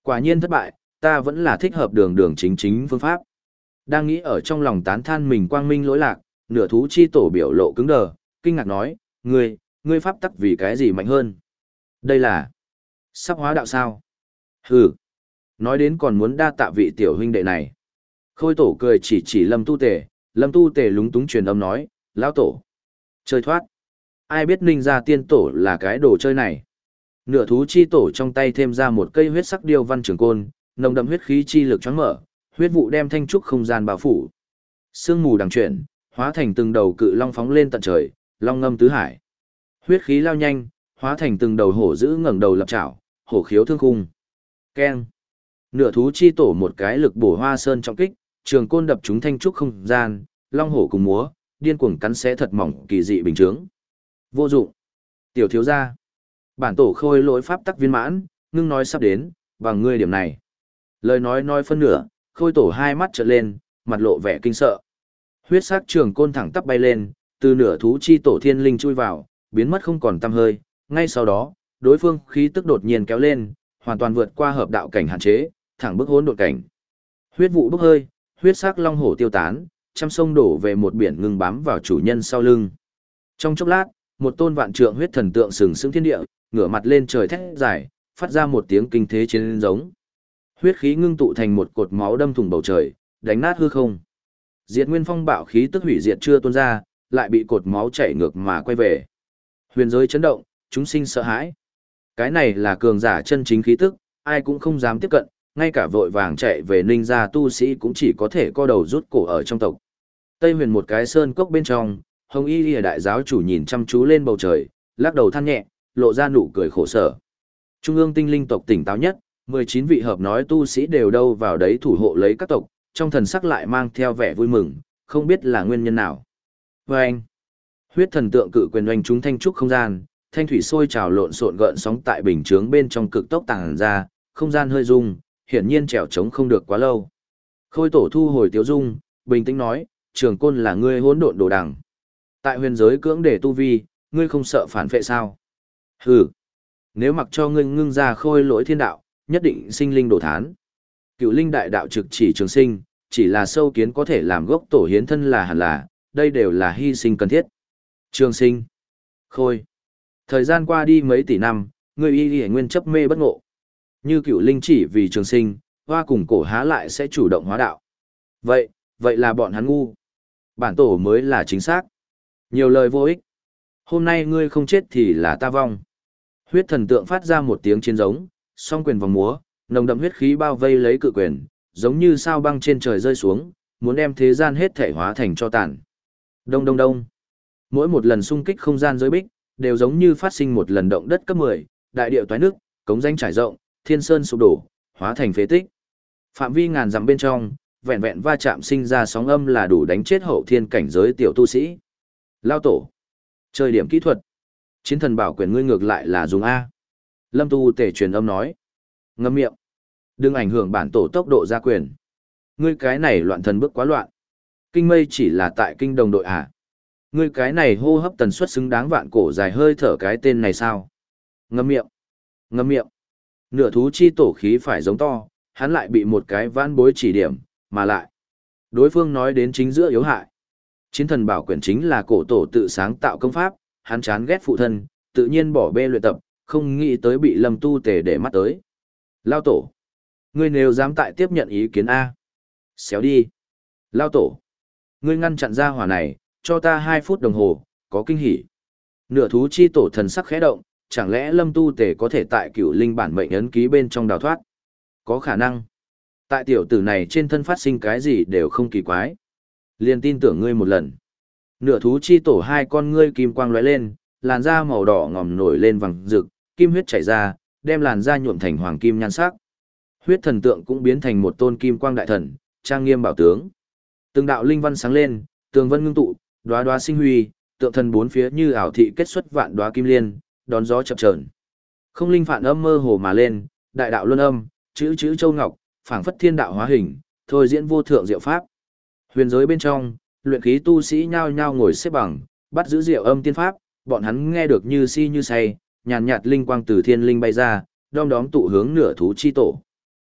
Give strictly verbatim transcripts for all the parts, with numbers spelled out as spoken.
Quả nhiên thất bại, ta vẫn là thích hợp đường đường chính chính phương pháp. Đang nghĩ ở trong lòng tán than mình quang minh lỗi lạc, nửa thú chi tổ biểu lộ cứng đờ, kinh ngạc nói, ngươi, ngươi pháp tắc vì cái gì mạnh hơn? Đây là sắp hóa đạo sao? Hừ, nói đến còn muốn đa tạ vị tiểu huynh đệ này. Khôi tổ cười chỉ chỉ Lâm Tu Tề, Lâm Tu Tề lúng túng truyền âm nói, lão tổ, chơi thoát. Ai biết ninh gia tiên tổ là cái đồ chơi này. Nửa thú chi tổ trong tay thêm ra một cây huyết sắc điêu văn trường côn, nồng đậm huyết khí chi lực choáng mở, huyết vụ đem thanh trúc không gian bao phủ. Sương mù đằng chuyển, hóa thành từng đầu cự long phóng lên tận trời, long ngâm tứ hải. Huyết khí lao nhanh, hóa thành từng đầu hổ dữ ngẩng đầu lập chảo, hổ khiếu thương khung. Keng. Nửa thú chi tổ một cái lực bổ hoa sơn trọng kích, trường côn đập trúng thanh trúc không gian, long hổ cùng múa, điên cuồng cắn xé thật mỏng kỳ dị bình chướng. Vô dụng. Tiểu thiếu gia. Bản tổ khôi lỗi pháp tắc viên mãn, ngưng nói sắp đến, bằng ngươi điểm này. Lời nói nói phân nửa, khôi tổ hai mắt trợn lên, mặt lộ vẻ kinh sợ. Huyết sắc trường côn thẳng tắp bay lên, từ nửa thú chi tổ thiên linh chui vào, biến mất không còn tăm hơi. Ngay sau đó, đối phương khí tức đột nhiên kéo lên, hoàn toàn vượt qua hợp đạo cảnh hạn chế, thẳng bức hỗn độn cảnh. Huyết vụ bốc hơi, huyết sắc long hổ tiêu tán, trăm sông đổ về một biển ngưng bám vào chủ nhân sau lưng. Trong chốc lát, một tôn vạn trượng huyết thần tượng sừng sững thiên địa, ngửa mặt lên trời thét dài, phát ra một tiếng kinh thế chiến giống. Huyết khí ngưng tụ thành một cột máu đâm thủng bầu trời, đánh nát hư không. Diệt Nguyên Phong bạo khí tức hủy diệt chưa tuôn ra, lại bị cột máu chảy ngược mà quay về. Huyền giới chấn động, chúng sinh sợ hãi. Cái này là cường giả chân chính khí tức, ai cũng không dám tiếp cận, ngay cả vội vàng chạy về ninh gia tu sĩ cũng chỉ có thể co đầu rút cổ ở trong tộc. Tây Huyền một cái sơn cốc bên trong, Hồng Y Lìa đại giáo chủ nhìn chăm chú lên bầu trời, lắc đầu than nhẹ, lộ ra nụ cười khổ sở. Trung ương tinh linh tộc tỉnh táo nhất, mười chín vị hợp nói tu sĩ đều đâu vào đấy thủ hộ lấy các tộc, trong thần sắc lại mang theo vẻ vui mừng, không biết là nguyên nhân nào. Và anh, huyết thần tượng cự quyền oanh chúng thanh trúc không gian, thanh thủy sôi trào lộn xộn gợn sóng tại bình chướng bên trong cực tốc tàng ra, không gian hơi rung, hiển nhiên trèo trống không được quá lâu. Khôi tổ thu hồi tiếu dung, bình tĩnh nói, trường côn là ngươi hỗn độn đồ đằng. Tại huyền giới cưỡng để tu vi, ngươi không sợ phản phệ sao? Hừ, nếu mặc cho ngươi ngưng ra khôi lỗi thiên đạo, nhất định sinh linh đổ thán. Cựu linh đại đạo trực chỉ trường sinh, chỉ là sâu kiến có thể làm gốc tổ hiến thân là hẳn là, đây đều là hy sinh cần thiết. Trường sinh, khôi. Thời gian qua đi mấy tỷ năm, ngươi y y nguyên chấp mê bất ngộ. Như cựu linh chỉ vì trường sinh, hoa cùng cổ há lại sẽ chủ động hóa đạo. Vậy, vậy là bọn hắn ngu. Bản tổ mới là chính xác. Nhiều lời vô ích. Hôm nay ngươi không chết thì là ta vong. Huyết thần tượng phát ra một tiếng chiến giống, song quyền vòng múa, nồng đậm huyết khí bao vây lấy cự quyền, giống như sao băng trên trời rơi xuống, muốn đem thế gian hết thể hóa thành cho tàn. Đông đông đông. Mỗi một lần xung kích không gian giới bích, đều giống như phát sinh một lần động đất cấp mười, đại điệu toái nước, cống danh trải rộng, thiên sơn sụp đổ, hóa thành phế tích. Phạm vi ngàn dặm bên trong, vẹn vẹn va chạm sinh ra sóng âm là đủ đánh chết hậu thiên cảnh giới tiểu tu sĩ. Lao tổ. Chơi điểm kỹ thuật. Chiến thần bảo quyền ngươi ngược lại là dùng A. Lâm Tu Tề truyền âm nói. Ngâm miệng. Đừng ảnh hưởng bản tổ tốc độ ra quyền. Ngươi cái này loạn thần bước quá loạn. Kinh mây chỉ là tại kinh đồng đội à. Ngươi cái này hô hấp tần suất xứng đáng vạn cổ dài hơi thở cái tên này sao? Ngâm miệng. Ngâm miệng. Nửa thú chi tổ khí phải giống to, hắn lại bị một cái vãn bối chỉ điểm, mà lại. Đối phương nói đến chính giữa yếu hại. Chiến thần bảo quyển chính là cổ tổ tự sáng tạo công pháp, hắn chán ghét phụ thân, tự nhiên bỏ bê luyện tập, không nghĩ tới bị Lâm Tu Tề để mắt tới. Lao tổ. Ngươi nếu dám tại tiếp nhận ý kiến A. Xéo đi. Lao tổ. Ngươi ngăn chặn ra hỏa này, cho ta hai phút đồng hồ, có kinh hỉ. Nửa thú chi tổ thần sắc khẽ động, chẳng lẽ Lâm Tu Tề có thể tại cửu linh bản mệnh ấn ký bên trong đào thoát? Có khả năng. Tại tiểu tử này trên thân phát sinh cái gì đều không kỳ quái. Liền tin tưởng ngươi một lần. Nửa thú chi tổ hai con ngươi kim quang lóe lên, làn da màu đỏ ngòm nổi lên vàng rực, kim huyết chảy ra, đem làn da nhuộm thành hoàng kim nhan sắc. Huyết thần tượng cũng biến thành một tôn kim quang đại thần, trang nghiêm bảo tướng. Từng đạo linh văn sáng lên, tường vân ngưng tụ, đóa đóa sinh huy, tượng thần bốn phía như ảo thị kết xuất vạn đóa kim liên, đón gió chập chờn. Không linh phản âm mơ hồ mà lên, đại đạo luân âm, chữ chữ châu ngọc, phảng phất thiên đạo hóa hình, thôi diễn vô thượng diệu pháp. Huyền giới bên trong, luyện khí tu sĩ nhao nhao ngồi xếp bằng, bắt giữ diệu âm tiên pháp, bọn hắn nghe được như si như say, nhàn nhạt linh quang từ thiên linh bay ra, đom đóm tụ hướng nửa thú chi tổ.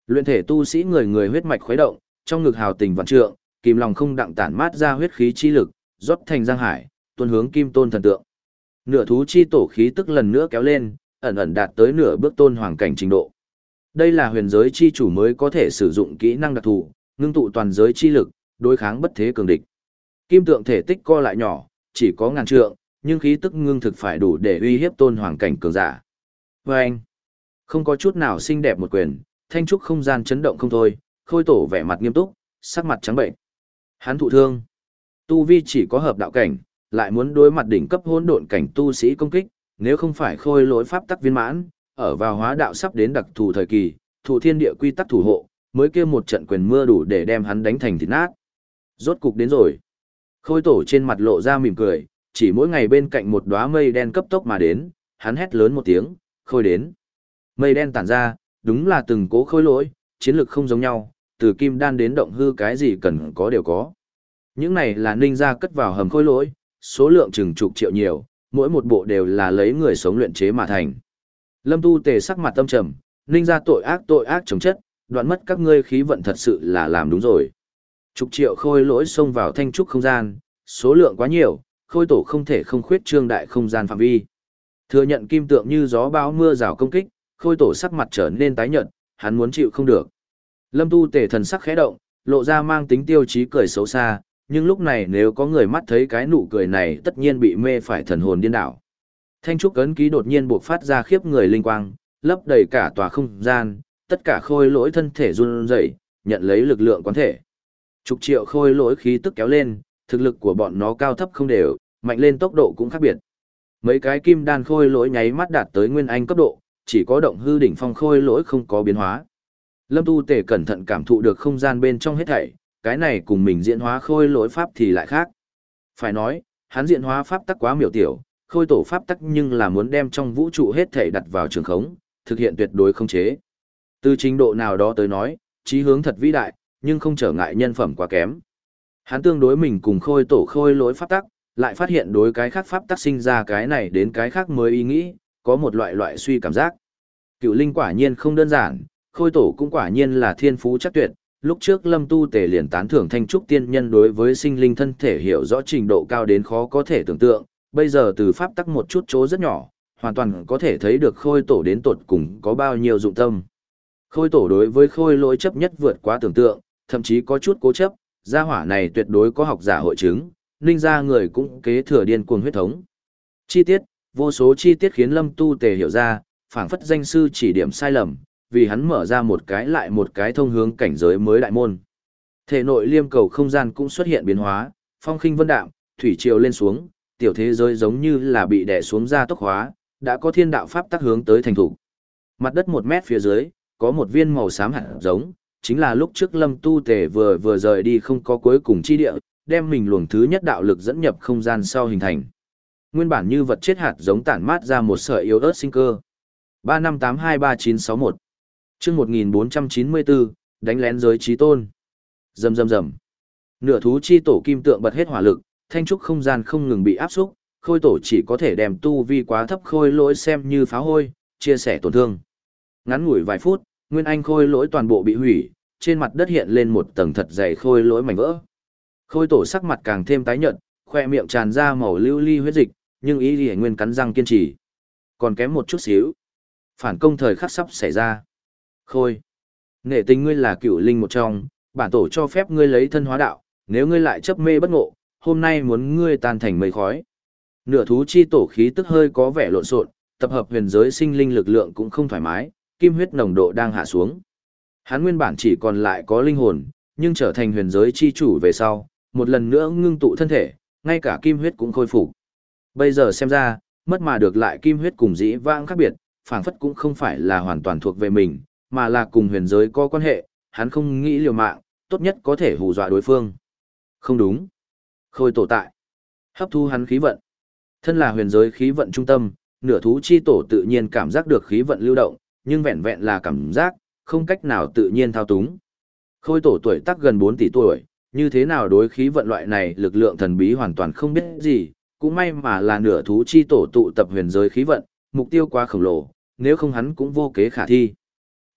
Luyện thể tu sĩ người người huyết mạch khuấy động, trong ngực hào tình vạn trượng, kìm lòng không đặng tản mát ra huyết khí chi lực, rót thành giang hải, tuôn hướng kim tôn thần tượng. Nửa thú chi tổ khí tức lần nữa kéo lên, ẩn ẩn đạt tới nửa bước tôn hoàng cảnh trình độ. Đây là huyền giới chi chủ mới có thể sử dụng kỹ năng đặc thù, ngưng tụ toàn giới chi lực, đối kháng bất thế cường địch. Kim tượng thể tích co lại nhỏ, chỉ có ngàn trượng, nhưng khí tức ngưng thực phải đủ để uy hiếp tôn hoàng cảnh cường giả. Và anh, không có chút nào xinh đẹp một quyền, thanh trúc không gian chấn động không thôi, Khôi Tổ vẻ mặt nghiêm túc, sắc mặt trắng bệnh. Hắn thụ thương, tu vi chỉ có hợp đạo cảnh, lại muốn đối mặt đỉnh cấp hỗn độn cảnh tu sĩ công kích, nếu không phải khôi lỗi pháp tắc viên mãn, ở vào hóa đạo sắp đến đặc thù thời kỳ, thụ thiên địa quy tắc thủ hộ, mới kia một trận quyền mưa đủ để đem hắn đánh thành thịt nát. Rốt cục đến rồi. Khôi Tổ trên mặt lộ ra mỉm cười, chỉ mỗi ngày bên cạnh một đóa mây đen cấp tốc mà đến, hắn hét lớn một tiếng, khôi đến. Mây đen tản ra, đúng là từng cố khôi lỗi, chiến lược không giống nhau, từ kim đan đến động hư cái gì cần có đều có. Những này là ninh gia cất vào hầm khôi lỗi, số lượng chừng chục triệu nhiều, mỗi một bộ đều là lấy người sống luyện chế mà thành. Lâm Tu Tề sắc mặt tâm trầm, ninh gia tội ác tội ác chống chất, đoạn mất các ngươi khí vận thật sự là làm đúng rồi. Chục triệu khôi lỗi xông vào thanh trúc không gian, số lượng quá nhiều, khôi tổ không thể không khuyết trương đại không gian phạm vi. Thừa nhận kim tượng như gió bão mưa rào công kích, khôi tổ sắc mặt trở nên tái nhợt, hắn muốn chịu không được. Lâm Tu Tề thần sắc khẽ động, lộ ra mang tính tiêu chí cười xấu xa, nhưng lúc này nếu có người mắt thấy cái nụ cười này tất nhiên bị mê phải thần hồn điên đảo. Thanh trúc ấn ký đột nhiên bộc phát ra khiếp người linh quang, lấp đầy cả tòa không gian, tất cả khôi lỗi thân thể run rẩy, nhận lấy lực lượng quán thể. Chục triệu khôi lỗi khí tức kéo lên, thực lực của bọn nó cao thấp không đều, mạnh lên tốc độ cũng khác biệt. Mấy cái kim đan khôi lỗi nháy mắt đạt tới nguyên anh cấp độ, chỉ có động hư đỉnh phong khôi lỗi không có biến hóa. Lâm Tu Tề cẩn thận cảm thụ được không gian bên trong hết thảy, cái này cùng mình diễn hóa khôi lỗi pháp thì lại khác. Phải nói, hắn diễn hóa pháp tắc quá miểu tiểu, khôi tổ pháp tắc nhưng là muốn đem trong vũ trụ hết thảy đặt vào trường khống, thực hiện tuyệt đối không chế. Từ trình độ nào đó tới nói, chí hướng thật vĩ đại, nhưng không trở ngại nhân phẩm quá kém. Hắn tương đối mình cùng khôi tổ khôi lỗi pháp tắc, lại phát hiện đối cái khác pháp tắc sinh ra cái này đến cái khác mới ý nghĩ, có một loại loại suy cảm giác. Cựu linh quả nhiên không đơn giản, khôi tổ cũng quả nhiên là thiên phú chắc tuyệt. Lúc trước Lâm Tu Tề liền tán thưởng Thanh Trúc tiên nhân đối với sinh linh thân thể hiểu rõ trình độ cao đến khó có thể tưởng tượng, bây giờ từ pháp tắc một chút chỗ rất nhỏ, hoàn toàn có thể thấy được khôi tổ đến tột cùng có bao nhiêu dụng tâm. Khôi tổ đối với khôi lỗi chấp nhất vượt quá tưởng tượng, thậm chí có chút cố chấp, gia hỏa này tuyệt đối có học giả hội chứng, ninh ra người cũng kế thừa điên cuồng huyết thống. Chi tiết, vô số chi tiết khiến Lâm Tu Tề hiểu ra, phảng phất danh sư chỉ điểm sai lầm, vì hắn mở ra một cái lại một cái thông hướng cảnh giới mới đại môn. Thể nội liêm cầu không gian cũng xuất hiện biến hóa, phong khinh vân đạm, thủy triều lên xuống, tiểu thế giới giống như là bị đè xuống ra tốc hóa, đã có thiên đạo pháp tác hướng tới thành thủ. Mặt đất một mét phía dưới, có một viên màu xám hạt giống, chính là lúc trước Lâm Tu Tề vừa vừa rời đi không có cuối cùng chi địa, đem mình luồng thứ nhất đạo lực dẫn nhập không gian sau hình thành. Nguyên bản như vật chết hạt giống tản mát ra một sợi yếu ớt sinh cơ. ba năm tám hai ba chín sáu một chương một nghìn bốn trăm chín mươi bốn, đánh lén giới trí tôn. Rầm rầm rầm. Nửa thú chi tổ kim tượng bật hết hỏa lực, thanh trúc không gian không ngừng bị áp xúc, khôi tổ chỉ có thể đem tu vi quá thấp khôi lỗi xem như pháo hôi, chia sẻ tổn thương. Ngắn ngủi vài phút, nguyên anh khôi lỗi toàn bộ bị hủy, trên mặt đất hiện lên một tầng thật dày khôi lỗi mảnh vỡ. Khôi tổ sắc mặt càng thêm tái nhợt, khoe miệng tràn ra màu lưu ly huyết dịch, nhưng ý liễu nguyên cắn răng kiên trì. Còn kém một chút xíu. Phản công thời khắc sắp xảy ra. Khôi, nghệ tình ngươi là cựu linh một trong, bản tổ cho phép ngươi lấy thân hóa đạo, nếu ngươi lại chấp mê bất ngộ, hôm nay muốn ngươi tan thành mây khói. Nửa thú chi tổ khí tức hơi có vẻ lộn xộn, tập hợp huyền giới sinh linh lực lượng cũng không thoải mái, kim huyết nồng độ đang hạ xuống. Hắn nguyên bản chỉ còn lại có linh hồn, nhưng trở thành huyền giới chi chủ về sau, một lần nữa ngưng tụ thân thể, ngay cả kim huyết cũng khôi phục. Bây giờ xem ra, mất mà được lại kim huyết cùng dĩ vãng khác biệt, phảng phất cũng không phải là hoàn toàn thuộc về mình, mà là cùng huyền giới có quan hệ, hắn không nghĩ liều mạng, tốt nhất có thể hù dọa đối phương. Không đúng. Khôi tổ tại. Hấp thu hắn khí vận. Thân là huyền giới khí vận trung tâm, nửa thú chi tổ tự nhiên cảm giác được khí vận lưu động, nhưng vẹn vẹn là cảm giác, không cách nào tự nhiên thao túng. Khôi tổ tuổi tác gần bốn tỷ tuổi, như thế nào đối khí vận loại này lực lượng thần bí hoàn toàn không biết gì, cũng may mà là nửa thú chi tổ tụ tập huyền giới khí vận, mục tiêu quá khổng lồ, nếu không hắn cũng vô kế khả thi.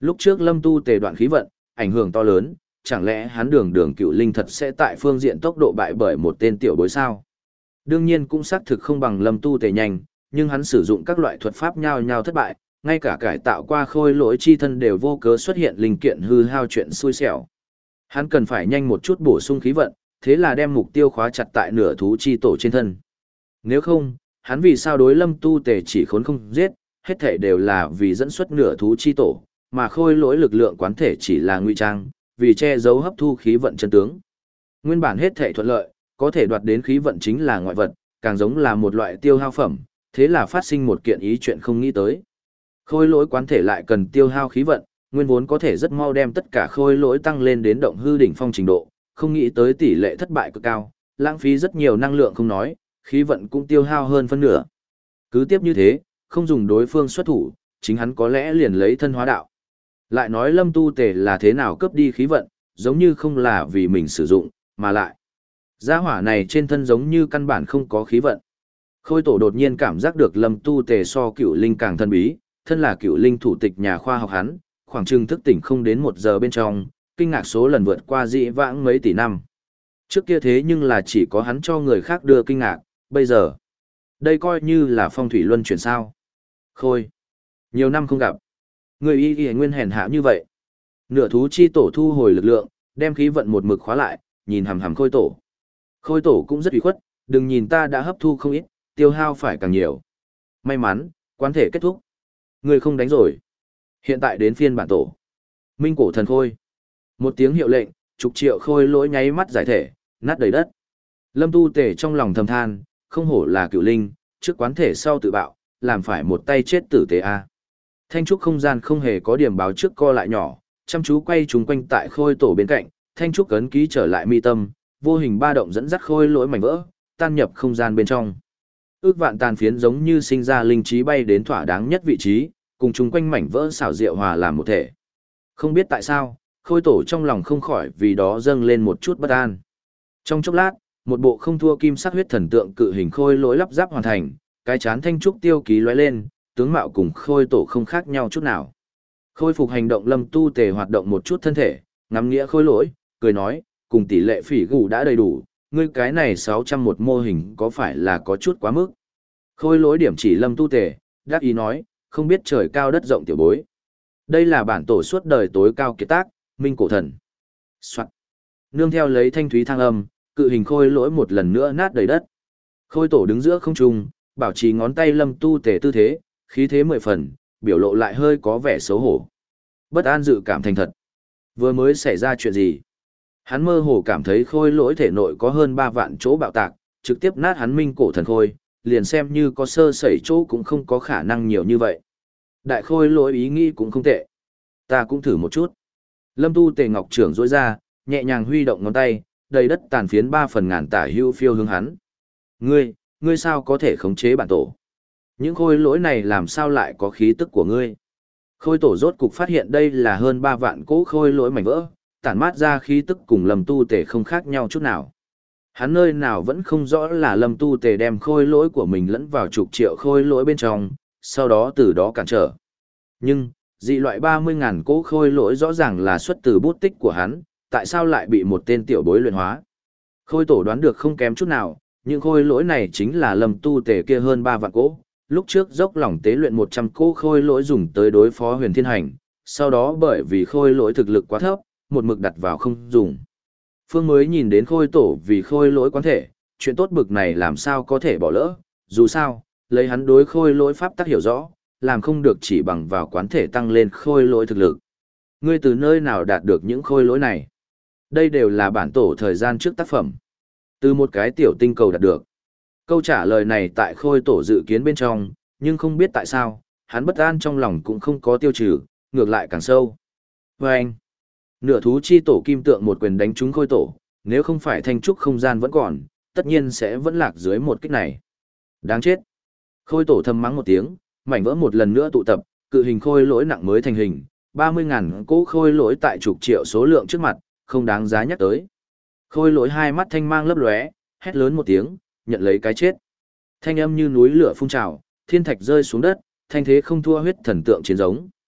Lúc trước Lâm Tu Tề đoạn khí vận, ảnh hưởng to lớn, chẳng lẽ hắn đường đường cựu linh thật sẽ tại phương diện tốc độ bại bởi một tên tiểu bối sao? Đương nhiên cũng xác thực không bằng Lâm Tu Tề nhanh, nhưng hắn sử dụng các loại thuật pháp nhau nhau thất bại, ngay cả cải tạo qua khôi lỗi chi thân đều vô cớ xuất hiện linh kiện hư hao chuyện xui xẻo. Hắn cần phải nhanh một chút bổ sung khí vận, thế là đem mục tiêu khóa chặt tại nửa thú chi tổ trên thân. Nếu không, hắn vì sao đối Lâm Tu Tề chỉ khốn không giết, hết thể đều là vì dẫn xuất nửa thú chi tổ, mà khôi lỗi lực lượng quán thể chỉ là ngụy trang, vì che giấu hấp thu khí vận chân tướng. Nguyên bản hết thể thuận lợi, có thể đoạt đến khí vận chính là ngoại vật, càng giống là một loại tiêu hao phẩm, thế là phát sinh một kiện ý chuyện không nghĩ tới. Khôi lỗi quán thể lại cần tiêu hao khí vận, nguyên vốn có thể rất mau đem tất cả khôi lỗi tăng lên đến động hư đỉnh phong trình độ, không nghĩ tới tỷ lệ thất bại cực cao, lãng phí rất nhiều năng lượng không nói, khí vận cũng tiêu hao hơn phân nửa. Cứ tiếp như thế, không dùng đối phương xuất thủ, chính hắn có lẽ liền lấy thân hóa đạo. Lại nói Lâm Tu Tề là thế nào cướp đi khí vận, giống như không là vì mình sử dụng, mà lại. Gia hỏa này trên thân giống như căn bản không có khí vận. Khôi tổ đột nhiên cảm giác được Lâm Tu Tề so cựu linh càng thân bí, thân là cựu linh thủ tịch nhà khoa học hắn, khoảng chừng thức tỉnh không đến một giờ bên trong, kinh ngạc số lần vượt qua dị vãng mấy tỷ năm. Trước kia thế nhưng là chỉ có hắn cho người khác đưa kinh ngạc, bây giờ. Đây coi như là phong thủy luân chuyển sao. Khôi. Nhiều năm không gặp. Người y y nguyên hèn hạ như vậy. Nửa thú chi tổ thu hồi lực lượng, đem khí vận một mực khóa lại, nhìn hằm hằm khôi tổ. Khôi tổ cũng rất ủy khuất, đừng nhìn ta đã hấp thu không ít, tiêu hao phải càng nhiều. May mắn, quán thể kết thúc. Người không đánh rồi. Hiện tại đến phiên bản tổ. Minh cổ thần khôi. Một tiếng hiệu lệnh, chục triệu khôi lỗi nháy mắt giải thể, nát đầy đất. Lâm Tu Tề trong lòng thầm than, không hổ là cựu linh, trước quán thể sau tự bạo, làm phải một tay chết tử tế a. Thanh trúc không gian không hề có điểm báo trước co lại nhỏ, chăm chú quay chúng quanh tại khôi tổ bên cạnh, thanh trúc ấn ký trở lại mi tâm, vô hình ba động dẫn dắt khôi lỗi mảnh vỡ, tan nhập không gian bên trong. Ước vạn tàn phiến giống như sinh ra linh trí bay đến thỏa đáng nhất vị trí, cùng chúng quanh mảnh vỡ xảo diệu hòa làm một thể. Không biết tại sao, khôi tổ trong lòng không khỏi vì đó dâng lên một chút bất an. Trong chốc lát, một bộ không thua kim sắc huyết thần tượng cự hình khôi lỗi lắp ráp hoàn thành, cái chán thanh trúc tiêu ký lóe lên, tướng mạo cùng khôi tổ không khác nhau chút nào. Khôi phục hành động Lâm Tu Tề hoạt động một chút thân thể, ngắm nghĩa khôi lỗi, cười nói, cùng tỷ lệ phỉ gù đã đầy đủ, ngươi cái này sáu trăm một mô hình có phải là có chút quá mức. Khôi lỗi điểm chỉ Lâm Tu Tề, đáp ý nói, không biết trời cao đất rộng tiểu bối. Đây là bản tổ suốt đời tối cao kiệt tác, Minh cổ thần. Soạn. Nương theo lấy thanh thúy thang âm, cự hình khôi lỗi một lần nữa nát đầy đất. Khôi tổ đứng giữa không trung, bảo trì ngón tay Lâm Tu Tề tư thế, khí thế mười phần, biểu lộ lại hơi có vẻ xấu hổ. Bất an dự cảm thành thật. Vừa mới xảy ra chuyện gì? Hắn mơ hồ cảm thấy khôi lỗi thể nội có hơn ba vạn chỗ bạo tạc, trực tiếp nát hắn minh cổ thần khôi, liền xem như có sơ sẩy chỗ cũng không có khả năng nhiều như vậy. Đại khôi lỗi ý nghĩ cũng không tệ. Ta cũng thử một chút. Lâm Tu Tề ngọc trưởng rỗi ra, nhẹ nhàng huy động ngón tay, đầy đất tàn phiến ba phần ngàn tả hưu phiêu hướng hắn. Ngươi, ngươi sao có thể khống chế bản tổ? Những khôi lỗi này làm sao lại có khí tức của ngươi? Khôi tổ rốt cục phát hiện đây là hơn ba vạn cỗ khôi lỗi mảnh vỡ, tản mát ra khí tức cùng Lâm Tu Tề không khác nhau chút nào. Hắn nơi nào vẫn không rõ là Lâm Tu Tề đem khôi lỗi của mình lẫn vào chục triệu khôi lỗi bên trong, sau đó từ đó cản trở. Nhưng, dị loại ba mươi ngàn cỗ khôi lỗi rõ ràng là xuất từ bút tích của hắn, tại sao lại bị một tên tiểu bối luyện hóa? Khôi tổ đoán được không kém chút nào, những khôi lỗi này chính là Lâm Tu Tề kia hơn ba vạn cỗ. Lúc trước dốc lòng tế luyện một trăm cỗ khôi lỗi dùng tới đối phó huyền thiên hành, sau đó bởi vì khôi lỗi thực lực quá thấp, một mực đặt vào không dùng. Phương mới nhìn đến khôi tổ vì khôi lỗi quán thể, chuyện tốt bực này làm sao có thể bỏ lỡ, dù sao, lấy hắn đối khôi lỗi pháp tắc hiểu rõ, làm không được chỉ bằng vào quán thể tăng lên khôi lỗi thực lực. Ngươi từ nơi nào đạt được những khôi lỗi này? Đây đều là bản tổ thời gian trước tác phẩm. Từ một cái tiểu tinh cầu đạt được. Câu trả lời này tại khôi tổ dự kiến bên trong, nhưng không biết tại sao, hắn bất an trong lòng cũng không có tiêu trừ, ngược lại càng sâu. Và anh, nửa thú chi tổ kim tượng một quyền đánh trúng khôi tổ, nếu không phải thanh trúc không gian vẫn còn, tất nhiên sẽ vẫn lạc dưới một kích này. Đáng chết. Khôi tổ thầm mắng một tiếng, mảnh vỡ một lần nữa tụ tập, cự hình khôi lỗi nặng mới thành hình, ba mươi ngàn cỗ khôi lỗi tại chục triệu số lượng trước mặt, không đáng giá nhắc tới. Khôi lỗi hai mắt thanh mang lấp lóe, hét lớn một tiếng, nhận lấy cái chết. Thanh âm như núi lửa phun trào, thiên thạch rơi xuống đất, thanh thế không thua huyết thần tượng chiến giống.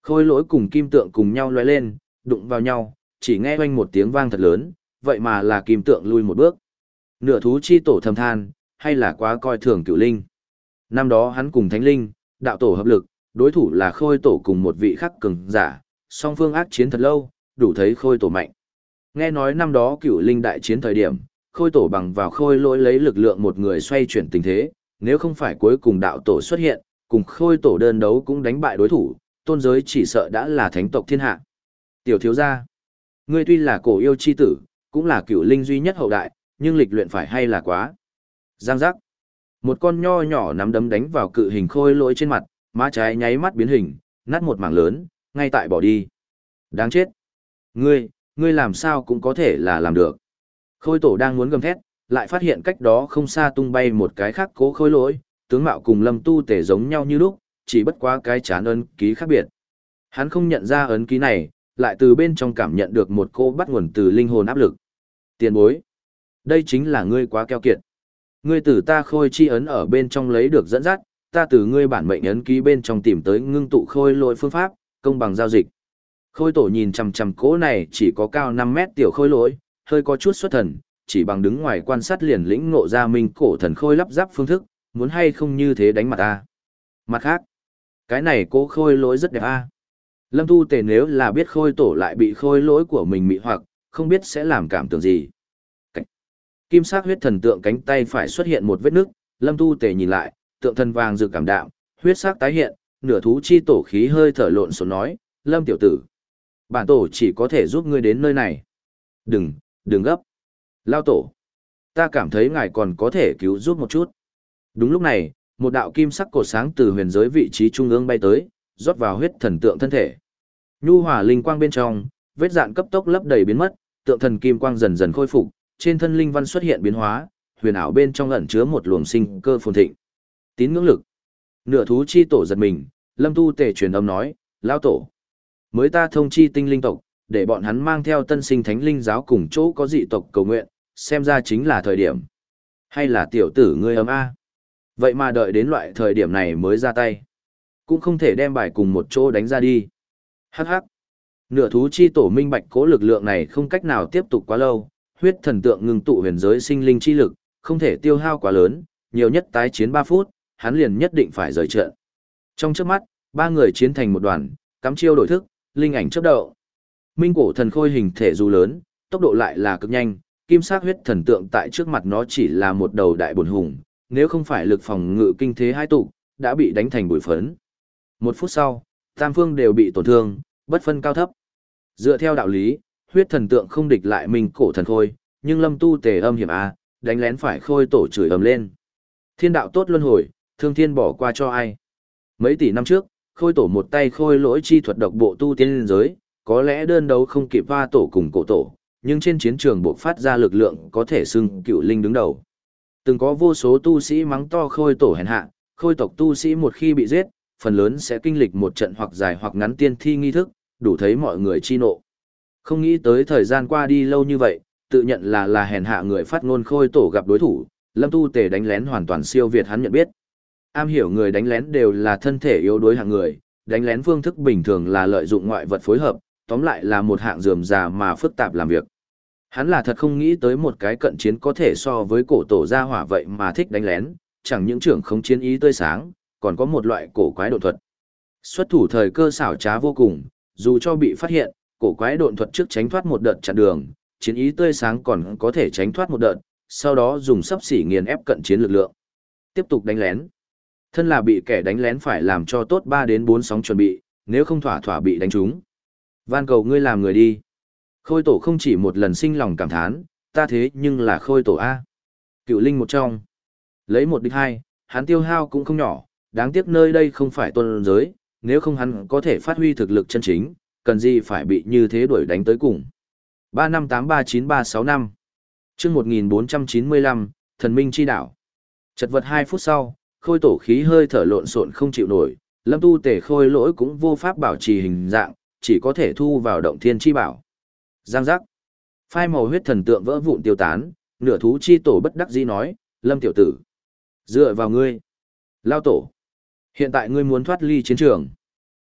Khôi lỗi cùng kim tượng cùng nhau lóe lên, đụng vào nhau, chỉ nghe oanh một tiếng vang thật lớn, vậy mà là kim tượng lui một bước. Nửa thú chi tổ thầm than, hay là quá coi thường cửu linh. Năm đó hắn cùng thánh linh, đạo tổ hợp lực, đối thủ là khôi tổ cùng một vị khắc cường giả, song phương ác chiến thật lâu, đủ thấy khôi tổ mạnh. Nghe nói năm đó cửu linh đại chiến thời điểm, khôi tổ bằng vào khôi lỗi lấy lực lượng một người xoay chuyển tình thế, nếu không phải cuối cùng đạo tổ xuất hiện, cùng khôi tổ đơn đấu cũng đánh bại đối thủ, tôn giới chỉ sợ đã là thánh tộc thiên hạ. Tiểu thiếu gia, ngươi tuy là cổ yêu chi tử, cũng là cửu linh duy nhất hậu đại, nhưng lịch luyện phải hay là quá. Giang giác. Một con nho nhỏ nắm đấm đánh vào cự hình khôi lỗi trên mặt, má trái nháy mắt biến hình, nát một mảng lớn, ngay tại bỏ đi. Đáng chết. Ngươi, ngươi làm sao cũng có thể là làm được. Khôi tổ đang muốn gầm thét, lại phát hiện cách đó không xa tung bay một cái khác cố khôi lỗi, tướng mạo cùng Lâm Tu Tể giống nhau như lúc, chỉ bất quá cái chán ấn ký khác biệt. Hắn không nhận ra ấn ký này, lại từ bên trong cảm nhận được một cô bắt nguồn từ linh hồn áp lực. Tiền bối. Đây chính là ngươi quá keo kiệt. Ngươi từ ta khôi chi ấn ở bên trong lấy được dẫn dắt, ta từ ngươi bản mệnh ấn ký bên trong tìm tới ngưng tụ khôi lỗi phương pháp, công bằng giao dịch. Khôi tổ nhìn chằm chằm cỗ này chỉ có cao năm mét tiểu khôi lỗi, hơi có chút xuất thần, chỉ bằng đứng ngoài quan sát liền lĩnh ngộ ra minh cổ thần khôi lắp ráp phương thức, muốn hay không như thế đánh mặt ta. Mặt khác, cái này cố khôi lỗi rất đẹp a. Lâm Tu Tề nếu là biết khôi tổ lại bị khôi lỗi của mình mị hoặc, không biết sẽ làm cảm tưởng gì. Cảnh. Kim sắc huyết thần tượng cánh tay phải xuất hiện một vết nứt, Lâm Tu Tề nhìn lại, tượng thần vàng rực cảm đạm, huyết sắc tái hiện, nửa thú chi tổ khí hơi thở lộn xộn nói, Lâm tiểu tử, bản tổ chỉ có thể giúp ngươi đến nơi này. Đừng, đừng gấp. Lao tổ, ta cảm thấy ngài còn có thể cứu giúp một chút. Đúng lúc này, một đạo kim sắc cột sáng từ huyền giới vị trí trung ương bay tới, rót vào huyết thần tượng thân thể. Nhu hòa linh quang bên trong, vết dạn cấp tốc lấp đầy biến mất, tượng thần kim quang dần dần khôi phục, trên thân linh văn xuất hiện biến hóa, huyền ảo bên trong ẩn chứa một luồng sinh cơ phồn thịnh. Tín ngưỡng lực. Nửa thú chi tổ giật mình, Lâm Tu Tề truyền âm nói, lão tổ, mới ta thông chi tinh linh tộc, để bọn hắn mang theo tân sinh thánh linh giáo cùng chỗ có dị tộc cầu nguyện, xem ra chính là thời điểm. Hay là tiểu tử ngươi ấm a? Vậy mà đợi đến loại thời điểm này mới ra tay. Cũng không thể đem bài cùng một chỗ đánh ra đi. Hắc hắc. Nửa thú chi tổ minh bạch cố lực lượng này không cách nào tiếp tục quá lâu, huyết thần tượng ngừng tụ huyền giới sinh linh chi lực, không thể tiêu hao quá lớn, nhiều nhất tái chiến ba phút, hắn liền nhất định phải rời trận. Trong chớp mắt, ba người chiến thành một đoàn, cắm chiêu đổi thức, linh ảnh chớp đậu. Minh cổ thần khôi hình thể dù lớn, tốc độ lại là cực nhanh, kim sắc huyết thần tượng tại trước mặt nó chỉ là một đầu đại bồn hùng, nếu không phải lực phòng ngự kinh thế hai tụ, đã bị đánh thành bụi phấn. Một phút sau, tam phương đều bị tổn thương, bất phân cao thấp. Dựa theo đạo lý, huyết thần tượng không địch lại minh cổ thần khôi, nhưng Lâm Tu Tề âm hiểm a, đánh lén phải khôi tổ chửi ầm lên. Thiên đạo tốt luân hồi, thương thiên bỏ qua cho ai. Mấy tỷ năm trước, khôi tổ một tay khôi lỗi chi thuật độc bộ tu tiên liên giới, có lẽ đơn đấu không kịp va tổ cùng cổ tổ, nhưng trên chiến trường buộc phát ra lực lượng có thể xưng cựu linh đứng đầu. Từng có vô số tu sĩ mắng to khôi tổ hèn hạ, khôi tộc tu sĩ một khi bị giết, phần lớn sẽ kinh lịch một trận hoặc dài hoặc ngắn tiên thi nghi thức, đủ thấy mọi người chi nộ. Không nghĩ tới thời gian qua đi lâu như vậy, tự nhận là là hèn hạ người phát ngôn khôi tổ gặp đối thủ, Lâm Tu Tề đánh lén hoàn toàn siêu việt hắn nhận biết. Am hiểu người đánh lén đều là thân thể yếu đuối hạng người, đánh lén phương thức bình thường là lợi dụng ngoại vật phối hợp, tóm lại là một hạng rườm rà mà phức tạp làm việc. Hắn là thật không nghĩ tới một cái cận chiến có thể so với cổ tổ gia hỏa vậy mà thích đánh lén, chẳng những trưởng không chiến ý tươi sáng, còn có một loại cổ quái độn thuật. Xuất thủ thời cơ xảo trá vô cùng, dù cho bị phát hiện, cổ quái độn thuật trước tránh thoát một đợt chặn đường, chiến ý tươi sáng còn có thể tránh thoát một đợt, sau đó dùng sấp xỉ nghiền ép cận chiến lực lượng. Tiếp tục đánh lén. Thân là bị kẻ đánh lén phải làm cho tốt ba đến bốn sóng chuẩn bị, nếu không thỏa thỏa bị đánh trúng. Van cầu ngươi làm người đi. Khôi tổ không chỉ một lần sinh lòng cảm thán, ta thế nhưng là khôi tổ A. Cựu linh một trong. Lấy một địch hai, hắn tiêu hao cũng không nhỏ, đáng tiếc nơi đây không phải tôn giới, nếu không hắn có thể phát huy thực lực chân chính, cần gì phải bị như thế đuổi đánh tới cùng. ba năm tám ba chín ba sáu năm. Trước một nghìn bốn trăm chín mươi lăm, thần minh chi đảo. Chật vật hai phút sau, khôi tổ khí hơi thở lộn xộn không chịu nổi, Lâm Tu Tề khôi lỗi cũng vô pháp bảo trì hình dạng, chỉ có thể thu vào động thiên chi bảo. Giang giác. Phai màu huyết thần tượng vỡ vụn tiêu tán, nửa thú chi tổ bất đắc dĩ nói, Lâm tiểu tử, dựa vào ngươi. Lao tổ, hiện tại ngươi muốn thoát ly chiến trường.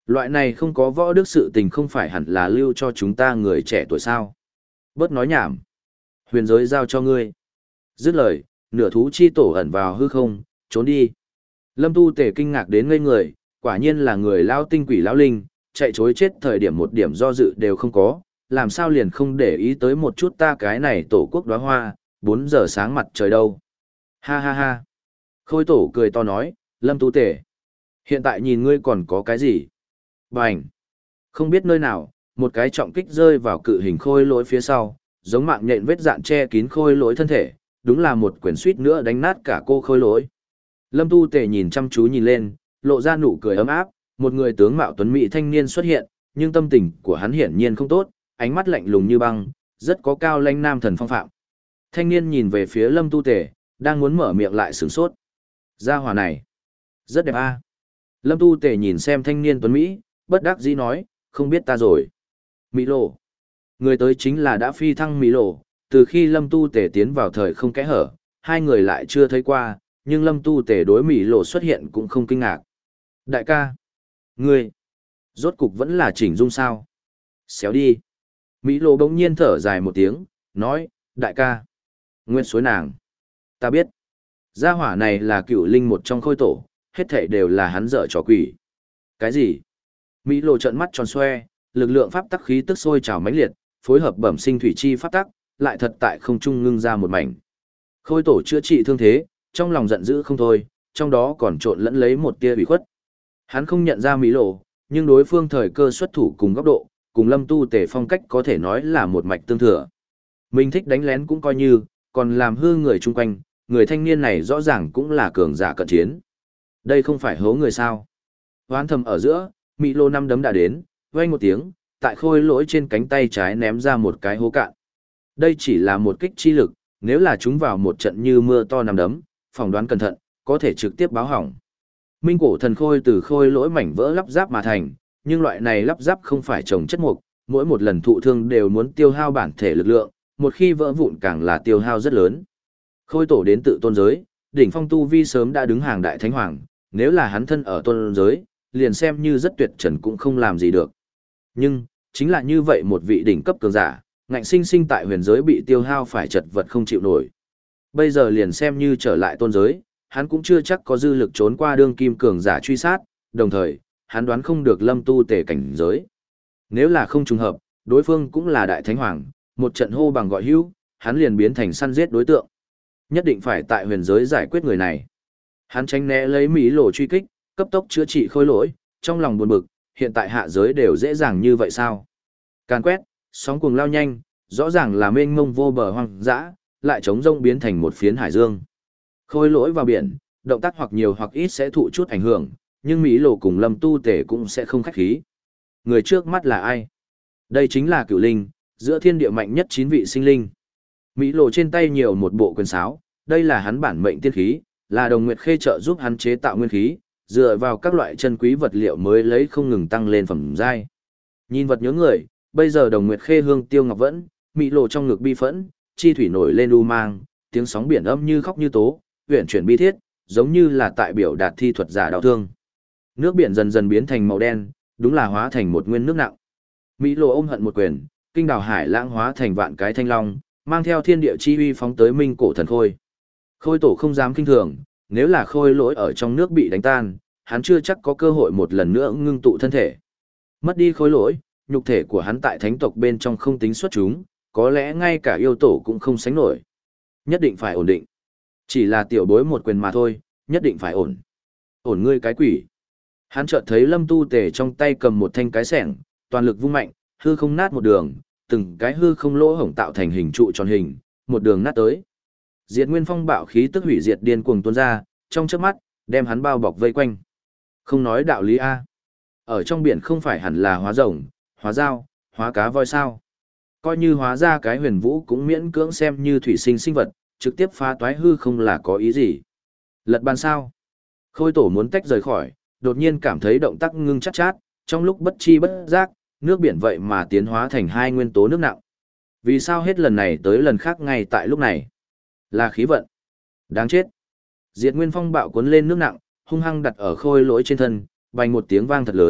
Loại này không có võ đức sự tình không phải hẳn là lưu cho chúng ta người trẻ tuổi sao. Bớt nói nhảm. Huyền giới giao cho ngươi. Dứt lời, nửa thú chi tổ ẩn vào hư không, trốn đi. Lâm Tu Tề kinh ngạc đến ngây người, quả nhiên là người lao tinh quỷ lão linh, chạy chối chết thời điểm một điểm do dự đều không có, làm sao liền không để ý tới một chút ta cái này tổ quốc đóa hoa, bốn giờ sáng mặt trời đâu. Ha ha ha. Khôi tổ cười to nói, Lâm Tu Tề, hiện tại nhìn ngươi còn có cái gì? Bành. Không biết nơi nào, một cái trọng kích rơi vào cự hình khôi lỗi phía sau, giống mạng nhện vết dạn che kín khôi lỗi thân thể, đúng là một quyển suýt nữa đánh nát cả cô khôi lỗi. Lâm Tu Tề nhìn chăm chú nhìn lên, lộ ra nụ cười ấm áp, một người tướng mạo tuấn mỹ thanh niên xuất hiện, nhưng tâm tình của hắn hiển nhiên không tốt, ánh mắt lạnh lùng như băng, rất có cao lãnh nam thần phong phạm. Thanh niên nhìn về phía Lâm Tu Tề, đang muốn mở miệng lại sửng sốt. Gia hỏa này, rất đẹp a. Lâm Tu Tề nhìn xem thanh niên tuấn mỹ, bất đắc dĩ nói, không biết ta rồi. Mỹ Lộ. Người tới chính là đã phi thăng Mỹ Lộ, từ khi Lâm Tu Tề tiến vào thời không kẽ hở, hai người lại chưa thấy qua, nhưng Lâm Tu Tề đối Mỹ Lộ xuất hiện cũng không kinh ngạc. Đại ca. Ngươi. Rốt cục vẫn là chỉnh dung sao. Xéo đi. Mỹ Lộ bỗng nhiên thở dài một tiếng, nói, đại ca. Nguyên suối nàng. Ta biết. Gia hỏa này là cựu linh một trong khôi tổ, hết thảy đều là hắn dở trò quỷ. Cái gì? Mỹ Lộ trợn mắt tròn xoe, lực lượng pháp tắc khí tức sôi trào mãnh liệt, phối hợp bẩm sinh thủy chi pháp tắc, lại thật tại không trung ngưng ra một mảnh. Khôi tổ chữa trị thương thế, trong lòng giận dữ không thôi, trong đó còn trộn lẫn lấy một tia ủy khuất. Hắn không nhận ra Mỹ Lộ, nhưng đối phương thời cơ xuất thủ cùng góc độ, cùng Lâm Tu Tề phong cách có thể nói là một mạch tương thừa. Mình thích đánh lén cũng coi như, còn làm hư người chung quanh, người thanh niên này rõ ràng cũng là cường giả cận chiến. Đây không phải hố người sao? Hoán thầm ở giữa, Mỹ Lộ năm đấm đã đến, vang một tiếng, tại khôi lỗi trên cánh tay trái ném ra một cái hố cạn. Đây chỉ là một kích chi lực, nếu là chúng vào một trận như mưa to năm đấm, phỏng đoán cẩn thận, có thể trực tiếp báo hỏng. Minh cổ thần khôi từ khôi lỗi mảnh vỡ lắp ráp mà thành, nhưng loại này lắp ráp không phải trồng chất mục, mỗi một lần thụ thương đều muốn tiêu hao bản thể lực lượng, một khi vỡ vụn càng là tiêu hao rất lớn. Khôi tổ đến tự tôn giới, đỉnh phong tu vi sớm đã đứng hàng đại thánh hoàng, nếu là hắn thân ở tôn giới, liền xem như rất tuyệt trần cũng không làm gì được. Nhưng, chính là như vậy một vị đỉnh cấp cường giả, ngạnh sinh sinh tại huyền giới bị tiêu hao phải chật vật không chịu nổi. Bây giờ liền xem như trở lại tôn giới, hắn cũng chưa chắc có dư lực trốn qua đương kim cường giả truy sát, đồng thời, hắn đoán không được Lâm Tu Tề cảnh giới. Nếu là không trùng hợp, đối phương cũng là đại thánh hoàng, một trận hô bằng gọi hữu, hắn liền biến thành săn giết đối tượng. Nhất định phải tại huyền giới giải quyết người này. Hắn tránh né lấy Mỹ Lộ truy kích, cấp tốc chữa trị khôi lỗi, trong lòng buồn bực, hiện tại hạ giới đều dễ dàng như vậy sao? Càn quét, sóng cuồng lao nhanh, rõ ràng là mênh mông vô bờ hoang dã, lại trống rông biến thành một phiến hải dương. Khôi lỗi vào biển, động tác hoặc nhiều hoặc ít sẽ thụ chút ảnh hưởng, nhưng Mỹ Lộ cùng Lâm Tu Tề cũng sẽ không khách khí. Người trước mắt là ai? Đây chính là cửu linh, giữa thiên địa mạnh nhất chín vị sinh linh. Mỹ Lộ trên tay nhiều một bộ quyền sáo, đây là hắn bản mệnh tiên khí, là Đồng Nguyệt Khê trợ giúp hắn chế tạo nguyên khí, dựa vào các loại chân quý vật liệu mới lấy không ngừng tăng lên phẩm giai. Nhìn vật nhớ người, bây giờ Đồng Nguyệt Khê hương tiêu ngọc vẫn, Mỹ Lộ trong ngực bi phẫn, chi thủy nổi lên u mang, tiếng sóng biển âm như khóc như tố, uyển chuyển bi thiết, giống như là tại biểu đạt thi thuật giả đau thương. Nước biển dần dần biến thành màu đen, đúng là hóa thành một nguyên nước nặng. Mỹ Lộ ôm hận một quyền, kinh đào hải lãng hóa thành vạn cái thanh long, mang theo thiên địa chi uy phóng tới Minh cổ thần khôi. Khôi tổ không dám kinh thường, nếu là khôi lỗi ở trong nước bị đánh tan, hắn chưa chắc có cơ hội một lần nữa ngưng tụ thân thể. Mất đi khôi lỗi, nhục thể của hắn tại thánh tộc bên trong không tính xuất chúng, có lẽ ngay cả yêu tổ cũng không sánh nổi. Nhất định phải ổn định. Chỉ là tiểu bối một quyền mà thôi, nhất định phải ổn. Ổn ngươi cái quỷ. Hắn chợt thấy Lâm Tu Tề trong tay cầm một thanh cái xẻng, toàn lực vung mạnh, hư không nát một đường, từng cái hư không lỗ hổng tạo thành hình trụ tròn hình, một đường nát tới. Diệt Nguyên Phong bạo khí tức hủy diệt điên cuồng tuôn ra, trong chớp mắt, đem hắn bao bọc vây quanh. Không nói đạo lý a. Ở trong biển không phải hẳn là hóa rồng, hóa dao, hóa cá voi sao? Coi như hóa ra cái huyền vũ cũng miễn cưỡng xem như thủy sinh sinh vật, trực tiếp phá toái hư không là có ý gì? Lật bàn sao? Khôi tổ muốn tách rời khỏi, đột nhiên cảm thấy động tác ngưng chát chát, trong lúc bất chi bất giác, nước biển vậy mà tiến hóa thành hai nguyên tố nước nặng. Vì sao hết lần này tới lần khác ngay tại lúc này? Là khí vận. Đáng chết. Diệt Nguyên Phong bạo cuốn lên nước nặng, hung hăng đặt ở khôi lỗi trên thân, bành một tiếng vang thật lớn,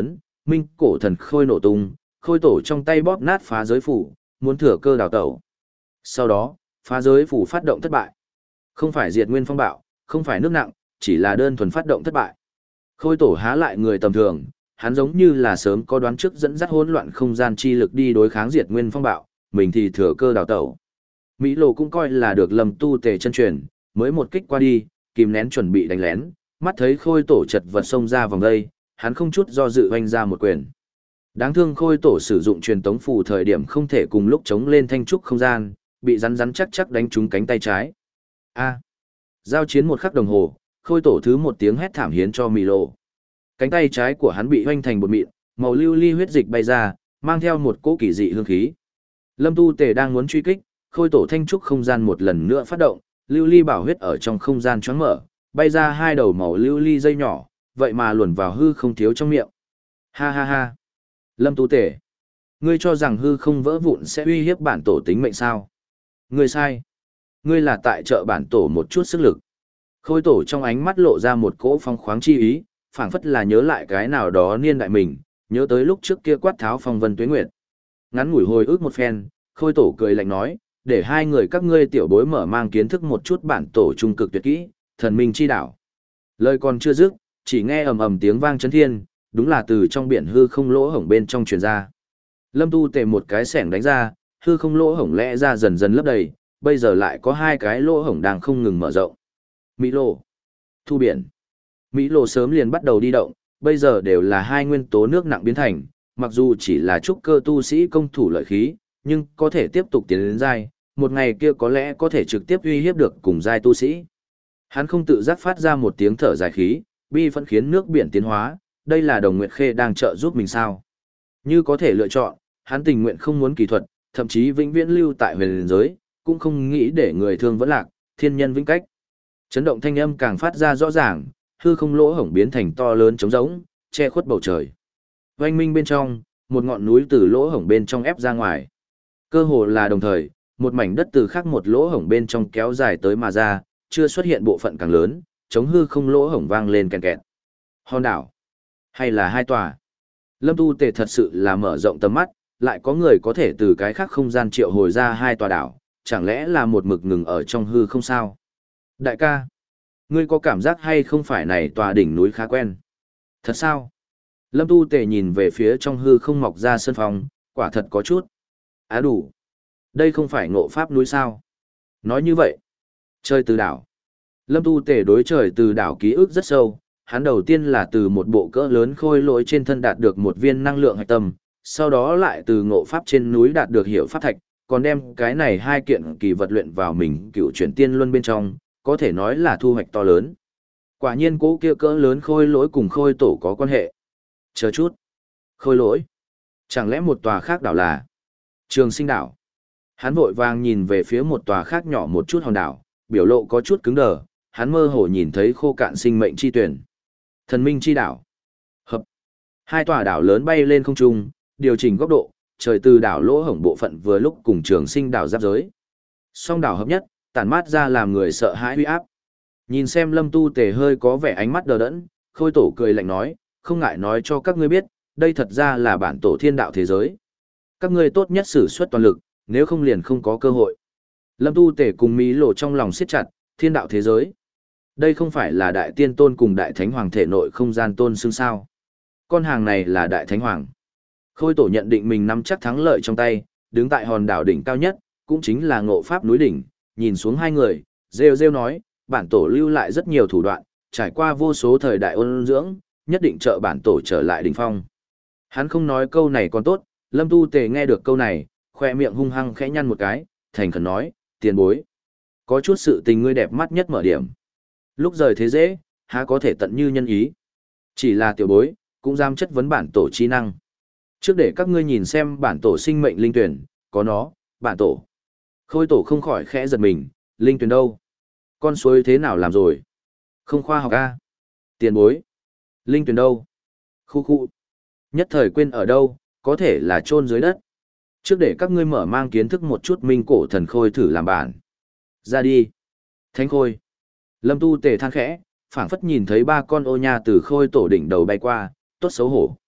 minh cổ thần khôi nổ tung, khôi tổ trong tay bóp nát phá giới phủ, muốn thừa cơ đào tẩu. Sau đó, phá giới phủ phát động thất bại. Không phải diệt nguyên phong bạo, không phải nước nặng, chỉ là đơn thuần phát động thất bại. Khôi tổ há lại người tầm thường, hắn giống như là sớm có đoán trước dẫn dắt hỗn loạn không gian chi lực đi đối kháng diệt nguyên phong bạo, mình thì thừa cơ đào tẩu. Mỹ Lộ cũng coi là được Lâm Tu Tề chân truyền, mới một kích qua đi, kìm nén chuẩn bị đánh lén, mắt thấy khôi tổ chật vật xông ra vòng đây, hắn không chút do dự oanh ra một quyền. Đáng thương khôi tổ sử dụng truyền tống phù thời điểm không thể cùng lúc chống lên thanh trúc không gian, bị rắn rắn chắc chắc đánh trúng cánh tay trái. A. Giao chiến một khắc đồng hồ, khôi tổ thứ một tiếng hét thảm hiến cho Mỹ Lộ. Cánh tay trái của hắn bị hoanh thành bột mịn, màu lưu ly huyết dịch bay ra, mang theo một cỗ kỳ dị hương khí. Lâm Tu Tề đang muốn truy kích, khôi tổ thanh trúc không gian một lần nữa phát động, lưu ly bảo huyết ở trong không gian choáng mở, bay ra hai đầu màu lưu ly dây nhỏ, vậy mà luồn vào hư không thiếu trong miệng. Ha ha ha. Lâm Tu Tề, ngươi cho rằng hư không vỡ vụn sẽ uy hiếp bản tổ tính mệnh sao? Ngươi sai. Ngươi là tại trợ bản tổ một chút sức lực. Khôi tổ trong ánh mắt lộ ra một cỗ phong khoáng chi ý, phảng phất là nhớ lại cái nào đó niên đại mình, nhớ tới lúc trước kia quát tháo phong vân tuế nguyệt. Ngắn ngủi hồi ức một phen, khôi tổ cười lạnh nói, để hai người các ngươi tiểu bối mở mang kiến thức một chút bản tổ trung cực tuyệt kỹ, thần minh chi đảo. Lời còn chưa dứt, chỉ nghe ầm ầm tiếng vang chấn thiên, đúng là từ trong biển hư không lỗ hổng bên trong truyền ra. Lâm Tu Tề một cái xẻng đánh ra, hư không lỗ hổng lẽ ra dần dần lấp đầy, bây giờ lại có hai cái lỗ hổng đang không ngừng mở rộng. Mỹ Lô, thu biển. Mỹ Lô sớm liền bắt đầu đi động, bây giờ đều là hai nguyên tố nước nặng biến thành, mặc dù chỉ là trúc cơ tu sĩ công thủ lợi khí, nhưng có thể tiếp tục tiến đến giai, một ngày kia có lẽ có thể trực tiếp uy hiếp được cùng giai tu sĩ. Hắn không tự giác phát ra một tiếng thở dài khí, bi phẫn khiến nước biển tiến hóa, đây là Đồng Nguyệt Khê đang trợ giúp mình sao? Như có thể lựa chọn, hắn tình nguyện không muốn kỳ thuật, thậm chí vĩnh viễn lưu tại huyền giới, cũng không nghĩ để người thương vẫn lạc, thiên nhân vĩnh cách. Chấn động thanh âm càng phát ra rõ ràng, hư không lỗ hổng biến thành to lớn trống rỗng, che khuất bầu trời. Oanh minh bên trong, một ngọn núi từ lỗ hổng bên trong ép ra ngoài. Cơ hồ là đồng thời, một mảnh đất từ khác một lỗ hổng bên trong kéo dài tới mà ra, chưa xuất hiện bộ phận càng lớn, chống hư không lỗ hổng vang lên kèn kẹt. Hòn đảo, hay là hai tòa. Lâm Tu Tề thật sự là mở rộng tầm mắt, lại có người có thể từ cái khác không gian triệu hồi ra hai tòa đảo, chẳng lẽ là một mực ngừng ở trong hư không sao? Đại ca, ngươi có cảm giác hay không phải này tòa đỉnh núi khá quen? Thật sao? Lâm Tu Tề nhìn về phía trong hư không mọc ra sơn phong, quả thật có chút. Á đủ. Đây không phải ngộ pháp núi sao? Nói như vậy. Trời từ đảo. Lâm Tu Tề đối trời từ đảo ký ức rất sâu, hắn đầu tiên là từ một bộ cỡ lớn khôi lỗi trên thân đạt được một viên năng lượng hạch tâm, sau đó lại từ ngộ pháp trên núi đạt được hiểu pháp thạch, còn đem cái này hai kiện kỳ vật luyện vào mình cựu chuyển tiên luân bên trong, có thể nói là thu hoạch to lớn. Quả nhiên cố kia cỡ lớn khôi lỗi cùng khôi tổ có quan hệ. Chờ chút. Khôi lỗi. Chẳng lẽ một tòa khác đảo là Trường Sinh đảo? Hắn vội vàng nhìn về phía một tòa khác nhỏ một chút hòn đảo, biểu lộ có chút cứng đờ, hắn mơ hồ nhìn thấy khô cạn sinh mệnh chi tuyển. Thần minh chi đảo. Hợp. Hai tòa đảo lớn bay lên không trung, điều chỉnh góc độ, trời từ đảo lỗ hổng bộ phận vừa lúc cùng Trường Sinh đảo giáp giới. Song đảo hợp nhất, tản mát ra làm người sợ hãi uy áp. Nhìn xem Lâm Tu Tề hơi có vẻ ánh mắt đờ đẫn, khôi tổ cười lạnh nói, không ngại nói cho các ngươi biết, đây thật ra là bản tổ thiên đạo thế giới. Các ngươi tốt nhất sử xuất toàn lực, nếu không liền không có cơ hội. Lâm Tu Tề cùng Mỹ Lộ trong lòng siết chặt, thiên đạo thế giới. Đây không phải là đại tiên tôn cùng đại thánh hoàng thể nội không gian tôn xưng sao. Con hàng này là đại thánh hoàng. Khôi tổ nhận định mình nắm chắc thắng lợi trong tay, đứng tại hòn đảo đỉnh cao nhất, cũng chính là ngộ pháp núi đỉnh, nhìn xuống hai người, rêu rêu nói, bản tổ lưu lại rất nhiều thủ đoạn, trải qua vô số thời đại ôn dưỡng, nhất định trợ bản tổ trở lại đỉnh phong. Hắn không nói câu này còn tốt, Lâm Tu Tề nghe được câu này, khoe miệng hung hăng khẽ nhăn một cái, thành khẩn nói, tiền bối. Có chút sự tình ngươi đẹp mắt nhất mở điểm. Lúc rời thế dễ, há có thể tận như nhân ý. Chỉ là tiểu bối, cũng dám chất vấn bản tổ chi năng. Trước để các ngươi nhìn xem bản tổ sinh mệnh linh tuyển, có nó, bản tổ. Khôi tổ không khỏi khẽ giật mình, linh tuyển đâu? Con suối thế nào làm rồi? Không khoa học a. Tiền bối. Linh tuyển đâu? Khu khu. Nhất thời quên ở đâu, có thể là chôn dưới đất. Trước để các ngươi mở mang kiến thức một chút minh cổ thần khôi thử làm bản. Ra đi. Thánh khôi. Lâm Tu Tề than khẽ, phảng phất nhìn thấy ba con ô nha từ khôi tổ đỉnh đầu bay qua, tốt xấu hổ.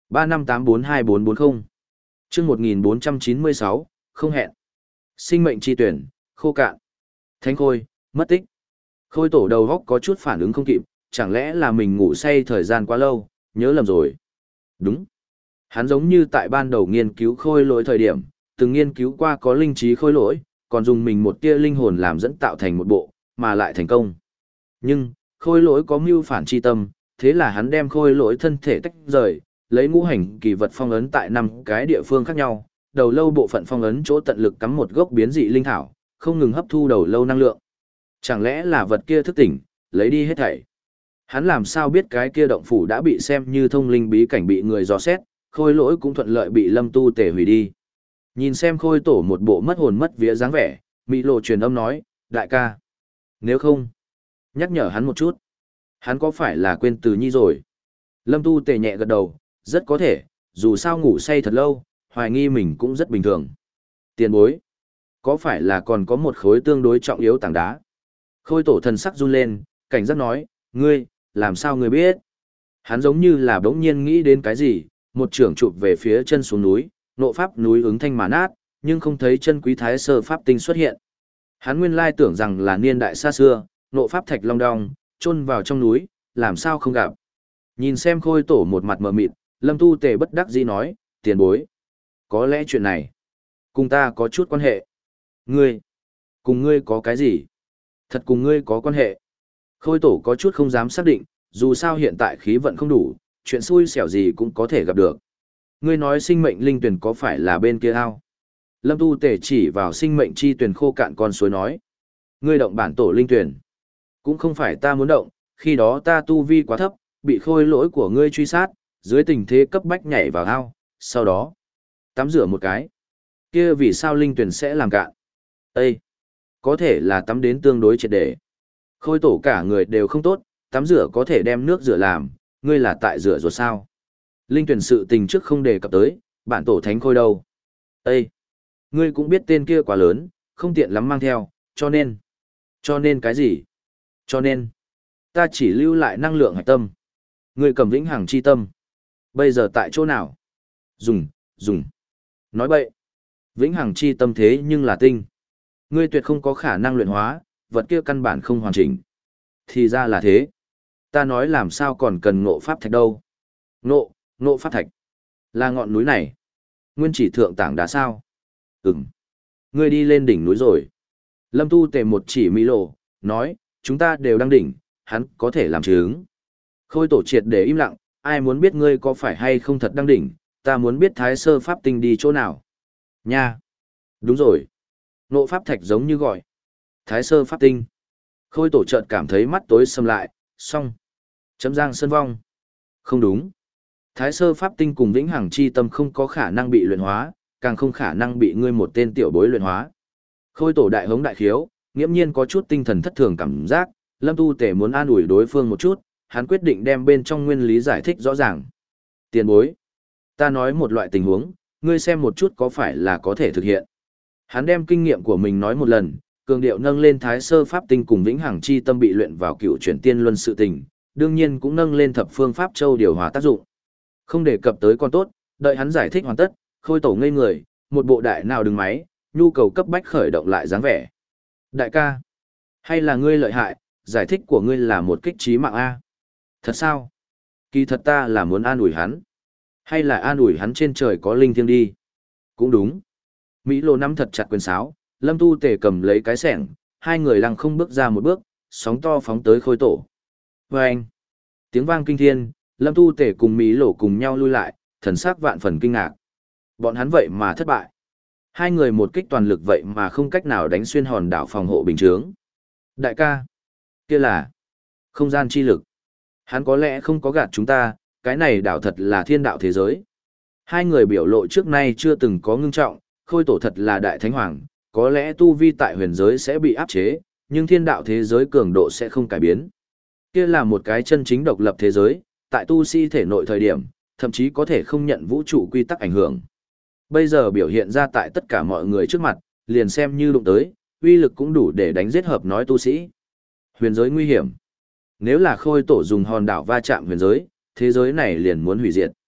ba năm tám bốn hai bốn bốn không. Chương một nghìn bốn trăm chín mươi sáu, không hẹn. Sinh mệnh chi tuyển, khô cạn. Thánh Khôi, mất tích. Khôi tổ đầu góc có chút phản ứng không kịp, chẳng lẽ là mình ngủ say thời gian quá lâu, nhớ lầm rồi. Đúng. Hắn giống như tại ban đầu nghiên cứu khôi lỗi thời điểm, từng nghiên cứu qua có linh trí khôi lỗi, còn dùng mình một tia linh hồn làm dẫn tạo thành một bộ, mà lại thành công. Nhưng, khôi lỗi có mưu phản chi tâm, thế là hắn đem khôi lỗi thân thể tách rời, lấy ngũ hành kỳ vật phong ấn tại năm cái địa phương khác nhau, đầu lâu bộ phận phong ấn chỗ tận lực cắm một gốc biến dị linh thảo, không ngừng hấp thu đầu lâu năng lượng. Chẳng lẽ là vật kia thức tỉnh, lấy đi hết thảy. Hắn làm sao biết cái kia động phủ đã bị xem như thông linh bí cảnh bị người dò xét, khôi lỗi cũng thuận lợi bị Lâm Tu Tể hủy đi. Nhìn xem khôi tổ một bộ mất hồn mất vía dáng vẻ, Mỹ Lộ truyền âm nói, đại ca. Nếu không, nhắc nhở hắn một chút. Hắn có phải là quên từ nhi rồi? Lâm Tu Tể nhẹ gật đầu, rất có thể, dù sao ngủ say thật lâu, hoài nghi mình cũng rất bình thường. Tiền bối, có phải là còn có một khối tương đối trọng yếu tảng đá? Khôi tổ thần sắc run lên, cảnh giác nói, ngươi, làm sao ngươi biết? Hắn giống như là bỗng nhiên nghĩ đến cái gì, một trưởng chụp về phía chân xuống núi, nộ pháp núi ứng thanh mà nát, nhưng không thấy chân quý thái sơ pháp tinh xuất hiện. Hắn nguyên lai tưởng rằng là niên đại xa xưa, nộ pháp thạch long đong, chôn vào trong núi, làm sao không gặp. Nhìn xem khôi tổ một mặt mờ mịt, Lâm Tu Tề bất đắc dĩ nói, tiền bối. Có lẽ chuyện này, cùng ta có chút quan hệ. Ngươi, cùng ngươi có cái gì? Thật cùng ngươi có quan hệ. Khôi tổ có chút không dám xác định, dù sao hiện tại khí vận không đủ, chuyện xui xẻo gì cũng có thể gặp được. Ngươi nói sinh mệnh linh tuyển có phải là bên kia ao? Lâm Tu Tề chỉ vào sinh mệnh chi tuyển khô cạn con suối nói. Ngươi động bản tổ linh tuyển. Cũng không phải ta muốn động, khi đó ta tu vi quá thấp, bị khôi lỗi của ngươi truy sát, dưới tình thế cấp bách nhảy vào ao, sau đó tắm rửa một cái. Kia vì sao linh tuyển sẽ làm cạn? Ê! Có thể là tắm đến tương đối triệt để. Khôi tổ cả người đều không tốt, tắm rửa có thể đem nước rửa làm, ngươi là tại rửa rồi sao? Linh tuyển sự tình trước không đề cập tới, bản tổ thánh khôi đâu? Ê! Ngươi cũng biết tên kia quá lớn, không tiện lắm mang theo, cho nên. Cho nên cái gì? Cho nên, ta chỉ lưu lại năng lượng hạch tâm. Ngươi cầm vĩnh hằng chi tâm. Bây giờ tại chỗ nào? Dùng, dùng. Nói bậy. Vĩnh hằng chi tâm thế nhưng là tinh. Ngươi tuyệt không có khả năng luyện hóa, vật kia căn bản không hoàn chỉnh. Thì ra là thế. Ta nói làm sao còn cần ngộ pháp thạch đâu. Ngộ, ngộ pháp thạch. Là ngọn núi này. Nguyên chỉ thượng tảng đá sao? Ừm. Ngươi đi lên đỉnh núi rồi. Lâm Tu Tề một chỉ Mỹ Lộ, nói, chúng ta đều đang đỉnh, hắn có thể làm chứng. Khôi tổ triệt để im lặng, ai muốn biết ngươi có phải hay không thật đang đỉnh, ta muốn biết thái sơ pháp tinh đi chỗ nào. Nha. Đúng rồi. Nộ pháp thạch giống như gọi. Thái sơ pháp tinh. Khôi tổ chợt cảm thấy mắt tối sầm lại, xong. Chấm giang sơn vong. Không đúng. Thái sơ pháp tinh cùng vĩnh hằng chi tâm không có khả năng bị luyện hóa, càng không khả năng bị ngươi một tên tiểu bối luyện hóa. Khôi tổ đại hống đại khiếu, nghiễm nhiên có chút tinh thần thất thường cảm giác, Lâm Tu Tể muốn an ủi đối phương một chút, hắn quyết định đem bên trong nguyên lý giải thích rõ ràng. Tiền bối. Ta nói một loại tình huống, ngươi xem một chút có phải là có thể thực hiện. Hắn đem kinh nghiệm của mình nói một lần, cường điệu nâng lên thái sơ pháp tinh cùng vĩnh hằng chi tâm bị luyện vào cựu chuyển tiên luân sự tình, đương nhiên cũng nâng lên thập phương pháp châu điều hòa tác dụng. Không đề cập tới con tốt, đợi hắn giải thích hoàn tất, khôi tổ ngây người, một bộ đại nào đừng máy, nhu cầu cấp bách khởi động lại dáng vẻ. Đại ca, hay là ngươi lợi hại, giải thích của ngươi là một kích trí mạng A. Thật sao? Kỳ thật ta là muốn an ủi hắn. Hay là an ủi hắn trên trời có linh thiêng đi. Cũng đúng. Mỹ Lô nắm thật chặt quyền sáo, Lâm Tu Tề cầm lấy cái sẻng, hai người lăng không bước ra một bước, sóng to phóng tới khôi tổ. Và anh, tiếng vang kinh thiên, Lâm Tu Tề cùng Mỹ Lô cùng nhau lui lại, thần sắc vạn phần kinh ngạc. Bọn hắn vậy mà thất bại. Hai người một kích toàn lực vậy mà không cách nào đánh xuyên hòn đảo phòng hộ bình chướng. Đại ca, kia là không gian chi lực. Hắn có lẽ không có gạt chúng ta, cái này đảo thật là thiên đạo thế giới. Hai người biểu lộ trước nay chưa từng có ngưng trọng, khôi tổ thật là đại thánh hoàng, có lẽ tu vi tại huyền giới sẽ bị áp chế, nhưng thiên đạo thế giới cường độ sẽ không cải biến. Kia là một cái chân chính độc lập thế giới, tại tu sĩ thể nội thời điểm, thậm chí có thể không nhận vũ trụ quy tắc ảnh hưởng. Bây giờ biểu hiện ra tại tất cả mọi người trước mặt, liền xem như đụng tới, uy lực cũng đủ để đánh giết hợp nói tu sĩ. Huyền giới nguy hiểm. Nếu là khôi tổ dùng hòn đảo va chạm huyền giới, thế giới này liền muốn hủy diệt.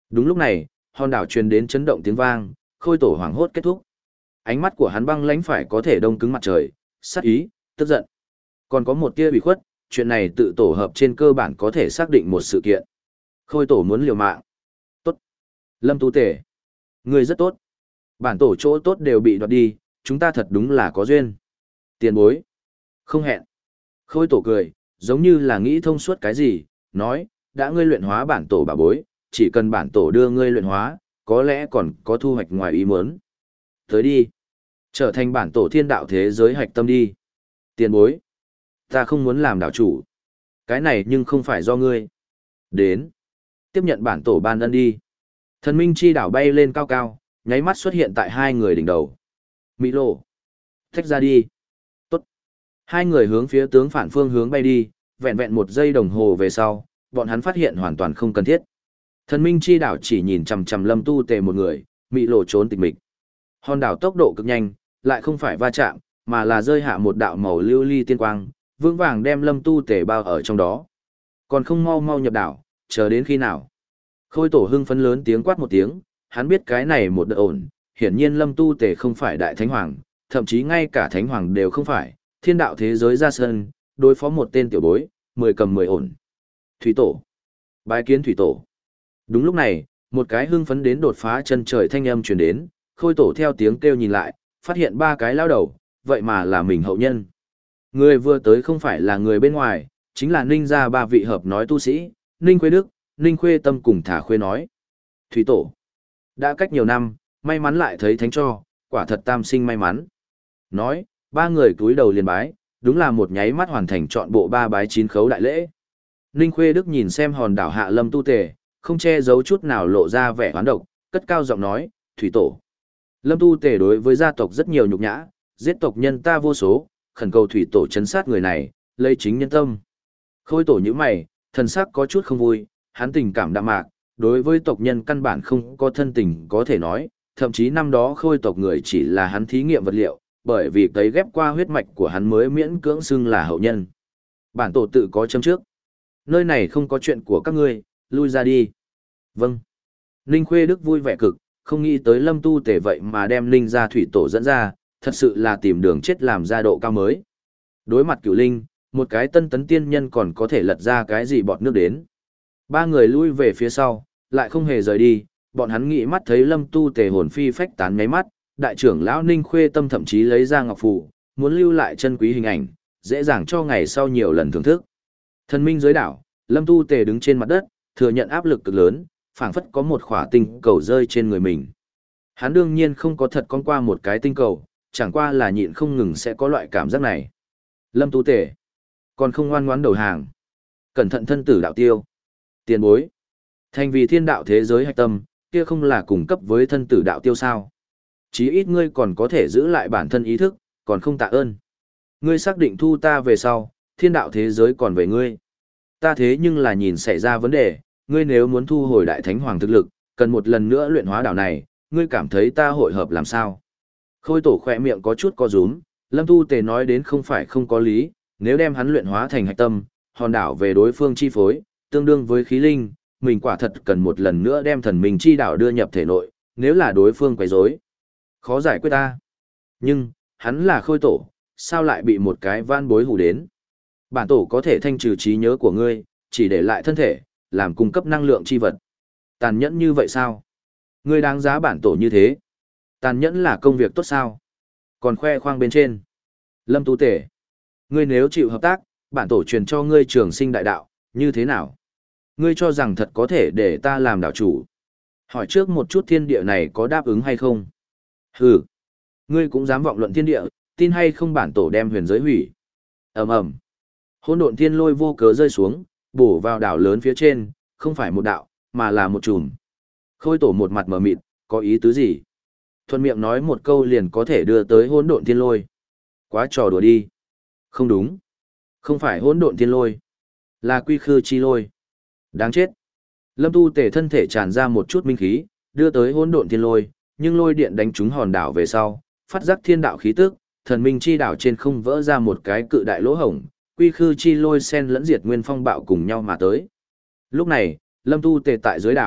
Đúng lúc này, hòn đảo truyền đến chấn động tiếng vang, Khôi Tổ hoảng hốt kết thúc. Ánh mắt của hắn băng lãnh phải có thể đông cứng mặt trời, sát ý, tức giận. Còn có một tia bị khuất, chuyện này tự tổ hợp trên cơ bản có thể xác định một sự kiện. Khôi Tổ muốn liều mạng. Tốt. Lâm Tu Tể. Người rất tốt. Bản tổ chỗ tốt đều bị đoạt đi, chúng ta thật đúng là có duyên. Tiền bối. Không hẹn. Khôi Tổ cười, giống như là nghĩ thông suốt cái gì, nói, đã ngươi luyện hóa bản tổ bà bối, chỉ cần bản tổ đưa ngươi luyện hóa, có lẽ còn có thu hoạch ngoài ý muốn. Tới đi. Trở thành bản tổ thiên đạo thế giới hạch tâm đi. Tiền bối. Ta không muốn làm đảo chủ. Cái này nhưng không phải do ngươi. Đến. Tiếp nhận bản tổ ban ân đi. Thần minh chi đảo bay lên cao cao, nháy mắt xuất hiện tại hai người đỉnh đầu. Mỹ lộ. Thách ra đi. Tốt. Hai người hướng phía tướng phản phương hướng bay đi, vẹn vẹn một giây đồng hồ về sau, bọn hắn phát hiện hoàn toàn không cần thiết. Thần minh chi đảo chỉ nhìn chằm chằm Lâm Tu Tề một người, Mỹ lộ trốn tịch mịch. Hòn đảo tốc độ cực nhanh, lại không phải va chạm, mà là rơi hạ một đạo màu lưu ly tiên quang, vững vàng đem Lâm Tu Tề bao ở trong đó. Còn không mau mau nhập đảo, chờ đến khi nào? Khôi Tổ hưng phấn lớn tiếng quát một tiếng, hắn biết cái này một đợt ổn, hiển nhiên Lâm Tu Tề không phải đại thánh hoàng, thậm chí ngay cả thánh hoàng đều không phải, thiên đạo thế giới ra sân, đối phó một tên tiểu bối, mười cầm mười ổn. Thủy Tổ. Bái kiến Thủy Tổ. Đúng lúc này, một cái hưng phấn đến đột phá chân trời thanh âm truyền đến, Khôi Tổ theo tiếng kêu nhìn lại, phát hiện ba cái lao đầu, vậy mà là mình hậu nhân. Người vừa tới không phải là người bên ngoài, chính là Ninh gia ba vị hợp nói tu sĩ, Ninh Khuê Đức, Ninh Khuê Tâm cùng Thả Khuê nói. Thủy Tổ. Đã cách nhiều năm, may mắn lại thấy thánh cho, quả thật tam sinh may mắn. Nói, ba người cúi đầu liền bái, đúng là một nháy mắt hoàn thành trọn bộ ba bái chín khấu đại lễ. Ninh Khuê Đức nhìn xem hòn đảo hạ Lâm Tu Tề, không che giấu chút nào lộ ra vẻ hoán độc, cất cao giọng nói, Thủy Tổ. Lâm Tu Tề đối với gia tộc rất nhiều nhục nhã, giết tộc nhân ta vô số, khẩn cầu Thủy Tổ chấn sát người này, lấy chính nhân tâm. Khôi Tổ như mày, thần sắc có chút không vui, hắn tình cảm đạm mạc, đối với tộc nhân căn bản không có thân tình có thể nói, thậm chí năm đó Khôi tộc người chỉ là hắn thí nghiệm vật liệu, bởi vì cấy ghép qua huyết mạch của hắn mới miễn cưỡng xưng là hậu nhân. Bản tổ tự có châm trước. Nơi này không có chuyện của các ngươi, lui ra đi. Vâng. Ninh Khuê Đức vui vẻ cực, không nghĩ tới Lâm Tu Tề vậy mà đem Ninh gia Thủy Tổ dẫn ra, thật sự là tìm đường chết làm ra độ cao mới. Đối mặt Cửu Linh, một cái tân tấn tiên nhân còn có thể lật ra cái gì bọt nước đến. Ba người lui về phía sau, lại không hề rời đi, bọn hắn nghĩ mắt thấy Lâm Tu Tề hồn phi phách tán ngáy mắt, đại trưởng lão Ninh Khuê Tâm thậm chí lấy ra ngọc phù, muốn lưu lại chân quý hình ảnh, dễ dàng cho ngày sau nhiều lần thưởng thức. Thần minh dưới đảo, Lâm Tu Tề đứng trên mặt đất, thừa nhận áp lực cực lớn, phảng phất có một khỏa tinh cầu rơi trên người mình. Hắn đương nhiên không có thật con qua một cái tinh cầu, chẳng qua là nhịn không ngừng sẽ có loại cảm giác này. Lâm Tu Tề, còn không ngoan ngoãn đầu hàng. Cẩn thận thân tử đạo tiêu. Tiền bối. Thành vì thiên đạo thế giới hạch tâm, kia không là cùng cấp với thân tử đạo tiêu sao. Chí ít ngươi còn có thể giữ lại bản thân ý thức, còn không tạ ơn. Ngươi xác định thu ta về sau, thiên đạo thế giới còn về ngươi. Ta thế nhưng là nhìn xảy ra vấn đề, ngươi nếu muốn thu hồi đại thánh hoàng thực lực, cần một lần nữa luyện hóa đảo này, ngươi cảm thấy ta hội hợp làm sao? Khôi Tổ khỏe miệng có chút co rúm, Lâm Tu Tề nói đến không phải không có lý, nếu đem hắn luyện hóa thành hạch tâm, hòn đảo về đối phương chi phối, tương đương với khí linh, mình quả thật cần một lần nữa đem thần minh chi đảo đưa nhập thể nội, nếu là đối phương quấy rối, khó giải quyết ta. Nhưng, hắn là Khôi Tổ, sao lại bị một cái van bối hù đến? Bản tổ có thể thanh trừ trí nhớ của ngươi, chỉ để lại thân thể, làm cung cấp năng lượng chi vật. Tàn nhẫn như vậy sao? Ngươi đáng giá bản tổ như thế. Tàn nhẫn là công việc tốt sao? Còn khoe khoang bên trên. Lâm Tu Tề, ngươi nếu chịu hợp tác, bản tổ truyền cho ngươi trường sinh đại đạo, như thế nào? Ngươi cho rằng thật có thể để ta làm đảo chủ? Hỏi trước một chút thiên địa này có đáp ứng hay không? Hừ, ngươi cũng dám vọng luận thiên địa, tin hay không bản tổ đem huyền giới hủy? Ầm ầm. Hỗn độn thiên lôi vô cớ rơi xuống, bổ vào đảo lớn phía trên, không phải một đạo, mà là một chùm. Khôi Tổ một mặt mờ mịt, có ý tứ gì? Thuận miệng nói một câu liền có thể đưa tới hỗn độn thiên lôi. Quá trò đùa đi. Không đúng. Không phải hỗn độn thiên lôi, là quy khư chi lôi. Đáng chết. Lâm Tu Tề thân thể tràn ra một chút minh khí, đưa tới hỗn độn thiên lôi, nhưng lôi điện đánh trúng hòn đảo về sau, phát giác thiên đạo khí tức, thần minh chi đảo trên không vỡ ra một cái cự đại lỗ hổng, quy khư chi lôi sen lẫn diệt nguyên phong bạo cùng nhau mà tới. Lúc này, Lâm Tu Tề tại dưới đảo,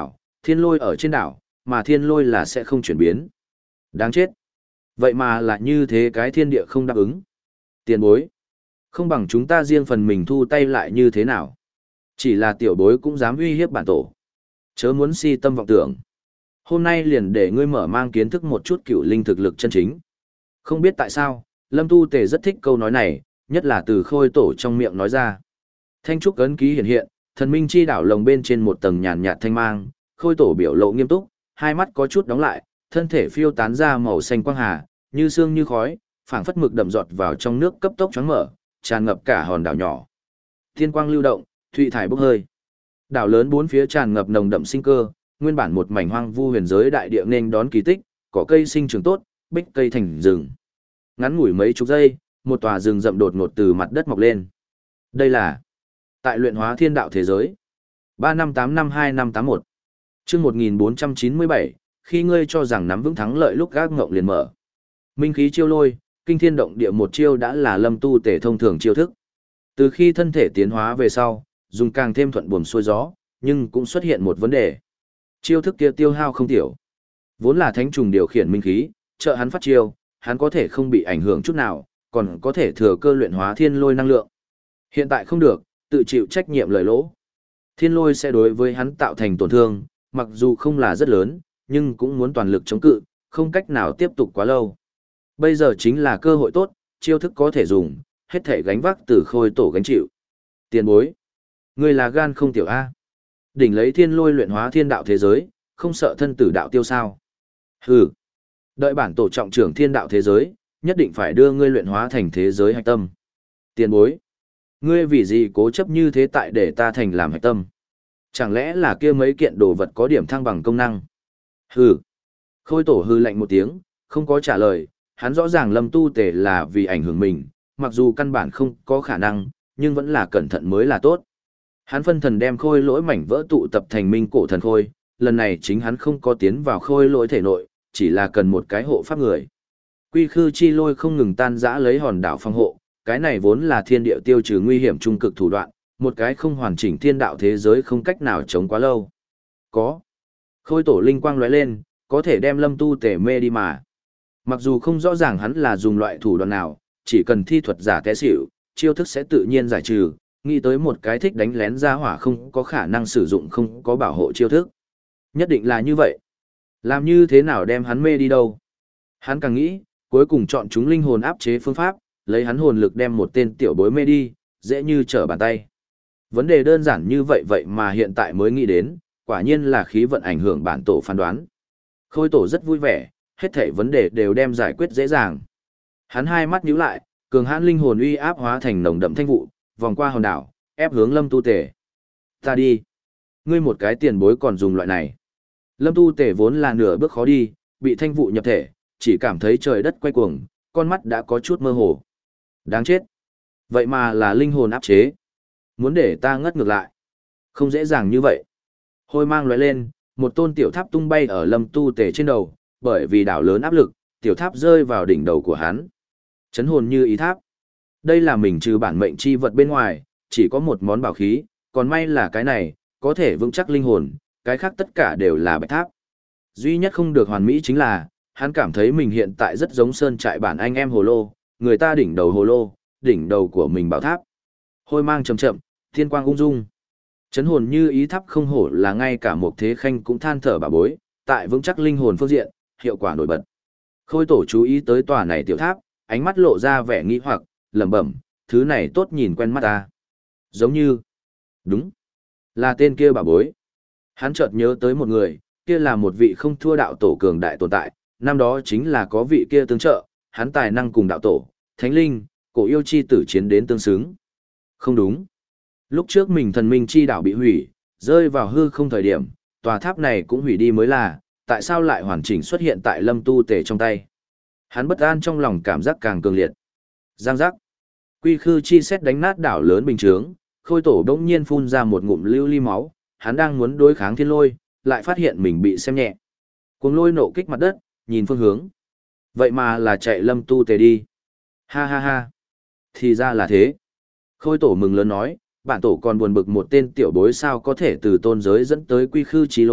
thiên lôi ở trên đảo, mà thiên lôi là sẽ không chuyển biến. Đáng chết. Vậy mà là như thế cái thiên địa không đáp ứng. Tiền bối. Không bằng chúng ta riêng phần mình thu tay lại như thế nào. Chỉ là tiểu bối cũng dám uy hiếp bản tổ. Chớ muốn si tâm vọng tưởng. Hôm nay liền để ngươi mở mang kiến thức một chút cựu linh thực lực chân chính. Không biết tại sao, Lâm Tu Tề rất thích câu nói này, nhất là từ Khôi Tổ trong miệng nói ra. Thanh trúc ấn ký hiện hiện, thần minh chi đảo lồng bên trên một tầng nhàn nhạt thanh mang, Khôi Tổ biểu lộ nghiêm túc, hai mắt có chút đóng lại, thân thể phiêu tán ra màu xanh quang hà, như sương như khói, phảng phất mực đậm giọt vào trong nước cấp tốc choáng mở, tràn ngập cả hòn đảo nhỏ. Thiên quang lưu động, thủy thải bốc hơi. Đảo lớn bốn phía tràn ngập nồng đậm sinh cơ, nguyên bản một mảnh hoang vu huyền giới đại địa nên đón kỳ tích, cỏ cây sinh trưởng tốt, bích cây thành rừng. Ngắn ngủi mấy chục giây, một tòa rừng rậm đột ngột từ mặt đất mọc lên. Đây là tại luyện hóa thiên đạo thế giới. ba năm tám năm hai năm tám một. Chương một nghìn bốn trăm chín mươi bảy, khi ngươi cho rằng nắm vững thắng lợi lúc gác ngộng liền mở. Minh khí chiêu lôi, kinh thiên động địa một chiêu đã là Lâm Tu Tề thông thường chiêu thức. Từ khi thân thể tiến hóa về sau, dùng càng thêm thuận buồm xuôi gió, nhưng cũng xuất hiện một vấn đề. Chiêu thức kia tiêu hao không tiểu. Vốn là thánh trùng điều khiển minh khí, trợ hắn phát chiêu, hắn có thể không bị ảnh hưởng chút nào, còn có thể thừa cơ luyện hóa thiên lôi năng lượng. Hiện tại không được, tự chịu trách nhiệm lời lỗ. Thiên lôi sẽ đối với hắn tạo thành tổn thương, mặc dù không là rất lớn, nhưng cũng muốn toàn lực chống cự, không cách nào tiếp tục quá lâu. Bây giờ chính là cơ hội tốt, chiêu thức có thể dùng, hết thể gánh vác từ Khôi Tổ gánh chịu. Tiền bối. Ngươi là gan không tiểu A. Đỉnh lấy thiên lôi luyện hóa thiên đạo thế giới, không sợ thân tử đạo tiêu sao. Hừ. Đợi bản tổ trọng trưởng thiên đạo thế giới, nhất định phải đưa ngươi luyện hóa thành thế giới hạch tâm. Tiền bối. Ngươi vì gì cố chấp như thế tại để ta thành làm hạch tâm? Chẳng lẽ là kia mấy kiện đồ vật có điểm thăng bằng công năng? Hừ. Khôi Tổ hừ lạnh một tiếng, không có trả lời, hắn rõ ràng Lâm Tu Tề là vì ảnh hưởng mình, mặc dù căn bản không có khả năng, nhưng vẫn là cẩn thận mới là tốt. Hắn phân thần đem khôi lỗi mảnh vỡ tụ tập thành minh cổ thần khôi, lần này chính hắn không có tiến vào khôi lỗi thể nội, chỉ là cần một cái hộ pháp người. Quy khư chi lôi không ngừng tan rã lấy hòn đảo phòng hộ, cái này vốn là thiên địa tiêu trừ nguy hiểm trung cực thủ đoạn, một cái không hoàn chỉnh thiên đạo thế giới không cách nào chống quá lâu. Có. Khôi Tổ linh quang lóe lên, có thể đem Lâm Tu Tề mê đi mà. Mặc dù không rõ ràng hắn là dùng loại thủ đoạn nào, chỉ cần thi thuật giả té xỉu, chiêu thức sẽ tự nhiên giải trừ, nghĩ tới một cái thích đánh lén ra hỏa không có khả năng sử dụng không có bảo hộ chiêu thức. Nhất định là như vậy. Làm như thế nào đem hắn mê đi đâu? Hắn càng nghĩ, cuối cùng chọn chúng linh hồn áp chế phương pháp, lấy hắn hồn lực đem một tên tiểu bối mê đi, dễ như trở bàn tay. Vấn đề đơn giản như vậy vậy mà hiện tại mới nghĩ đến, quả nhiên là khí vận ảnh hưởng bản tổ phán đoán. Khôi Tổ rất vui vẻ, hết thảy vấn đề đều đem giải quyết dễ dàng. Hắn hai mắt nhíu lại, cường hãn linh hồn uy áp hóa thành nồng đậm thanh vụ, vòng qua hòn đảo, ép hướng Lâm Tu Tề. Ta đi. Ngươi một cái tiền bối còn dùng loại này. Lâm Tu Tề vốn là nửa bước khó đi, bị thanh vụ nhập thể, chỉ cảm thấy trời đất quay cuồng, con mắt đã có chút mơ hồ. Đáng chết. Vậy mà là linh hồn áp chế. Muốn để ta ngất ngược lại. Không dễ dàng như vậy. Hôi mang lóe lên, một tôn tiểu tháp tung bay ở Lâm Tu Tề trên đầu, bởi vì đảo lớn áp lực, tiểu tháp rơi vào đỉnh đầu của hắn. Chấn hồn như ý tháp. Đây là mình trừ bản mệnh chi vật bên ngoài, chỉ có một món bảo khí, còn may là cái này, có thể vững chắc linh hồn, cái khác tất cả đều là bạch tháp. Duy nhất không được hoàn mỹ chính là, hắn cảm thấy mình hiện tại rất giống sơn trại bản anh em hồ lô, người ta đỉnh đầu hồ lô, đỉnh đầu của mình bảo tháp. Hôi mang chậm chậm, thiên quang ung dung. Chấn hồn như ý tháp không hổ là ngay cả một thế khanh cũng than thở bà bối, tại vững chắc linh hồn phương diện, hiệu quả nổi bật. Khôi Tổ chú ý tới tòa này tiểu tháp, ánh mắt lộ ra vẻ nghi hoặc, lẩm bẩm, thứ này tốt nhìn quen mắt ta. Giống như, đúng, là tên kia bà bối. Hắn chợt nhớ tới một người, kia là một vị không thua đạo tổ cường đại tồn tại, năm đó chính là có vị kia tương trợ, hắn tài năng cùng đạo tổ, thánh linh, cổ yêu chi tử chiến đến tương xứng. Không đúng. Lúc trước mình thần minh chi đảo bị hủy, rơi vào hư không thời điểm, tòa tháp này cũng hủy đi mới là, tại sao lại hoàn chỉnh xuất hiện tại Lâm Tu Tề trong tay. Hắn bất an trong lòng cảm giác càng cường liệt. Giang giác. Quy khư chi xét đánh nát đảo lớn bình chướng, Khôi Tổ đống nhiên phun ra một ngụm lưu ly máu, hắn đang muốn đối kháng thiên lôi, lại phát hiện mình bị xem nhẹ. Cuồng lôi nộ kích mặt đất, nhìn phương hướng. Vậy mà là chạy Lâm Tu Tề đi. Ha ha ha. Thì ra là thế. Khôi Tổ mừng lớn nói, bản tổ còn buồn bực một tên tiểu bối sao có thể từ tôn giới dẫn tới quy khư chi lôi,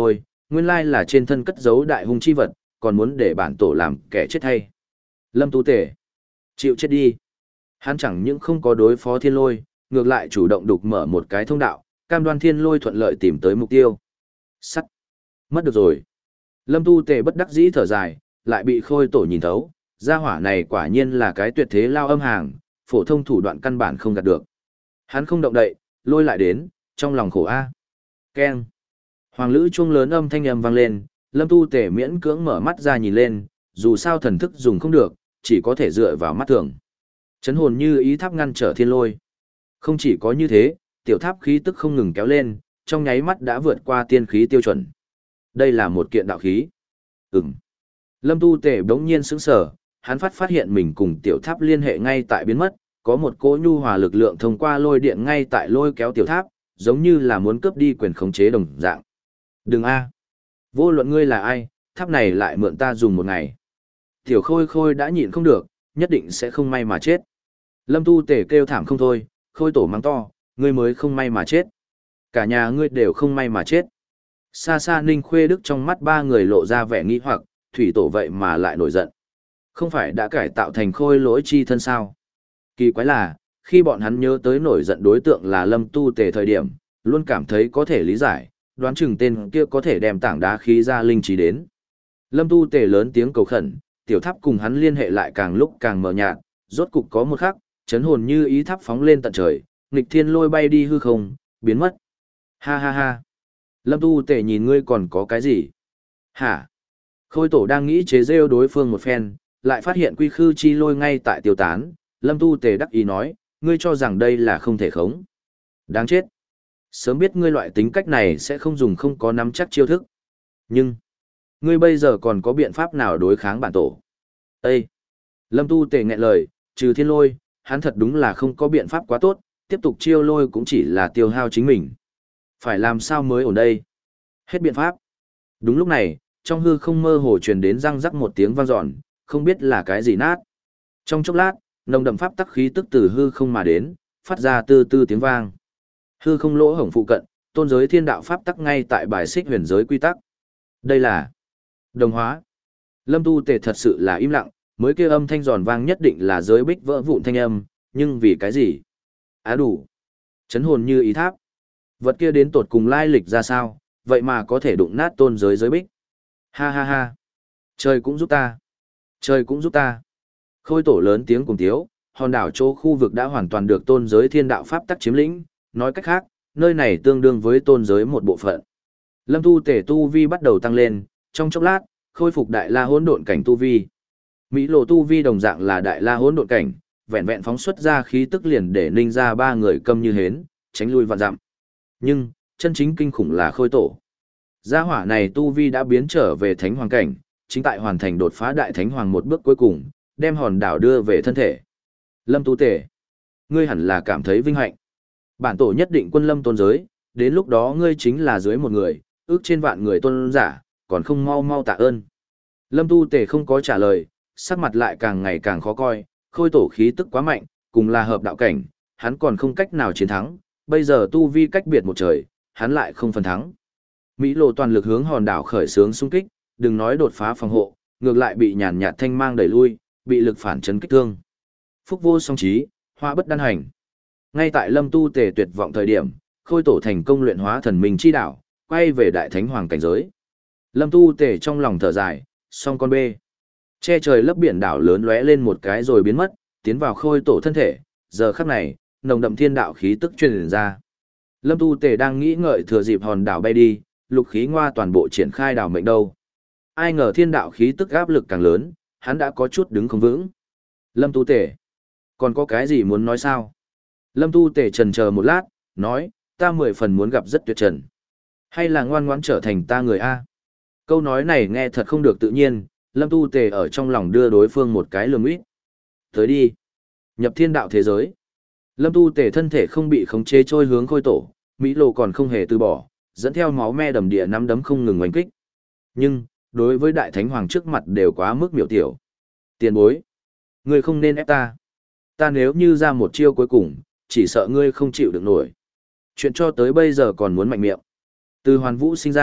nguyên lai là trên thân cất giấu đại hung chi vật, còn muốn để bản tổ làm kẻ chết hay. Lâm Tu Tể, chịu chết đi. Hắn chẳng những không có đối phó thiên lôi, ngược lại chủ động đục mở một cái thông đạo, cam đoan thiên lôi thuận lợi tìm tới mục tiêu. Sắt. Mất được rồi. Lâm Tu Tề bất đắc dĩ thở dài, lại bị khôi tổ nhìn thấu. Gia hỏa này quả nhiên là cái tuyệt thế lao âm hàng, phổ thông thủ đoạn căn bản không gạt được. Hắn không động đậy, lôi lại đến, trong lòng khổ a. Keng. Hoàng lữ chuông lớn âm thanh âm vang lên, Lâm Tu Tề miễn cưỡng mở mắt ra nhìn lên, dù sao thần thức dùng không được, chỉ có thể dựa vào mắt thường. Chấn hồn như ý tháp ngăn trở thiên lôi. Không chỉ có như thế, tiểu tháp khí tức không ngừng kéo lên, trong nháy mắt đã vượt qua tiên khí tiêu chuẩn. Đây là một kiện đạo khí. Ừm. Lâm Tu Tề đống nhiên sững sờ, hắn phát phát hiện mình cùng tiểu tháp liên hệ ngay tại biến mất, có một cỗ nhu hòa lực lượng thông qua lôi điện ngay tại lôi kéo tiểu tháp, giống như là muốn cướp đi quyền khống chế đồng dạng. Đừng a, vô luận ngươi là ai, tháp này lại mượn ta dùng một ngày. Tiểu Khôi Khôi đã nhịn không được, nhất định sẽ không may mà chết. Lâm Tu Tề kêu thảm không thôi, Khôi tổ mắng to, ngươi mới không may mà chết. Cả nhà ngươi đều không may mà chết. Xa xa Ninh Khuê Đức trong mắt ba người lộ ra vẻ nghi hoặc, thủy tổ vậy mà lại nổi giận. Không phải đã cải tạo thành khôi lỗi chi thân sao? Kỳ quái là, khi bọn hắn nhớ tới nổi giận đối tượng là Lâm Tu Tề thời điểm, luôn cảm thấy có thể lý giải, đoán chừng tên kia có thể đem tảng đá khí ra linh trí đến. Lâm Tu Tề lớn tiếng cầu khẩn, tiểu tháp cùng hắn liên hệ lại càng lúc càng mờ nhạt, rốt cục có một khắc, chấn hồn như ý tháp phóng lên tận trời, nghịch thiên lôi bay đi hư không, biến mất. Ha ha ha. Lâm Tu Tề nhìn ngươi còn có cái gì? Hả? Khôi tổ đang nghĩ chế rêu đối phương một phen, lại phát hiện quy khư chi lôi ngay tại tiêu tán. Lâm Tu Tề đắc ý nói, ngươi cho rằng đây là không thể khống. Đáng chết. Sớm biết ngươi loại tính cách này sẽ không dùng không có nắm chắc chiêu thức. Nhưng, ngươi bây giờ còn có biện pháp nào đối kháng bản tổ? Ê! Lâm Tu Tề nghẹn lời, trừ thiên lôi, hắn thật đúng là không có biện pháp quá tốt, tiếp tục chiêu lôi cũng chỉ là tiêu hao chính mình. Phải làm sao mới ổn đây? Hết biện pháp. Đúng lúc này, trong hư không mơ hồ truyền đến răng rắc một tiếng vang dọn, không biết là cái gì nát. Trong chốc lát, nồng đậm pháp tắc khí tức từ hư không mà đến, phát ra tư tư tiếng vang. Hư không lỗ hổng phụ cận, tôn giới thiên đạo pháp tắc ngay tại bài xích huyền giới quy tắc. Đây là đồng hóa. Lâm Tu Tề thật sự là im lặng, mới kia âm thanh giòn vang nhất định là giới bích vỡ vụn thanh âm, nhưng vì cái gì? Á đủ. Chấn hồn như ý tháp. Vật kia đến tột cùng lai lịch ra sao, vậy mà có thể đụng nát tôn giới giới bích. Ha ha ha. Trời cũng giúp ta. Trời cũng giúp ta. Khôi tổ lớn tiếng cùng tiếu, hòn đảo chỗ khu vực đã hoàn toàn được tôn giới thiên đạo pháp tắc chiếm lĩnh, nói cách khác, nơi này tương đương với tôn giới một bộ phận. Lâm Tu Tề tu vi bắt đầu tăng lên, trong chốc lát, khôi phục đại la hỗn độn cảnh tu vi. Mỹ lộ tu vi đồng dạng là đại la hỗn độn cảnh, vẹn vẹn phóng xuất ra khí tức liền để ninh ra ba người câm như hến, tránh lui vạn dặm. Nhưng, chân chính kinh khủng là khôi tổ. Gia hỏa này tu vi đã biến trở về thánh hoàng cảnh, chính tại hoàn thành đột phá đại thánh hoàng một bước cuối cùng, đem hòn đảo đưa về thân thể. Lâm Tu Tề, ngươi hẳn là cảm thấy vinh hạnh. Bản tổ nhất định quân lâm tôn giới, đến lúc đó ngươi chính là dưới một người, ước trên vạn người tôn giả, còn không mau mau tạ ơn. Lâm Tu Tề không có trả lời, sắc mặt lại càng ngày càng khó coi, khôi tổ khí tức quá mạnh, cùng là hợp đạo cảnh, hắn còn không cách nào chiến thắng, bây giờ tu vi cách biệt một trời, hắn lại không phần thắng. Mỹ lộ toàn lực hướng hòn đảo khởi xướng xung kích, đừng nói đột phá phòng hộ, ngược lại bị nhàn nhạt thanh mang đẩy lui, bị lực phản chấn kích thương. Phúc vô song trí, hoa bất đan hành. Ngay tại Lâm Tu Tề tuyệt vọng thời điểm, khôi tổ thành công luyện hóa thần minh chi đảo, quay về đại thánh hoàng cảnh giới. Lâm Tu Tề trong lòng thở dài, song con bê. Che trời lấp biển đảo lớn lóe lên một cái rồi biến mất, tiến vào khôi tổ thân thể, giờ khắc này, nồng đậm thiên đạo khí tức truyền ra. Lâm Tu Tề đang nghĩ ngợi thừa dịp hòn đảo bay đi, lục khí ngoa toàn bộ triển khai đảo mệnh đâu. Ai ngờ thiên đạo khí tức áp lực càng lớn, hắn đã có chút đứng không vững. Lâm Tu Tề, còn có cái gì muốn nói sao? Lâm Tu Tề chần chờ một lát, nói, ta mười phần muốn gặp rất tuyệt trần. Hay là ngoan ngoãn trở thành ta người A? Câu nói này nghe thật không được tự nhiên, Lâm Tu Tề ở trong lòng đưa đối phương một cái lườm ít. Tới đi. Nhập thiên đạo thế giới. Lâm Tu Tề thân thể không bị khống chế trôi hướng khôi tổ, Mỹ Lộ còn không hề từ bỏ, dẫn theo máu me đầm địa nắm đấm không ngừng oanh kích. Nhưng, đối với đại thánh hoàng trước mặt đều quá mức miểu tiểu. Tiền bối. Ngươi không nên ép ta. Ta nếu như ra một chiêu cuối cùng, chỉ sợ ngươi không chịu được nổi. Chuyện cho tới bây giờ còn muốn mạnh miệng. Từ hoàn vũ sinh ra,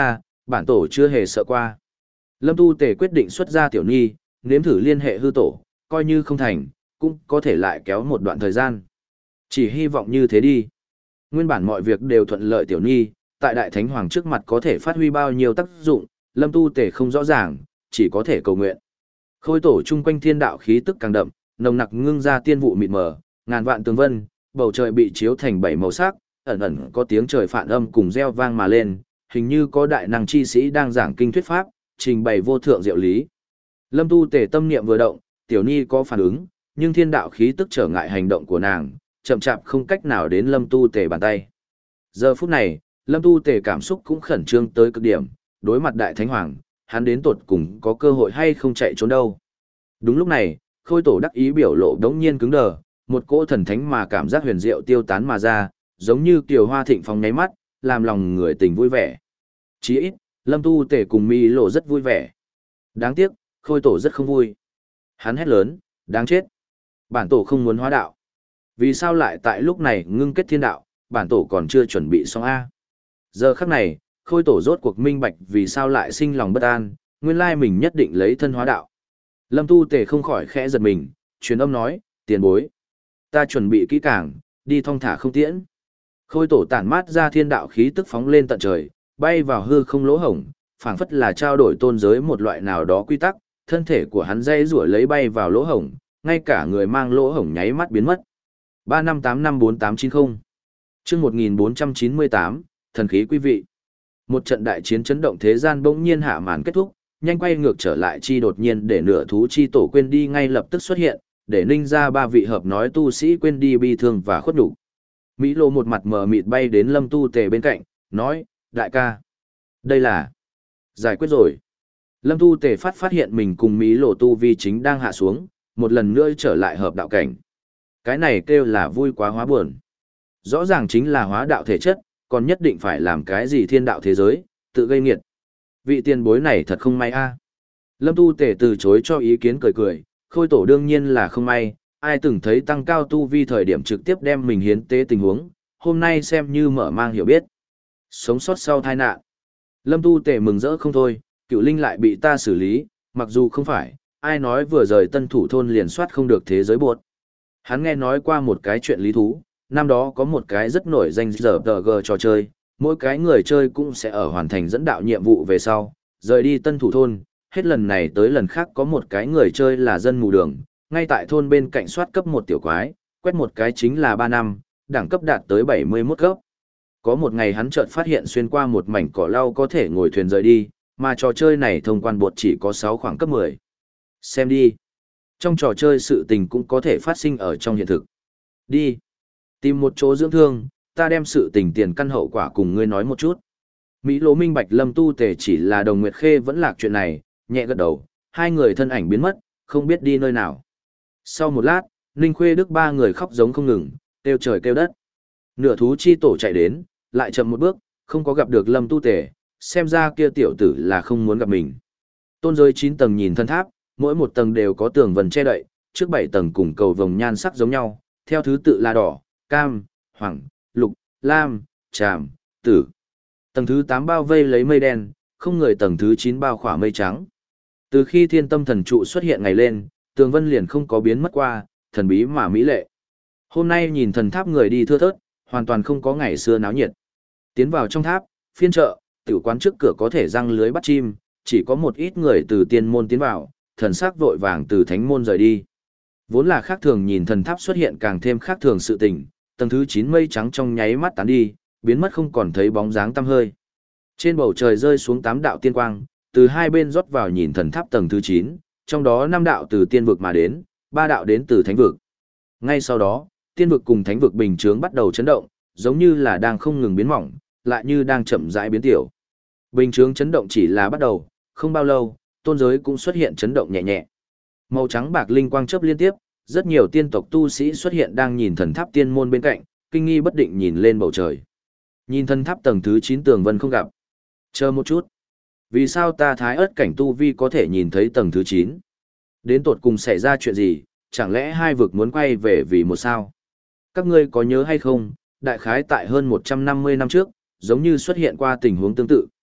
Bản tổ chưa hề sợ qua. Lâm Tu Tề quyết định xuất ra tiểu nhi, nếm thử liên hệ hư tổ, coi như không thành, cũng có thể lại kéo một đoạn thời gian. Chỉ hy vọng như thế đi. Nguyên bản mọi việc đều thuận lợi tiểu nhi, tại Đại Thánh Hoàng trước mặt có thể phát huy bao nhiêu tác dụng, Lâm Tu Tề không rõ ràng, chỉ có thể cầu nguyện. Khôi tổ chung quanh thiên đạo khí tức càng đậm, nồng nặc ngưng ra tiên vụ mịt mờ, ngàn vạn tường vân, bầu trời bị chiếu thành bảy màu sắc, ẩn ẩn có tiếng trời phản âm cùng reo vang mà lên, hình như có đại năng chi sĩ đang giảng kinh thuyết pháp, trình bày vô thượng diệu lý. Lâm Tu Tề tâm niệm vừa động, tiểu nhi có phản ứng, nhưng thiên đạo khí tức trở ngại hành động của nàng, chậm chạp không cách nào đến Lâm Tu Tề bàn tay. Giờ phút này, Lâm Tu Tề cảm xúc cũng khẩn trương tới cực điểm, đối mặt Đại Thánh Hoàng, hắn đến tột cùng có cơ hội hay không chạy trốn đâu. Đúng lúc này, Khôi tổ đắc ý biểu lộ đống nhiên cứng đờ, một cỗ thần thánh mà cảm giác huyền diệu tiêu tán mà ra, giống như kiều hoa thịnh phong nháy mắt, làm lòng người tình vui vẻ. Chỉ ít, Lâm Tu Tề cùng Mi Lộ rất vui vẻ. Đáng tiếc, Khôi tổ rất không vui. Hắn hét lớn, đáng chết. Bản tổ không muốn hóa đạo. Vì sao lại tại lúc này ngưng kết thiên đạo, bản tổ còn chưa chuẩn bị xong A. Giờ khắc này, Khôi tổ rốt cuộc minh bạch vì sao lại sinh lòng bất an, nguyên lai mình nhất định lấy thân hóa đạo. Lâm Tu Tề không khỏi khẽ giật mình, truyền âm nói, tiền bối. Ta chuẩn bị kỹ càng, đi thong thả không tiễn. Khôi tổ tản mát ra thiên đạo khí tức phóng lên tận trời, bay vào hư không lỗ hổng, phảng phất là trao đổi tôn giới một loại nào đó quy tắc, thân thể của hắn dây rủa lấy bay vào lỗ hổng, ngay cả người mang lỗ hổng nháy mắt biến mất. ba năm tám năm bốn tám chín mươi Chương một nghìn bốn trăm chín mươi tám, thần khí quý vị. Một trận đại chiến chấn động thế gian bỗng nhiên hạ màn kết thúc, nhanh quay ngược trở lại chi đột nhiên để nửa thú chi tổ quên đi ngay lập tức xuất hiện, để ninh ra ba vị hợp nói tu sĩ quên đi bi thương và khuất nhục. Mỹ Lô một mặt mờ mịt bay đến Lâm Tu Tề bên cạnh, nói, đại ca, đây là giải quyết rồi. Lâm Tu Tề phát phát hiện mình cùng Mỹ Lô tu vi chính đang hạ xuống, một lần nữa trở lại hợp đạo cảnh. Cái này kêu là vui quá hóa buồn. Rõ ràng chính là hóa đạo thể chất, còn nhất định phải làm cái gì thiên đạo thế giới, tự gây nghiệt. Vị tiền bối này thật không may a. Lâm Tu Tề từ chối cho ý kiến cười cười, Khôi tổ đương nhiên là không may, ai từng thấy tăng cao tu vi thời điểm trực tiếp đem mình hiến tế tình huống, hôm nay xem như mở mang hiểu biết. Sống sót sau tai nạn. Lâm Tu Tề mừng rỡ không thôi, Cựu Linh lại bị ta xử lý, mặc dù không phải, ai nói vừa rời Tân Thủ thôn liền soát không được thế giới buột. Hắn nghe nói qua một cái chuyện lý thú, năm đó có một cái rất nổi danh giờ tờ gờ trò chơi, mỗi cái người chơi cũng sẽ ở hoàn thành dẫn đạo nhiệm vụ về sau, rời đi Tân Thủ thôn, hết lần này tới lần khác có một cái người chơi là dân mù đường, ngay tại thôn bên cạnh soát cấp một tiểu quái, quét một cái chính là ba năm, đẳng cấp đạt tới bảy mươi mốt cấp. Có một ngày hắn chợt phát hiện xuyên qua một mảnh cỏ lau có thể ngồi thuyền rời đi, mà trò chơi này thông quan bột chỉ có sáu khoảng cấp mười. Xem đi. Trong trò chơi sự tình cũng có thể phát sinh ở trong hiện thực. Đi. Tìm một chỗ dưỡng thương, ta đem sự tình tiền căn hậu quả cùng ngươi nói một chút. Mỹ Lỗ minh bạch Lâm Tu Tề chỉ là Đồng Nguyệt Khê vẫn lạc chuyện này, nhẹ gật đầu, hai người thân ảnh biến mất, không biết đi nơi nào. Sau một lát, Ninh Khuê Đức ba người khóc giống không ngừng, kêu trời kêu đất. Nửa thú chi tổ chạy đến, lại chậm một bước, không có gặp được Lâm Tu Tề, xem ra kia tiểu tử là không muốn gặp mình. Tôn giới chín tầng nhìn thân tháp, mỗi một tầng đều có tường vần che đậy, trước bảy tầng cùng cầu vồng nhan sắc giống nhau, theo thứ tự là đỏ, cam, hoàng, lục, lam, tràm, tử. Tầng thứ tám bao vây lấy mây đen, không người tầng thứ chín bao khỏa mây trắng. Từ khi thiên tâm thần trụ xuất hiện ngày lên, tường vân liền không có biến mất qua, thần bí mà mỹ lệ. Hôm nay nhìn thần tháp người đi thưa thớt, hoàn toàn không có ngày xưa náo nhiệt. Tiến vào trong tháp, phiên chợ, tiểu quán trước cửa có thể răng lưới bắt chim, chỉ có một ít người từ tiên môn tiến vào, thần sắc vội vàng từ thánh môn rời đi. Vốn là khác thường nhìn thần tháp xuất hiện càng thêm khác thường sự tình, tầng thứ chín mây trắng trong nháy mắt tán đi, biến mất không còn thấy bóng dáng tăm hơi. Trên bầu trời rơi xuống tám đạo tiên quang, từ hai bên rót vào nhìn thần tháp tầng thứ chín, trong đó năm đạo từ tiên vực mà đến, ba đạo đến từ thánh vực. Ngay sau đó, tiên vực cùng thánh vực bình chướng bắt đầu chấn động, giống như là đang không ngừng biến mỏng, lại như đang chậm rãi biến tiểu. Bình chướng chấn động chỉ là bắt đầu, không bao lâu, tôn giới cũng xuất hiện chấn động nhẹ nhẹ. Màu trắng bạc linh quang chớp liên tiếp, rất nhiều tiên tộc tu sĩ xuất hiện đang nhìn thần tháp tiên môn bên cạnh, kinh nghi bất định nhìn lên bầu trời. Nhìn thần tháp tầng thứ chín tường vân không gặp. Chờ một chút. Vì sao ta thái ớt cảnh tu vi có thể nhìn thấy tầng thứ chín? Đến tột cùng xảy ra chuyện gì, chẳng lẽ hai vực muốn quay về vì một sao? Các ngươi có nhớ hay không, đại khái tại hơn một trăm năm mươi năm trước, giống như xuất hiện qua tình huống tương tự.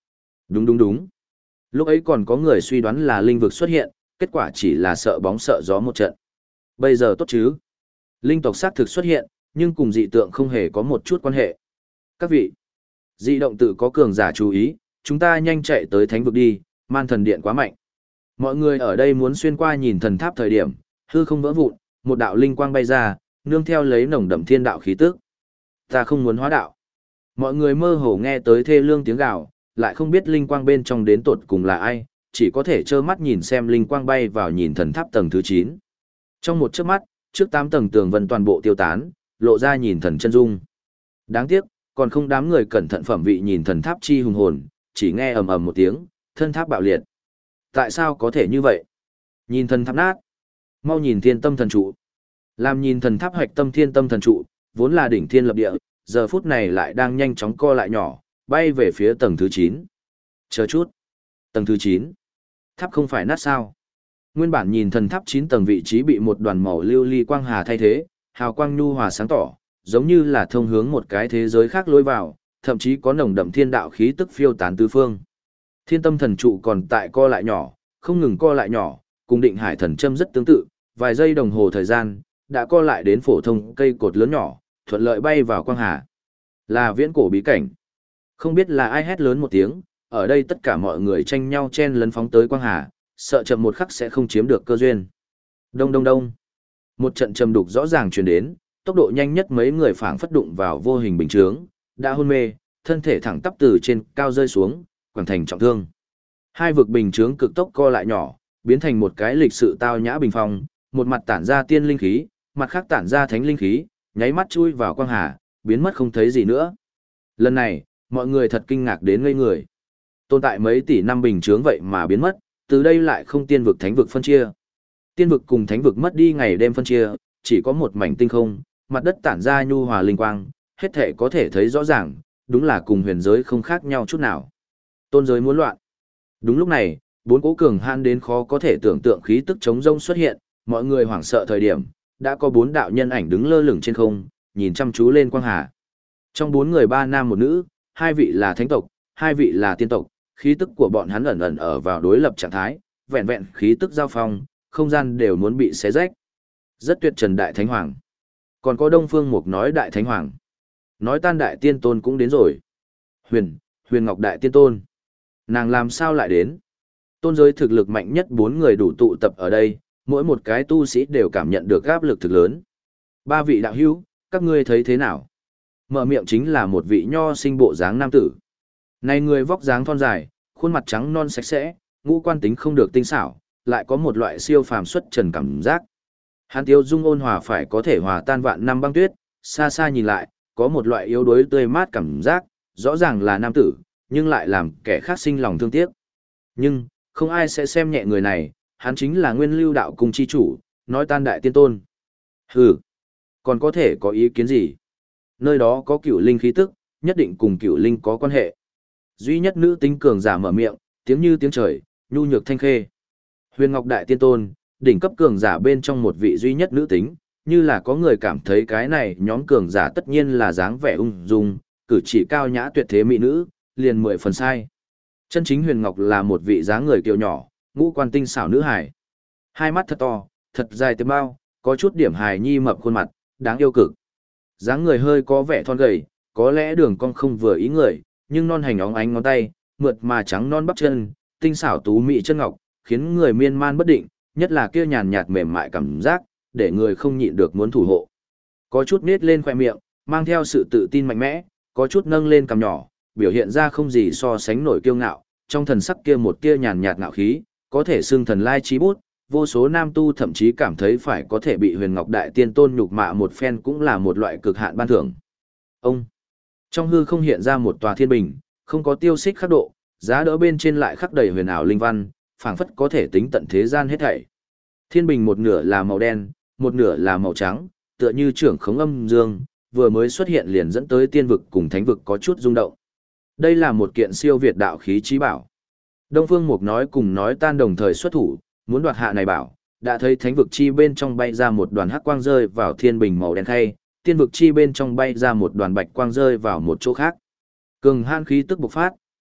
Đúng đúng đúng. Lúc ấy còn có người suy đoán là linh vực xuất hiện, kết quả chỉ là sợ bóng sợ gió một trận. Bây giờ tốt chứ? Linh tộc xác thực xuất hiện, nhưng cùng dị tượng không hề có một chút quan hệ. Các vị, dị động tự có cường giả chú ý, chúng ta nhanh chạy tới thánh vực đi, man thần điện quá mạnh. Mọi người ở đây muốn xuyên qua nhìn thần tháp thời điểm, hư không vỡ vụn, một đạo linh quang bay ra, nương theo lấy nồng đậm thiên đạo khí tức. Ta không muốn hóa đạo. Mọi người mơ hồ nghe tới thê lương tiếng gào, lại không biết linh quang bên trong đến tột cùng là ai, chỉ có thể trơ mắt nhìn xem linh quang bay vào nhìn thần tháp tầng thứ chín. Trong một chớp mắt, trước tám tầng tường vân toàn bộ tiêu tán, lộ ra nhìn thần chân dung. Đáng tiếc, còn không đám người cẩn thận phẩm vị nhìn thần tháp chi hùng hồn, chỉ nghe ầm ầm một tiếng, thân tháp bạo liệt. Tại sao có thể như vậy? Nhìn thần tháp nát, mau nhìn thiên tâm thần trụ. Làm nhìn thần tháp hoạch tâm thiên tâm thần trụ, vốn là đỉnh thiên lập địa, giờ phút này lại đang nhanh chóng co lại nhỏ, bay về phía tầng thứ chín. Chờ chút. Tầng thứ chín. Tháp không phải nát sao? Nguyên bản nhìn thần tháp chín tầng vị trí bị một đoàn màu lưu ly quang hà thay thế, hào quang nhu hòa sáng tỏ, giống như là thông hướng một cái thế giới khác lối vào, thậm chí có nồng đậm thiên đạo khí tức phiêu tán tứ phương. Thiên tâm thần trụ còn tại co lại nhỏ, không ngừng co lại nhỏ, cùng định hải thần châm rất tương tự, vài giây đồng hồ thời gian, đã co lại đến phổ thông cây cột lớn nhỏ, thuận lợi bay vào quang hà. Là viễn cổ bí cảnh. Không biết là ai hét lớn một tiếng, ở đây tất cả mọi người tranh nhau chen lấn phóng tới quang hà, sợ chậm một khắc sẽ không chiếm được cơ duyên. Đông đông đông. Một trận trầm đục rõ ràng truyền đến, tốc độ nhanh nhất mấy người phảng phất đụng vào vô hình bình chướng, đã hôn mê, thân thể thẳng tắp từ trên cao rơi xuống, quẳng thành trọng thương. Hai vực bình chướng cực tốc co lại nhỏ, biến thành một cái lịch sự tao nhã bình phong, một mặt tản ra tiên linh khí, mặt khác tản ra thánh linh khí, nháy mắt chui vào quang hà, biến mất không thấy gì nữa. Lần này, mọi người thật kinh ngạc đến ngây người. Tồn tại mấy tỷ năm bình chướng vậy mà biến mất, từ đây lại không tiên vực thánh vực phân chia. Tiên vực cùng thánh vực mất đi ngày đêm phân chia, chỉ có một mảnh tinh không, mặt đất tản ra nhu hòa linh quang, hết thể có thể thấy rõ ràng, đúng là cùng huyền giới không khác nhau chút nào. Tôn giới muốn loạn. Đúng lúc này, bốn cố cường han đến khó có thể tưởng tượng khí tức chống rông xuất hiện, mọi người hoảng sợ thời điểm, đã có bốn đạo nhân ảnh đứng lơ lửng trên không, nhìn chăm chú lên quang hà. Trong bốn người ba nam một nữ, hai vị là thánh tộc, hai vị là tiên tộc, khí tức của bọn hắn ẩn ẩn ở vào đối lập trạng thái, vẹn vẹn khí tức giao phong, không gian đều muốn bị xé rách. Rất tuyệt trần đại thánh hoàng. Còn có Đông Phương Mục nói đại thánh hoàng. Nói tan đại tiên tôn cũng đến rồi. Huyền, Huyền Ngọc đại tiên tôn. Nàng làm sao lại đến? Tôn giới thực lực mạnh nhất bốn người đủ tụ tập ở đây, mỗi một cái tu sĩ đều cảm nhận được áp lực thực lớn. Ba vị đạo hữu, các ngươi thấy thế nào? Mở miệng chính là một vị nho sinh bộ dáng nam tử. Này người vóc dáng thon dài, khuôn mặt trắng non sạch sẽ, ngũ quan tính không được tinh xảo, lại có một loại siêu phàm xuất trần cảm giác. Hắn tiêu dung ôn hòa phải có thể hòa tan vạn năm băng tuyết, xa xa nhìn lại, có một loại yếu đuối tươi mát cảm giác, rõ ràng là nam tử, nhưng lại làm kẻ khác sinh lòng thương tiếc. Nhưng, không ai sẽ xem nhẹ người này, hắn chính là nguyên lưu đạo cung chi chủ, nói tan đại tiên tôn. Hừ, còn có thể có ý kiến gì? Nơi đó có cửu linh khí tức, nhất định cùng cửu linh có quan hệ. Duy nhất nữ tính cường giả mở miệng, tiếng như tiếng trời, nhu nhược thanh khê. Huyền Ngọc đại tiên tôn, đỉnh cấp cường giả bên trong một vị duy nhất nữ tính, như là có người cảm thấy cái này nhóm cường giả tất nhiên là dáng vẻ ung dung, cử chỉ cao nhã tuyệt thế mỹ nữ, liền mười phần sai. Chân chính Huyền Ngọc là một vị dáng người kiều nhỏ, ngũ quan tinh xảo nữ hài. Hai mắt thật to, thật dài tiêm bao, có chút điểm hài nhi mập khuôn mặt, đáng yêu cực. Dáng người hơi có vẻ thon gầy, có lẽ đường cong không vừa ý người, nhưng non hành óng ánh ngón tay, mượt mà trắng non bắp chân, tinh xảo tú mỹ chân ngọc, khiến người miên man bất định, nhất là kia nhàn nhạt mềm mại cảm giác, để người không nhịn được muốn thủ hộ. Có chút nết lên khoe miệng, mang theo sự tự tin mạnh mẽ, có chút nâng lên cằm nhỏ, biểu hiện ra không gì so sánh nổi kiêu ngạo, trong thần sắc kia một tia nhàn nhạt ngạo khí, có thể xưng thần lai chí bút, vô số nam tu thậm chí cảm thấy phải có thể bị Huyền Ngọc đại tiên tôn nhục mạ một phen cũng là một loại cực hạn ban thưởng. Ông trong hư không hiện ra một tòa thiên bình, không có tiêu xích khắc độ, giá đỡ bên trên lại khắc đầy huyền ảo linh văn, phảng phất có thể tính tận thế gian hết thảy. Thiên bình một nửa là màu đen, một nửa là màu trắng, tựa như trưởng khống âm dương, vừa mới xuất hiện liền dẫn tới tiên vực cùng thánh vực có chút rung động. Đây là một kiện siêu việt đạo khí chí bảo. Đông Phương Mục nói cùng nói tan đồng thời xuất thủ, muốn đoạt hạ này bảo, đã thấy thánh vực chi bên trong bay ra một đoàn hắc quang rơi vào thiên bình màu đen khay, tiên vực chi bên trong bay ra một đoàn bạch quang rơi vào một chỗ khác. Cường han khí tức bộc phát,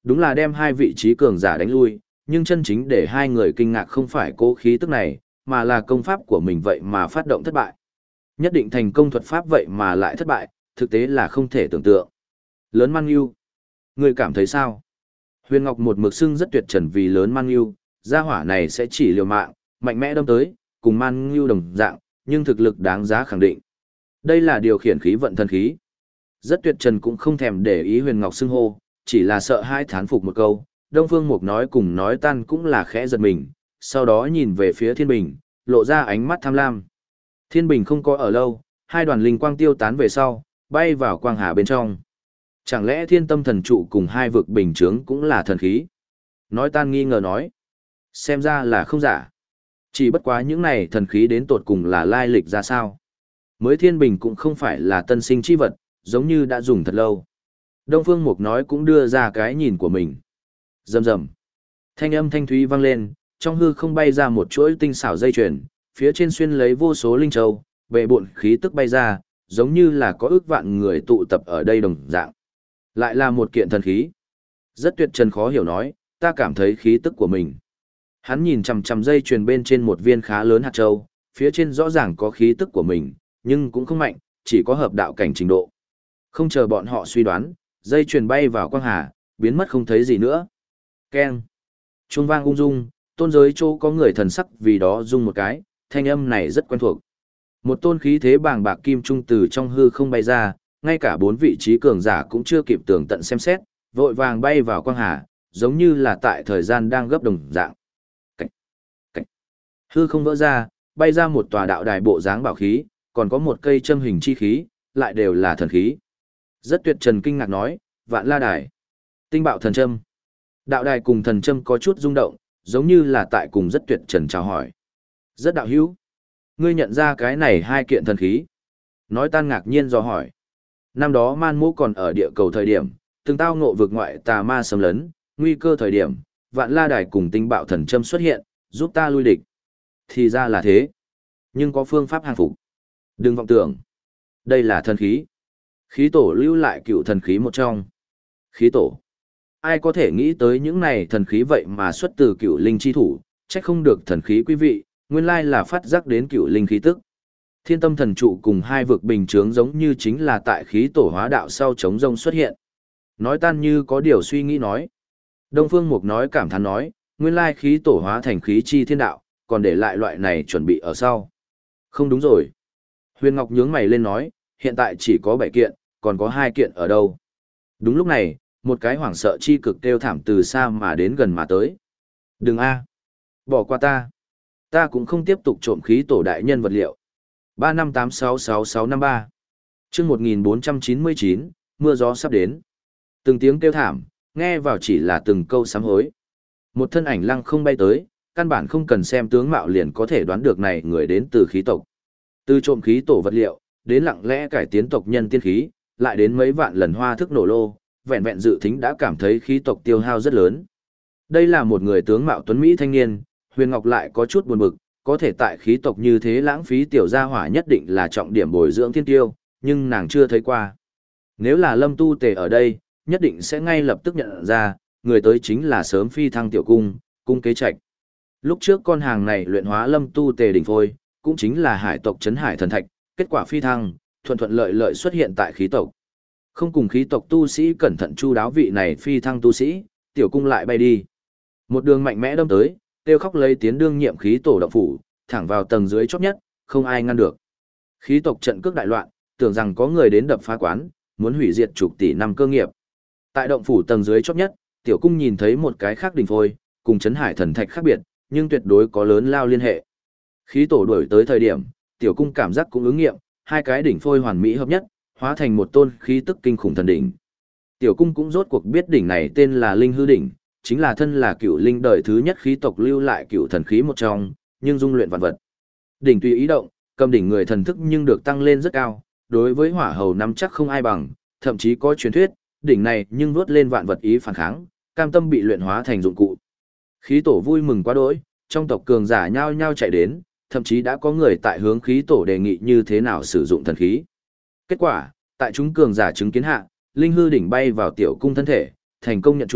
đúng là đem hai vị trí cường giả đánh lui, nhưng chân chính để hai người kinh ngạc không phải cố khí tức này, mà là công pháp của mình vậy mà phát động thất bại. Nhất định thành công thuật pháp vậy mà lại thất bại, thực tế là không thể tưởng tượng. Lớn Man Yêu, người cảm thấy sao? Huyền Ngọc một mực xưng rất tuyệt trần vì lớn Man Yêu, gia hỏa này sẽ chỉ liều mạng, mạnh mẽ đâm tới, cùng Man Yêu đồng dạng, nhưng thực lực đáng giá khẳng định. Đây là điều khiển khí vận thần khí. Rất tuyệt trần cũng không thèm để ý Huyền Ngọc xưng hô, chỉ là sợ hai thán phục một câu. Đông Phương Mục nói cùng nói tan cũng là khẽ giật mình, sau đó nhìn về phía Thiên Bình, lộ ra ánh mắt tham lam. Thiên Bình không có ở lâu, hai đoàn linh quang tiêu tán về sau, bay vào quang hà bên trong. Chẳng lẽ Thiên Tâm Thần Trụ cùng hai vực bình chướng cũng là thần khí? Nói tan nghi ngờ nói. Xem ra là không giả. Chỉ bất quá những này thần khí đến tột cùng là lai lịch ra sao? Mới Thiên Bình cũng không phải là tân sinh chi vật, giống như đã dùng thật lâu. Đông Phương Mục nói cũng đưa ra cái nhìn của mình. Rầm rầm. Thanh âm thanh thúy vang lên, trong hư không bay ra một chuỗi tinh xảo dây chuyền, phía trên xuyên lấy vô số linh châu, bệ bộn khí tức bay ra, giống như là có ước vạn người tụ tập ở đây đồng dạng. Lại là một kiện thần khí. Rất tuyệt trần khó hiểu nói, ta cảm thấy khí tức của mình. Hắn nhìn chằm chằm dây chuyền bên trên một viên khá lớn hạt châu, phía trên rõ ràng có khí tức của mình, nhưng cũng không mạnh, chỉ có hợp đạo cảnh trình độ. Không chờ bọn họ suy đoán, dây chuyền bay vào quang hà, biến mất không thấy gì nữa. Keng. Chuông vang ung dung, tôn giới chỗ có người thần sắc vì đó rung một cái, thanh âm này rất quen thuộc. Một tôn khí thế bàng bạc kim trung từ trong hư không bay ra, ngay cả bốn vị trí cường giả cũng chưa kịp tường tận xem xét, vội vàng bay vào quang hà, giống như là tại thời gian đang gấp đồng dạng. Cảnh. Cảnh. Hư không vỡ ra, bay ra một tòa đạo đài bộ dáng bảo khí, còn có một cây châm hình chi khí, lại đều là thần khí. Rất tuyệt trần kinh ngạc nói, vạn la đài. Tinh bạo thần châm. Đạo đài cùng thần châm có chút rung động, giống như là tại cùng rất tuyệt trần chào hỏi. Rất đạo hữu. Ngươi nhận ra cái này hai kiện thần khí. Nói tan ngạc nhiên do hỏi. Năm đó man mũ còn ở địa cầu thời điểm, từng tao ngộ vực ngoại tà ma xâm lấn, nguy cơ thời điểm, vạn la đài cùng tinh bạo thần châm xuất hiện, giúp ta lui địch. Thì ra là thế. Nhưng có phương pháp hàng phục. Đừng vọng tưởng. Đây là thần khí. Khí tổ lưu lại cựu thần khí một trong. Khí tổ. Ai có thể nghĩ tới những này thần khí vậy mà xuất từ cựu linh chi thủ, trách không được thần khí quý vị, nguyên lai là phát giác đến cựu linh khí tức. Thiên tâm thần trụ cùng hai vực bình chướng giống như chính là tại khí tổ hóa đạo sau chống rông xuất hiện. Nói tan như có điều suy nghĩ nói. Đông Phương Mục nói cảm thán nói, nguyên lai khí tổ hóa thành khí chi thiên đạo, còn để lại loại này chuẩn bị ở sau. Không đúng rồi. Huyền Ngọc nhướng mày lên nói, hiện tại chỉ có bảy kiện, còn có hai kiện ở đâu. Đúng lúc này, một cái hoảng sợ chi cực kêu thảm từ xa mà đến gần mà tới. Đừng a, bỏ qua ta. Ta cũng không tiếp tục trộm khí tổ đại nhân vật liệu. ba năm tám sáu sáu sáu năm ba chương một nghìn bốn trăm chín mươi chín, mưa gió sắp đến. Từng tiếng kêu thảm, nghe vào chỉ là từng câu sám hối. Một thân ảnh lăng không bay tới, căn bản không cần xem tướng mạo liền có thể đoán được này người đến từ khí tộc. Từ trộm khí tổ vật liệu, đến lặng lẽ cải tiến tộc nhân tiên khí, lại đến mấy vạn lần hoa thức nổ lô, vẹn vẹn dự thính đã cảm thấy khí tộc tiêu hao rất lớn. Đây là một người tướng mạo tuấn Mỹ thanh niên, Huyền Ngọc lại có chút buồn bực, có thể tại khí tộc như thế lãng phí tiểu gia hỏa nhất định là trọng điểm bồi dưỡng thiên tiêu, nhưng nàng chưa thấy qua. Nếu là Lâm Tu Tề ở đây, nhất định sẽ ngay lập tức nhận ra, người tới chính là sớm phi thăng tiểu cung, cung kế trạch. Lúc trước con hàng này luyện hóa Lâm Tu Tề đỉnh phôi, cũng chính là hải tộc trấn hải thần thạch, kết quả phi thăng, thuận thuận lợi lợi xuất hiện tại khí tộc. Không cùng khí tộc tu sĩ cẩn thận chu đáo vị này phi thăng tu sĩ, tiểu cung lại bay đi. Một đường mạnh mẽ đâm tới, kêu khóc lấy tiến đương nhiệm khí tổ động phủ, thẳng vào tầng dưới chót nhất, không ai ngăn được. Khí tộc trận cước đại loạn, tưởng rằng có người đến đập phá quán, muốn hủy diệt chục tỷ năm cơ nghiệp. Tại động phủ tầng dưới chót nhất, tiểu cung nhìn thấy một cái khác đỉnh phôi, cùng chấn hải thần thạch khác biệt, nhưng tuyệt đối có lớn lao liên hệ. Khí tổ đuổi tới thời điểm, tiểu cung cảm giác cũng ứng nghiệm, hai cái đỉnh phôi hoàn mỹ hợp nhất, hóa thành một tôn khí tức kinh khủng thần đỉnh. Tiểu cung cũng rốt cuộc biết đỉnh này tên là Linh Hư đỉnh, chính là thân là cựu linh đời thứ nhất khí tộc lưu lại cựu thần khí một trong, nhưng dung luyện vạn vật. Đỉnh tùy ý động, cầm đỉnh người thần thức nhưng được tăng lên rất cao, đối với hỏa hầu nắm chắc không ai bằng, thậm chí có truyền thuyết, đỉnh này nhưng vuốt lên vạn vật ý phản kháng, cam tâm bị luyện hóa thành dụng cụ. Khí tổ vui mừng quá đỗi, trong tộc cường giả nhao nhao chạy đến, thậm chí đã có người tại hướng khí tổ đề nghị như thế nào sử dụng thần khí. Kết quả, tại chúng cường giả chứng kiến hạ, Linh Hư đỉnh bay vào tiểu cung thân thể, thành công nhận chủ,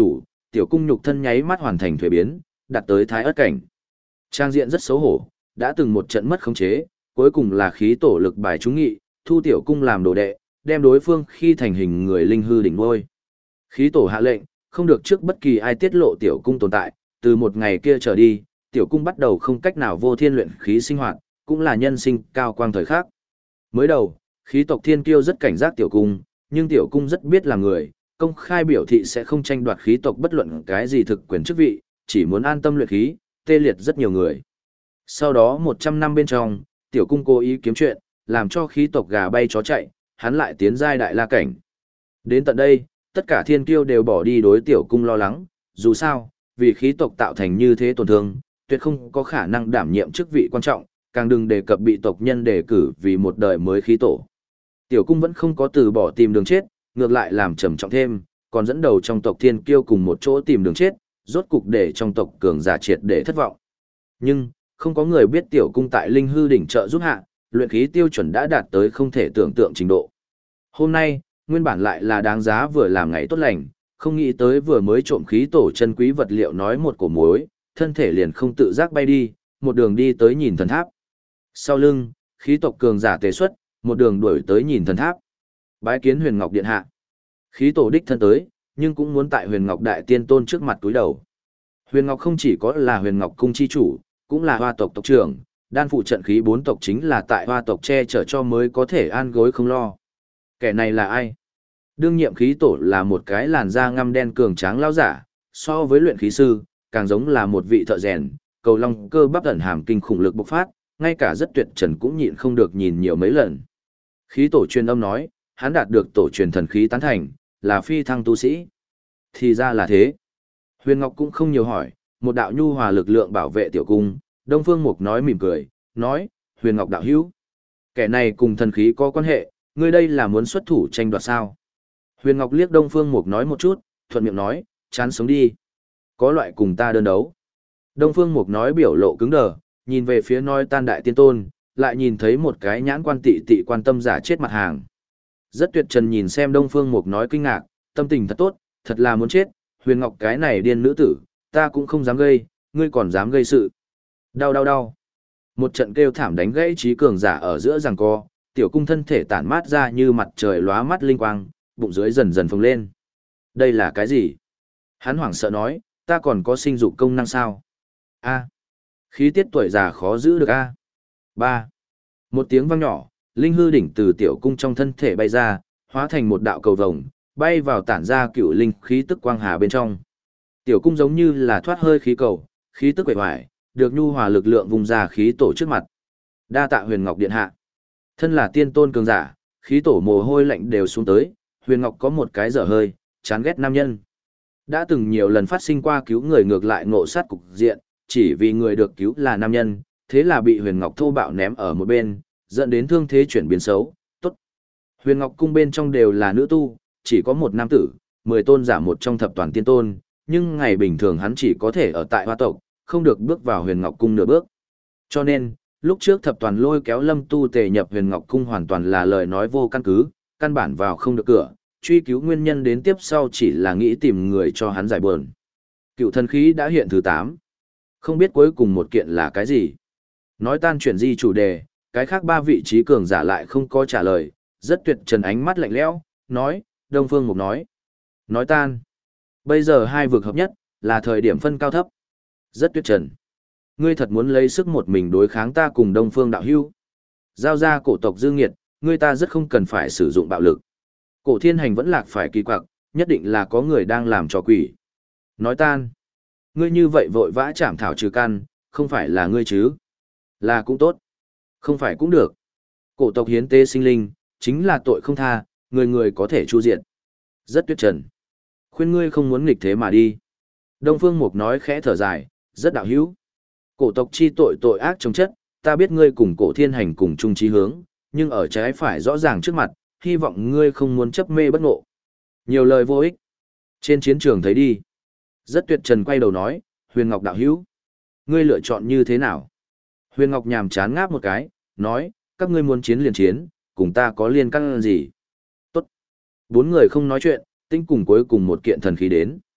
tiểu cung nhục thân nháy mắt hoàn thành thuế biến, đạt tới thái ớt cảnh. Trang diện rất xấu hổ, đã từng một trận mất khống chế, cuối cùng là khí tổ lực bài trúng nghị, thu tiểu cung làm đồ đệ, đem đối phương khi thành hình người linh hư đỉnh ngôi. Khí tổ hạ lệnh, không được trước bất kỳ ai tiết lộ tiểu cung tồn tại, từ một ngày kia trở đi, tiểu cung bắt đầu không cách nào vô thiên luyện khí sinh hoạt, cũng là nhân sinh cao quang thời khắc. Mới đầu, khí tộc thiên kiêu rất cảnh giác tiểu cung, nhưng tiểu cung rất biết làm người, công khai biểu thị sẽ không tranh đoạt khí tộc bất luận cái gì thực quyền chức vị, chỉ muốn an tâm luyện khí, tê liệt rất nhiều người. Sau đó một trăm năm bên trong, tiểu cung cố ý kiếm chuyện, làm cho khí tộc gà bay chó chạy, hắn lại tiến giai đại la cảnh. Đến tận đây, tất cả thiên kiêu đều bỏ đi đối tiểu cung lo lắng, dù sao, vì khí tộc tạo thành như thế tổn thương, tuyệt không có khả năng đảm nhiệm chức vị quan trọng, càng đừng đề cập bị tộc nhân đề cử vì một đời mới khí tổ. Tiểu cung vẫn không có từ bỏ tìm đường chết, ngược lại làm trầm trọng thêm, còn dẫn đầu trong tộc thiên kiêu cùng một chỗ tìm đường chết, rốt cục để trong tộc cường giả triệt để thất vọng. Nhưng, không có người biết tiểu cung tại linh hư đỉnh trợ giúp hạ, luyện khí tiêu chuẩn đã đạt tới không thể tưởng tượng trình độ. Hôm nay, nguyên bản lại là đáng giá vừa làm ngày tốt lành, không nghĩ tới vừa mới trộm khí tổ chân quý vật liệu nói một cổ mối, thân thể liền không tự giác bay đi, một đường đi tới nhìn thần tháp. Sau lưng, khí tộc cường giả tề xuất, một đường đuổi tới nhìn thần tháp. Bái kiến Huyền Ngọc điện hạ. Khí tổ đích thân tới, nhưng cũng muốn tại Huyền Ngọc đại tiên tôn trước mặt túi đầu. Huyền Ngọc không chỉ có là Huyền Ngọc cung chi chủ, cũng là Hoa tộc tộc trưởng, đan phụ trận khí bốn tộc chính là tại Hoa tộc che chở cho mới có thể an gối không lo. Kẻ này là ai? Đương nhiệm khí tổ là một cái làn da ngăm đen cường tráng lão giả, so với luyện khí sư, càng giống là một vị thợ rèn, cầu long cơ bắp ẩn hàm kinh khủng lực bộc phát, ngay cả rất tuyệt trần cũng nhịn không được nhìn nhiều mấy lần. Khí tổ truyền âm nói, hắn đạt được tổ truyền thần khí tán thành, là phi thăng tu sĩ. Thì ra là thế. Huyền Ngọc cũng không nhiều hỏi, một đạo nhu hòa lực lượng bảo vệ tiểu cung, Đông Phương Mục nói mỉm cười, nói, Huyền Ngọc đạo hữu, kẻ này cùng thần khí có quan hệ, ngươi đây là muốn xuất thủ tranh đoạt sao? Huyền Ngọc liếc Đông Phương Mục nói một chút, thuận miệng nói, chán sống đi. Có loại cùng ta đơn đấu. Đông Phương Mục nói biểu lộ cứng đờ, nhìn về phía nói tan đại tiên tôn, lại nhìn thấy một cái nhãn quan tị tị quan tâm giả chết mặt hàng. Rất tuyệt trần nhìn xem Đông Phương Mục nói kinh ngạc, tâm tình thật tốt, thật là muốn chết, Huyền Ngọc cái này điên nữ tử, ta cũng không dám gây, ngươi còn dám gây sự. Đau đau đau. Một trận kêu thảm đánh gãy trí cường giả ở giữa giằng co, tiểu cung thân thể tản mát ra như mặt trời lóa mắt linh quang, bụng dưới dần dần phồng lên. Đây là cái gì? Hắn hoảng sợ nói, ta còn có sinh dục công năng sao? A. Khí tiết tuổi già khó giữ được a. Ba. Một tiếng vang nhỏ, linh hư đỉnh từ tiểu cung trong thân thể bay ra, hóa thành một đạo cầu vồng, bay vào tản ra cựu linh khí tức quang hà bên trong. Tiểu cung giống như là thoát hơi khí cầu, khí tức quậy hoài, được nhu hòa lực lượng vùng ra khí tổ trước mặt. Đa tạ Huyền Ngọc điện hạ. Thân là tiên tôn cường giả, khí tổ mồ hôi lạnh đều xuống tới, Huyền Ngọc có một cái dở hơi, chán ghét nam nhân. Đã từng nhiều lần phát sinh qua cứu người ngược lại ngộ sát cục diện, chỉ vì người được cứu là nam nhân, thế là bị Huyền Ngọc thô bạo ném ở một bên, dẫn đến thương thế chuyển biến xấu. Tốt. Huyền Ngọc cung bên trong đều là nữ tu, chỉ có một nam tử, mười tôn giả một trong thập toàn tiên tôn, nhưng ngày bình thường hắn chỉ có thể ở tại Hoa tộc, không được bước vào Huyền Ngọc cung nửa bước. Cho nên, lúc trước thập toàn lôi kéo Lâm Tu Tề nhập Huyền Ngọc cung hoàn toàn là lời nói vô căn cứ, căn bản vào không được cửa, truy cứu nguyên nhân đến tiếp sau chỉ là nghĩ tìm người cho hắn giải buồn. Cựu thần khí đã hiện thứ tám. Không biết cuối cùng một kiện là cái gì. Nói tan chuyển di chủ đề, cái khác ba vị trí cường giả lại không có trả lời, rất tuyệt trần ánh mắt lạnh lẽo, nói, Đông Phương Mục nói. Nói tan. Bây giờ hai vực hợp nhất, là thời điểm phân cao thấp. Rất tuyệt trần. Ngươi thật muốn lấy sức một mình đối kháng ta cùng Đông Phương đạo hữu. Giao ra cổ tộc dư nghiệt, ngươi ta rất không cần phải sử dụng bạo lực. Cổ thiên hành vẫn lạc phải kỳ quặc, nhất định là có người đang làm trò quỷ. Nói tan. Ngươi như vậy vội vã chảm thảo trừ căn, không phải là ngươi chứ. Là cũng tốt. Không phải cũng được. Cổ tộc hiến tế sinh linh, chính là tội không tha, người người có thể chu diệt. Rất tuyệt trần. Khuyên ngươi không muốn nghịch thế mà đi. Đông Phương Mục nói khẽ thở dài, rất đạo hữu. Cổ tộc chi tội tội ác chống chất, ta biết ngươi cùng cổ thiên hành cùng chung chí hướng, nhưng ở trái phải rõ ràng trước mặt, hy vọng ngươi không muốn chấp mê bất ngộ. Nhiều lời vô ích. Trên chiến trường thấy đi. Rất tuyệt trần quay đầu nói, Huyền Ngọc đạo hữu. Ngươi lựa chọn như thế nào? Huyền Ngọc nhàm chán ngáp một cái, nói, các ngươi muốn chiến liền chiến, cùng ta có liên căn gì? Tốt. Bốn người không nói chuyện, tinh cùng cuối cùng một kiện thần khí đến.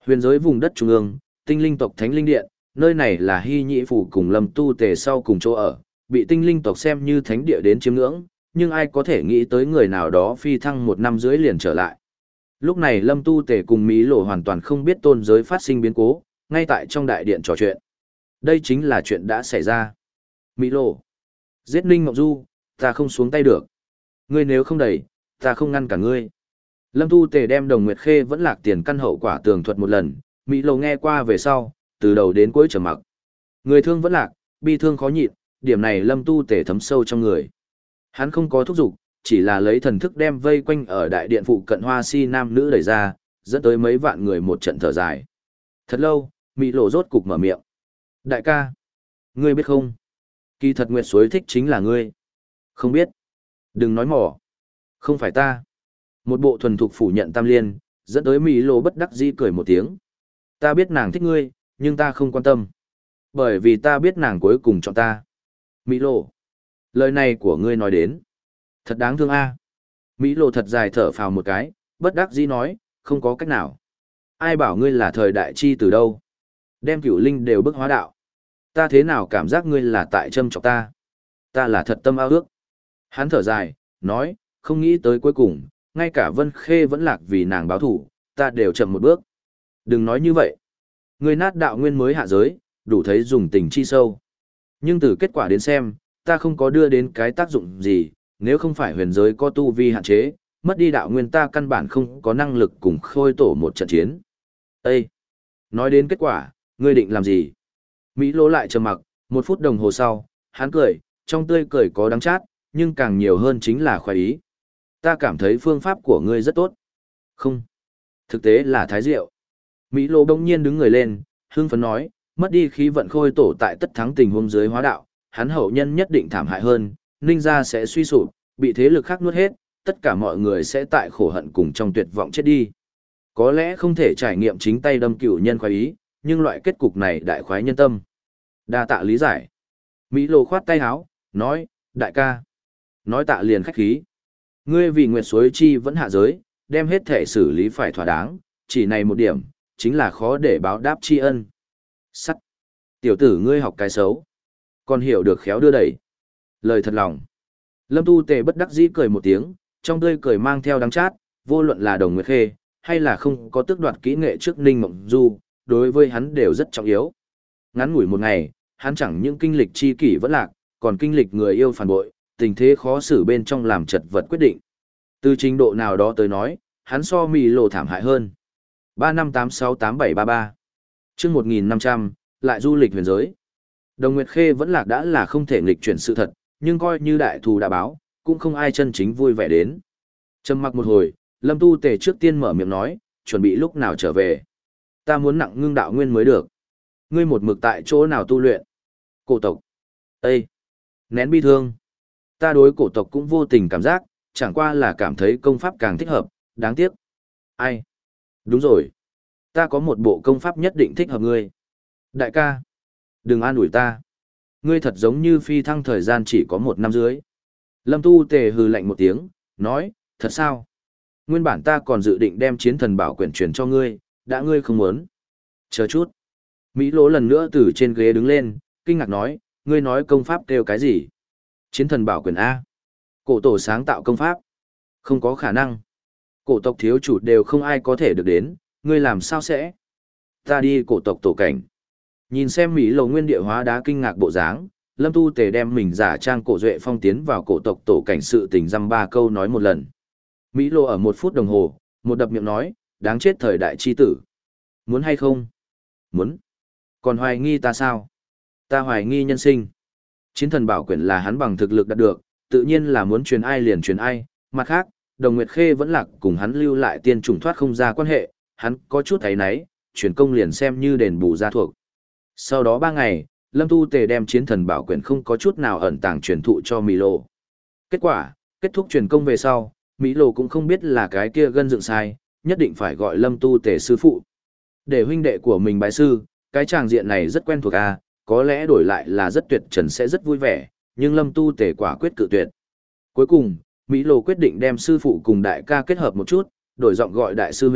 Huyền giới vùng đất trung ương, tinh linh tộc Thánh Linh Điện, nơi này là Hy Nhĩ Phủ cùng Lâm Tu Tề sau cùng chỗ ở, bị tinh linh tộc xem như thánh địa đến chiếm ngưỡng, nhưng ai có thể nghĩ tới người nào đó phi thăng một năm dưới liền trở lại. Lúc này Lâm Tu Tề cùng Mỹ Lộ hoàn toàn không biết tôn giới phát sinh biến cố, ngay tại trong đại điện trò chuyện. Đây chính là chuyện đã xảy ra. Mỹ Lộ, giết Ninh Ngọc Du, ta không xuống tay được. Ngươi nếu không đẩy, ta không ngăn cả ngươi. Lâm Tu Tề đem Đồng Nguyệt Khê vẫn lạc tiền căn hậu quả tường thuật một lần, Mỹ Lộ nghe qua về sau, từ đầu đến cuối trầm mặc. Người thương vẫn lạc, bi thương khó nhịn, điểm này Lâm Tu Tề thấm sâu trong người. Hắn không có thúc giục, chỉ là lấy thần thức đem vây quanh ở đại điện phụ cận hoa si nam nữ đẩy ra, dẫn tới mấy vạn người một trận thở dài. Thật lâu, Mỹ Lộ rốt cục mở miệng. Đại ca, ngươi biết không? Kỳ thật Nguyệt Suối thích chính là ngươi. Không biết. Đừng nói mỏ. Không phải ta. Một bộ thuần thục phủ nhận tam liên, dẫn tới Mỹ Lộ bất đắc dĩ cười một tiếng. Ta biết nàng thích ngươi, nhưng ta không quan tâm. Bởi vì ta biết nàng cuối cùng chọn ta. Mỹ Lộ. Lời này của ngươi nói đến. Thật đáng thương a. Mỹ Lộ thật dài thở phào một cái, bất đắc dĩ nói, không có cách nào. Ai bảo ngươi là thời đại chi từ đâu. Đem cửu linh đều bức hóa đạo. Ta thế nào cảm giác ngươi là tại châm chọc ta. Ta là thật tâm ao ước. Hắn thở dài, nói, không nghĩ tới cuối cùng, ngay cả Vân Khê vẫn lạc vì nàng báo thủ, ta đều chậm một bước. Đừng nói như vậy. Ngươi nát đạo nguyên mới hạ giới, đủ thấy dùng tình chi sâu. Nhưng từ kết quả đến xem, ta không có đưa đến cái tác dụng gì, nếu không phải huyền giới có tu vi hạn chế, mất đi đạo nguyên ta căn bản không có năng lực cùng khôi tổ một trận chiến. Ê! Nói đến kết quả, ngươi định làm gì? Mỹ Lô lại trầm mặc, một phút đồng hồ sau, hắn cười, trong tươi cười có đắng chát, nhưng càng nhiều hơn chính là khoái ý. Ta cảm thấy phương pháp của ngươi rất tốt. Không. Thực tế là thái diệu. Mỹ Lô bỗng nhiên đứng người lên, hưng phấn nói, mất đi khí vận khôi tổ tại tất thắng tình huống dưới hóa đạo, hắn hậu nhân nhất định thảm hại hơn, ninh gia sẽ suy sụp, bị thế lực khác nuốt hết, tất cả mọi người sẽ tại khổ hận cùng trong tuyệt vọng chết đi. Có lẽ không thể trải nghiệm chính tay đâm cửu nhân khoái ý, nhưng loại kết cục này đại khoái nhân tâm. Đa tạ lý giải. Mỹ Lô khoát tay áo, nói, đại ca. Nói tạ liền khách khí. Ngươi vì Nguyệt Suối Chi vẫn hạ giới, đem hết thể xử lý phải thỏa đáng, chỉ này một điểm, chính là khó để báo đáp tri ân. Sắt. Tiểu tử ngươi học cái xấu. Còn hiểu được khéo đưa đẩy. Lời thật lòng. Lâm Tu Tề bất đắc dĩ cười một tiếng, trong tươi cười mang theo đắng chát, vô luận là Đồng Nguyệt Khê, hay là không có tước đoạt kỹ nghệ trước Ninh Mộng Du, đối với hắn đều rất trọng yếu. Ngắn ngủi một ngày, hắn chẳng những kinh lịch chi kỷ vẫn lạc, còn kinh lịch người yêu phản bội, tình thế khó xử bên trong làm chật vật quyết định. Từ trình độ nào đó tới nói, hắn so Mỹ Lộ thảm hại hơn. ba năm tám sáu tám bảy ba ba Chương một nghìn năm trăm, lại du lịch huyền giới. Đồng Nguyệt Khê vẫn lạc đã là không thể nghịch chuyển sự thật, nhưng coi như đại thù đã báo, cũng không ai chân chính vui vẻ đến. Trầm mặc một hồi, Lâm Tu Tề trước tiên mở miệng nói, chuẩn bị lúc nào trở về. Ta muốn nặng ngưng đạo nguyên mới được. Ngươi một mực tại chỗ nào tu luyện? Cổ tộc. Ê! Nén bi thương. Ta đối cổ tộc cũng vô tình cảm giác, chẳng qua là cảm thấy công pháp càng thích hợp, đáng tiếc. Ai? Đúng rồi. Ta có một bộ công pháp nhất định thích hợp ngươi. Đại ca. Đừng an ủi ta. Ngươi thật giống như phi thăng thời gian chỉ có một năm dưới. Lâm Tu Tề hừ lạnh một tiếng, nói, thật sao? Nguyên bản ta còn dự định đem chiến thần bảo quyển truyền cho ngươi, đã ngươi không muốn. Chờ chút. Mỹ Lỗ lần nữa từ trên ghế đứng lên, kinh ngạc nói, ngươi nói công pháp kêu cái gì? Chiến thần bảo quyển A. Cổ tổ sáng tạo công pháp. Không có khả năng. Cổ tộc thiếu chủ đều không ai có thể được đến, ngươi làm sao sẽ? Ta đi cổ tộc tổ cảnh. Nhìn xem Mỹ Lỗ nguyên địa hóa đá kinh ngạc bộ dáng, Lâm Tu Tề đem mình giả trang cổ duệ phong tiến vào cổ tộc tổ cảnh sự tình dăm ba câu nói một lần. Mỹ Lỗ ở một phút đồng hồ, một đập miệng nói, đáng chết thời đại chi tử. Muốn hay không? Muốn. Còn hoài nghi ta sao? Ta hoài nghi nhân sinh. Chiến thần bảo quyển là hắn bằng thực lực đạt được, tự nhiên là muốn truyền ai liền truyền ai. Mặt khác, Đồng Nguyệt Khê vẫn lạc cùng hắn lưu lại tiên trùng thoát không ra quan hệ, hắn có chút thấy náy, truyền công liền xem như đền bù gia thuộc. Sau đó ba ngày, Lâm Tu Tề đem chiến thần bảo quyển không có chút nào ẩn tàng truyền thụ cho Mỹ Lô. Kết quả, kết thúc truyền công về sau, Mỹ Lô cũng không biết là cái kia gân dựng sai, nhất định phải gọi Lâm Tu Tề sư phụ. Để huynh đệ của mình bái sư, cái tràng diện này rất quen thuộc à, có lẽ đổi lại là rất tuyệt trần sẽ rất vui vẻ, nhưng Lâm Tu Tề quả quyết cự tuyệt. Cuối cùng, Mỹ Lô quyết định đem sư phụ cùng đại ca kết hợp một chút, đổi giọng gọi đại sư huynh,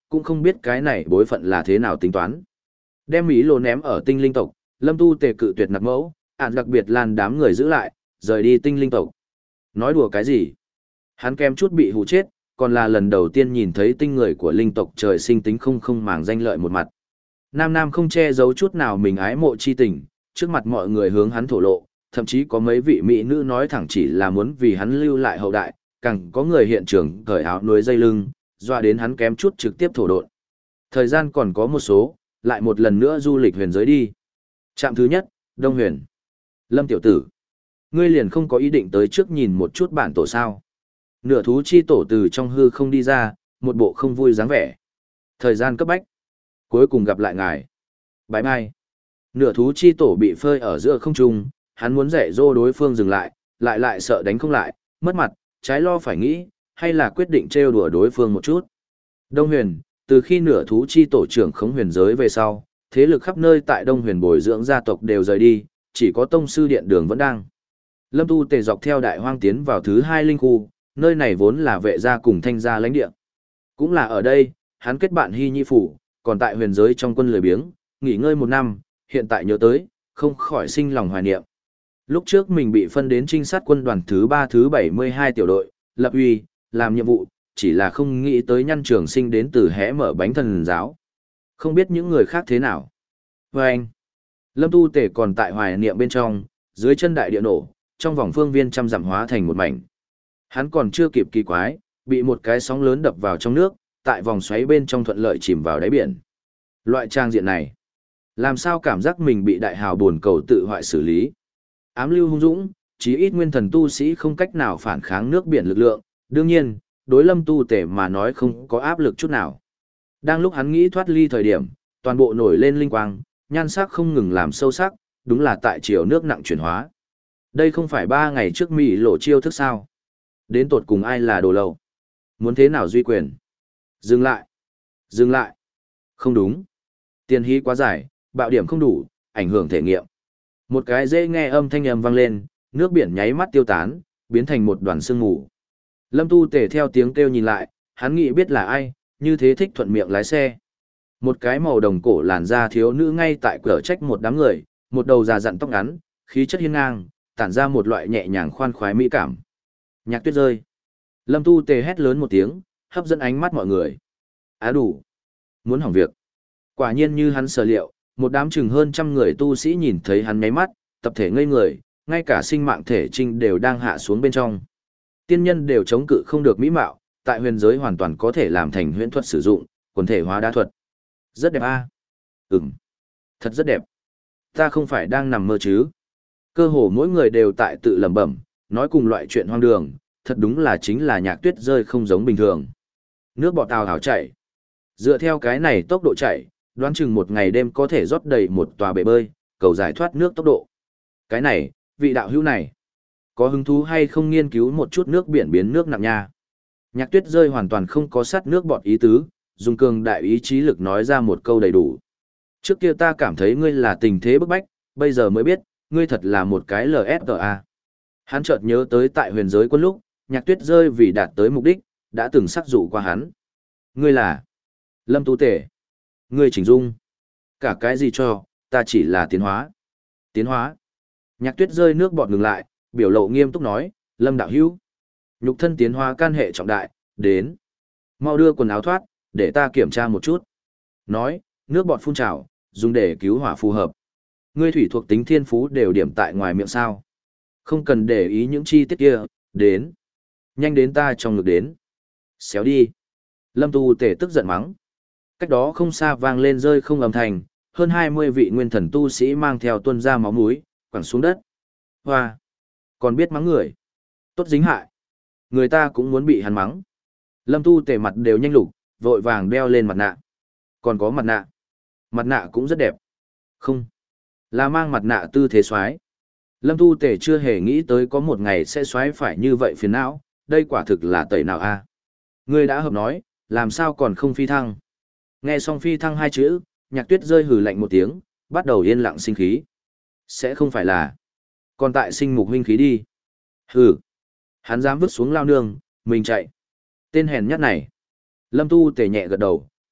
cũng không biết cái này bối phận là thế nào tính toán. Đem Mỹ lô ném ở tinh linh tộc, Lâm Tu Tề cự tuyệt nạp mẫu, ản đặc biệt lan đám người giữ lại, rời đi tinh linh tộc. Nói đùa cái gì? Hắn kém chút bị hù chết, còn là lần đầu tiên nhìn thấy tinh người của linh tộc trời sinh tính không không màng danh lợi một mặt. Nam Nam không che giấu chút nào mình ái mộ chi tình, trước mặt mọi người hướng hắn thổ lộ, thậm chí có mấy vị mỹ nữ nói thẳng chỉ là muốn vì hắn lưu lại hậu đại, càng có người hiện trường cởi áo nuôi dây lưng, doa đến hắn kém chút trực tiếp thổ độn. Thời gian còn có một số, lại một lần nữa du lịch huyền giới đi. Trạm thứ nhất, Đông Huyền. Lâm tiểu tử, ngươi liền không có ý định tới trước nhìn một chút bản tổ sao? Nửa thú chi tổ từ trong hư không đi ra, một bộ không vui dáng vẻ. Thời gian cấp bách. Cuối cùng gặp lại ngài. Bye bye. Nửa thú chi tổ bị phơi ở giữa không trung, hắn muốn dạy dỗ đối phương dừng lại, lại lại sợ đánh không lại, mất mặt, trái lo phải nghĩ, hay là quyết định trêu đùa đối phương một chút. Đông Huyền, từ khi nửa thú chi tổ trưởng khống huyền giới về sau, thế lực khắp nơi tại Đông Huyền bồi dưỡng gia tộc đều rời đi, chỉ có tông sư điện đường vẫn đang. Lâm Tu Tề dọc theo đại hoang tiến vào thứ hai linh khu, nơi này vốn là vệ gia cùng thanh gia lãnh địa. Cũng là ở đây, hắn kết bạn Hy Nhi phủ, còn tại huyền giới trong quân lười biếng, nghỉ ngơi một năm, hiện tại nhớ tới, không khỏi sinh lòng hoài niệm. Lúc trước mình bị phân đến trinh sát quân đoàn thứ ba thứ bảy mươi hai tiểu đội, lập uy, làm nhiệm vụ, chỉ là không nghĩ tới nhăn trường sinh đến từ hẽ mở bánh thần giáo. Không biết những người khác thế nào. Và anh, Lâm Tu Tề còn tại hoài niệm bên trong, dưới chân đại địa nổ, trong vòng phương viên trăm dặm hóa thành một mảnh. Hắn còn chưa kịp kỳ quái, bị một cái sóng lớn đập vào trong nước, tại vòng xoáy bên trong thuận lợi chìm vào đáy biển. Loại trang diện này, làm sao cảm giác mình bị đại hào buồn cầu tự hoại xử lý. Ám lưu hung dũng, chí ít nguyên thần tu sĩ không cách nào phản kháng nước biển lực lượng, đương nhiên, đối Lâm Tu Tề mà nói không có áp lực chút nào. Đang lúc hắn nghĩ thoát ly thời điểm, toàn bộ nổi lên linh quang, nhan sắc không ngừng làm sâu sắc, đúng là tại chiều nước nặng chuyển hóa. Đây không phải ba ngày trước Mỹ lộ chiêu thức sao? Đến tột cùng ai là đồ lầu? Muốn thế nào duy quyền? Dừng lại! Dừng lại! Không đúng! Tiền hí quá dài, bạo điểm không đủ, ảnh hưởng thể nghiệm. Một cái dễ nghe âm thanh âm vang lên, nước biển nháy mắt tiêu tán, biến thành một đoàn sương mù. Lâm Tu Tề theo tiếng kêu nhìn lại, hắn nghĩ biết là ai, như thế thích thuận miệng lái xe. Một cái màu đồng cổ làn da thiếu nữ ngay tại cửa trách một đám người, một đầu già dặn tóc ngắn, khí chất hiên ngang, tản ra một loại nhẹ nhàng khoan khoái mỹ cảm. Nhạc Tuyết rơi. Lâm Tu Tề hét lớn một tiếng, hấp dẫn ánh mắt mọi người. Á đủ. Muốn hỏng việc. Quả nhiên như hắn sở liệu, một đám chừng hơn trăm người tu sĩ nhìn thấy hắn nháy mắt, tập thể ngây người, ngay cả sinh mạng thể trinh đều đang hạ xuống bên trong. Tiên nhân đều chống cự không được mỹ mạo, tại huyền giới hoàn toàn có thể làm thành huyễn thuật sử dụng, quần thể hóa đa thuật. Rất đẹp a. À? Ừm. Thật rất đẹp. Ta không phải đang nằm mơ chứ. Cơ hồ mỗi người đều tại tự lẩm bẩm, nói cùng loại chuyện hoang đường, thật đúng là chính là Nhạc Tuyết rơi không giống bình thường. Nước bọt tào hào chảy. Dựa theo cái này tốc độ chảy, đoán chừng một ngày đêm có thể rót đầy một tòa bể bơi, cầu giải thoát nước tốc độ. Cái này, vị đạo hữu này, có hứng thú hay không nghiên cứu một chút nước biển biến nước nặng nha? Nhạc Tuyết rơi hoàn toàn không có sát nước bọt ý tứ, dùng cường đại ý chí lực nói ra một câu đầy đủ. Trước kia ta cảm thấy ngươi là tình thế bức bách, bây giờ mới biết, ngươi thật là một cái lờ ét tê a. Hắn chợt nhớ tới tại huyền giới quân lúc, Nhạc Tuyết rơi vì đạt tới mục đích, đã từng sắc dụ qua hắn. Ngươi là Lâm Tu Tề. Ngươi chỉnh dung. Cả cái gì cho, ta chỉ là tiến hóa. Tiến hóa. Nhạc Tuyết rơi nước bọt ngừng lại, biểu lộ nghiêm túc nói, Lâm đạo hữu. Nhục thân tiến hóa can hệ trọng đại, đến. Mau đưa quần áo thoát, để ta kiểm tra một chút. Nói, nước bọt phun trào, dùng để cứu hỏa phù hợp. Ngươi thủy thuộc tính thiên phú đều điểm tại ngoài miệng sao. Không cần để ý những chi tiết kia, đến. Nhanh đến ta trong ngực đến. Xéo đi. Lâm Tu Tề tức giận mắng. Cách đó không xa vang lên rơi không âm thanh, hơn hai mươi vị nguyên thần tu sĩ mang theo tuân ra máu mũi, quẳng xuống đất. Hoa! Còn biết mắng người. Tốt dính hại. Người ta cũng muốn bị hắn mắng. Lâm Tu Tề mặt đều nhanh lục, vội vàng đeo lên mặt nạ. Còn có mặt nạ. Mặt nạ cũng rất đẹp. Không. Là mang mặt nạ tư thế xoái. Lâm Tu Tề chưa hề nghĩ tới có một ngày sẽ xoái phải như vậy phiền não, đây quả thực là tẩy nào a? Ngươi đã hợp nói, làm sao còn không phi thăng? Nghe xong phi thăng hai chữ, Nhạc Tuyết rơi hừ lạnh một tiếng, bắt đầu yên lặng sinh khí. Sẽ không phải là còn tại sinh mục huynh khí đi. Hừ. Hắn dám vứt xuống lao nương, mình chạy. Tên hèn nhát này. Lâm Tu Tề nhẹ gật đầu,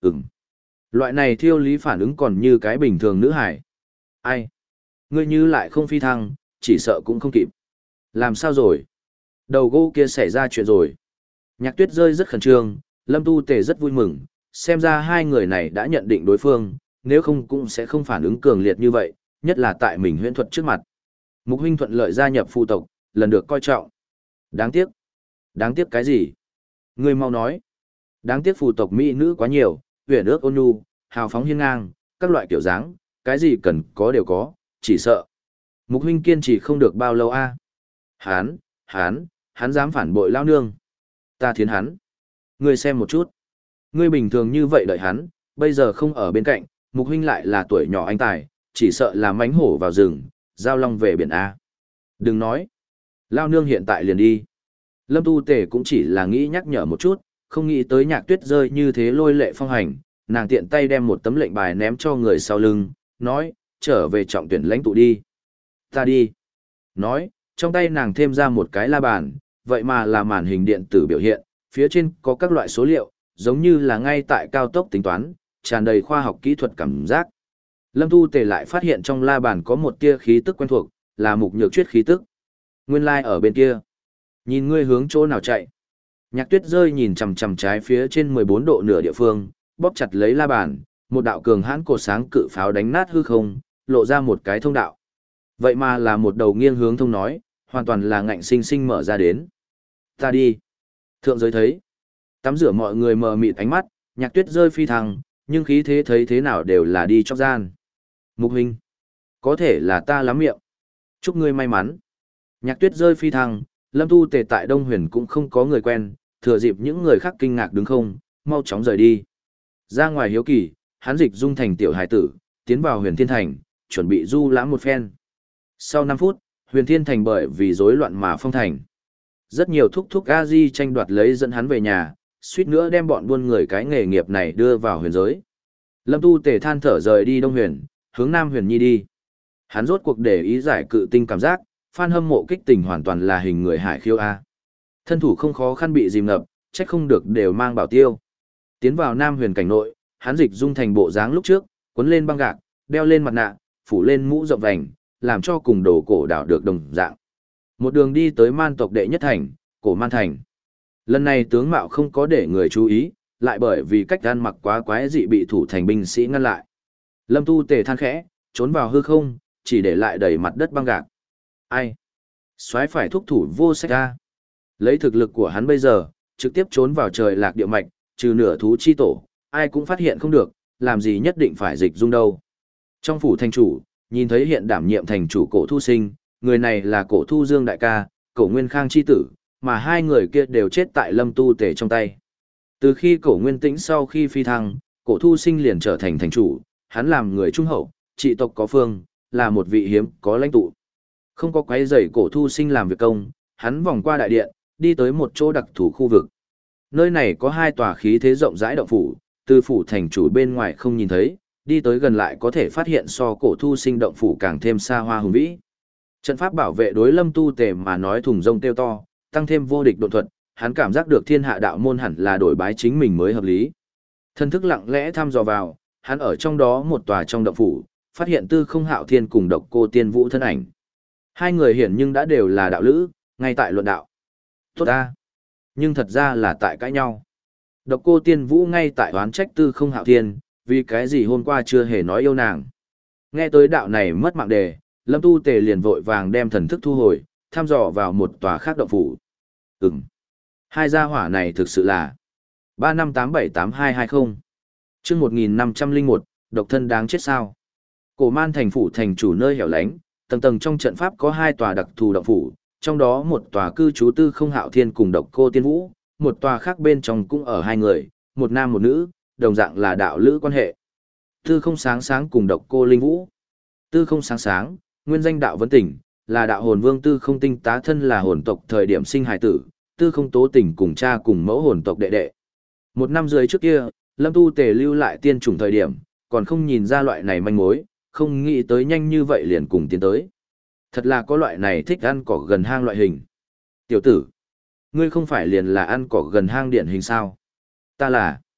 Ừm. Loại này thiêu lý phản ứng còn như cái bình thường nữ hải. Ai? Ngươi như lại không phi thăng, chỉ sợ cũng không kịp. Làm sao rồi? Đầu gỗ kia xảy ra chuyện rồi. Nhạc tuyết rơi rất khẩn trương, Lâm Tu Tề rất vui mừng, xem ra hai người này đã nhận định đối phương, nếu không cũng sẽ không phản ứng cường liệt như vậy, nhất là tại mình huyễn thuật trước mặt. Mục huynh thuận lợi gia nhập phụ tộc, lần được coi trọng. Đáng tiếc. Đáng tiếc cái gì? Ngươi mau nói. Đáng tiếc phụ tộc mỹ nữ quá nhiều, huyền ước ôn nhu, hào phóng hiên ngang, các loại kiểu dáng, cái gì cần có đều có, chỉ sợ. Mục huynh kiên trì không được bao lâu a. Hán, hán, hắn dám phản bội lao nương. Ta thiến hắn. Ngươi xem một chút. Ngươi bình thường như vậy đợi hắn, bây giờ không ở bên cạnh, mục huynh lại là tuổi nhỏ anh tài, chỉ sợ là mánh hổ vào rừng, giao long về biển A. Đừng nói. Lao nương hiện tại liền đi. Lâm Tu Tề cũng chỉ là nghĩ nhắc nhở một chút, không nghĩ tới nhạc tuyết rơi như thế lôi lệ phong hành, nàng tiện tay đem một tấm lệnh bài ném cho người sau lưng, nói, trở về trọng tuyển lãnh tụ đi. Ta đi. Nói, trong tay nàng thêm ra một cái la bàn, vậy mà là màn hình điện tử biểu hiện, phía trên có các loại số liệu, giống như là ngay tại cao tốc tính toán, tràn đầy khoa học kỹ thuật cảm giác. Lâm Tu Tề lại phát hiện trong la bàn có một tia khí tức quen thuộc, là mục nhược chuyết khí tức. Nguyên lai like ở bên kia. Nhìn ngươi hướng chỗ nào chạy. Nhạc tuyết rơi nhìn chằm chằm trái phía trên mười bốn độ nửa địa phương, bóp chặt lấy la bàn, một đạo cường hãn cột sáng cự pháo đánh nát hư không, lộ ra một cái thông đạo. Vậy mà là một đầu nghiêng hướng thông nói, hoàn toàn là ngạnh sinh sinh mở ra đến. Ta đi. Thượng giới thấy. Tắm rửa mọi người mờ mịt ánh mắt, nhạc tuyết rơi phi thăng, nhưng khí thế thấy thế nào đều là đi chóc gian. Mục huynh. Có thể là ta lắm miệng. Chúc ngươi may mắn. Nhạc tuyết rơi phi thăng, Lâm Tu Tề tại Đông Huyền cũng không có người quen, thừa dịp những người khác kinh ngạc đứng không, mau chóng rời đi. Ra ngoài hiếu kỳ, hắn dịch dung thành tiểu hải tử, tiến vào huyền thiên thành, chuẩn bị du lãm một phen. Sau năm phút, huyền thiên thành bởi vì rối loạn mà phong thành. Rất nhiều thúc thúc A-di tranh đoạt lấy dẫn hắn về nhà, suýt nữa đem bọn buôn người cái nghề nghiệp này đưa vào huyền giới. Lâm Tu Tề than thở rời đi Đông Huyền, hướng Nam Huyền Nhi đi. Hắn rốt cuộc để ý giải cự tinh cảm giác, fan hâm mộ kích tình hoàn toàn là hình người hải khiêu A. Thân thủ không khó khăn bị dìm ngập, trách không được đều mang bảo tiêu. Tiến vào Nam Huyền cảnh nội, hắn dịch dung thành bộ dáng lúc trước, quấn lên băng gạc, đeo lên mặt nạ, phủ lên mũ rộng vành, làm cho cùng đồ cổ đảo được đồng dạng. Một đường đi tới man tộc đệ nhất thành, cổ man thành. Lần này tướng mạo không có để người chú ý, lại bởi vì cách ăn mặc quá quái dị bị thủ thành binh sĩ ngăn lại. Lâm Tu Tề than khẽ, trốn vào hư không, chỉ để lại đầy mặt đất băng gạc. Ai? Soái phải thúc thủ vô sách ra. Lấy thực lực của hắn bây giờ, trực tiếp trốn vào trời lạc địa mạch, trừ nửa thú chi tổ, ai cũng phát hiện không được, làm gì nhất định phải dịch dung đâu. Trong phủ thành chủ, nhìn thấy hiện đảm nhiệm thành chủ cổ thu sinh, người này là cổ thu dương đại ca, cổ nguyên khang chi tử, mà hai người kia đều chết tại Lâm Tu Tề trong tay. Từ khi cổ nguyên tĩnh sau khi phi thăng, cổ thu sinh liền trở thành thành chủ, hắn làm người trung hậu, trị tộc có phương, là một vị hiếm có lãnh tụ. Không có quấy rầy cổ thu sinh làm việc công, hắn vòng qua đại điện, đi tới một chỗ đặc thù khu vực. Nơi này có hai tòa khí thế rộng rãi động phủ, từ phủ thành chủ bên ngoài không nhìn thấy, đi tới gần lại có thể phát hiện so cổ thu sinh động phủ càng thêm xa hoa hùng vĩ. Trận pháp bảo vệ đối Lâm Tu Tề mà nói thùng rông tiêu to, tăng thêm vô địch độn thuật, hắn cảm giác được thiên hạ đạo môn hẳn là đổi bái chính mình mới hợp lý. Thân thức lặng lẽ thăm dò vào, hắn ở trong đó một tòa trong động phủ, phát hiện Tư Không Hạo Thiên cùng Độc Cô Tiên Vũ thân ảnh. Hai người hiển nhưng đã đều là đạo lữ, ngay tại luận đạo. Tốt ta! Nhưng thật ra là tại cãi nhau. Độc Cô Tiên Vũ ngay tại oán trách Tư Không Hạo Thiên, vì cái gì hôm qua chưa hề nói yêu nàng. Nghe tới đạo này mất mạng đề, Lâm Tu Tề liền vội vàng đem thần thức thu hồi, thăm dò vào một tòa khác động phủ. Ừm. Hai gia hỏa này thực sự là ba năm tám bảy tám hai hai không. Chương một nghìn năm trăm lẻ một, độc thân đáng chết sao? Cổ Man thành phủ thành chủ nơi hẻo lánh, tầng tầng trong trận pháp có hai tòa đặc thù động phủ, trong đó một tòa cư trú Tư Không Hạo Thiên cùng Độc Cô Tiên Vũ, một tòa khác bên trong cũng ở hai người, một nam một nữ, đồng dạng là đạo lữ quan hệ. Tư Không Sáng Sáng cùng Độc Cô Linh Vũ. Tư Không Sáng Sáng, nguyên danh đạo vấn tỉnh, là đạo hồn vương Tư Không Tinh tá thân là hồn tộc thời điểm sinh hài tử, Tư Không Tố Tình cùng cha cùng mẫu hồn tộc đệ đệ. Một năm dưới trước kia, Lâm Tu Tề lưu lại tiên chủng thời điểm, còn không nhìn ra loại này manh mối, không nghĩ tới nhanh như vậy liền cùng tiến tới. Thật là có loại này thích ăn cỏ gần hang loại hình. Tiểu tử, ngươi không phải liền là ăn cỏ gần hang điển hình sao? Ta là.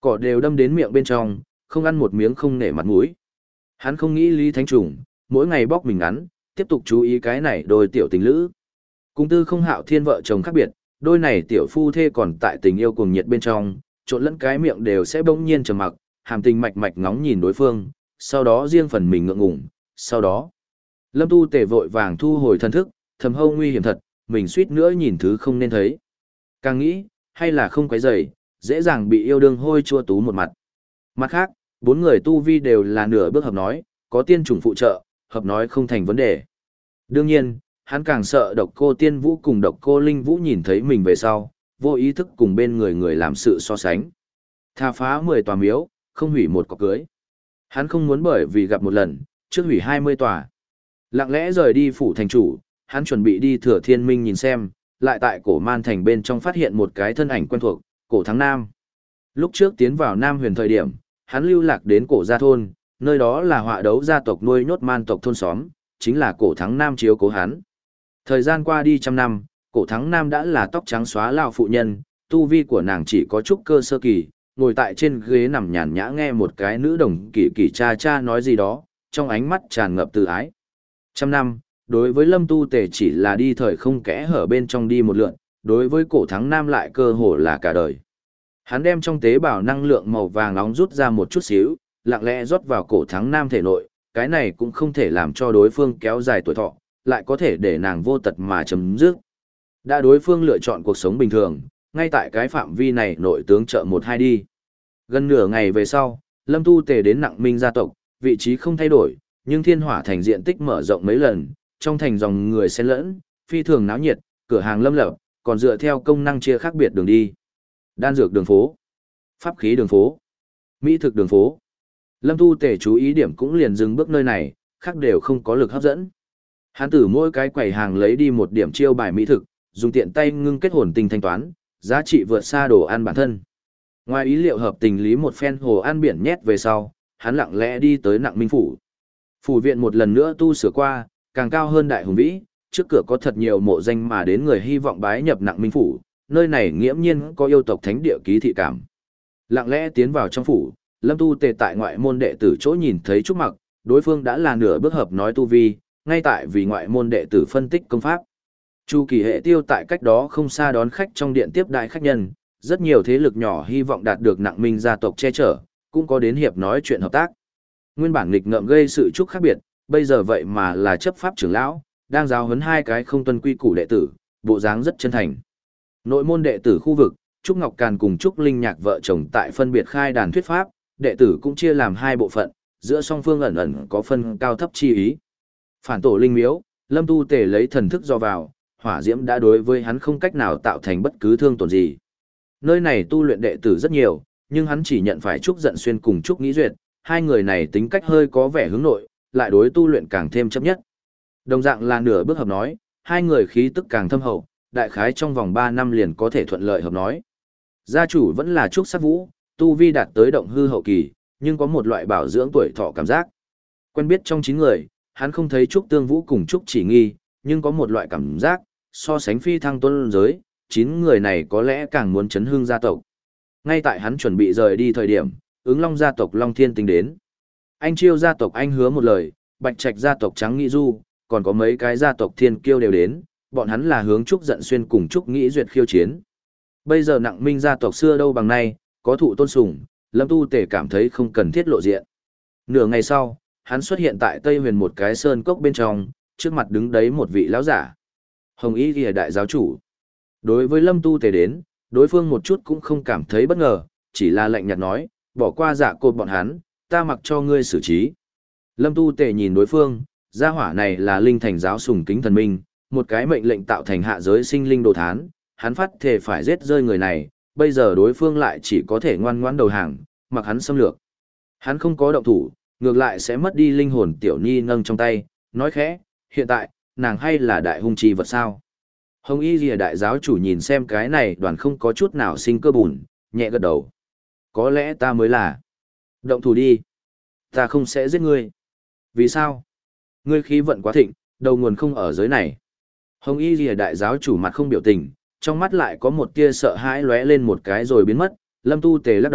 Cỏ đều đâm đến miệng bên trong, không ăn một miếng không nể mặt mũi. Hắn không nghĩ Lý Thánh Trùng, mỗi ngày bóc mình ngắn, tiếp tục chú ý cái này đôi tiểu tình lữ. Cùng Tư Không Hạo Thiên vợ chồng khác biệt, đôi này tiểu phu thê còn tại tình yêu cuồng nhiệt bên trong, trộn lẫn cái miệng đều sẽ bỗng nhiên trầm mặc, hàm tình mạch mạch ngóng nhìn đối phương, sau đó riêng phần mình ngượng ngùng, sau đó Lâm Tu Tề vội vàng thu hồi thần thức, thầm hâu nguy hiểm thật, mình suýt nữa nhìn thứ không nên thấy. Càng nghĩ, hay là không quấy rầy, dễ dàng bị yêu đương hôi chua tú một mặt. Mặt khác, bốn người tu vi đều là nửa bước hợp nói, có tiên chủng phụ trợ, hợp nói không thành vấn đề. Đương nhiên, hắn càng sợ độc cô tiên vũ cùng độc cô linh vũ nhìn thấy mình về sau, vô ý thức cùng bên người người làm sự so sánh. Tha phá mười tòa miếu, không hủy một cọc cưới. Hắn không muốn bởi vì gặp một lần, trước hủy hai mươi tòa. Lặng lẽ rời đi phủ thành chủ, hắn chuẩn bị đi Thừa Thiên Minh nhìn xem, lại tại cổ man thành bên trong phát hiện một cái thân ảnh quen thuộc, cổ Thắng Nam. Lúc trước tiến vào Nam Huyền thời điểm, hắn lưu lạc đến cổ gia thôn, nơi đó là họa đấu gia tộc nuôi nhốt man tộc thôn xóm, chính là cổ Thắng Nam chiếu cố hắn. Thời gian qua đi trăm năm, cổ Thắng Nam đã là tóc trắng xóa lao phụ nhân, tu vi của nàng chỉ có chút cơ sơ kỳ, ngồi tại trên ghế nằm nhàn nhã nghe một cái nữ đồng kỳ kỳ cha cha nói gì đó, trong ánh mắt tràn ngập từ ái. Trăm năm, đối với Lâm Tu Tề chỉ là đi thời không kẽ hở bên trong đi một lượn, đối với cổ Thắng Nam lại cơ hồ là cả đời. Hắn đem trong tế bào năng lượng màu vàng nóng rút ra một chút xíu, lặng lẽ rót vào cổ Thắng Nam thể nội, cái này cũng không thể làm cho đối phương kéo dài tuổi thọ, lại có thể để nàng vô tật mà chấm dứt. Đã đối phương lựa chọn cuộc sống bình thường, ngay tại cái phạm vi này nội tướng trợ một hai đi. Gần nửa ngày về sau, Lâm Tu Tề đến Nặng Minh gia tộc, vị trí không thay đổi, nhưng Thiên Hỏa thành diện tích mở rộng mấy lần, trong thành dòng người xen lẫn, phi thường náo nhiệt, cửa hàng lâm lập, còn dựa theo công năng chia khác biệt đường đi. Đan dược đường phố, pháp khí đường phố, mỹ thực đường phố. Lâm Tu Tề chú ý điểm cũng liền dừng bước nơi này, khác đều không có lực hấp dẫn. Hắn từ mỗi cái quầy hàng lấy đi một điểm chiêu bài mỹ thực, dùng tiện tay ngưng kết hồn tinh thanh toán, giá trị vượt xa đồ ăn bản thân. Ngoài ý liệu hợp tình lý một phen hồ ăn biển nhét về sau, hắn lặng lẽ đi tới Nặng Minh phủ. Phủ viện một lần nữa tu sửa qua, càng cao hơn đại hùng vĩ, trước cửa có thật nhiều mộ danh mà đến người hy vọng bái nhập Nặng Minh phủ, nơi này nghiễm nhiên có yêu tộc thánh địa ký thị cảm. Lặng lẽ tiến vào trong phủ, Lâm Tu Tề tại ngoại môn đệ tử chỗ nhìn thấy Trúc Mặc, đối phương đã là nửa bước hợp nói tu vi, ngay tại vì ngoại môn đệ tử phân tích công pháp. Chu Kỳ Hệ Tiêu tại cách đó không xa đón khách trong điện tiếp đại khách nhân, rất nhiều thế lực nhỏ hy vọng đạt được Nặng Minh gia tộc che chở, cũng có đến hiệp nói chuyện hợp tác. Nguyên bản nghịch ngợm gây sự trúc khác biệt, bây giờ vậy mà là chấp pháp trưởng lão, đang giáo huấn hai cái không tuân quy củ đệ tử, bộ dáng rất chân thành. Nội môn đệ tử khu vực, Trúc Ngọc Càn cùng Trúc Linh Nhạc vợ chồng tại phân biệt khai đàn thuyết pháp, đệ tử cũng chia làm hai bộ phận, giữa song phương ẩn ẩn có phân cao thấp chi ý. Phản tổ linh miếu, Lâm Tu Tề lấy thần thức do vào, hỏa diễm đã đối với hắn không cách nào tạo thành bất cứ thương tổn gì. Nơi này tu luyện đệ tử rất nhiều, nhưng hắn chỉ nhận phải Trúc Dận Xuyên cùng Trúc Nghĩ Duyệt, hai người này tính cách hơi có vẻ hướng nội, lại đối tu luyện càng thêm chấp nhất. Đồng dạng là nửa bước hợp nói, hai người khí tức càng thâm hậu, đại khái trong vòng ba năm liền có thể thuận lợi hợp nói. Gia chủ vẫn là Trúc Sát Vũ, tu vi đạt tới động hư hậu kỳ, nhưng có một loại bảo dưỡng tuổi thọ cảm giác. Quen biết trong chín người, hắn không thấy Trúc Tương Vũ cùng Trúc Chỉ Nghi, nhưng có một loại cảm giác, so sánh phi thăng tôn giới, chín người này có lẽ càng muốn chấn hương gia tộc. Ngay tại hắn chuẩn bị rời đi thời điểm, ứng long gia tộc Long Thiên tính đến. Anh Chiêu gia tộc Anh Hứa một lời, Bạch Trạch gia tộc Trắng Nghĩ Du, còn có mấy cái gia tộc Thiên Kiêu đều đến, bọn hắn là hướng Trúc Dận Xuyên cùng Trúc Nghĩ Duyệt khiêu chiến. Bây giờ Nặng Minh gia tộc xưa đâu bằng nay, có thụ tôn sùng, Lâm Tu Tề cảm thấy không cần thiết lộ diện. Nửa ngày sau, hắn xuất hiện tại Tây Huyền một cái sơn cốc bên trong, trước mặt đứng đấy một vị lão giả. Hồng Y Lìa đại giáo chủ. Đối với Lâm Tu Tề đến, đối phương một chút cũng không cảm thấy bất ngờ, chỉ là lạnh nhạt nói, bỏ qua dạ cột bọn hắn, ta mặc cho ngươi xử trí. Lâm Tu Tề nhìn đối phương, gia hỏa này là linh thành giáo sùng kính thần minh, một cái mệnh lệnh tạo thành hạ giới sinh linh đồ thán, hắn phát thể phải giết rơi người này, bây giờ đối phương lại chỉ có thể ngoan ngoãn đầu hàng, mặc hắn xâm lược. Hắn không có động thủ, ngược lại sẽ mất đi linh hồn tiểu nhi nâng trong tay, nói khẽ, hiện tại, nàng hay là đại hung chi vật sao? Hồng Y Lìa đại giáo chủ nhìn xem cái này đoàn không có chút nào sinh cơ bùn, nhẹ gật đầu. Có lẽ ta mới là. Động thủ đi. Ta không sẽ giết ngươi. Vì sao? Ngươi khí vận quá thịnh, đầu nguồn không ở giới này. Hồng Y Lìa đại giáo chủ mặt không biểu tình, trong mắt lại có một tia sợ hãi lóe lên một cái rồi biến mất. Lâm Tu Tề lắc đầu,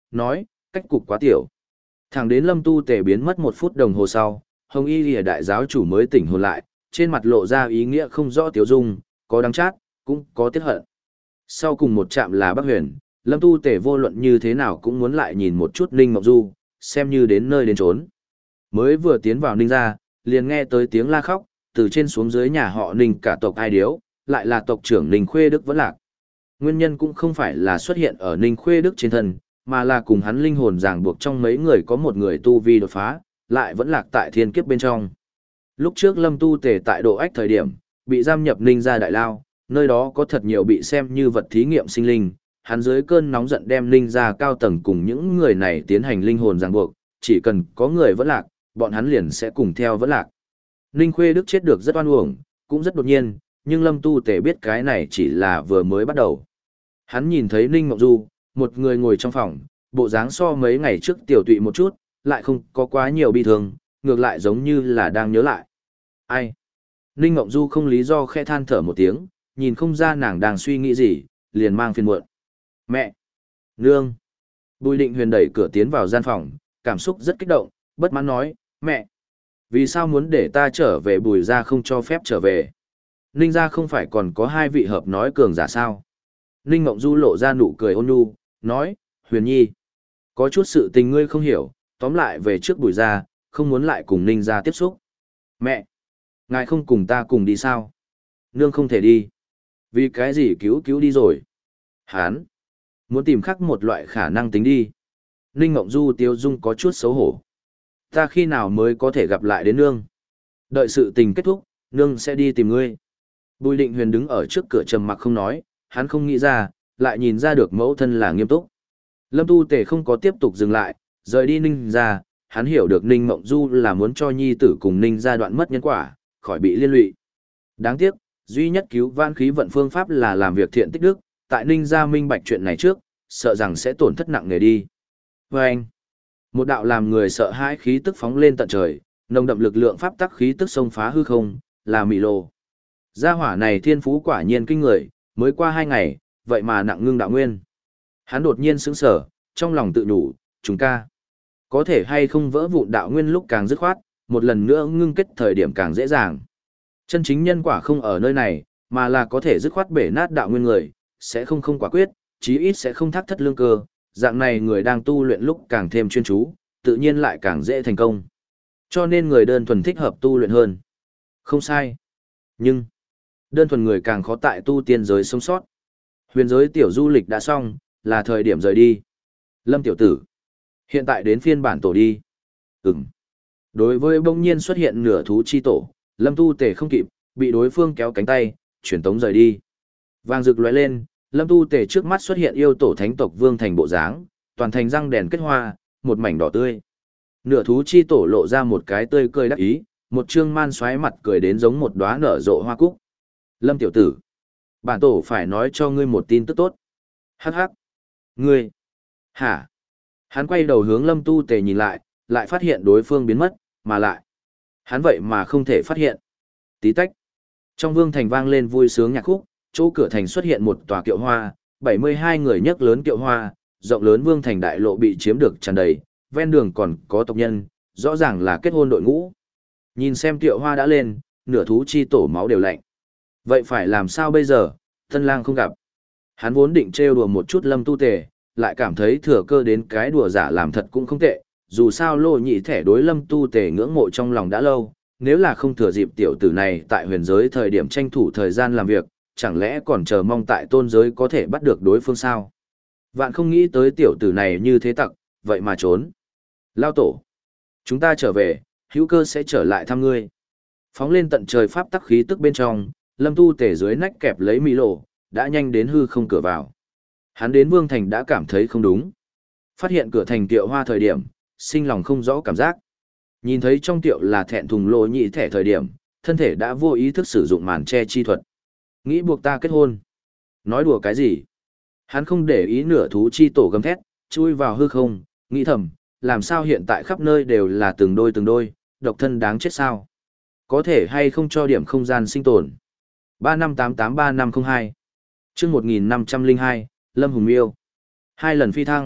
nói, cách cục quá tiểu. Thẳng đến Lâm Tu Tề biến mất một phút đồng hồ sau, Hồng Y Lìa đại giáo chủ mới tỉnh hồn lại, trên mặt lộ ra ý nghĩa không rõ tiếu dung, có đắng chát, cũng có tiếc hận. Sau cùng một chạm là Bắc Huyền, Lâm Tu Tề vô luận như thế nào cũng muốn lại nhìn một chút Ninh Ngọc Du, xem như đến nơi đến trốn. Mới vừa tiến vào Ninh gia, liền nghe tới tiếng la khóc, từ trên xuống dưới nhà họ Ninh cả tộc ai điếu, lại là tộc trưởng Ninh Khuê Đức vẫn lạc. Nguyên nhân cũng không phải là xuất hiện ở Ninh Khuê Đức trên thân, mà là cùng hắn linh hồn ràng buộc trong mấy người có một người tu vi đột phá, lại vẫn lạc tại thiên kiếp bên trong. Lúc trước Lâm Tu Tề tại Độ Ách thời điểm, bị giam nhập Ninh gia đại lao, nơi đó có thật nhiều bị xem như vật thí nghiệm sinh linh, hắn dưới cơn nóng giận đem Ninh gia cao tầng cùng những người này tiến hành linh hồn ràng buộc, chỉ cần có người vẫn lạc, bọn hắn liền sẽ cùng theo vẫn lạc. Ninh Khuê Đức chết được rất oan uổng, cũng rất đột nhiên, nhưng Lâm Tu Tề biết cái này chỉ là vừa mới bắt đầu. Hắn nhìn thấy Ninh Ngọc Du, một người ngồi trong phòng, bộ dáng so mấy ngày trước tiểu tụy một chút, lại không có quá nhiều bi thương, ngược lại giống như là đang nhớ lại. Ai? Ninh Ngọc Du không lý do khẽ than thở một tiếng, nhìn không ra nàng đang suy nghĩ gì, liền mang phiền muộn. Mẹ! Nương! Bùi Định Huyền đẩy cửa tiến vào gian phòng, cảm xúc rất kích động, bất mãn nói, mẹ! Vì sao muốn để ta trở về Bùi gia không cho phép trở về? Ninh gia không phải còn có hai vị hợp nói cường giả sao? Ninh Ngọc Du lộ ra nụ cười ôn nhu, nói, Huyền Nhi, có chút sự tình ngươi không hiểu, tóm lại về trước Bùi gia, không muốn lại cùng Ninh gia tiếp xúc. Mẹ, ngài không cùng ta cùng đi sao? Nương không thể đi. Vì cái gì cứu cứu đi rồi? Hán, muốn tìm khắc một loại khả năng tính đi. Ninh Ngọc Du tiêu dung có chút xấu hổ. Ta khi nào mới có thể gặp lại đến nương? Đợi sự tình kết thúc, nương sẽ đi tìm ngươi. Bùi Định Huyền đứng ở trước cửa trầm mặc không nói, hắn không nghĩ ra, lại nhìn ra được mẫu thân là nghiêm túc. Lâm Tu Tề không có tiếp tục dừng lại, rời đi Ninh ra, hắn hiểu được Ninh Mộng Du là muốn cho nhi tử cùng Ninh gia đoạn mất nhân quả, khỏi bị liên lụy. Đáng tiếc, duy nhất cứu vãn khí vận phương pháp là làm việc thiện tích đức, tại Ninh gia minh bạch chuyện này trước, sợ rằng sẽ tổn thất nặng nề đi. Và anh, một đạo làm người sợ hãi khí tức phóng lên tận trời, nồng đậm lực lượng pháp tắc khí tức xông phá hư không, là Mị Lô. Gia hỏa này thiên phú quả nhiên kinh người, mới qua hai ngày, vậy mà nặng ngưng đạo nguyên. Hắn đột nhiên sững sờ, trong lòng tự nhủ, chúng ca. Có thể hay không vỡ vụn đạo nguyên lúc càng dứt khoát, một lần nữa ngưng kết thời điểm càng dễ dàng. Chân chính nhân quả không ở nơi này, mà là có thể dứt khoát bể nát đạo nguyên người, sẽ không không quả quyết, chí ít sẽ không thác thất lương cơ, dạng này người đang tu luyện lúc càng thêm chuyên chú, tự nhiên lại càng dễ thành công. Cho nên người đơn thuần thích hợp tu luyện hơn. Không sai. Nhưng, đơn thuần người càng khó tại tu tiên giới sống sót. Huyền giới tiểu du lịch đã xong, là thời điểm rời đi. Lâm tiểu tử, hiện tại đến phiên bản tổ đi. Ừm. Đối với bỗng nhiên xuất hiện nửa thú chi tổ, Lâm Tu Tề không kịp, bị đối phương kéo cánh tay, chuyển tống rời đi. Vàng rực lóe lên, Lâm Tu Tề trước mắt xuất hiện yêu tổ thánh tộc vương thành bộ dáng, toàn thành răng đèn kết hoa, một mảnh đỏ tươi. Nửa thú chi tổ lộ ra một cái tươi cười đắc ý, một trương man xoáy mặt cười đến giống một đóa nở rộ hoa cúc. Lâm tiểu tử, bản tổ phải nói cho ngươi một tin tức tốt. Hắc hắc. Ngươi? Hả? Hắn quay đầu hướng Lâm Tu Tề nhìn lại, lại phát hiện đối phương biến mất, mà lại. Hắn vậy mà không thể phát hiện. Tí tách. Trong vương thành vang lên vui sướng nhạc khúc, chỗ cửa thành xuất hiện một tòa kiệu hoa, bảy mươi hai người nhấc lớn kiệu hoa, rộng lớn vương thành đại lộ bị chiếm được tràn đầy, ven đường còn có tộc nhân, rõ ràng là kết hôn đội ngũ. Nhìn xem kiệu hoa đã lên, nửa thú chi tổ máu đều lạnh. Vậy phải làm sao bây giờ, tân lang không gặp. Hắn vốn định trêu đùa một chút Lâm Tu Tề, lại cảm thấy thừa cơ đến cái đùa giả làm thật cũng không tệ, dù sao Lô Nhị thẻ đối Lâm Tu Tề ngưỡng mộ trong lòng đã lâu, nếu là không thừa dịp tiểu tử này tại huyền giới thời điểm tranh thủ thời gian làm việc, chẳng lẽ còn chờ mong tại tôn giới có thể bắt được đối phương sao? Vạn không nghĩ tới tiểu tử này như thế tặc, vậy mà trốn. Lao tổ, chúng ta trở về, hữu cơ sẽ trở lại thăm ngươi. Phóng lên tận trời pháp tắc khí tức bên trong, Lâm Tu Tề dưới nách kẹp lấy Mỹ Lộ, đã nhanh đến hư không cửa vào. Hắn đến Vương Thành đã cảm thấy không đúng. Phát hiện cửa thành tiệu hoa thời điểm, sinh lòng không rõ cảm giác. Nhìn thấy trong tiệu là thẹn thùng Lô Nhị thẻ thời điểm, thân thể đã vô ý thức sử dụng màn che chi thuật. Nghĩ buộc ta kết hôn. Nói đùa cái gì? Hắn không để ý nửa thú chi tổ gầm thét, chui vào hư không, nghĩ thầm, làm sao hiện tại khắp nơi đều là từng đôi từng đôi, độc thân đáng chết sao? Có thể hay không cho điểm không gian sinh tồn? ba năm tám tám ba năm không hai chương một nghìn năm trăm lẻ hai, Lâm Hùng Miêu. Hai lần phi thăng,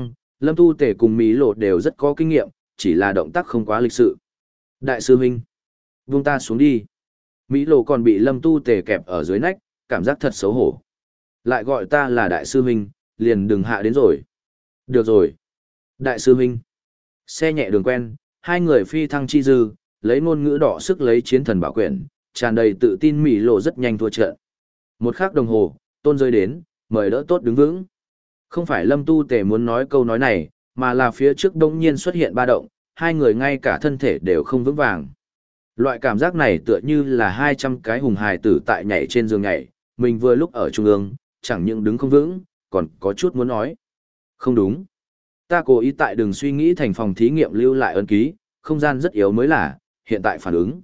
Lâm Tu Tề cùng Mỹ Lộ đều rất có kinh nghiệm, chỉ là động tác không quá lịch sự. Đại sư huynh, buông ta xuống đi. Mỹ Lộ còn bị Lâm Tu Tề kẹp ở dưới nách, cảm giác thật xấu hổ. Lại gọi ta là đại sư huynh, liền đừng hạ đến rồi. Được rồi. Đại sư huynh. Xe nhẹ đường quen, hai người phi thăng chi dư, lấy ngôn ngữ đỏ sức lấy chiến thần bảo quyển, tràn đầy tự tin Mỹ Lộ rất nhanh thua trận. Một khắc đồng hồ, tôn rơi đến, mời đỡ tốt đứng vững. Không phải Lâm Tu Tề muốn nói câu nói này, mà là phía trước đông nhiên xuất hiện ba động, hai người ngay cả thân thể đều không vững vàng. Loại cảm giác này tựa như là hai trăm cái hùng hài tử tại nhảy trên giường nhảy, mình vừa lúc ở trung ương, chẳng những đứng không vững, còn có chút muốn nói. Không đúng. Ta cố ý tại đừng suy nghĩ thành phòng thí nghiệm lưu lại ấn ký, không gian rất yếu mới là, hiện tại phản ứng.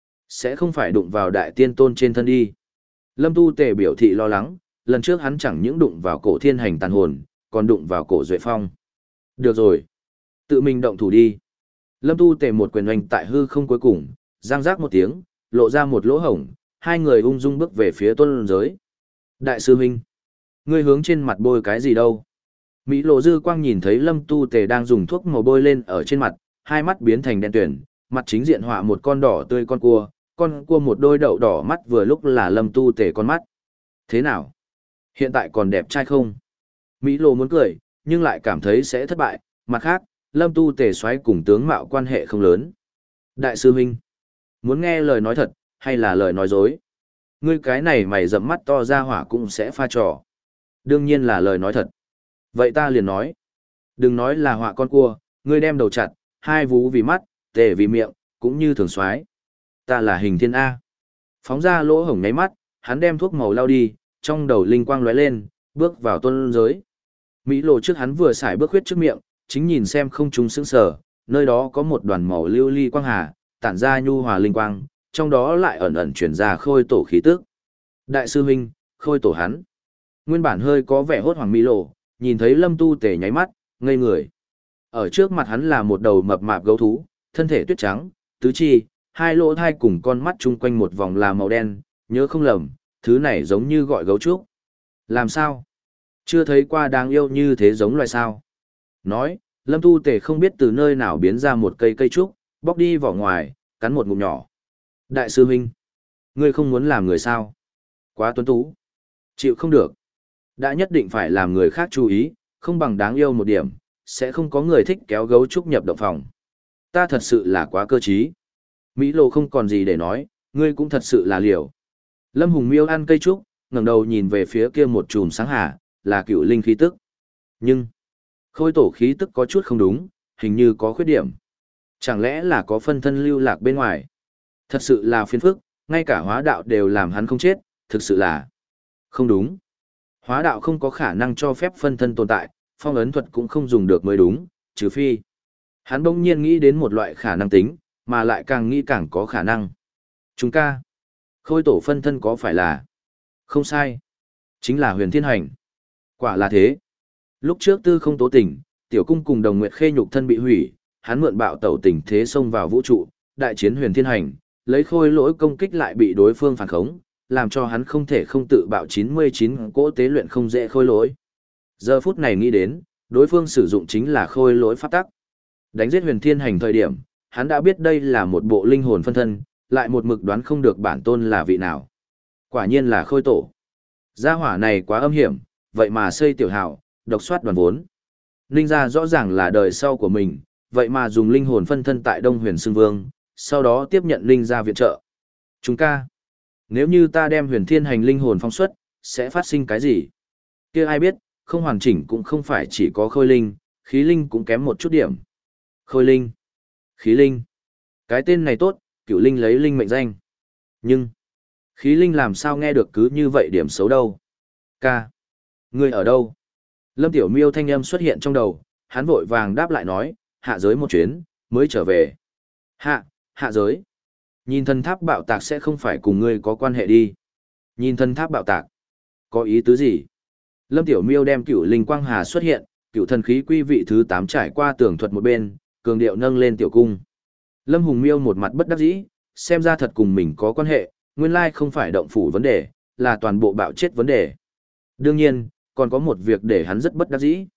Sẽ không phải đụng vào đại tiên tôn trên thân đi. Lâm Tu Tề biểu thị lo lắng, lần trước hắn chẳng những đụng vào cổ thiên hành tàn hồn, còn đụng vào cổ duệ phong. Được rồi. Tự mình động thủ đi. Lâm Tu Tề một quyền oanh tại hư không cuối cùng, giang giác một tiếng, lộ ra một lỗ hổng, hai người ung dung bước về phía tôn giới. Đại sư huynh, ngươi hướng trên mặt bôi cái gì đâu? Mỹ Lộ dư quang nhìn thấy Lâm Tu Tề đang dùng thuốc màu bôi lên ở trên mặt, hai mắt biến thành đen tuyển, mặt chính diện họa một con đỏ tươi con cua, con cua một đôi đậu đỏ mắt vừa lúc là Lâm Tu Tề con mắt. Thế nào? Hiện tại còn đẹp trai không? Mỹ Lộ muốn cười, nhưng lại cảm thấy sẽ thất bại, mặt khác, Lâm Tu Tề xoáy cùng tướng mạo quan hệ không lớn. Đại sư huynh, muốn nghe lời nói thật, hay là lời nói dối? Ngươi cái này mày rậm mắt to ra hỏa cũng sẽ pha trò. Đương nhiên là lời nói thật. Vậy ta liền nói. Đừng nói là họa con cua, ngươi đem đầu chặt, hai vú vì mắt, tề vì miệng, cũng như thường xoáy. Ta là hình thiên A. Phóng ra lỗ hổng nháy mắt, hắn đem thuốc màu lao đi, trong đầu linh quang lóe lên, bước vào tôn giới. Mỹ Lộ trước hắn vừa xài bước huyết trước miệng, chính nhìn xem không trung sững sờ, nơi đó có một đoàn màu lưu ly quang hà, tản ra nhu hòa linh quang, trong đó lại ẩn ẩn chuyển ra khôi tổ khí tức. Đại sư huynh, khôi tổ hắn. Nguyên bản hơi có vẻ hốt hoảng Mỹ Lộ, nhìn thấy Lâm Tu Tề nháy mắt, ngây người. Ở trước mặt hắn là một đầu mập mạp gấu thú, thân thể tuyết trắng, tứ chi, hai lỗ thai cùng con mắt chung quanh một vòng là màu đen, nhớ không lầm, thứ này giống như gọi gấu trúc. Làm sao? Chưa thấy qua đáng yêu như thế giống loài sao? Nói, Lâm Tu Tề không biết từ nơi nào biến ra một cây cây trúc, bóc đi vỏ ngoài, cắn một ngụm nhỏ. Đại sư huynh, ngươi không muốn làm người sao? Quá tuấn tú. Chịu không được. Đã nhất định phải làm người khác chú ý, không bằng đáng yêu một điểm, sẽ không có người thích kéo gấu trúc nhập động phòng. Ta thật sự là quá cơ trí. Mỹ Lộ không còn gì để nói, ngươi cũng thật sự là liều. Lâm Hùng Miêu ăn cây trúc, ngẩng đầu nhìn về phía kia một chùm sáng hà, là cựu linh khí tức. Nhưng, khôi tổ khí tức có chút không đúng, hình như có khuyết điểm. Chẳng lẽ là có phân thân lưu lạc bên ngoài? Thật sự là phiền phức, ngay cả hóa đạo đều làm hắn không chết, thực sự là không đúng. Hóa đạo không có khả năng cho phép phân thân tồn tại, phong ấn thuật cũng không dùng được mới đúng, trừ phi. Hắn bỗng nhiên nghĩ đến một loại khả năng tính, mà lại càng nghĩ càng có khả năng. Chúng ca, khôi tổ phân thân có phải là? Không sai. Chính là huyền thiên hành. Quả là thế. Lúc trước tư không tố tình, tiểu cung cùng đồng nguyệt khê nhục thân bị hủy, hắn mượn bạo tẩu tình thế xông vào vũ trụ, đại chiến huyền thiên hành, lấy khôi lỗi công kích lại bị đối phương phản khống, làm cho hắn không thể không tự bạo chín mươi chín cỗ tế luyện không dễ khôi lỗi. Giờ phút này nghĩ đến, đối phương sử dụng chính là khôi lỗi pháp tắc. Đánh giết huyền thiên hành thời điểm, hắn đã biết đây là một bộ linh hồn phân thân, lại một mực đoán không được bản tôn là vị nào. Quả nhiên là khôi tổ. Gia hỏa này quá âm hiểm, vậy mà xây tiểu hào, độc soát đoàn vốn. Ninh gia rõ ràng là đời sau của mình, vậy mà dùng linh hồn phân thân tại Đông Huyền Xưng Vương, sau đó tiếp nhận Ninh gia viện trợ. Chúng ca, nếu như ta đem huyền thiên hành linh hồn phóng xuất, sẽ phát sinh cái gì? Kia ai biết, không hoàn chỉnh cũng không phải chỉ có khôi linh, khí linh cũng kém một chút điểm. Khôi linh, khí linh. Cái tên này tốt, cửu linh lấy linh mệnh danh. Nhưng, khí linh làm sao nghe được cứ như vậy điểm xấu đâu? Ca, ngươi ở đâu? Lâm Tiểu Miêu thanh âm xuất hiện trong đầu, hắn vội vàng đáp lại nói, hạ giới một chuyến, mới trở về. Hạ, hạ giới. Nhìn thần tháp bạo tạc sẽ không phải cùng ngươi có quan hệ đi. Nhìn thần tháp bạo tạc, có ý tứ gì? Lâm Tiểu Miêu đem cửu linh quang hà xuất hiện, cửu thần khí quy vị thứ tám trải qua tường thuật một bên, cường điệu nâng lên tiểu cung. Lâm Hùng Miêu một mặt bất đắc dĩ, xem ra thật cùng mình có quan hệ, nguyên lai không phải động phủ vấn đề, là toàn bộ bạo chết vấn đề. Đương nhiên, còn có một việc để hắn rất bất đắc dĩ.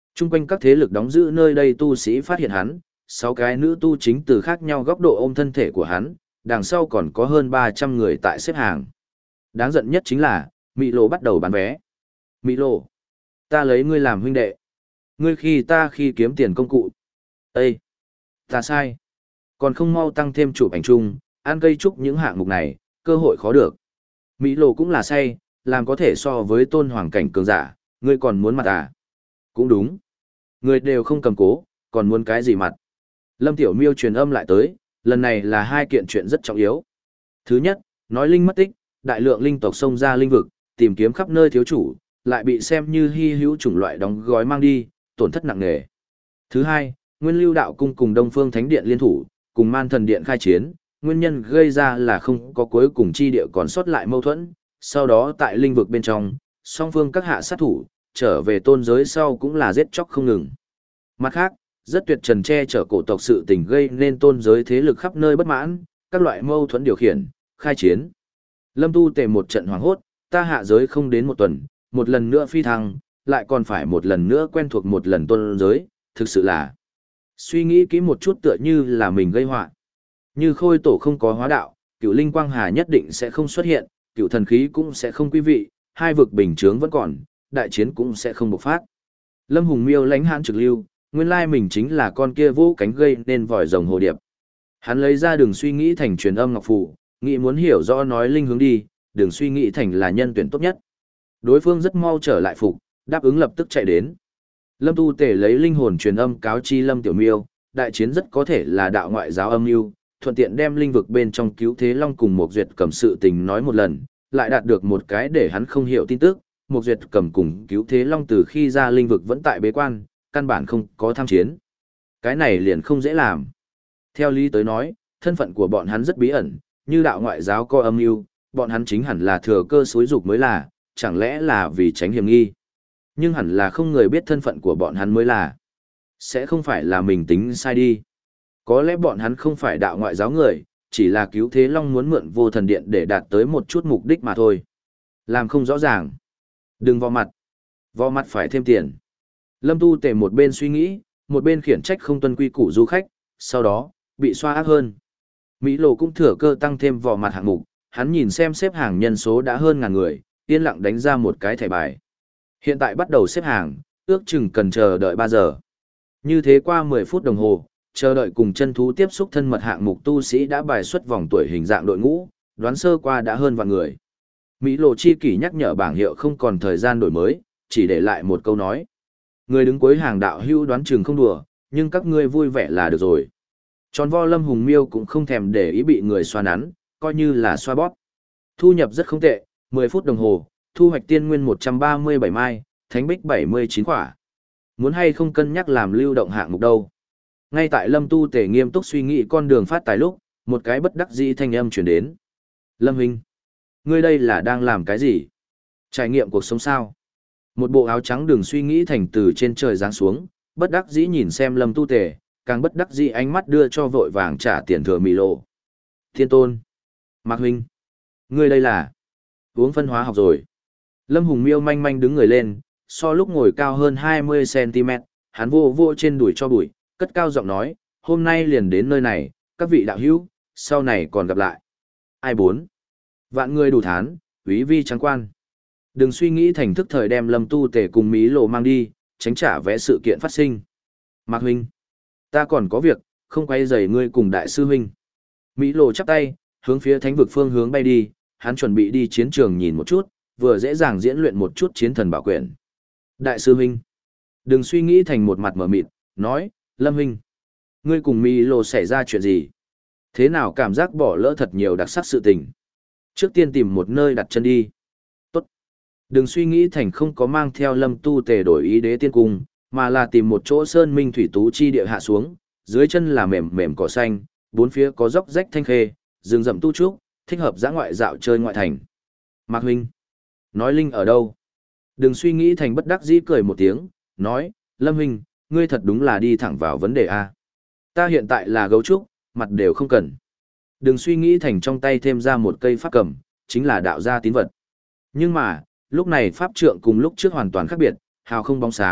Trung quanh các thế lực đóng giữ nơi đây tu sĩ phát hiện hắn, sáu cái nữ tu chính từ khác nhau góc độ ôm thân thể của hắn, đằng sau còn có hơn ba trăm người tại xếp hàng. Đáng giận nhất chính là, Mị Lộ bắt đầu bán vé. Mị Lộ, ta lấy ngươi làm huynh đệ. Ngươi khi ta khi kiếm tiền công cụ. Ê! Ta sai. Còn không mau tăng thêm chụp ảnh chung, ăn cây trúc những hạng mục này, cơ hội khó được. Mỹ Lộ cũng là say, làm có thể so với tôn hoàng cảnh cường giả, ngươi còn muốn mặt à? Cũng đúng. Người đều không cầm cố, còn muốn cái gì mặt? Lâm Tiểu Miêu truyền âm lại tới, lần này là hai kiện chuyện rất trọng yếu. Thứ nhất, nói linh mất tích, đại lượng linh tộc xông ra linh vực, tìm kiếm khắp nơi thiếu chủ, lại bị xem như hy hữu chủng loại đóng gói mang đi, tổn thất nặng nề. Thứ hai, Nguyên Lưu Đạo Cung cùng Đông Phương Thánh Điện liên thủ, cùng Man Thần Điện khai chiến, nguyên nhân gây ra là không có cuối cùng chi địa còn sót lại mâu thuẫn, sau đó tại linh vực bên trong, song phương các hạ sát thủ, trở về tôn giới sau cũng là giết chóc không ngừng. Mặt khác, rất tuyệt trần che chở cổ tộc sự tình gây nên tôn giới thế lực khắp nơi bất mãn, các loại mâu thuẫn điều khiển, khai chiến. Lâm Tu Tề một trận hoảng hốt, ta hạ giới không đến một tuần, một lần nữa phi thăng, lại còn phải một lần nữa quen thuộc một lần tôn giới, thực sự là suy nghĩ kỹ một chút tựa như là mình gây họa. Như khôi tổ không có hóa đạo, cựu linh quang hà nhất định sẽ không xuất hiện, cựu thần khí cũng sẽ không quý vị, hai vực bình chướng vẫn còn, đại chiến cũng sẽ không bộc phát. Lâm Hùng Miêu lãnh hãn trực lưu, nguyên lai mình chính là con kia vô cánh gây nên vòi rồng hồ điệp. Hắn lấy ra đường suy nghĩ thành truyền âm ngọc phù, nghĩ muốn hiểu rõ nói linh hướng đi, đường suy nghĩ thành là nhân tuyển tốt nhất. Đối phương rất mau trở lại phục, đáp ứng lập tức chạy đến. Lâm Tu Tề lấy linh hồn truyền âm cáo chi Lâm Tiểu Miêu, đại chiến rất có thể là đạo ngoại giáo âm mưu, thuận tiện đem linh vực bên trong cứu thế long cùng một duyệt cầm sự tình nói một lần, lại đạt được một cái để hắn không hiểu tin tức, một duyệt cầm cùng cứu thế long từ khi ra linh vực vẫn tại bế quan, căn bản không có tham chiến. Cái này liền không dễ làm. Theo lý tới nói, thân phận của bọn hắn rất bí ẩn, như đạo ngoại giáo có âm mưu, bọn hắn chính hẳn là thừa cơ xúi dục mới là, chẳng lẽ là vì tránh hiểm nghi. Nhưng hẳn là không người biết thân phận của bọn hắn mới là. Sẽ không phải là mình tính sai đi. Có lẽ bọn hắn không phải đạo ngoại giáo người, chỉ là cứu thế long muốn mượn vô thần điện để đạt tới một chút mục đích mà thôi. Làm không rõ ràng. Đừng vò mặt. Vò mặt phải thêm tiền. Lâm Tu Tề một bên suy nghĩ, một bên khiển trách không tuân quy củ du khách, sau đó, bị xoa ác hơn. Mỹ Lộ cũng thừa cơ tăng thêm vò mặt hạng mục, hắn nhìn xem xếp hàng nhân số đã hơn ngàn người, yên lặng đánh ra một cái thẻ bài. Hiện tại bắt đầu xếp hàng, ước chừng cần chờ đợi ba giờ. Như thế qua mười phút đồng hồ, chờ đợi cùng chân thú tiếp xúc thân mật hạng mục tu sĩ đã bài xuất vòng tuổi hình dạng đội ngũ, đoán sơ qua đã hơn vạn người. Mỹ Lộ chi kỷ nhắc nhở bảng hiệu không còn thời gian đổi mới, chỉ để lại một câu nói. Người đứng cuối hàng đạo hưu đoán chừng không đùa, nhưng các ngươi vui vẻ là được rồi. Tròn vo Lâm Hùng Miêu cũng không thèm để ý bị người xoa nắn, coi như là xoa bóp. Thu nhập rất không tệ, mười phút đồng hồ, thu hoạch tiên nguyên một trăm ba mươi bảy mai, thánh bích bảy mươi chín quả. Muốn hay không cân nhắc làm lưu động hạng mục đâu. Ngay tại Lâm Tu Tề nghiêm túc suy nghĩ con đường phát tài lúc, một cái bất đắc dĩ thanh âm chuyển đến. Lâm Huynh, ngươi đây là đang làm cái gì? Trải nghiệm cuộc sống sao? Một bộ áo trắng đường suy nghĩ thành từ trên trời giáng xuống, bất đắc dĩ nhìn xem Lâm Tu Tề, càng bất đắc dĩ ánh mắt đưa cho vội vàng trả tiền thừa Mỹ Lộ. Thiên Tôn, Mạc Huynh, ngươi đây là uống phân hóa học rồi. Lâm Hùng Miêu manh manh đứng người lên, so lúc ngồi cao hơn hai mươi xăng ti mét, hắn vô vô trên đùi cho bụi, cất cao giọng nói, hôm nay liền đến nơi này, các vị đạo hữu, sau này còn gặp lại. Ai bốn? Vạn người đủ thán, úy vi trắng quan. Đừng suy nghĩ thành thức thời đem Lâm Tu Tề cùng Mỹ Lộ mang đi, tránh trả vẽ sự kiện phát sinh. Mạc Huynh, ta còn có việc, không quay rầy ngươi cùng đại sư huynh. Mỹ Lộ chắp tay, hướng phía thánh vực phương hướng bay đi, hắn chuẩn bị đi chiến trường nhìn một chút, vừa dễ dàng diễn luyện một chút chiến thần bảo quyển. Đại sư huynh, đừng suy nghĩ thành một mặt mở mịt, nói, Lâm huynh, ngươi cùng Mỹ Lộ xảy ra chuyện gì? Thế nào cảm giác bỏ lỡ thật nhiều đặc sắc sự tình? Trước tiên tìm một nơi đặt chân đi. Tốt. Đừng suy nghĩ thành không có mang theo Lâm Tu Tề đổi ý đế tiên cung, mà là tìm một chỗ sơn minh thủy tú chi địa hạ xuống, dưới chân là mềm mềm cỏ xanh, bốn phía có dốc rách thanh khê, rừng rậm tu trúc, thích hợp dã ngoại dạo chơi ngoại thành. Mạc huynh, nói linh ở đâu? Đừng suy nghĩ thành bất đắc dĩ cười một tiếng, nói, Lâm huynh, ngươi thật đúng là đi thẳng vào vấn đề A. Ta hiện tại là gấu trúc, mặt đều không cần. Đừng suy nghĩ thành trong tay thêm ra một cây pháp cầm, chính là đạo gia tín vật. Nhưng mà, lúc này pháp trượng cùng lúc trước hoàn toàn khác biệt, hào không bóng sáng,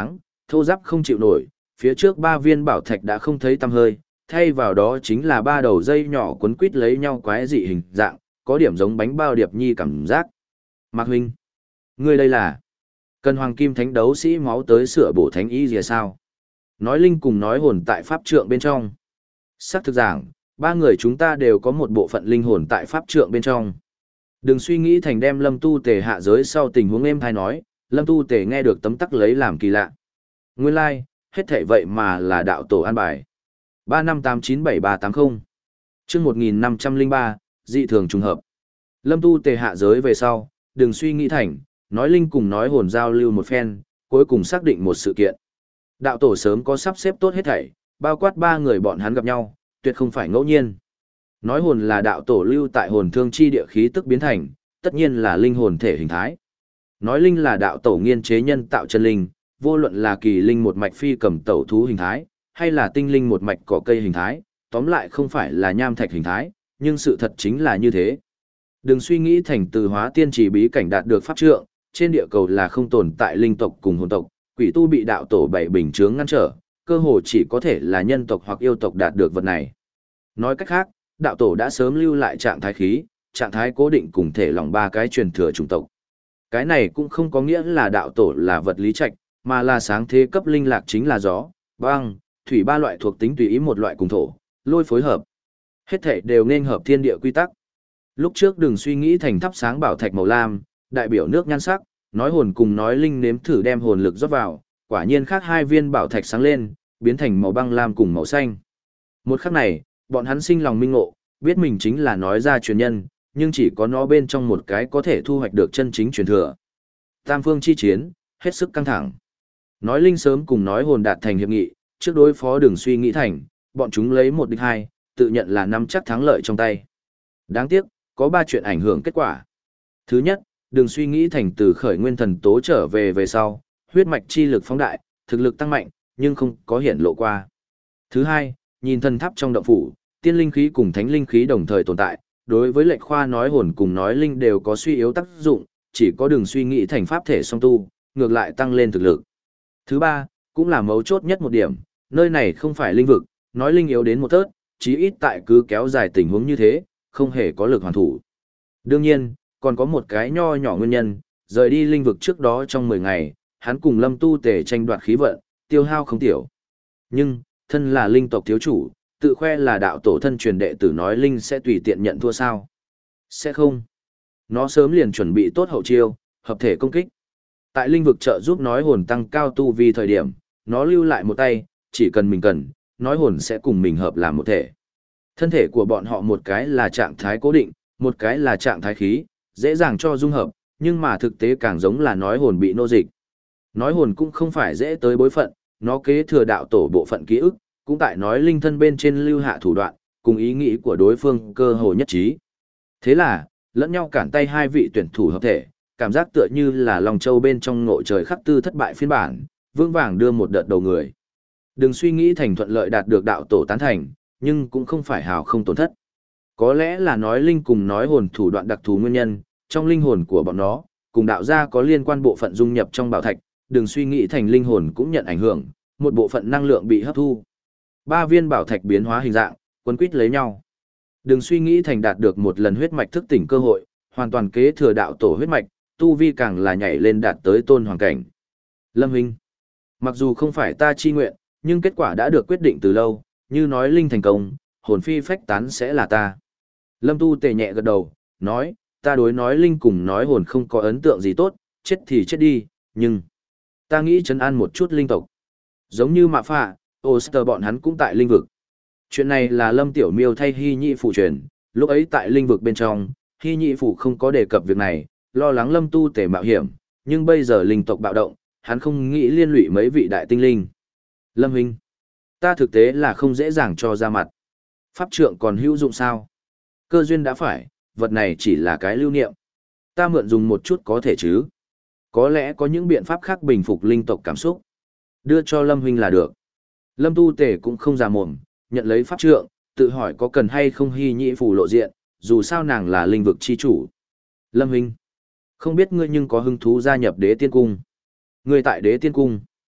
thô ráp không chịu nổi, phía trước ba viên bảo thạch đã không thấy tăm hơi, thay vào đó chính là ba đầu dây nhỏ quấn quít lấy nhau quái dị hình dạng, có điểm giống bánh bao điệp nhi cảm giác. Mạc huynh, ngươi đây là cần hoàng kim thánh đấu sĩ máu tới sửa bổ thánh y gì sao? Nói linh cùng nói hồn tại pháp trượng bên trong. Sắc thực giảng, ba người chúng ta đều có một bộ phận linh hồn tại pháp trượng bên trong. Đừng suy nghĩ thành đem Lâm Tu Tề hạ giới sau tình huống êm thai nói, Lâm Tu Tề nghe được tấm tắc lấy làm kỳ lạ. Nguyên lai, like, hết thảy vậy mà là đạo tổ an bài. ba năm tám chín bảy ba tám không Chương một nghìn năm trăm lẻ ba, dị thường trùng hợp. Lâm Tu Tề hạ giới về sau, đừng suy nghĩ thành, nói linh cùng nói hồn giao lưu một phen, cuối cùng xác định một sự kiện. Đạo tổ sớm có sắp xếp tốt hết thảy, bao quát ba người bọn hắn gặp nhau, tuyệt không phải ngẫu nhiên. Nói hồn là đạo tổ lưu tại hồn thương chi địa khí tức biến thành, tất nhiên là linh hồn thể hình thái. Nói linh là đạo tổ nghiên chế nhân tạo chân linh, vô luận là kỳ linh một mạch phi cầm tẩu thú hình thái, hay là tinh linh một mạch cỏ cây hình thái, tóm lại không phải là nham thạch hình thái, nhưng sự thật chính là như thế. Đừng suy nghĩ thành từ hóa tiên trì bí cảnh đạt được pháp trượng, trên địa cầu là không tồn tại linh tộc cùng hồn tộc, quỷ tu bị đạo tổ bảy bình chướng ngăn trở, cơ hồ chỉ có thể là nhân tộc hoặc yêu tộc đạt được vật này. Nói cách khác, đạo tổ đã sớm lưu lại trạng thái khí, trạng thái cố định cùng thể lòng ba cái truyền thừa chủng tộc. Cái này cũng không có nghĩa là đạo tổ là vật lý trạch, mà là sáng thế cấp linh lạc chính là gió, băng, thủy ba loại thuộc tính tùy ý một loại cùng thổ, lôi phối hợp. Hết thể đều nên hợp thiên địa quy tắc. Lúc trước đừng suy nghĩ thành thắp sáng bảo thạch màu lam, đại biểu nước nhan sắc, nói hồn cùng nói linh nếm thử đem hồn lực rót vào, quả nhiên khác hai viên bảo thạch sáng lên, biến thành màu băng lam cùng màu xanh. Một khắc này, bọn hắn sinh lòng minh ngộ, biết mình chính là nói ra truyền nhân, nhưng chỉ có nó bên trong một cái có thể thu hoạch được chân chính truyền thừa. Tam phương chi chiến, hết sức căng thẳng. Nói linh sớm cùng nói hồn đạt thành hiệp nghị, trước đối phó đừng suy nghĩ thành, bọn chúng lấy một địch hai, tự nhận là nắm chắc thắng lợi trong tay. Đáng tiếc, có ba chuyện ảnh hưởng kết quả. Thứ nhất, đừng suy nghĩ thành từ khởi nguyên thần tố trở về về sau, huyết mạch chi lực phóng đại, thực lực tăng mạnh, nhưng không có hiện lộ qua. Thứ hai, nhìn thần tháp trong động phủ, tiên linh khí cùng thánh linh khí đồng thời tồn tại, đối với lệch khoa nói hồn cùng nói linh đều có suy yếu tác dụng, chỉ có đừng suy nghĩ thành pháp thể song tu, ngược lại tăng lên thực lực. Thứ ba, cũng là mấu chốt nhất một điểm, nơi này không phải linh vực, nói linh yếu đến một tớt, chí ít tại cứ kéo dài tình huống như thế, không hề có lực hoàn thủ. Đương nhiên, còn có một cái nho nhỏ nguyên nhân, rời đi linh vực trước đó trong mười ngày, hắn cùng Lâm Tu Tề tranh đoạt khí vận, tiêu hao không tiểu. Nhưng, thân là linh tộc thiếu chủ, tự khoe là đạo tổ thân truyền đệ tử nói linh sẽ tùy tiện nhận thua sao? Sẽ không. Nó sớm liền chuẩn bị tốt hậu chiêu, hợp thể công kích. Tại linh vực trợ giúp nói hồn tăng cao tu vi thời điểm, nó lưu lại một tay, chỉ cần mình cần, nói hồn sẽ cùng mình hợp làm một thể. Thân thể của bọn họ một cái là trạng thái cố định, một cái là trạng thái khí, dễ dàng cho dung hợp, nhưng mà thực tế càng giống là nói hồn bị nô dịch. Nói hồn cũng không phải dễ tới bối phận, nó kế thừa đạo tổ bộ phận ký ức, cũng tại nói linh thân bên trên lưu hạ thủ đoạn, cùng ý nghĩ của đối phương cơ hồ nhất trí. Thế là, lẫn nhau cản tay hai vị tuyển thủ hợp thể, cảm giác tựa như là lòng châu bên trong ngộ trời khắc tư thất bại phiên bản, vương vàng đưa một đợt đầu người. Đừng suy nghĩ thành thuận lợi đạt được đạo tổ tán thành, nhưng cũng không phải hào không tổn thất. Có lẽ là nói linh cùng nói hồn thủ đoạn đặc thù nguyên nhân, trong linh hồn của bọn nó, cùng đạo gia có liên quan bộ phận dung nhập trong bảo thạch, đừng suy nghĩ thành linh hồn cũng nhận ảnh hưởng, một bộ phận năng lượng bị hấp thu. Ba viên bảo thạch biến hóa hình dạng, quấn quýt lấy nhau. Đừng suy nghĩ thành đạt được một lần huyết mạch thức tỉnh cơ hội, hoàn toàn kế thừa đạo tổ huyết mạch, tu vi càng là nhảy lên đạt tới tôn hoàng cảnh. Lâm Hinh, mặc dù không phải ta chi nguyện, nhưng kết quả đã được quyết định từ lâu, như nói linh thành công, hồn phi phách tán sẽ là ta. Lâm Tu Tề nhẹ gật đầu, nói, ta đối nói linh cùng nói hồn không có ấn tượng gì tốt, chết thì chết đi, nhưng ta nghĩ trấn an một chút linh tộc. Giống như Mạ Phạ, Oster bọn hắn cũng tại linh vực. Chuyện này là Lâm Tiểu Miêu thay Hy Nhị Phủ truyền, lúc ấy tại linh vực bên trong, Hy Nhị Phủ không có đề cập việc này, lo lắng Lâm Tu Tề mạo hiểm, nhưng bây giờ linh tộc bạo động, hắn không nghĩ liên lụy mấy vị đại tinh linh. Lâm Huynh, ta thực tế là không dễ dàng cho ra mặt. Pháp trượng còn hữu dụng sao? Cơ duyên đã phải, vật này chỉ là cái lưu niệm. Ta mượn dùng một chút có thể chứ? Có lẽ có những biện pháp khác bình phục linh tộc cảm xúc. Đưa cho Lâm Huynh là được. Lâm Tu Tề cũng không già mồm, nhận lấy pháp trượng, tự hỏi có cần hay không Hy Nhị Phủ lộ diện, dù sao nàng là linh vực chi chủ. Lâm Huynh, không biết ngươi nhưng có hứng thú gia nhập Đế Tiên Cung. Ngươi tại Đế Tiên Cung.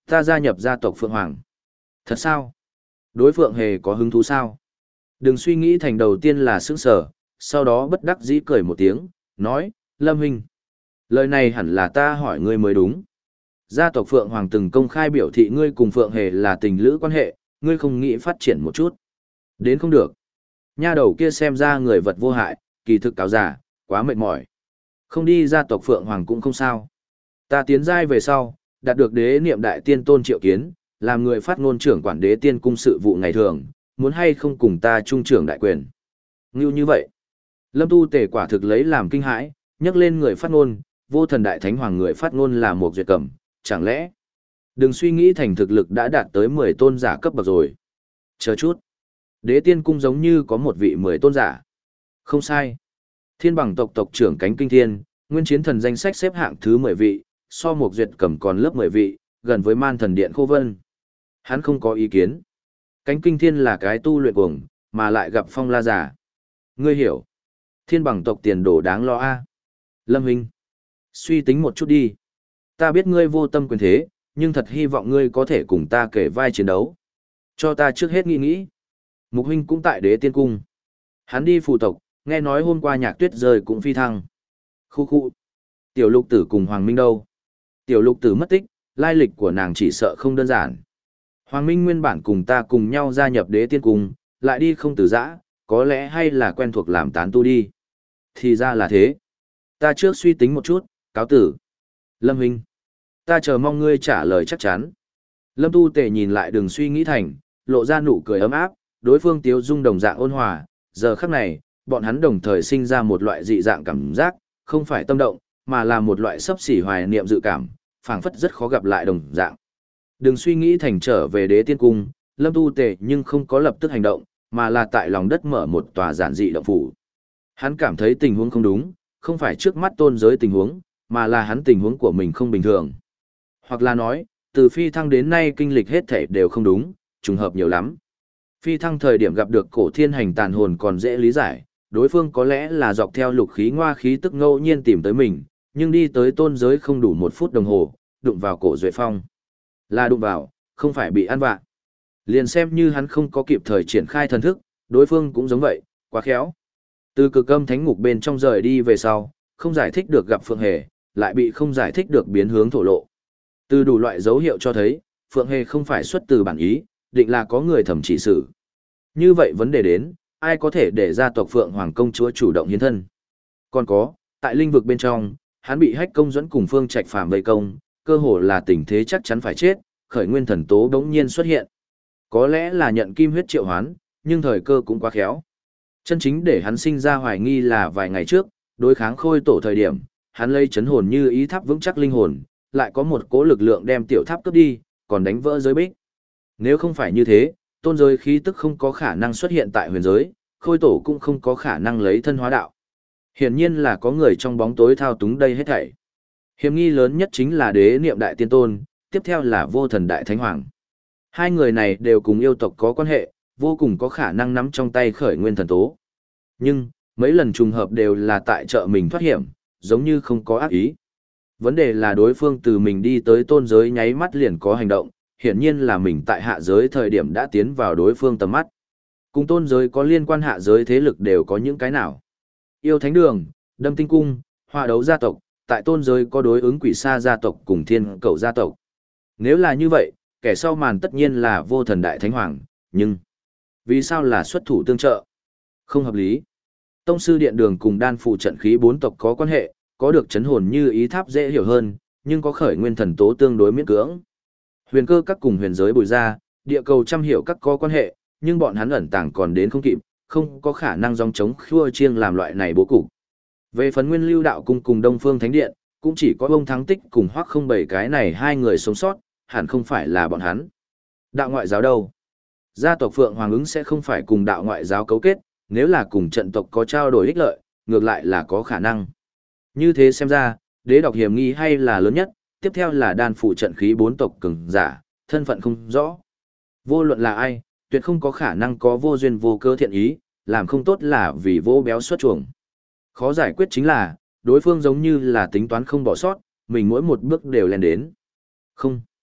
Ta gia nhập gia tộc Phượng Hoàng. Thật sao? Đối Phượng Hề có hứng thú sao? Đừng suy nghĩ thành đầu tiên là sững sờ, sau đó bất đắc dĩ cười một tiếng, nói, Lâm Huynh. Lời này hẳn là ta hỏi ngươi mới đúng. Gia tộc Phượng Hoàng từng công khai biểu thị ngươi cùng Phượng Hề là tình lữ quan hệ, ngươi không nghĩ phát triển một chút. Đến không được. Nha đầu kia xem ra người vật vô hại, kỳ thực cáo giả, quá mệt mỏi. Không đi gia tộc Phượng Hoàng cũng không sao. Ta tiến giai về sau, đạt được đế niệm đại tiên tôn triệu kiến, làm người phát ngôn trưởng quản đế tiên cung sự vụ ngày thường, muốn hay không cùng ta trung trưởng đại quyền. Ngưu như vậy. Lâm Tu Tề quả thực lấy làm kinh hãi, nhắc lên người phát ngôn, vô thần đại thánh hoàng người phát ngôn là một duyệt cẩm, chẳng lẽ đừng suy nghĩ thành thực lực đã đạt tới mười tôn giả cấp bậc rồi. Chờ chút. Đế tiên cung giống như có một vị mười tôn giả. Không sai. Thiên bằng tộc tộc trưởng cánh kinh thiên, nguyên chiến thần danh sách xếp hạng thứ mười vị, so một duyệt cẩm còn lớp mười vị, gần với man thần điện khô vân. Hắn không có ý kiến. Cánh kinh thiên là cái tu luyện cuồng, mà lại gặp phong la giả. Ngươi hiểu. Thiên bằng tộc tiền đồ đáng lo a. Lâm Hinh. Suy tính một chút đi. Ta biết ngươi vô tâm quyền thế, nhưng thật hy vọng ngươi có thể cùng ta kể vai chiến đấu. Cho ta trước hết nghĩ nghĩ. Mục huynh cũng tại đế tiên cung. Hắn đi phù tộc, nghe nói hôm qua nhạc tuyết rơi cũng phi thăng. Khu khu. Tiểu lục tử cùng Hoàng Minh đâu? Tiểu lục tử mất tích, lai lịch của nàng chỉ sợ không đơn giản. Hoàng Minh nguyên bản cùng ta cùng nhau gia nhập đế tiên cung, lại đi không từ giã, có lẽ hay là quen thuộc làm tán tu đi. Thì ra là thế. Ta trước suy tính một chút, cáo tử. Lâm huynh. Ta chờ mong ngươi trả lời chắc chắn. Lâm Tu Tề nhìn lại đừng suy nghĩ thành, lộ ra nụ cười ấm áp, đối phương tiếu dung đồng dạng ôn hòa, giờ khắc này, bọn hắn đồng thời sinh ra một loại dị dạng cảm giác, không phải tâm động, mà là một loại sấp xỉ hoài niệm dự cảm, phảng phất rất khó gặp lại đồng dạng. Đừng suy nghĩ thành trở về đế tiên cung, Lâm Tu Tề nhưng không có lập tức hành động, mà là tại lòng đất mở một tòa giản dị động phủ. Hắn cảm thấy tình huống không đúng, không phải trước mắt tôn giới tình huống, mà là hắn tình huống của mình không bình thường. Hoặc là nói, từ phi thăng đến nay kinh lịch hết thể đều không đúng, trùng hợp nhiều lắm. Phi thăng thời điểm gặp được cổ thiên hành tàn hồn còn dễ lý giải, đối phương có lẽ là dọc theo lục khí ngoa khí tức ngẫu nhiên tìm tới mình, nhưng đi tới tôn giới không đủ một phút đồng hồ, đụng vào cổ Duệ Phong. Là đụng vào, không phải bị ăn vạ. Liền xem như hắn không có kịp thời triển khai thần thức, đối phương cũng giống vậy, quá khéo. Từ cực âm thánh ngục bên trong rời đi về sau, không giải thích được gặp Phượng Hề, lại bị không giải thích được biến hướng thổ lộ. Từ đủ loại dấu hiệu cho thấy, Phượng Hề không phải xuất từ bản ý, định là có người thẩm chỉ xử. Như vậy vấn đề đến, ai có thể để gia tộc Phượng Hoàng công chúa chủ động hiến thân? Còn có, tại linh vực bên trong, hắn bị Hách Công dẫn cùng Phương Trạch Phàm vây công, cơ hồ là tình thế chắc chắn phải chết, khởi nguyên thần tố đống nhiên xuất hiện. Có lẽ là nhận kim huyết triệu hoán, nhưng thời cơ cũng quá khéo. Chân chính để hắn sinh ra hoài nghi là vài ngày trước, đối kháng khôi tổ thời điểm, hắn lấy chấn hồn như ý tháp vững chắc linh hồn, lại có một cỗ lực lượng đem tiểu tháp cướp đi, còn đánh vỡ giới bích. Nếu không phải như thế, tôn giới khí tức không có khả năng xuất hiện tại huyền giới, khôi tổ cũng không có khả năng lấy thân hóa đạo. Hiển nhiên là có người trong bóng tối thao túng đây hết thảy. Hiểm nghi lớn nhất chính là đế niệm đại tiên tôn, tiếp theo là vô thần đại thánh hoàng. Hai người này đều cùng yêu tộc có quan hệ, vô cùng có khả năng nắm trong tay khởi nguyên thần tố. Nhưng, mấy lần trùng hợp đều là tại chợ mình thoát hiểm, giống như không có ác ý. Vấn đề là đối phương từ mình đi tới tôn giới nháy mắt liền có hành động, hiển nhiên là mình tại hạ giới thời điểm đã tiến vào đối phương tầm mắt. Cùng tôn giới có liên quan hạ giới thế lực đều có những cái nào. Yêu Thánh Đường, Đâm Tinh Cung, Hoa Đấu gia tộc, tại tôn giới có đối ứng Quỷ Sa gia tộc cùng Thiên Cẩu gia tộc. Nếu là như vậy, kẻ sau màn tất nhiên là vô thần đại thánh hoàng, nhưng vì sao là xuất thủ tương trợ? Không hợp lý. Tông sư điện đường cùng đan phụ trận khí bốn tộc có quan hệ, có được chấn hồn như ý tháp dễ hiểu hơn, nhưng có khởi nguyên thần tố tương đối miễn cưỡng. Huyền cơ các cùng huyền giới bùi ra, địa cầu trăm hiểu các có quan hệ, nhưng bọn hắn ẩn tàng còn đến không kịp, không có khả năng dòng chống khua chiêng làm loại này bố cục. Về phần nguyên lưu đạo cung cùng Đông Phương Thánh Điện, cũng chỉ có ông Thắng Tích cùng Hoắc không bảy cái này hai người sống sót, hẳn không phải là bọn hắn. Đạo ngoại giáo đâu? Gia tộc Phượng Hoàng ứng sẽ không phải cùng đạo ngoại giáo cấu kết, nếu là cùng trận tộc có trao đổi ích lợi, ngược lại là có khả năng. Như thế xem ra, đế độc hiểm nghi hay là lớn nhất, tiếp theo là đan phụ trận khí bốn tộc cường giả, thân phận không rõ. Vô luận là ai, tuyệt không có khả năng có vô duyên vô cơ thiện ý, làm không tốt là vì vô béo xuất chuồng. Khó giải quyết chính là, đối phương giống như là tính toán không bỏ sót, mình mỗi một bước đều lên đến. Không,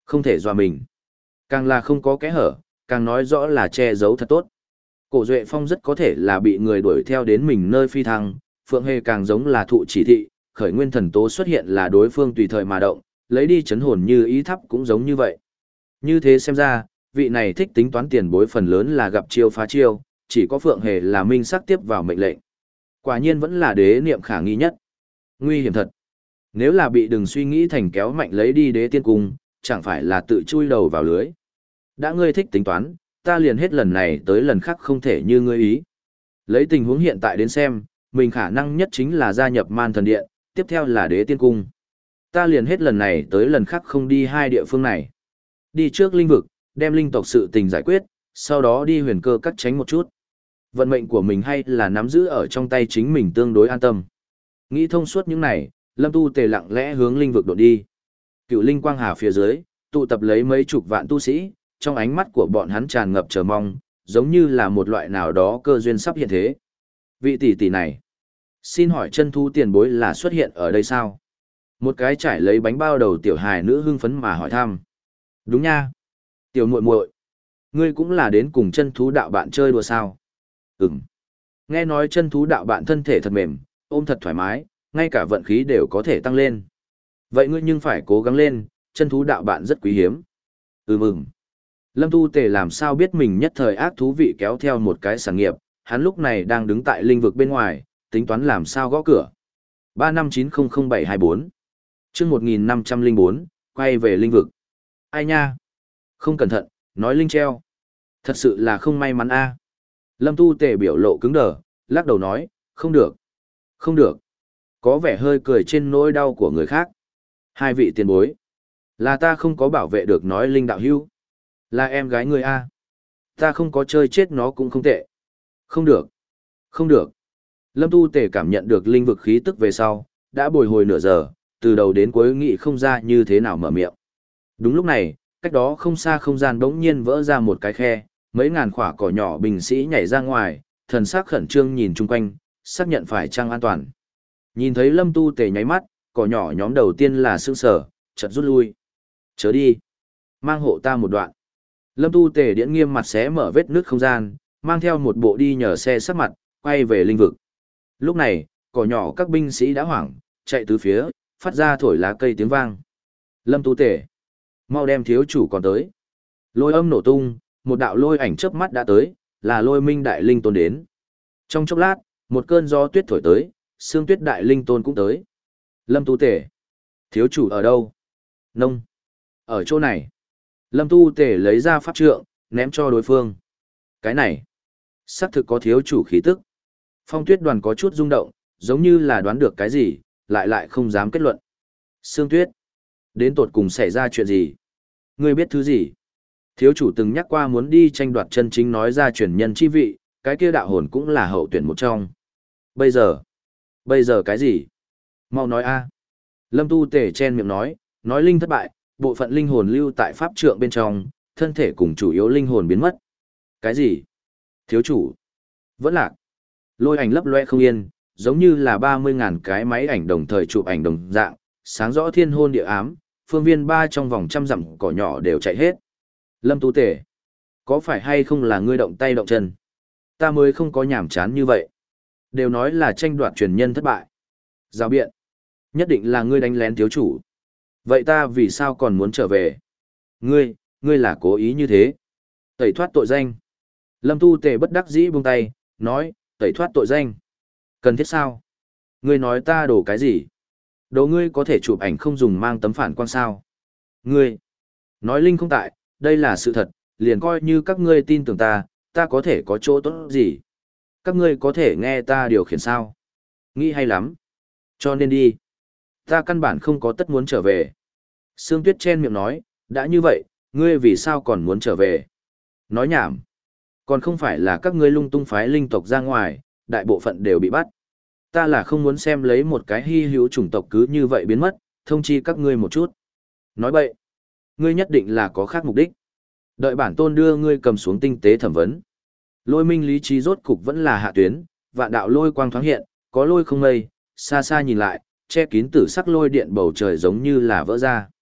Không thể dọa mình. Càng là không có kẽ hở, càng nói rõ là che giấu thật tốt. Cổ Duệ Phong rất có thể là bị người đuổi theo đến mình nơi phi thăng, Phượng Hề càng giống là thụ chỉ thị, khởi nguyên thần tố xuất hiện là đối phương tùy thời mà động, lấy đi chấn hồn như ý thắp cũng giống như vậy. Như thế xem ra, vị này thích tính toán tiền bối phần lớn là gặp chiêu phá chiêu, chỉ có Phượng Hề là minh sắc tiếp vào mệnh lệnh. Quả nhiên vẫn là đế niệm khả nghi nhất. Nguy hiểm thật. Nếu là bị đừng suy nghĩ thành kéo mạnh lấy đi đế tiên cung, chẳng phải là tự chui đầu vào lưới. Đã ngươi thích tính toán, ta liền hết lần này tới lần khác không thể như ngươi ý. Lấy tình huống hiện tại đến xem, mình khả năng nhất chính là gia nhập man thần điện, tiếp theo là đế tiên cung. Ta liền hết lần này tới lần khác không đi hai địa phương này. Đi trước linh vực, đem linh tộc sự tình giải quyết, sau đó đi huyền cơ cắt tránh một chút. Vận mệnh của mình hay là nắm giữ ở trong tay chính mình tương đối an tâm. Nghĩ thông suốt những này, Lâm Tu Tề lặng lẽ hướng linh vực đột đi. Cựu linh quang hà phía dưới, tụ tập lấy mấy chục vạn tu sĩ, trong ánh mắt của bọn hắn tràn ngập chờ mong, giống như là một loại nào đó cơ duyên sắp hiện thế. Vị tỷ tỷ này, xin hỏi chân thú tiền bối là xuất hiện ở đây sao? Một cái trải lấy bánh bao đầu tiểu hài nữ hưng phấn mà hỏi thăm. Đúng nha. Tiểu muội muội, ngươi cũng là đến cùng chân thú đạo bạn chơi đùa sao? Ừm. Nghe nói chân thú đạo bạn thân thể thật mềm, ôm thật thoải mái, ngay cả vận khí đều có thể tăng lên. Vậy ngươi nhưng phải cố gắng lên, chân thú đạo bạn rất quý hiếm. Ừm ừm. Lâm Tu Tề làm sao biết mình nhất thời ác thú vị kéo theo một cái sản nghiệp, hắn lúc này đang đứng tại linh vực bên ngoài, tính toán làm sao gõ cửa. ba năm chín không không bảy hai bốn chương một nghìn năm trăm lẻ bốn, quay về linh vực. Ai nha? Không cẩn thận, nói linh treo. Thật sự là không may mắn a. Lâm Tu Tề biểu lộ cứng đờ, lắc đầu nói, không được. Không được. Có vẻ hơi cười trên nỗi đau của người khác. Hai vị tiền bối. Là ta không có bảo vệ được nói linh đạo hưu. Là em gái người a. Ta không có chơi chết nó cũng không tệ. Không được. Không được. Lâm Tu Tề cảm nhận được linh vực khí tức về sau, đã bồi hồi nửa giờ, từ đầu đến cuối nghĩ không ra như thế nào mở miệng. Đúng lúc này, cách đó không xa không gian bỗng nhiên vỡ ra một cái khe, mấy ngàn quả cỏ nhỏ binh sĩ nhảy ra ngoài, thần sắc khẩn trương nhìn chung quanh, xác nhận phải chăng an toàn. Nhìn thấy Lâm Tu Tề nháy mắt, cỏ nhỏ nhóm đầu tiên là sững sờ, chợt rút lui. Chớ đi, mang hộ ta một đoạn. Lâm Tu Tề điễn nghiêm mặt xé mở vết nứt không gian, mang theo một bộ đi nhờ xe sắc mặt, quay về linh vực. Lúc này, cỏ nhỏ các binh sĩ đã hoảng, chạy tứ phía, phát ra thổi lá cây tiếng vang. Lâm Tu Tề, mau đem thiếu chủ còn tới. Lôi âm nổ tung, một đạo lôi ảnh chớp mắt đã tới, là Lôi Minh Đại Linh Tôn đến. Trong chốc lát, một cơn gió tuyết thổi tới, Sương Tuyết Đại Linh Tôn cũng tới. Lâm Tu Tề, thiếu chủ ở đâu? Nông, ở chỗ này. Lâm Tu Tề lấy ra pháp trượng, ném cho đối phương. Cái này, xác thực có thiếu chủ khí tức. Phong Tuyết Đoàn có chút rung động, giống như là đoán được cái gì, lại lại không dám kết luận. Sương Tuyết, đến tột cùng xảy ra chuyện gì? Ngươi biết thứ gì? Thiếu chủ từng nhắc qua muốn đi tranh đoạt chân chính nói ra truyền nhân chi vị, cái kia đạo hồn cũng là hậu tuyển một trong. Bây giờ, bây giờ cái gì? Mau nói a. Lâm Tu Tề chen miệng nói, nói linh thất bại, bộ phận linh hồn lưu tại pháp trượng bên trong, thân thể cùng chủ yếu linh hồn biến mất. Cái gì? Thiếu chủ. Vẫn lạc. Lôi ảnh lấp loe không yên, giống như là ba mươi ngàn cái máy ảnh đồng thời chụp ảnh đồng dạng, sáng rõ thiên hôn địa ám, phương viên ba trong vòng trăm dặm cỏ nhỏ đều chạy hết. Lâm Tu Tề, có phải hay không là ngươi động tay động chân? Ta mới không có nhảm chán như vậy. Đều nói là tranh đoạt truyền nhân thất bại. Giao biện, nhất định là ngươi đánh lén thiếu chủ. Vậy ta vì sao còn muốn trở về? Ngươi, ngươi là cố ý như thế. Tẩy thoát tội danh. Lâm Tu Tề bất đắc dĩ buông tay, nói, tẩy thoát tội danh. Cần thiết sao? Ngươi nói ta đổ cái gì? Đồ ngươi có thể chụp ảnh không dùng mang tấm phản quang sao? Ngươi, nói linh không tại, đây là sự thật, liền coi như các ngươi tin tưởng ta, ta có thể có chỗ tốt gì? Các ngươi có thể nghe ta điều khiển sao? Nghĩ hay lắm. Cho nên đi. Ta căn bản không có tất muốn trở về. Sương Tuyết chen miệng nói, đã như vậy, ngươi vì sao còn muốn trở về? Nói nhảm. Còn không phải là các ngươi lung tung phái linh tộc ra ngoài, đại bộ phận đều bị bắt. Ta là không muốn xem lấy một cái hy hữu chủng tộc cứ như vậy biến mất, thông chi các ngươi một chút. Nói bậy. Ngươi nhất định là có khác mục đích. Đợi bản tôn đưa ngươi cầm xuống tinh tế thẩm vấn. Lôi minh lý trí rốt cục vẫn là hạ tuyến, vạn đạo lôi quang thoáng hiện, có lôi không mây, xa xa nhìn lại, che kín tử sắc lôi điện bầu trời giống như là vỡ ra.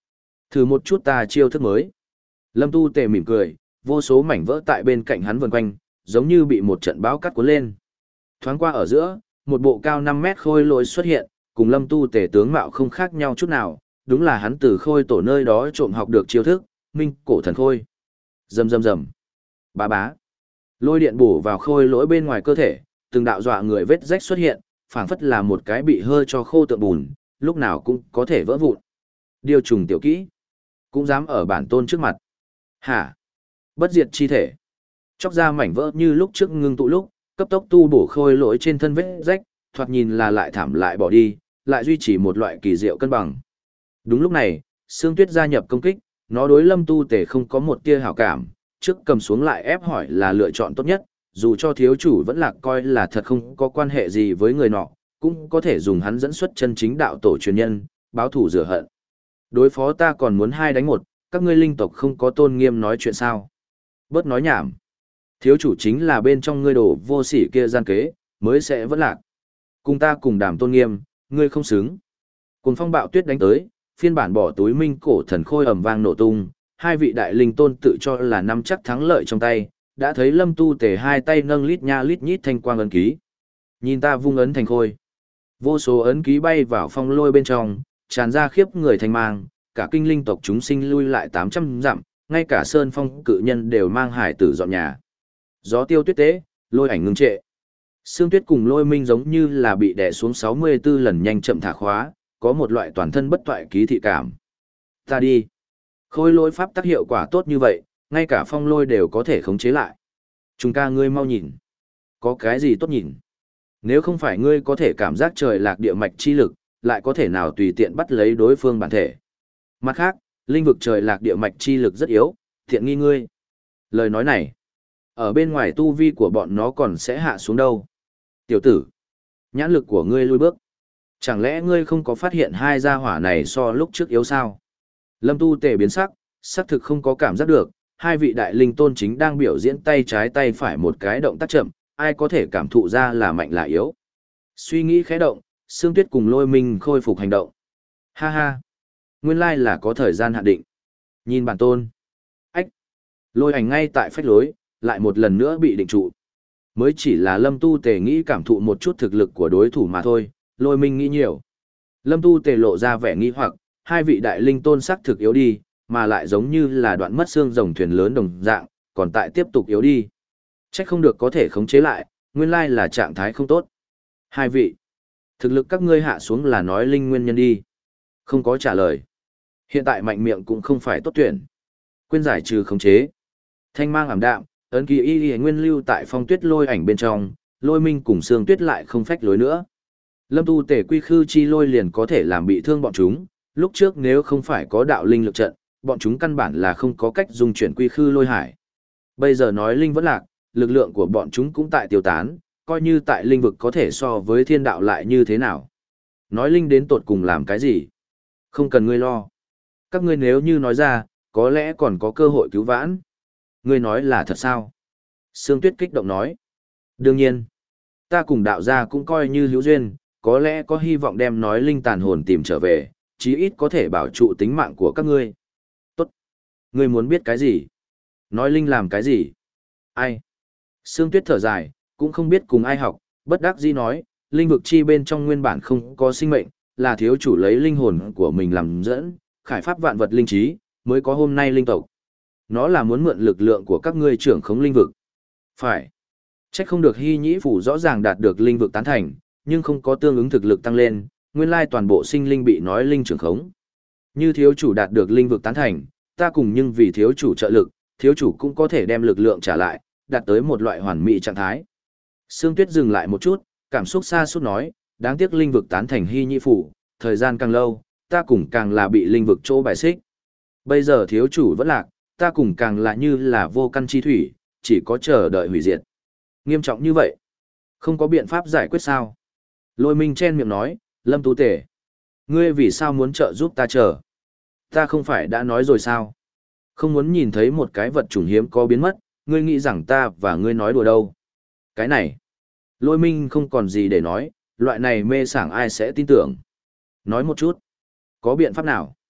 Thử một chút ta chiêu thức mới. Lâm Tu Tề mỉm cười, vô số mảnh vỡ tại bên cạnh hắn vần quanh, giống như bị một trận bão cắt cuốn lên. Thoáng qua ở giữa, một bộ cao năm mét khôi lỗi xuất hiện, cùng Lâm Tu Tề tướng mạo không khác nhau chút nào, đúng là hắn từ khôi tổ nơi đó trộm học được chiêu thức, Minh Cổ Thần Khôi. Rầm rầm rầm. Bá bá. Lôi điện bổ vào khôi lỗi bên ngoài cơ thể, từng đạo dọa người vết rách xuất hiện, phảng phất là một cái bị hơi cho khô tượng bùn, lúc nào cũng có thể vỡ vụn. Điều trùng tiểu kỹ, cũng dám ở bản tôn trước mặt. Hả? Bất diệt chi thể. Chóc ra mảnh vỡ như lúc trước ngưng tụ lúc, cấp tốc tu bổ khôi lỗi trên thân vết rách, thoạt nhìn là lại thảm lại bỏ đi, lại duy trì một loại kỳ diệu cân bằng. Đúng lúc này, Sương Tuyết gia nhập công kích, nó đối Lâm Tu Tề không có một tia hảo cảm, trước cầm xuống lại ép hỏi là lựa chọn tốt nhất, dù cho thiếu chủ vẫn là coi là thật không có quan hệ gì với người nọ, cũng có thể dùng hắn dẫn xuất chân chính đạo tổ truyền nhân, báo thủ rửa hận. Đối phó ta còn muốn hai đánh một, các ngươi linh tộc không có tôn nghiêm nói chuyện sao? Bớt nói nhảm. Thiếu chủ chính là bên trong ngươi đồ vô sỉ kia gian kế, mới sẽ vẫn lạc. Cùng ta cùng đàm tôn nghiêm, ngươi không xứng. Cùng phong bạo tuyết đánh tới, phiên bản bỏ túi Minh Cổ Thần Khôi ầm vang nổ tung, hai vị đại linh tôn tự cho là nắm chắc thắng lợi trong tay, đã thấy Lâm Tu Tề hai tay nâng lít nha lít nhít thanh quang ấn ký. Nhìn ta vung ấn thành khôi. Vô số ấn ký bay vào phong lôi bên trong, tràn ra khiếp người thành mang, cả kinh linh tộc chúng sinh lui lại tám trăm dặm, ngay cả sơn phong cự nhân đều mang hải tử dọn nhà. Gió tiêu tuyết tế, lôi ảnh ngưng trệ. Sương Tuyết cùng Lôi Minh giống như là bị đè xuống sáu mươi tư lần nhanh chậm thả khóa, có một loại toàn thân bất toại ký thị cảm. Ta đi. Khôi lôi pháp tác hiệu quả tốt như vậy, ngay cả phong lôi đều có thể khống chế lại. Chúng ca ngươi mau nhìn. Có cái gì tốt nhìn? Nếu không phải ngươi có thể cảm giác trời lạc địa mạch chi lực, lại có thể nào tùy tiện bắt lấy đối phương bản thể. Mặt khác, linh vực trời lạc địa mạch chi lực rất yếu, thiện nghi ngươi. Lời nói này, ở bên ngoài tu vi của bọn nó còn sẽ hạ xuống đâu. Tiểu tử, nhãn lực của ngươi lui bước. Chẳng lẽ ngươi không có phát hiện hai gia hỏa này so lúc trước yếu sao? Lâm Tu Tề biến sắc, xác thực không có cảm giác được, hai vị đại linh tôn chính đang biểu diễn tay trái tay phải một cái động tác chậm, ai có thể cảm thụ ra là mạnh là yếu. Suy nghĩ khẽ động, Sương Tuyết cùng Lôi Minh khôi phục hành động. Ha ha, nguyên lai là có thời gian hạn định. Nhìn bản tôn. Ách, lôi ảnh ngay tại phách lối, lại một lần nữa bị định trụ. Mới chỉ là Lâm Tu Tề nghĩ cảm thụ một chút thực lực của đối thủ mà thôi, Lôi Minh nghĩ nhiều. Lâm Tu Tề lộ ra vẻ nghi hoặc, hai vị đại linh tôn sắc thực yếu đi, mà lại giống như là đoạn mất xương rồng thuyền lớn đồng dạng, còn tại tiếp tục yếu đi. Chắc không được có thể khống chế lại, nguyên lai là trạng thái không tốt. Hai vị, thực lực các ngươi hạ xuống là nói linh nguyên nhân đi. Không có trả lời. Hiện tại mạnh miệng cũng không phải tốt tuyển. Quên giải trừ khống chế. Thanh mang ảm đạm, ấn ký y y nguyên lưu tại phong tuyết lôi ảnh bên trong, Lôi Minh cùng Sương Tuyết lại không phách lối nữa. Lâm Tu Tề quy khư chi lôi liền có thể làm bị thương bọn chúng, lúc trước nếu không phải có đạo linh lực trận, bọn chúng căn bản là không có cách dung chuyển quy khư lôi hải. Bây giờ nói linh vẫn lạc, lực lượng của bọn chúng cũng tại tiêu tán, coi như tại linh vực có thể so với thiên đạo lại như thế nào. Nói linh đến tột cùng làm cái gì? Không cần ngươi lo. Các ngươi nếu như nói ra, có lẽ còn có cơ hội cứu vãn. Ngươi nói là thật sao? Sương Tuyết kích động nói. Đương nhiên, ta cùng đạo gia cũng coi như hữu duyên, có lẽ có hy vọng đem nói linh tàn hồn tìm trở về, chí ít có thể bảo trụ tính mạng của các ngươi. Tốt. Ngươi muốn biết cái gì? Nói linh làm cái gì? Ai? Sương Tuyết thở dài, cũng không biết cùng ai học, bất đắc dĩ nói, linh vực chi bên trong nguyên bản không có sinh mệnh, là thiếu chủ lấy linh hồn của mình làm dẫn, khải pháp vạn vật linh trí, mới có hôm nay linh tộc. Nó là muốn mượn lực lượng của các ngươi trưởng khống linh vực. Phải. Trách không được Hy Nhĩ Phủ rõ ràng đạt được linh vực tán thành, nhưng không có tương ứng thực lực tăng lên, nguyên lai toàn bộ sinh linh bị nói linh trưởng khống. Như thiếu chủ đạt được linh vực tán thành, ta cùng nhưng vì thiếu chủ trợ lực, thiếu chủ cũng có thể đem lực lượng trả lại, đạt tới một loại hoàn mỹ trạng thái. Sương Tuyết dừng lại một chút, cảm xúc xa suốt nói, đáng tiếc linh vực tán thành Hy Nhĩ Phủ, thời gian càng lâu, ta cùng càng là bị linh vực chỗ bài xích. Bây giờ thiếu chủ vẫn lạc, ta cùng càng là như là vô căn chi thủy, chỉ có chờ đợi hủy diệt. Nghiêm trọng như vậy, không có biện pháp giải quyết sao? Lôi Minh chen miệng nói, Lâm Tu Tề, ngươi vì sao muốn trợ giúp ta chờ? Ta không phải đã nói rồi sao? Không muốn nhìn thấy một cái vật chủng hiếm có biến mất, ngươi nghĩ rằng ta và ngươi nói đùa đâu? Cái này, Lôi Minh không còn gì để nói, loại này mê sảng ai sẽ tin tưởng? Nói một chút, có biện pháp nào?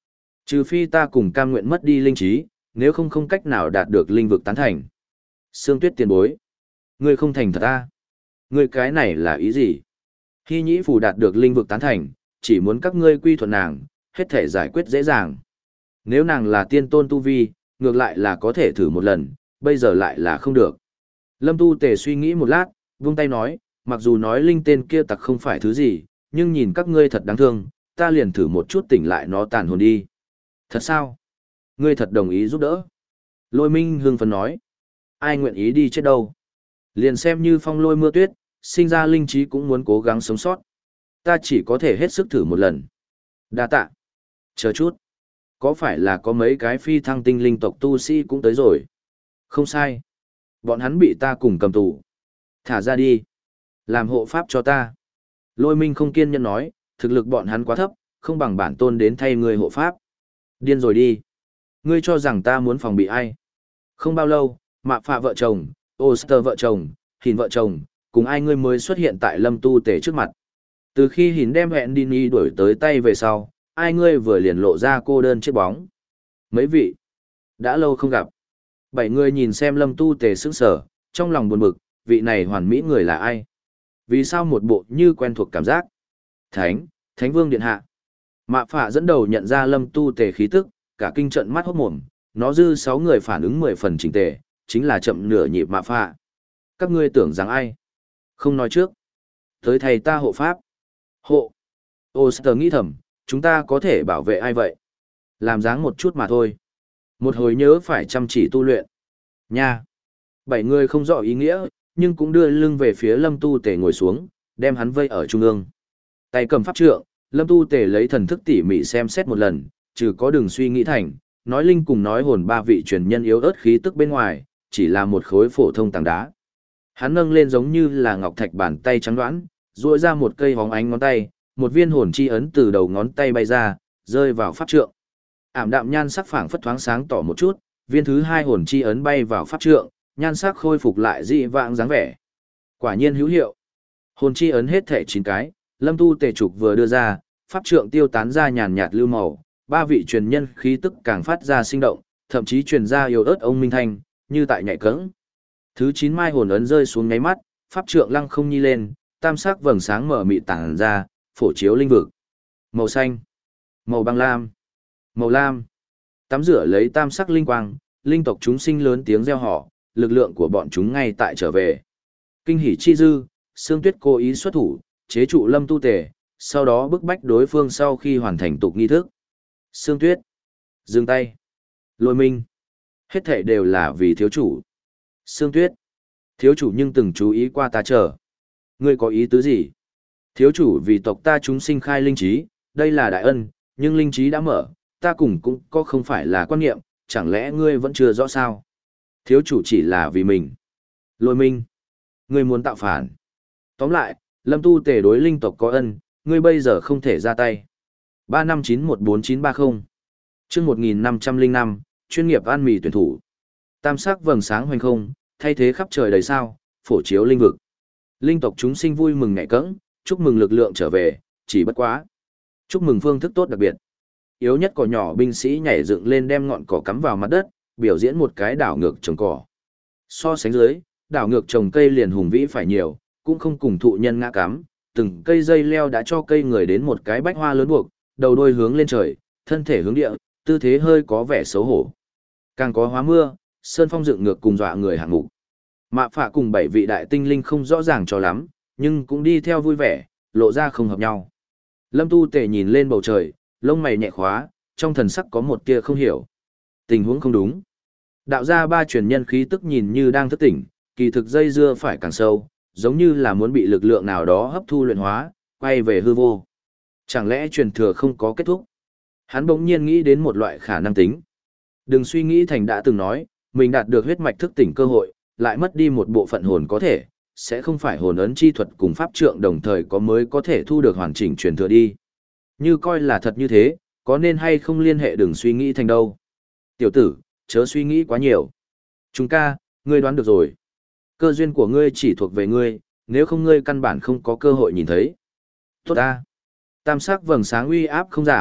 Trừ phi ta cùng cam nguyện mất đi linh trí, nếu không không cách nào đạt được linh vực tán thành. Sương Tuyết tiền bối. Ngươi không thành thật ta. Ngươi cái này là ý gì? Hy nhĩ phù đạt được linh vực tán thành, chỉ muốn các ngươi quy thuận nàng, hết thể giải quyết dễ dàng. Nếu nàng là tiên tôn tu vi, ngược lại là có thể thử một lần, bây giờ lại là không được. Lâm Tu Tề suy nghĩ một lát, vung tay nói, mặc dù nói linh tên kia tặc không phải thứ gì, nhưng nhìn các ngươi thật đáng thương, ta liền thử một chút tỉnh lại nó tàn hồn đi. Thật sao? Ngươi thật đồng ý giúp đỡ. Lôi Minh hưng phấn nói, ai nguyện ý đi chết đâu. Liền xem như phong lôi mưa tuyết, sinh ra linh trí cũng muốn cố gắng sống sót. Ta chỉ có thể hết sức thử một lần. Đa tạ. Chờ chút. Có phải là có mấy cái phi thăng tinh linh tộc tu sĩ cũng tới rồi? Không sai. Bọn hắn bị ta cùng cầm tù. Thả ra đi. Làm hộ pháp cho ta. Lôi Minh không kiên nhẫn nói, thực lực bọn hắn quá thấp, không bằng bản tôn đến thay người hộ pháp. Điên rồi đi. Ngươi cho rằng ta muốn phòng bị ai? Không bao lâu, Mạ Phạ vợ chồng, Oster vợ chồng, Hìn vợ chồng, cùng ai ngươi mới xuất hiện tại Lâm Tu Tề trước mặt. Từ khi Hìn đem hẹn Dini đuổi tới tay về sau, ai ngươi vừa liền lộ ra cô đơn chiếc bóng. Mấy vị, đã lâu không gặp. Bảy người nhìn xem Lâm Tu Tề sững sờ, trong lòng buồn bực, vị này hoàn mỹ người là ai? Vì sao một bộ như quen thuộc cảm giác? Thánh, Thánh Vương Điện Hạ. Mạ Phạ dẫn đầu nhận ra Lâm Tu Tề khí tức, cả kinh trận mắt hốt mồm, nó dư sáu người phản ứng mười phần chỉnh tề, chính là chậm nửa nhịp Mạ Phạ. Các ngươi tưởng rằng ai? Không nói trước. Tới thầy ta hộ pháp. Hộ. Oster nghĩ thầm, chúng ta có thể bảo vệ ai vậy? Làm dáng một chút mà thôi. Một hồi nhớ phải chăm chỉ tu luyện. Nha. Bảy người không rõ ý nghĩa, nhưng cũng đưa lưng về phía Lâm Tu Tề ngồi xuống, đem hắn vây ở trung ương. Tay cầm pháp trượng, Lâm Tu Tề lấy thần thức tỉ mỉ xem xét một lần, trừ có đừng suy nghĩ thành, nói linh cùng nói hồn ba vị truyền nhân yếu ớt khí tức bên ngoài, chỉ là một khối phổ thông tảng đá. Hắn nâng lên giống như là ngọc thạch bàn tay trắng đoán, duỗi ra một cây hóng ánh ngón tay, một viên hồn chi ấn từ đầu ngón tay bay ra, rơi vào pháp trượng. Ảm đạm nhan sắc phảng phất thoáng sáng tỏ một chút, viên thứ hai hồn chi ấn bay vào pháp trượng, nhan sắc khôi phục lại dị vãng dáng vẻ. Quả nhiên hữu hiệu. Hồn chi ấn hết thể chín cái, Lâm Tu Tề trục vừa đưa ra, pháp trượng tiêu tán ra nhàn nhạt lưu màu, ba vị truyền nhân khí tức càng phát ra sinh động, thậm chí truyền ra yếu ớt ông minh thanh, như tại nhạy cẫng. Thứ chín mai hồn ấn rơi xuống nháy mắt, pháp trượng lăng không nhi lên, tam sắc vầng sáng mở mịt tản ra, phổ chiếu linh vực. Màu xanh, màu băng lam, màu lam. Tắm rửa lấy tam sắc linh quang, linh tộc chúng sinh lớn tiếng reo hò, lực lượng của bọn chúng ngay tại trở về. Kinh hỉ chi dư, Sương Tuyết cố ý xuất thủ, chế trụ Lâm Tu Tề, sau đó bức bách đối phương sau khi hoàn thành tục nghi thức. Sương Tuyết, dừng tay. Lôi Minh, hết thảy đều là vì thiếu chủ. Sương Tuyết, thiếu chủ nhưng từng chú ý qua ta chờ. Ngươi có ý tứ gì? Thiếu chủ vì tộc ta chúng sinh khai linh trí, đây là đại ân, nhưng linh trí đã mở, ta cùng cũng có không phải là quan niệm, chẳng lẽ ngươi vẫn chưa rõ sao? Thiếu chủ chỉ là vì mình. Lôi Minh, ngươi muốn tạo phản. Tóm lại, Lâm Tu Tề đối linh tộc có ân, ngươi bây giờ không thể ra tay. ba năm chín một bốn chín ba không Chương một nghìn năm trăm lẻ năm, chuyên nghiệp ăn mì tuyển thủ. Tam sắc vầng sáng hoành không, thay thế khắp trời đầy sao, phổ chiếu linh vực. Linh tộc chúng sinh vui mừng nhẹ cẫng, chúc mừng lực lượng trở về, chỉ bất quá. Chúc mừng phương thức tốt đặc biệt. Yếu nhất cỏ nhỏ binh sĩ nhảy dựng lên đem ngọn cỏ cắm vào mặt đất, biểu diễn một cái đảo ngược trồng cỏ. So sánh dưới, đảo ngược trồng cây liền hùng vĩ phải nhiều, cũng không cùng thụ nhân ngã cắm, từng cây dây leo đã cho cây người đến một cái bách hoa lớn buộc, đầu đôi hướng lên trời, thân thể hướng địa, tư thế hơi có vẻ xấu hổ. Càng có hóa mưa, sơn phong dựng ngược cùng dọa người hạng mục. Mạ Phạ cùng bảy vị đại tinh linh không rõ ràng cho lắm, nhưng cũng đi theo vui vẻ, lộ ra không hợp nhau. Lâm Tu Tề nhìn lên bầu trời, lông mày nhẹ khóa, trong thần sắc có một tia không hiểu. Tình huống không đúng. Đạo gia ba truyền nhân khí tức nhìn như đang thức tỉnh, kỳ thực dây dưa phải càng sâu, giống như là muốn bị lực lượng nào đó hấp thu luyện hóa, quay về hư vô. Chẳng lẽ truyền thừa không có kết thúc? Hắn bỗng nhiên nghĩ đến một loại khả năng tính. Đừng suy nghĩ thành đã từng nói, mình đạt được huyết mạch thức tỉnh cơ hội, lại mất đi một bộ phận hồn có thể, sẽ không phải hồn ấn chi thuật cùng pháp trượng đồng thời có mới có thể thu được hoàn chỉnh truyền thừa đi. Như coi là thật như thế, có nên hay không liên hệ đừng suy nghĩ thành đâu. Tiểu tử, chớ suy nghĩ quá nhiều. Chúng ca, ngươi đoán được rồi. Cơ duyên của ngươi chỉ thuộc về ngươi, nếu không ngươi căn bản không có cơ hội nhìn thấy. Tốt ta. Tam sắc vầng sáng uy áp không giảm,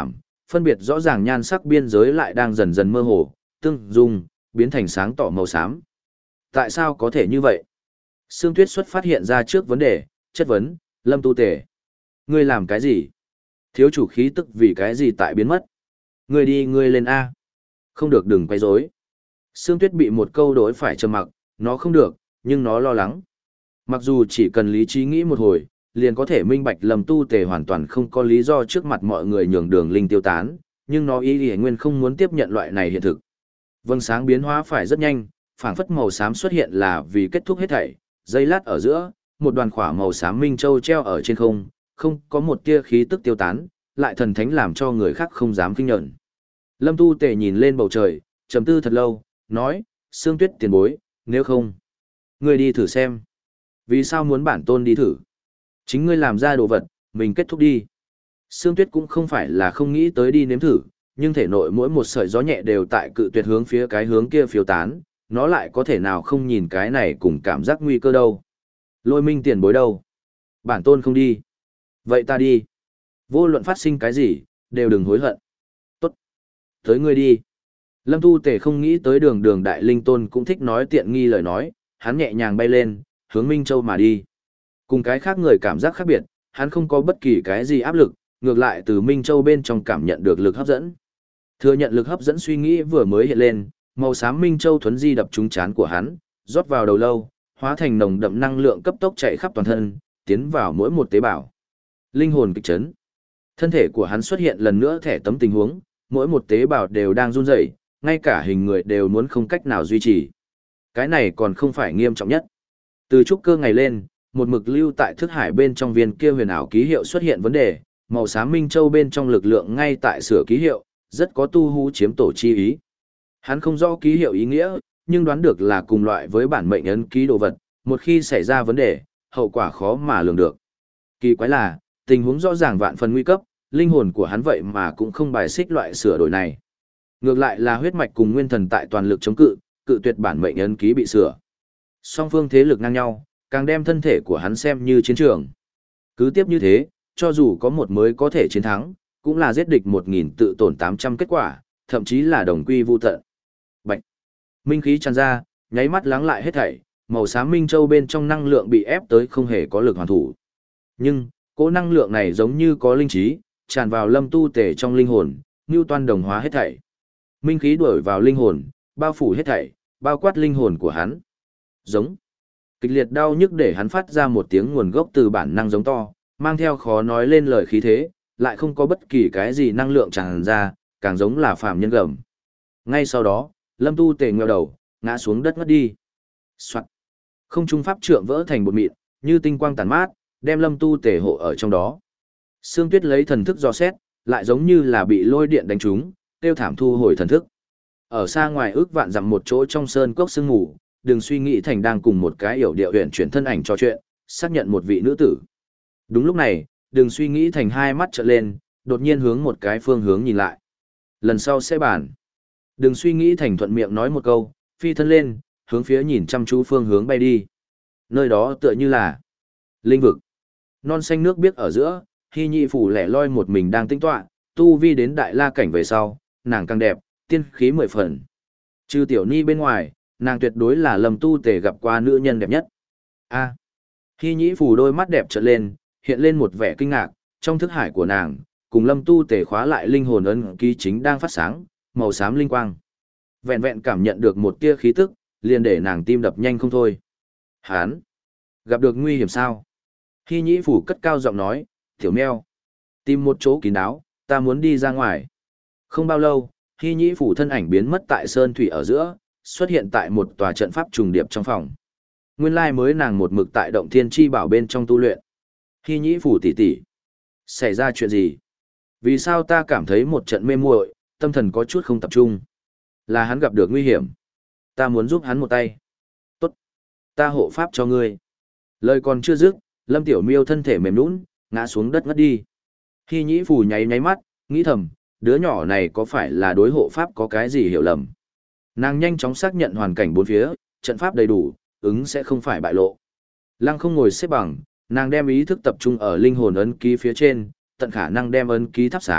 phân biệt rõ ràng nhan sắc biên giới lại đang dần dần mơ hồ, tương dung, biến thành sáng tỏ màu xám. Tại sao có thể như vậy? Sương Tuyết xuất phát hiện ra trước vấn đề, chất vấn, Lâm Tu Tề. Ngươi làm cái gì? Thiếu chủ khí tức vì cái gì tại biến mất? Ngươi đi ngươi lên A. Không được đừng quay rối. Sương Tuyết bị một câu đối phải trầm mặc, nó không được, nhưng nó lo lắng. Mặc dù chỉ cần lý trí nghĩ một hồi, liền có thể minh bạch Lâm Tu Tề hoàn toàn không có lý do trước mặt mọi người nhường đường linh tiêu tán, nhưng nó ý ý nguyên không muốn tiếp nhận loại này hiện thực. Vầng sáng biến hóa phải rất nhanh, phảng phất màu xám xuất hiện là vì kết thúc hết thảy, giây lát ở giữa, một đoàn khỏa màu xám minh châu treo ở trên không, không có một tia khí tức tiêu tán, lại thần thánh làm cho người khác không dám kinh nhận. Lâm Tu Tề nhìn lên bầu trời, trầm tư thật lâu, nói, Sương Tuyết tiền bối, nếu không, ngươi đi thử xem. Vì sao muốn bản tôn đi thử? Chính ngươi làm ra đồ vật, mình kết thúc đi. Sương Tuyết cũng không phải là không nghĩ tới đi nếm thử, nhưng thể nội mỗi một sợi gió nhẹ đều tại cự tuyệt hướng phía cái hướng kia phiêu tán, nó lại có thể nào không nhìn cái này cùng cảm giác nguy cơ đâu. Lôi minh tiền bối đâu? Bản tôn không đi. Vậy ta đi. Vô luận phát sinh cái gì, đều đừng hối hận. Tốt. Tới ngươi đi. Lâm Tu Tề không nghĩ tới đường đường đại linh tôn cũng thích nói tiện nghi lời nói, hắn nhẹ nhàng bay lên, hướng Minh Châu mà đi. Cùng cái khác người cảm giác khác biệt, hắn không có bất kỳ cái gì áp lực, ngược lại từ Minh Châu bên trong cảm nhận được lực hấp dẫn. Thừa nhận lực hấp dẫn suy nghĩ vừa mới hiện lên, màu xám Minh Châu thuấn di đập trúng chán của hắn, rót vào đầu lâu, hóa thành nồng đậm năng lượng cấp tốc chạy khắp toàn thân, tiến vào mỗi một tế bào. Linh hồn kịch chấn. Thân thể của hắn xuất hiện lần nữa thẻ tấm tình huống, mỗi một tế bào đều đang run rẩy, ngay cả hình người đều muốn không cách nào duy trì. Cái này còn không phải nghiêm trọng nhất. Từ trúc cơ ngày lên, một mực lưu tại thức hải bên trong viên kia huyền ảo ký hiệu xuất hiện vấn đề, màu xám Minh Châu bên trong lực lượng ngay tại sửa ký hiệu, rất có tu hú chiếm tổ chi ý. Hắn không rõ ký hiệu ý nghĩa, nhưng đoán được là cùng loại với bản mệnh ấn ký đồ vật, một khi xảy ra vấn đề, hậu quả khó mà lường được. Kỳ quái là, tình huống rõ ràng vạn phần nguy cấp, linh hồn của hắn vậy mà cũng không bài xích loại sửa đổi này. Ngược lại là huyết mạch cùng nguyên thần tại toàn lực chống cự, cự tuyệt bản mệnh ấn ký bị sửa. Song phương thế lực ngang nhau, càng đem thân thể của hắn xem như chiến trường. Cứ tiếp như thế, cho dù có một mới có thể chiến thắng, cũng là giết địch một nghìn tự tổn tám trăm kết quả, thậm chí là đồng quy vu tận. Bạch. Minh khí tràn ra, nháy mắt lắng lại hết thảy, màu xám Minh Châu bên trong năng lượng bị ép tới không hề có lực hoàn thủ. Nhưng, cỗ năng lượng này giống như có linh trí, tràn vào Lâm Tu Tề trong linh hồn, như toan đồng hóa hết thảy. Minh khí đuổi vào linh hồn, bao phủ hết thảy, bao quát linh hồn của hắn. Giống. Kịch liệt đau nhức để hắn phát ra một tiếng nguồn gốc từ bản năng giống to, mang theo khó nói lên lời khí thế, lại không có bất kỳ cái gì năng lượng tràn ra, càng giống là phàm nhân gầm. Ngay sau đó, Lâm Tu Tề ngẹo đầu, ngã xuống đất ngất đi. Soạt. Không trung pháp trượng vỡ thành bột mịn, như tinh quang tàn mát, đem Lâm Tu Tề hộ ở trong đó. Sương Tuyết lấy thần thức dò xét, lại giống như là bị lôi điện đánh trúng, tiêu thảm thu hồi thần thức. Ở xa ngoài ước vạn dặm một chỗ trong sơn cốc sương ngủ, đừng suy nghĩ thành đang cùng một cái yểu điệu huyền chuyển thân ảnh trò chuyện, xác nhận một vị nữ tử. Đúng lúc này, đừng suy nghĩ thành hai mắt trợn lên, đột nhiên hướng một cái phương hướng nhìn lại. Lần sau sẽ bàn. Đừng suy nghĩ thành thuận miệng nói một câu, phi thân lên, hướng phía nhìn chăm chú phương hướng bay đi. Nơi đó tựa như là linh vực. Non xanh nước biếc ở giữa, Hy Nhị phủ lẻ loi một mình đang tĩnh tọa, tu vi đến đại la cảnh về sau, nàng càng đẹp, tiên khí mười phần. Trừ tiểu ni bên ngoài, nàng tuyệt đối là Lâm Tu Tề gặp qua nữ nhân đẹp nhất. A. À. Hy Nhĩ phủ đôi mắt đẹp trợn lên, hiện lên một vẻ kinh ngạc, trong thức hải của nàng, cùng Lâm Tu Tề khóa lại linh hồn ấn ký chính đang phát sáng, màu xám linh quang. Vẹn vẹn cảm nhận được một tia khí tức, liền để nàng tim đập nhanh không thôi. Hán, gặp được nguy hiểm sao? Hy Nhĩ phủ cất cao giọng nói, "Tiểu meo, tìm một chỗ kín đáo, ta muốn đi ra ngoài." Không bao lâu, Hy Nhĩ phủ thân ảnh biến mất tại sơn thủy ở giữa, xuất hiện tại một tòa trận pháp trùng điệp trong phòng. Nguyên lai mới nàng một mực tại động thiên chi bảo bên trong tu luyện. Hy Nhĩ phủ tỷ tỷ, xảy ra chuyện gì? Vì sao ta cảm thấy một trận mê muội, tâm thần có chút không tập trung? Là hắn gặp được nguy hiểm. Ta muốn giúp hắn một tay. Tốt, ta hộ pháp cho ngươi. Lời còn chưa dứt, Lâm Tiểu Miêu thân thể mềm nhũn, ngã xuống đất ngất đi. Hy Nhĩ phủ nháy nháy mắt, nghĩ thầm, đứa nhỏ này có phải là đối hộ pháp có cái gì hiểu lầm? Nàng nhanh chóng xác nhận hoàn cảnh bốn phía, trận pháp đầy đủ, ứng sẽ không phải bại lộ. Lăng không ngồi xếp bằng, nàng đem ý thức tập trung ở linh hồn ấn ký phía trên, tận khả năng đem ấn ký thắp sáng,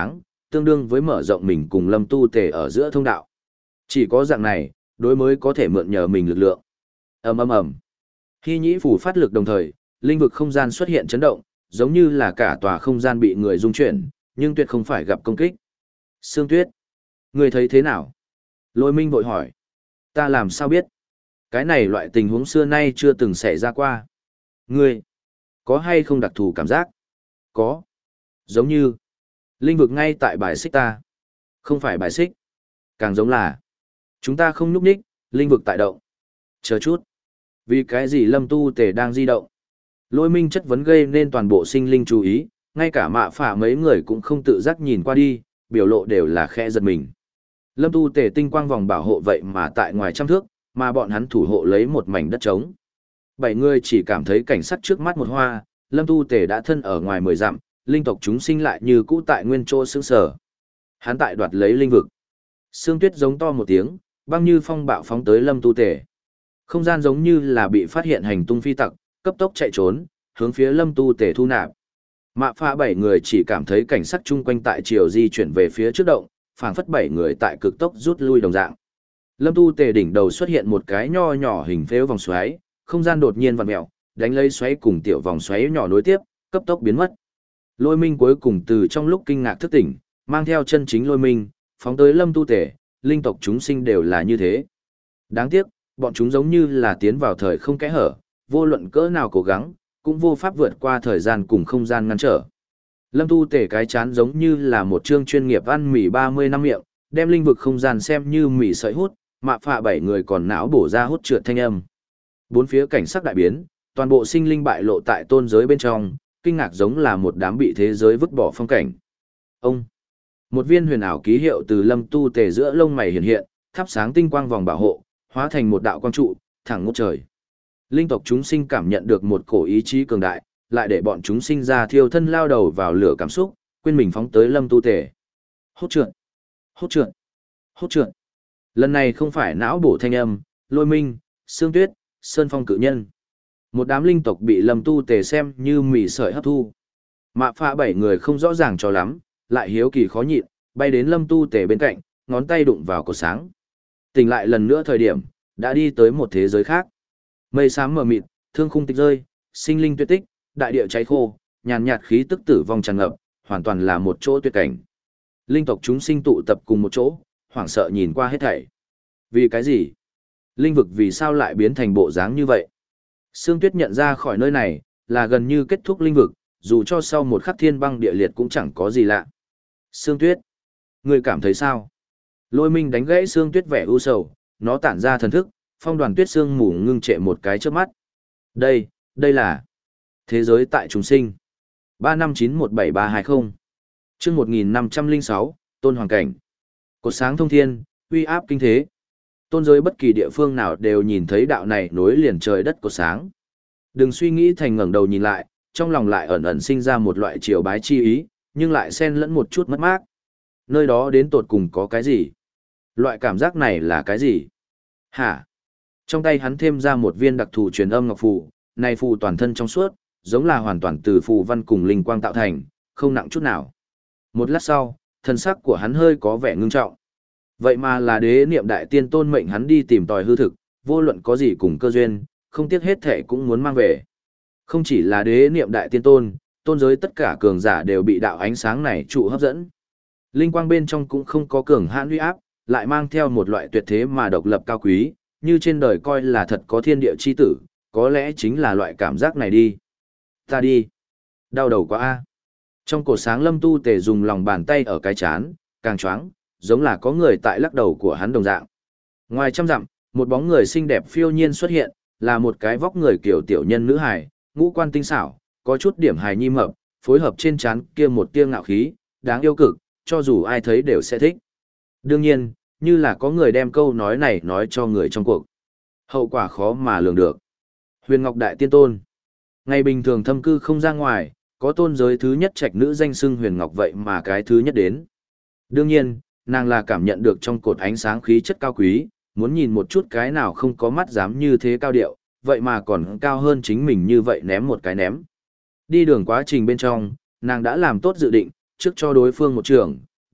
tương đương với mở rộng mình cùng Lâm Tu Tề ở giữa thông đạo. Chỉ có dạng này, đối mới có thể mượn nhờ mình lực lượng. Ầm ầm ầm. Khi nhĩ phủ phát lực đồng thời, linh vực không gian xuất hiện chấn động, giống như là cả tòa không gian bị người rung chuyển, nhưng tuyệt không phải gặp công kích. Sương Tuyết, người thấy thế nào? Lôi Minh vội hỏi. Ta làm sao biết? Cái này loại tình huống xưa nay chưa từng xảy ra qua. Ngươi, có hay không đặc thù cảm giác? Có. Giống như, linh vực ngay tại bài xích ta. Không phải bài xích. Càng giống là, chúng ta không nhúc nhích, linh vực tại động. Chờ chút. Vì cái gì Lâm Tu Tề đang di động? Lôi Minh chất vấn gây nên toàn bộ sinh linh chú ý, ngay cả mạ phả mấy người cũng không tự giác nhìn qua đi, biểu lộ đều là khẽ giật mình. Lâm Tu Tề tinh quang vòng bảo hộ vậy mà tại ngoài trăm thước, mà bọn hắn thủ hộ lấy một mảnh đất trống. Bảy người chỉ cảm thấy cảnh sắc trước mắt một hoa, Lâm Tu Tề đã thân ở ngoài mười dặm, linh tộc chúng sinh lại như cũ tại nguyên chỗ sững sờ. Hắn tại đoạt lấy linh vực. Sương Tuyết giống to một tiếng, băng như phong bạo phóng tới Lâm Tu Tề. Không gian giống như là bị phát hiện hành tung phi tặc, cấp tốc chạy trốn, hướng phía Lâm Tu Tề thu nạp. Mạ pha bảy người chỉ cảm thấy cảnh sắc chung quanh tại chiều di chuyển về phía trước động, phảng phất bảy người tại cực tốc rút lui đồng dạng. Lâm Tu Tề đỉnh đầu xuất hiện một cái nho nhỏ hình phếu vòng xoáy, không gian đột nhiên vặn mèo, đánh lấy xoáy cùng tiểu vòng xoáy nhỏ nối tiếp, cấp tốc biến mất. Lôi Minh cuối cùng từ trong lúc kinh ngạc thức tỉnh, mang theo chân chính Lôi Minh, phóng tới Lâm Tu Tề, linh tộc chúng sinh đều là như thế. Đáng tiếc, bọn chúng giống như là tiến vào thời không kẽ hở, vô luận cỡ nào cố gắng, cũng vô pháp vượt qua thời gian cùng không gian ngăn trở. Lâm Tu Tề cái chán giống như là một chương chuyên nghiệp ăn mì ba mươi năm miệng, đem linh vực không gian xem như mì sợi hút, mạ phạ bảy người còn não bổ ra hút trượt thanh âm. Bốn phía cảnh sắc đại biến, toàn bộ sinh linh bại lộ tại tôn giới bên trong, kinh ngạc giống là một đám bị thế giới vứt bỏ phong cảnh. Ông, một viên huyền ảo ký hiệu từ Lâm Tu Tề giữa lông mày hiện hiện, thắp sáng tinh quang vòng bảo hộ, hóa thành một đạo quang trụ, thẳng ngút trời. Linh tộc chúng sinh cảm nhận được một cổ ý chí cường đại, lại để bọn chúng sinh ra thiêu thân lao đầu vào lửa cảm xúc, quên mình phóng tới Lâm Tu Tề. Hốt trượt, hốt trượt, hốt trượt. Lần này không phải não bổ thanh âm, Lôi Minh, Sương Tuyết, Sơn Phong cự nhân. Một đám linh tộc bị Lâm Tu Tề xem như mì sợi hấp thu. Mạ phạ bảy người không rõ ràng cho lắm, lại hiếu kỳ khó nhịn, bay đến Lâm Tu Tề bên cạnh, ngón tay đụng vào cột sáng. Tỉnh lại lần nữa thời điểm, đã đi tới một thế giới khác. Mây xám mờ mịt, thương khung tịch rơi, sinh linh tuyệt tích, đại địa cháy khô, nhàn nhạt khí tức tử vong tràn ngập, hoàn toàn là một chỗ tuyệt cảnh. Linh tộc chúng sinh tụ tập cùng một chỗ, hoảng sợ nhìn qua hết thảy. Vì cái gì? Linh vực vì sao lại biến thành bộ dáng như vậy? Sương Tuyết nhận ra khỏi nơi này, là gần như kết thúc linh vực, dù cho sau một khắc thiên băng địa liệt cũng chẳng có gì lạ. Sương Tuyết, ngươi cảm thấy sao? Lôi Minh đánh gãy Sương Tuyết vẻ u sầu, nó tản ra thần thức, phong đoàn tuyết sương mù ngưng trệ một cái trước mắt. Đây, đây là thế giới tại chúng sinh. ba năm chín một bảy ba hai không. Chương một nghìn năm trăm lẻ sáu, Tôn Hoàng Cảnh. Cột sáng thông thiên, uy áp kinh thế. Tôn giới bất kỳ địa phương nào đều nhìn thấy đạo này nối liền trời đất cột sáng. Đừng suy nghĩ thành ngẩng đầu nhìn lại, trong lòng lại ẩn ẩn sinh ra một loại triều bái chi ý, nhưng lại xen lẫn một chút mất mát. Nơi đó đến tột cùng có cái gì? Loại cảm giác này là cái gì? Hả? Trong tay hắn thêm ra một viên đặc thù truyền âm ngọc phù, này phù toàn thân trong suốt, giống là hoàn toàn từ phù văn cùng linh quang tạo thành, không nặng chút nào. Một lát sau, thân sắc của hắn hơi có vẻ ngưng trọng. Vậy mà là đế niệm đại tiên tôn mệnh hắn đi tìm tòi hư thực, vô luận có gì cùng cơ duyên, không tiếc hết thể cũng muốn mang về. Không chỉ là đế niệm đại tiên tôn, tôn giới tất cả cường giả đều bị đạo ánh sáng này trụ hấp dẫn. Linh quang bên trong cũng không có cường hãn uy áp, lại mang theo một loại tuyệt thế mà độc lập cao quý, như trên đời coi là thật có thiên địa chi tử, có lẽ chính là loại cảm giác này đi. Ta đi. Đau đầu quá a. Trong cổ sáng Lâm Tu Tề dùng lòng bàn tay ở cái chán, càng choáng, giống là có người tại lắc đầu của hắn đồng dạng. Ngoài trăm dặm, một bóng người xinh đẹp phiêu nhiên xuất hiện, là một cái vóc người kiểu tiểu nhân nữ hài, ngũ quan tinh xảo, có chút điểm hài nhi mập, phối hợp trên trán kia một tia ngạo khí, đáng yêu cực, cho dù ai thấy đều sẽ thích. Đương nhiên, như là có người đem câu nói này nói cho người trong cuộc. Hậu quả khó mà lường được. Huyền Ngọc Đại Tiên Tôn. Ngày bình thường thâm cư không ra ngoài, có tôn giới thứ nhất trạch nữ danh xưng Huyền Ngọc vậy mà cái thứ nhất đến. Đương nhiên, nàng là cảm nhận được trong cột ánh sáng khí chất cao quý, muốn nhìn một chút cái nào không có mắt dám như thế cao điệu, vậy mà còn cao hơn chính mình như vậy ném một cái ném. Đi đường quá trình bên trong, nàng đã làm tốt dự định, trước cho đối phương một trường,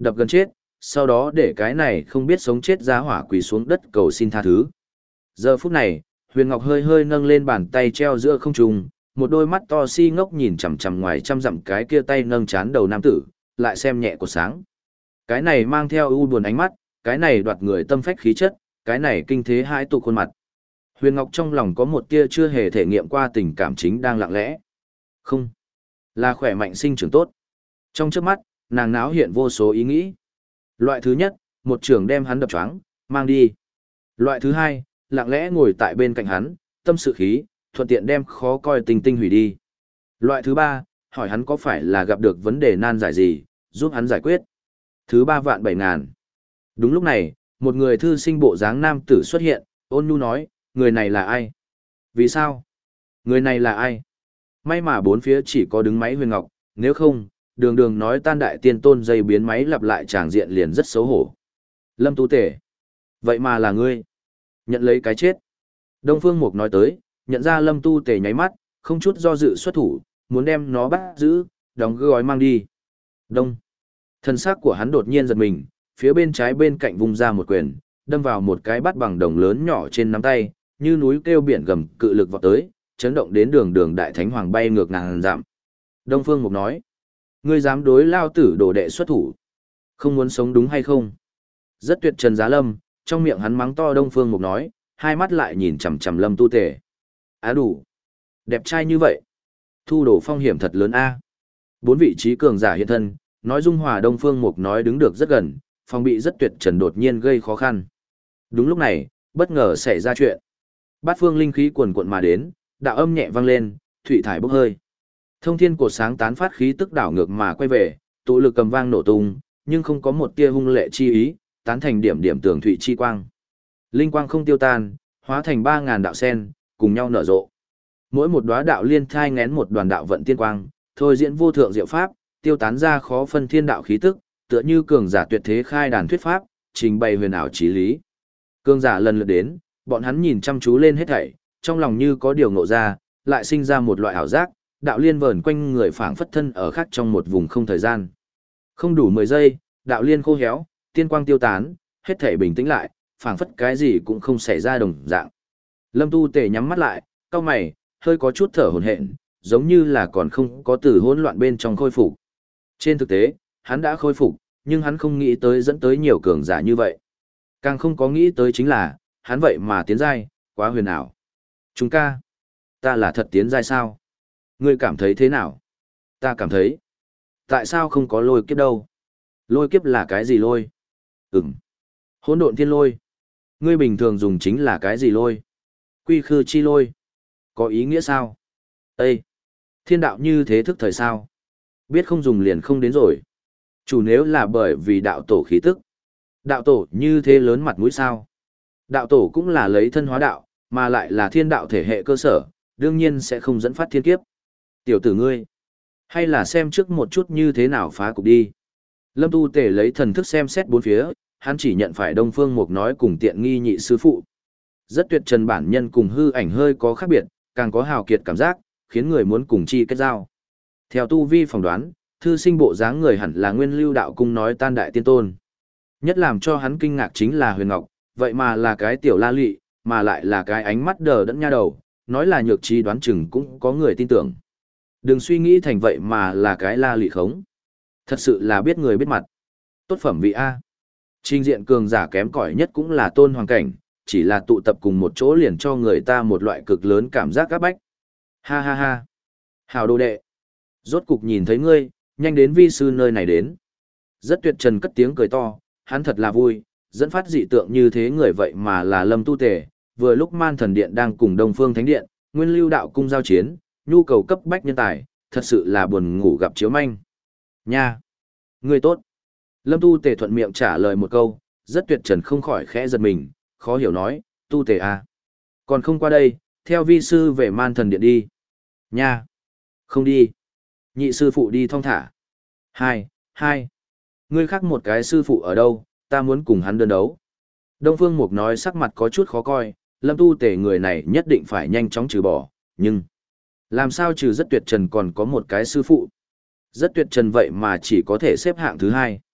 đập gần chết, sau đó để cái này không biết sống chết giá hỏa quỳ xuống đất cầu xin tha thứ. Giờ phút này, Huyền Ngọc hơi hơi nâng lên bàn tay treo giữa không trung, một đôi mắt to si ngốc nhìn chằm chằm ngoài trăm dặm cái kia tay nâng chán đầu nam tử, lại xem nhẹ của sáng. Cái này mang theo u buồn ánh mắt, cái này đoạt người tâm phách khí chất, cái này kinh thế hai tụ khuôn mặt. Huyền Ngọc trong lòng có một tia chưa hề thể nghiệm qua tình cảm chính đang lặng lẽ. Không, là khỏe mạnh sinh trưởng tốt. Trong trước mắt, nàng náo hiện vô số ý nghĩ. Loại thứ nhất, một trường đem hắn đập choáng, mang đi. Loại thứ hai, lặng lẽ ngồi tại bên cạnh hắn, tâm sự khí, thuận tiện đem khó coi tình tinh hủy đi. Loại thứ ba, hỏi hắn có phải là gặp được vấn đề nan giải gì, giúp hắn giải quyết. Thứ ba vạn bảy ngàn. Đúng lúc này, một người thư sinh bộ dáng nam tử xuất hiện, ôn nhu nói, người này là ai? Vì sao? Người này là ai? May mà bốn phía chỉ có đứng máy Huyền Ngọc, nếu không, đường đường nói tan đại tiên tôn dây biến máy lặp lại tràng diện liền rất xấu hổ. Lâm Tu Tể. Vậy mà là ngươi. Nhận lấy cái chết. Đông Phương Mục nói tới, nhận ra Lâm Tu Tể nháy mắt, không chút do dự xuất thủ, muốn đem nó bắt giữ, đóng gói mang đi. Đông. Thân xác của hắn đột nhiên giật mình, phía bên trái bên cạnh vung ra một quyền, đâm vào một cái bát bằng đồng lớn nhỏ trên nắm tay, như núi kêu biển gầm cự lực vọt tới, chấn động đến đường đường đại thánh hoàng bay ngược ngàn dặm. Đông Phương Mục nói, ngươi dám đối lao tử đồ đệ xuất thủ, không muốn sống đúng hay không? Rất tuyệt trần giá lâm, trong miệng hắn mắng to Đông Phương Mục nói, hai mắt lại nhìn chằm chằm Lâm Tu Tể. Á đủ, đẹp trai như vậy, thu đổ phong hiểm thật lớn a. Bốn vị trí cường giả hiện thân, nói dung hòa Đông Phương Mục nói đứng được rất gần, phòng bị rất tuyệt trần đột nhiên gây khó khăn. Đúng lúc này, bất ngờ xảy ra chuyện. Bát phương linh khí cuồn cuộn mà đến, đạo âm nhẹ vang lên, thủy thải bốc hơi. Thông thiên cột sáng tán phát khí tức đảo ngược mà quay về, tụ lực cầm vang nổ tung, nhưng không có một tia hung lệ chi ý, tán thành điểm điểm tường thủy chi quang. Linh quang không tiêu tan, hóa thành ba ngàn đạo sen, cùng nhau nở rộ. Mỗi một đóa đạo liên thai ngén một đoàn đạo vận tiên quang, thôi diễn vô thượng diệu pháp, tiêu tán ra khó phân thiên đạo khí tức, tựa như cường giả tuyệt thế khai đàn thuyết pháp, trình bày huyền ảo chí lý. Cường giả lần lượt đến, bọn hắn nhìn chăm chú lên hết thảy, trong lòng như có điều ngộ ra, lại sinh ra một loại ảo giác, đạo liên vờn quanh người phảng phất thân ở khác trong một vùng không thời gian. Không đủ mười giây, đạo liên khô héo, tiên quang tiêu tán, hết thảy bình tĩnh lại, phảng phất cái gì cũng không xảy ra đồng dạng. Lâm Tu Tể nhắm mắt lại, cau mày, hơi có chút thở hổn hển, giống như là còn không có từ hỗn loạn bên trong khôi phục. Trên thực tế, hắn đã khôi phục, nhưng hắn không nghĩ tới dẫn tới nhiều cường giả như vậy. Càng không có nghĩ tới chính là, hắn vậy mà tiến giai, quá huyền ảo. Chúng ca, ta là thật tiến giai sao? Ngươi cảm thấy thế nào? Ta cảm thấy, tại sao không có lôi kiếp đâu? Lôi kiếp là cái gì lôi? Ừm, hỗn độn thiên lôi. Ngươi bình thường dùng chính là cái gì lôi? Quy khư chi lôi. Có ý nghĩa sao? Ê! Thiên đạo như thế thức thời sao? Biết không dùng liền không đến rồi. Chủ nếu là bởi vì đạo tổ khí tức. Đạo tổ như thế lớn mặt mũi sao? Đạo tổ cũng là lấy thân hóa đạo, mà lại là thiên đạo thể hệ cơ sở, đương nhiên sẽ không dẫn phát thiên kiếp. Tiểu tử ngươi, hay là xem trước một chút như thế nào phá cục đi. Lâm Tu Tể lấy thần thức xem xét bốn phía, hắn chỉ nhận phải Đông Phương Mục nói cùng tiện nghi nhị sư phụ. Rất tuyệt trần bản nhân cùng hư ảnh hơi có khác biệt, càng có hào kiệt cảm giác, khiến người muốn cùng chi kết giao. Theo tu vi phỏng đoán, thư sinh bộ dáng người hẳn là Nguyên Lưu đạo cung nói tan đại tiên tôn. Nhất làm cho hắn kinh ngạc chính là Huyền Ngọc, vậy mà là cái tiểu la lị, mà lại là cái ánh mắt đờ đẫn nha đầu, nói là nhược trí đoán chừng cũng có người tin tưởng. Đừng suy nghĩ thành vậy mà là cái la lị khống. Thật sự là biết người biết mặt. Tốt phẩm vị A. Trình diện cường giả kém cỏi nhất cũng là tôn hoàng cảnh, chỉ là tụ tập cùng một chỗ liền cho người ta một loại cực lớn cảm giác áp bách. Ha ha ha. Hào đồ đệ. Rốt cục nhìn thấy ngươi, nhanh đến vi sư nơi này đến. Rất tuyệt trần cất tiếng cười to, hắn thật là vui, dẫn phát dị tượng như thế người vậy mà là Lâm Tu Tể, vừa lúc Man Thần Điện đang cùng Đông Phương Thánh Điện, Nguyên Lưu đạo cung giao chiến, nhu cầu cấp bách nhân tài, thật sự là buồn ngủ gặp chiếu manh. Nha! Ngươi tốt! Lâm Tu Tể thuận miệng trả lời một câu, rất tuyệt trần không khỏi khẽ giật mình, khó hiểu nói, Tu Tể à. Còn không qua đây, theo vi sư về Man Thần Điện đi. Nha! Không đi. Nhị sư phụ đi thong thả. Hai, hai. Ngươi khác một cái sư phụ ở đâu, ta muốn cùng hắn đơn đấu. Đông Phương Mục nói sắc mặt có chút khó coi, Lâm Tu Tể người này nhất định phải nhanh chóng trừ bỏ, nhưng làm sao trừ rất tuyệt trần còn có một cái sư phụ. Rất tuyệt trần vậy mà chỉ có thể xếp hạng thứ hai.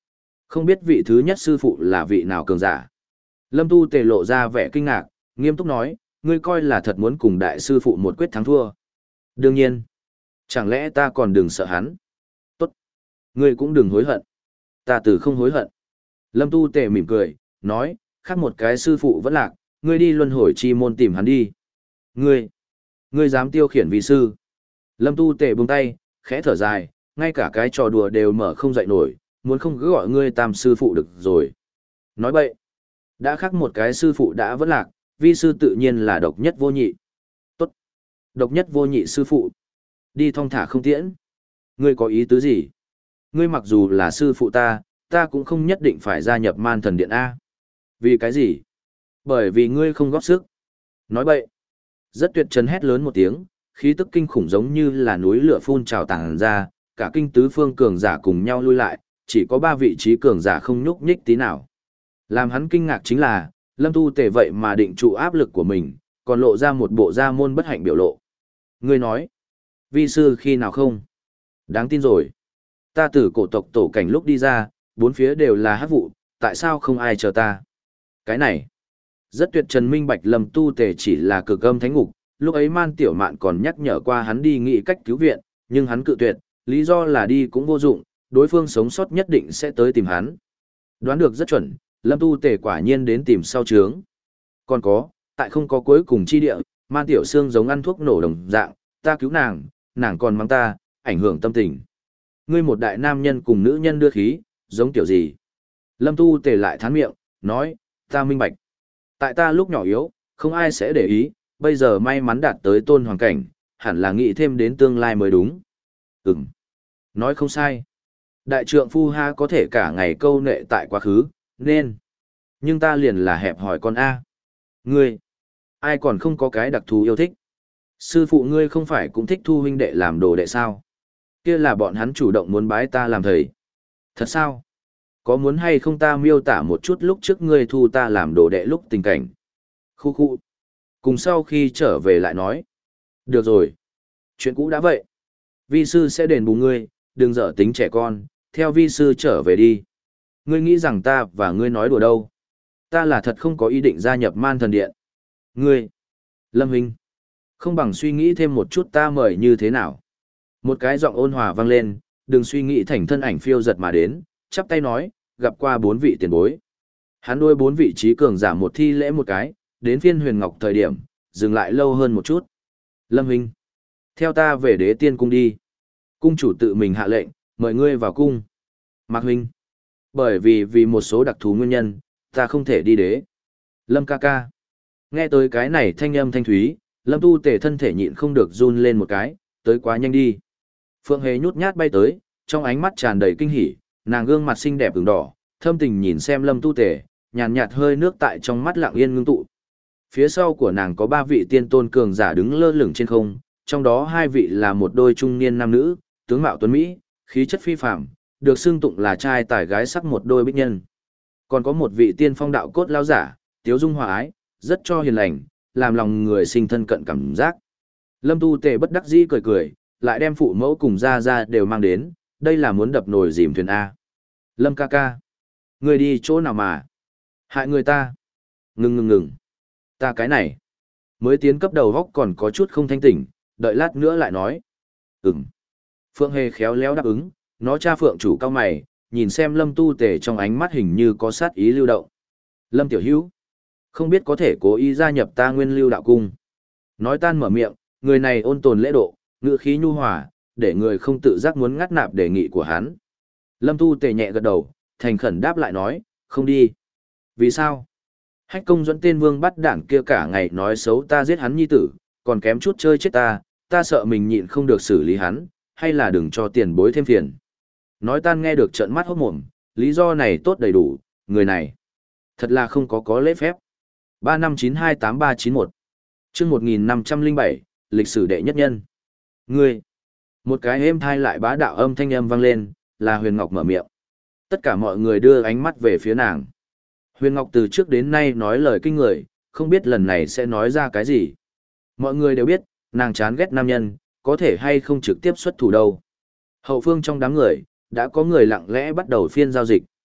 Không biết vị thứ nhất sư phụ là vị nào cường giả. Lâm Tu Tề lộ ra vẻ kinh ngạc, nghiêm túc nói, ngươi coi là thật muốn cùng đại sư phụ một quyết thắng thua. Đương nhiên. Chẳng lẽ ta còn đừng sợ hắn? Tốt. Ngươi cũng đừng hối hận. Ta từ không hối hận. Lâm Tu Tề mỉm cười, nói, khác một cái sư phụ vẫn lạc, ngươi đi luân hồi chi môn tìm hắn đi. Ngươi, ngươi dám tiêu khiển vị sư. Lâm Tu Tề buông tay, khẽ thở dài, ngay cả cái trò đùa đều mở không dậy nổi, muốn không cứ gọi ngươi tam sư phụ được rồi. Nói bậy, đã khác một cái sư phụ đã vẫn lạc, vi sư tự nhiên là độc nhất vô nhị. Tốt, độc nhất vô nhị sư phụ. Đi thong thả không tiễn. Ngươi có ý tứ gì? Ngươi mặc dù là sư phụ ta, ta cũng không nhất định phải gia nhập man thần điện A. Vì cái gì? Bởi vì ngươi không góp sức. Nói bậy. Rất tuyệt trần hét lớn một tiếng, khí tức kinh khủng giống như là núi lửa phun trào tàng ra, cả kinh tứ phương cường giả cùng nhau lui lại, chỉ có ba vị trí cường giả không nhúc nhích tí nào. Làm hắn kinh ngạc chính là, Lâm Tu Tề vậy mà định trụ áp lực của mình, còn lộ ra một bộ da môn bất hạnh biểu lộ. Ngươi nói, vi sư khi nào không? Đáng tin rồi. Ta từ cổ tộc tổ cảnh lúc đi ra, bốn phía đều là hắc vụ, tại sao không ai chờ ta? Cái này, rất tuyệt trần minh bạch Lâm Tu Tề chỉ là cực âm thánh ngục, lúc ấy Man Tiểu Mạn còn nhắc nhở qua hắn đi nghĩ cách cứu viện, nhưng hắn cự tuyệt, lý do là đi cũng vô dụng, đối phương sống sót nhất định sẽ tới tìm hắn. Đoán được rất chuẩn, Lâm Tu Tề quả nhiên đến tìm sau trướng. Còn có, tại không có cuối cùng chi địa, Man Tiểu Sương giống ăn thuốc nổ đồng dạng, ta cứu nàng, nàng còn mắng ta, ảnh hưởng tâm tình. Ngươi một đại nam nhân cùng nữ nhân đưa khí, giống kiểu gì? Lâm Tu Tề lại thán miệng, nói, ta minh bạch. Tại ta lúc nhỏ yếu, không ai sẽ để ý, bây giờ may mắn đạt tới tôn hoàng cảnh, hẳn là nghĩ thêm đến tương lai mới đúng. Ừm. Nói không sai. Đại trượng phu ha có thể cả ngày câu nệ tại quá khứ, nên. Nhưng ta liền là hẹp hỏi con A. Ngươi. Ai còn không có cái đặc thù yêu thích? Sư phụ ngươi không phải cũng thích thu huynh đệ làm đồ đệ sao? Kia là bọn hắn chủ động muốn bái ta làm thầy. Thật sao? Có muốn hay không ta miêu tả một chút lúc trước ngươi thu ta làm đồ đệ lúc tình cảnh? Khu khu. Cùng sau khi trở về lại nói. Được rồi. Chuyện cũ đã vậy. Vi sư sẽ đền bù ngươi, đừng dở tính trẻ con, theo vi sư trở về đi. Ngươi nghĩ rằng ta và ngươi nói đùa đâu. Ta là thật không có ý định gia nhập man thần điện. Ngươi. Lâm Hinh. Không bằng suy nghĩ thêm một chút ta mời như thế nào. Một cái giọng ôn hòa vang lên, đừng suy nghĩ thành thân ảnh phiêu giật mà đến, chắp tay nói, gặp qua bốn vị tiền bối. Hắn đôi bốn vị trí cường giả một thi lễ một cái, đến phiên Huyền Ngọc thời điểm, dừng lại lâu hơn một chút. Lâm Hinh, theo ta về Đế Tiên cung đi. Cung chủ tự mình hạ lệnh, mời ngươi vào cung. Mạc huynh, bởi vì vì một số đặc thù nguyên nhân, ta không thể đi đế. Lâm ca ca. Nghe tới cái này thanh âm thanh thúy, Lâm Tu Tề thân thể nhịn không được run lên một cái, tới quá nhanh đi. Phượng Hề nhút nhát bay tới, trong ánh mắt tràn đầy kinh hỉ, nàng gương mặt xinh đẹp ửng đỏ, thâm tình nhìn xem Lâm Tu Tề, nhàn nhạt hơi nước tại trong mắt lặng yên ngưng tụ. Phía sau của nàng có ba vị tiên tôn cường giả đứng lơ lửng trên không, trong đó hai vị là một đôi trung niên nam nữ, tướng mạo tuấn mỹ, khí chất phi phàm, được xưng tụng là trai tài gái sắc một đôi bích nhân. Còn có một vị tiên phong đạo cốt lão giả, tiếu dung hòa ái, rất cho hiền lành, làm lòng người sinh thân cận cảm giác. Lâm Tu Tề bất đắc dĩ cười cười, lại đem phụ mẫu cùng gia gia đều mang đến, đây là muốn đập nồi dìm thuyền A. Lâm ca ca, người đi chỗ nào mà? Hại người ta. Ngừng ngừng ngừng. Ta cái này. Mới tiến cấp đầu góc còn có chút không thanh tỉnh, đợi lát nữa lại nói. Ừm. Phượng Hề khéo léo đáp ứng, nó cha Phượng chủ cao mày, nhìn xem Lâm Tu Tề trong ánh mắt hình như có sát ý lưu động. Lâm Tiểu Hữu, không biết có thể cố ý gia nhập ta Nguyên Lưu đạo cung. Nói tan mở miệng, người này ôn tồn lễ độ, ngữ khí nhu hòa, để người không tự giác muốn ngắt nạp đề nghị của hắn. Lâm Tu Tề nhẹ gật đầu, thành khẩn đáp lại nói, không đi. Vì sao? Hách công dẫn tên vương bắt đảng kia cả ngày nói xấu ta giết hắn nhi tử, còn kém chút chơi chết ta, ta sợ mình nhịn không được xử lý hắn, hay là đừng cho tiền bối thêm phiền. Nói tan nghe được trợn mắt hốt mồm, lý do này tốt đầy đủ, người này. Thật là không có có lễ phép. ba năm chín hai tám ba chín một chương một nghìn năm trăm lẻ bảy, lịch sử đệ nhất nhân. Ngươi. Một cái êm thai lại bá đạo âm thanh âm vang lên, là Huyền Ngọc mở miệng. Tất cả mọi người đưa ánh mắt về phía nàng. Huyền Ngọc từ trước đến nay nói lời kinh người, không biết lần này sẽ nói ra cái gì. Mọi người đều biết, nàng chán ghét nam nhân, có thể hay không trực tiếp xuất thủ đâu. Hậu phương trong đám người, đã có người lặng lẽ bắt đầu phiên giao dịch.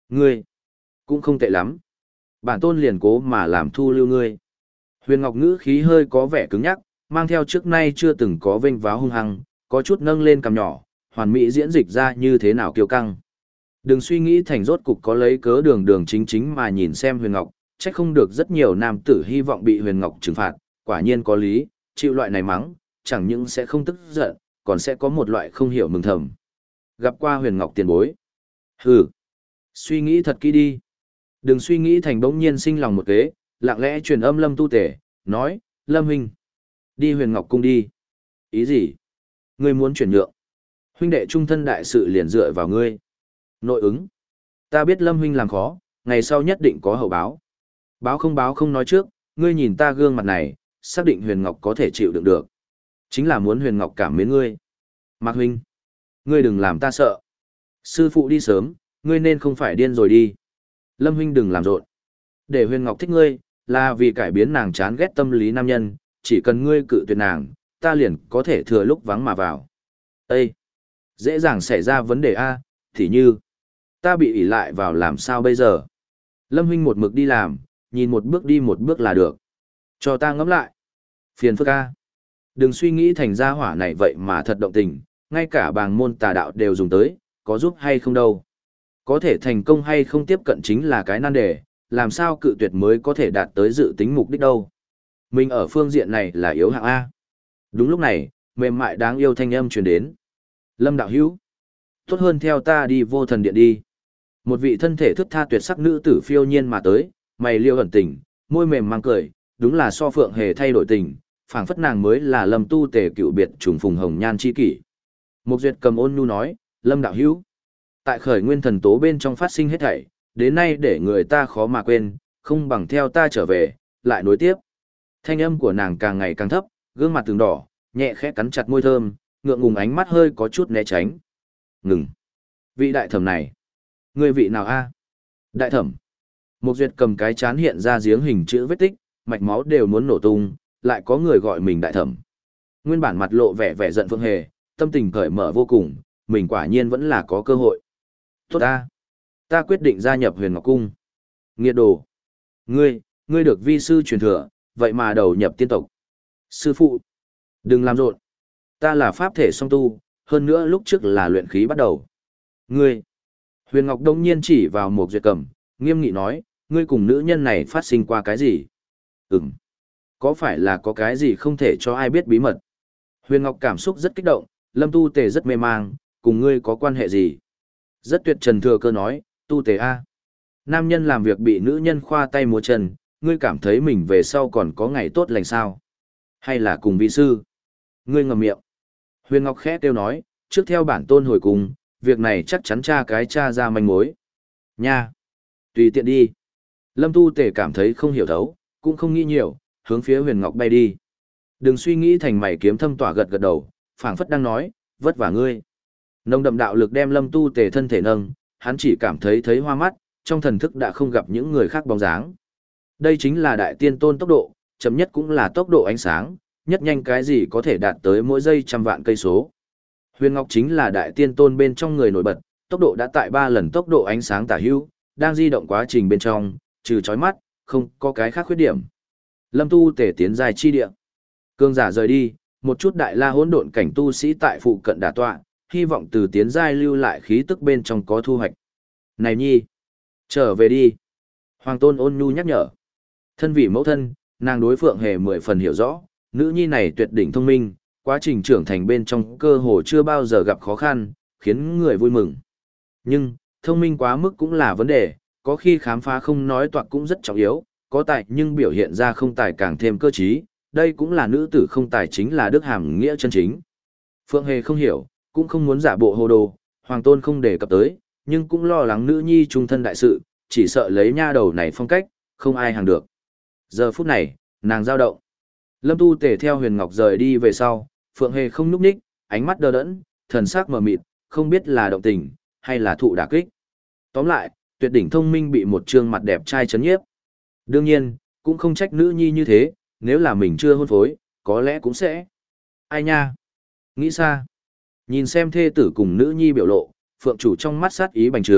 Ngươi, cũng không tệ lắm. Bản tôn liền cố mà làm thu lưu ngươi. Huyền Ngọc ngữ khí hơi có vẻ cứng nhắc, mang theo trước nay chưa từng có vênh váo hung hăng, có chút nâng lên cằm nhỏ, hoàn mỹ diễn dịch ra như thế nào kiêu căng. Đừng suy nghĩ thành rốt cục có lấy cớ đường đường chính chính mà nhìn xem Huyền Ngọc, trách không được rất nhiều nam tử hy vọng bị Huyền Ngọc trừng phạt, quả nhiên có lý, chịu loại này mắng, chẳng những sẽ không tức giận, còn sẽ có một loại không hiểu mừng thầm. Gặp qua Huyền Ngọc tiền bối. Hừ, suy nghĩ thật kỹ đi. Đừng suy nghĩ thành bỗng nhiên sinh lòng một kế, lặng lẽ truyền âm Lâm Tu Tể, nói, Lâm huynh, đi Huyền Ngọc cung đi. Ý gì? Ngươi muốn chuyển nhượng. Huynh đệ trung thân đại sự liền dựa vào ngươi. Nội ứng. Ta biết Lâm huynh làm khó, ngày sau nhất định có hậu báo. Báo không báo không nói trước, ngươi nhìn ta gương mặt này, xác định Huyền Ngọc có thể chịu đựng được. Chính là muốn Huyền Ngọc cảm mến ngươi. Mạc huynh, ngươi đừng làm ta sợ. Sư phụ đi sớm, ngươi nên không phải điên rồi đi. Lâm huynh đừng làm rộn. Để Huyền Ngọc thích ngươi, là vì cải biến nàng chán ghét tâm lý nam nhân, chỉ cần ngươi cự tuyệt nàng, ta liền có thể thừa lúc vắng mà vào. Ê! Dễ dàng xảy ra vấn đề A, thì như, ta bị ỷ lại vào làm sao bây giờ? Lâm huynh một mực đi làm, nhìn một bước đi một bước là được. Cho ta ngẫm lại. Phiền phức A. Đừng suy nghĩ thành gia hỏa này vậy mà thật động tình, ngay cả bàng môn tà đạo đều dùng tới, có giúp hay không đâu. Có thể thành công hay không tiếp cận chính là cái nan đề, làm sao cự tuyệt mới có thể đạt tới dự tính mục đích đâu. Mình ở phương diện này là yếu hạng A. Đúng lúc này, mềm mại đáng yêu thanh âm truyền đến. Lâm đạo hữu, tốt hơn theo ta đi vô thần điện đi. Một vị thân thể thức tha tuyệt sắc nữ tử phiêu nhiên mà tới, mày liêu ẩn tình, môi mềm mang cười, đúng là so phượng hề thay đổi tình, phảng phất nàng mới là Lâm Tu Tề cựu biệt trùng phùng hồng nhan chi kỷ. Mục Duyệt cầm ôn nhu nói, Lâm đạo hữu, tại khởi nguyên thần tố bên trong phát sinh hết thảy, đến nay để người ta khó mà quên, không bằng theo ta trở về, lại nối tiếp. Thanh âm của nàng càng ngày càng thấp, gương mặt từng đỏ, nhẹ khẽ cắn chặt môi thơm, ngượng ngùng ánh mắt hơi có chút né tránh. Ngừng. Vị đại thẩm này. Người vị nào a? Đại thẩm. Mục Duyệt cầm cái chán hiện ra giếng hình chữ vết tích, mạch máu đều muốn nổ tung, lại có người gọi mình đại thẩm. Nguyên bản mặt lộ vẻ vẻ giận Phương Hề, tâm tình cởi mở vô cùng, mình quả nhiên vẫn là có cơ hội. Tốt ta. Ta quyết định gia nhập Huyền Ngọc Cung. Nghiệt đồ. Ngươi, ngươi được vi sư truyền thừa, vậy mà đầu nhập tiên tộc. Sư phụ. Đừng làm rộn. Ta là pháp thể song tu, hơn nữa lúc trước là luyện khí bắt đầu. Ngươi. Huyền Ngọc đông nhiên chỉ vào một duyệt cầm, nghiêm nghị nói, ngươi cùng nữ nhân này phát sinh qua cái gì? Ừm. Có phải là có cái gì không thể cho ai biết bí mật? Huyền Ngọc cảm xúc rất kích động, Lâm Tu Tề rất mê mang, cùng ngươi có quan hệ gì? Rất tuyệt trần thừa cơ nói, Tu Tề A. Nam nhân làm việc bị nữ nhân khoa tay múa chân, ngươi cảm thấy mình về sau còn có ngày tốt lành sao? Hay là cùng vị sư? Ngươi ngậm miệng. Huyền Ngọc khẽ kêu nói, trước theo bản tôn hồi cùng, việc này chắc chắn tra cái tra ra manh mối. Nha! Tùy tiện đi. Lâm Tu Tề cảm thấy không hiểu thấu, cũng không nghĩ nhiều, hướng phía Huyền Ngọc bay đi. Đừng suy nghĩ thành mày kiếm thâm tỏa gật gật đầu, phảng phất đang nói, vất vả ngươi. Nông đậm đạo lực đem Lâm Tu Tề thân thể nâng, hắn chỉ cảm thấy thấy hoa mắt, trong thần thức đã không gặp những người khác bóng dáng. Đây chính là đại tiên tôn tốc độ, chậm nhất cũng là tốc độ ánh sáng, nhất nhanh cái gì có thể đạt tới mỗi giây trăm vạn cây số. Huyền Ngọc chính là đại tiên tôn bên trong người nổi bật, tốc độ đã tại ba lần tốc độ ánh sáng tả hữu, đang di động quá trình bên trong, trừ chói mắt, không có cái khác khuyết điểm. Lâm Tu Tề tiến dài chi địa. Cương giả rời đi, một chút đại la hỗn độn cảnh tu sĩ tại phụ cận đả tọa, hy vọng từ tiến giai lưu lại khí tức bên trong có thu hoạch. Này nhi, trở về đi. Hoàng tôn ôn nhu nhắc nhở. Thân vị mẫu thân, nàng đối Phượng Hề mười phần hiểu rõ, nữ nhi này tuyệt đỉnh thông minh, quá trình trưởng thành bên trong cơ hồ chưa bao giờ gặp khó khăn, khiến người vui mừng. Nhưng, thông minh quá mức cũng là vấn đề, có khi khám phá không nói toạc cũng rất trọng yếu, có tài nhưng biểu hiện ra không tài càng thêm cơ trí, đây cũng là nữ tử không tài chính là đức hàm nghĩa chân chính. Phượng Hề không hiểu, cũng không muốn giả bộ hồ đồ, Hoàng tôn không đề cập tới, nhưng cũng lo lắng nữ nhi trung thân đại sự, chỉ sợ lấy nha đầu này phong cách, không ai hàng được. Giờ phút này, nàng giao động. Lâm Tu Tề theo Huyền Ngọc rời đi về sau, Phượng Hề không nhúc nhích, ánh mắt đờ đẫn, thần sắc mờ mịt, không biết là động tình, hay là thụ đả kích. Tóm lại, tuyệt đỉnh thông minh bị một trương mặt đẹp trai chấn nhiếp. Đương nhiên, cũng không trách nữ nhi như thế, nếu là mình chưa hôn phối, có lẽ cũng sẽ. Ai nha? Nghĩ xa. Nhìn xem thê tử cùng nữ nhi biểu lộ, Phượng chủ trong mắt sát ý bành trướng,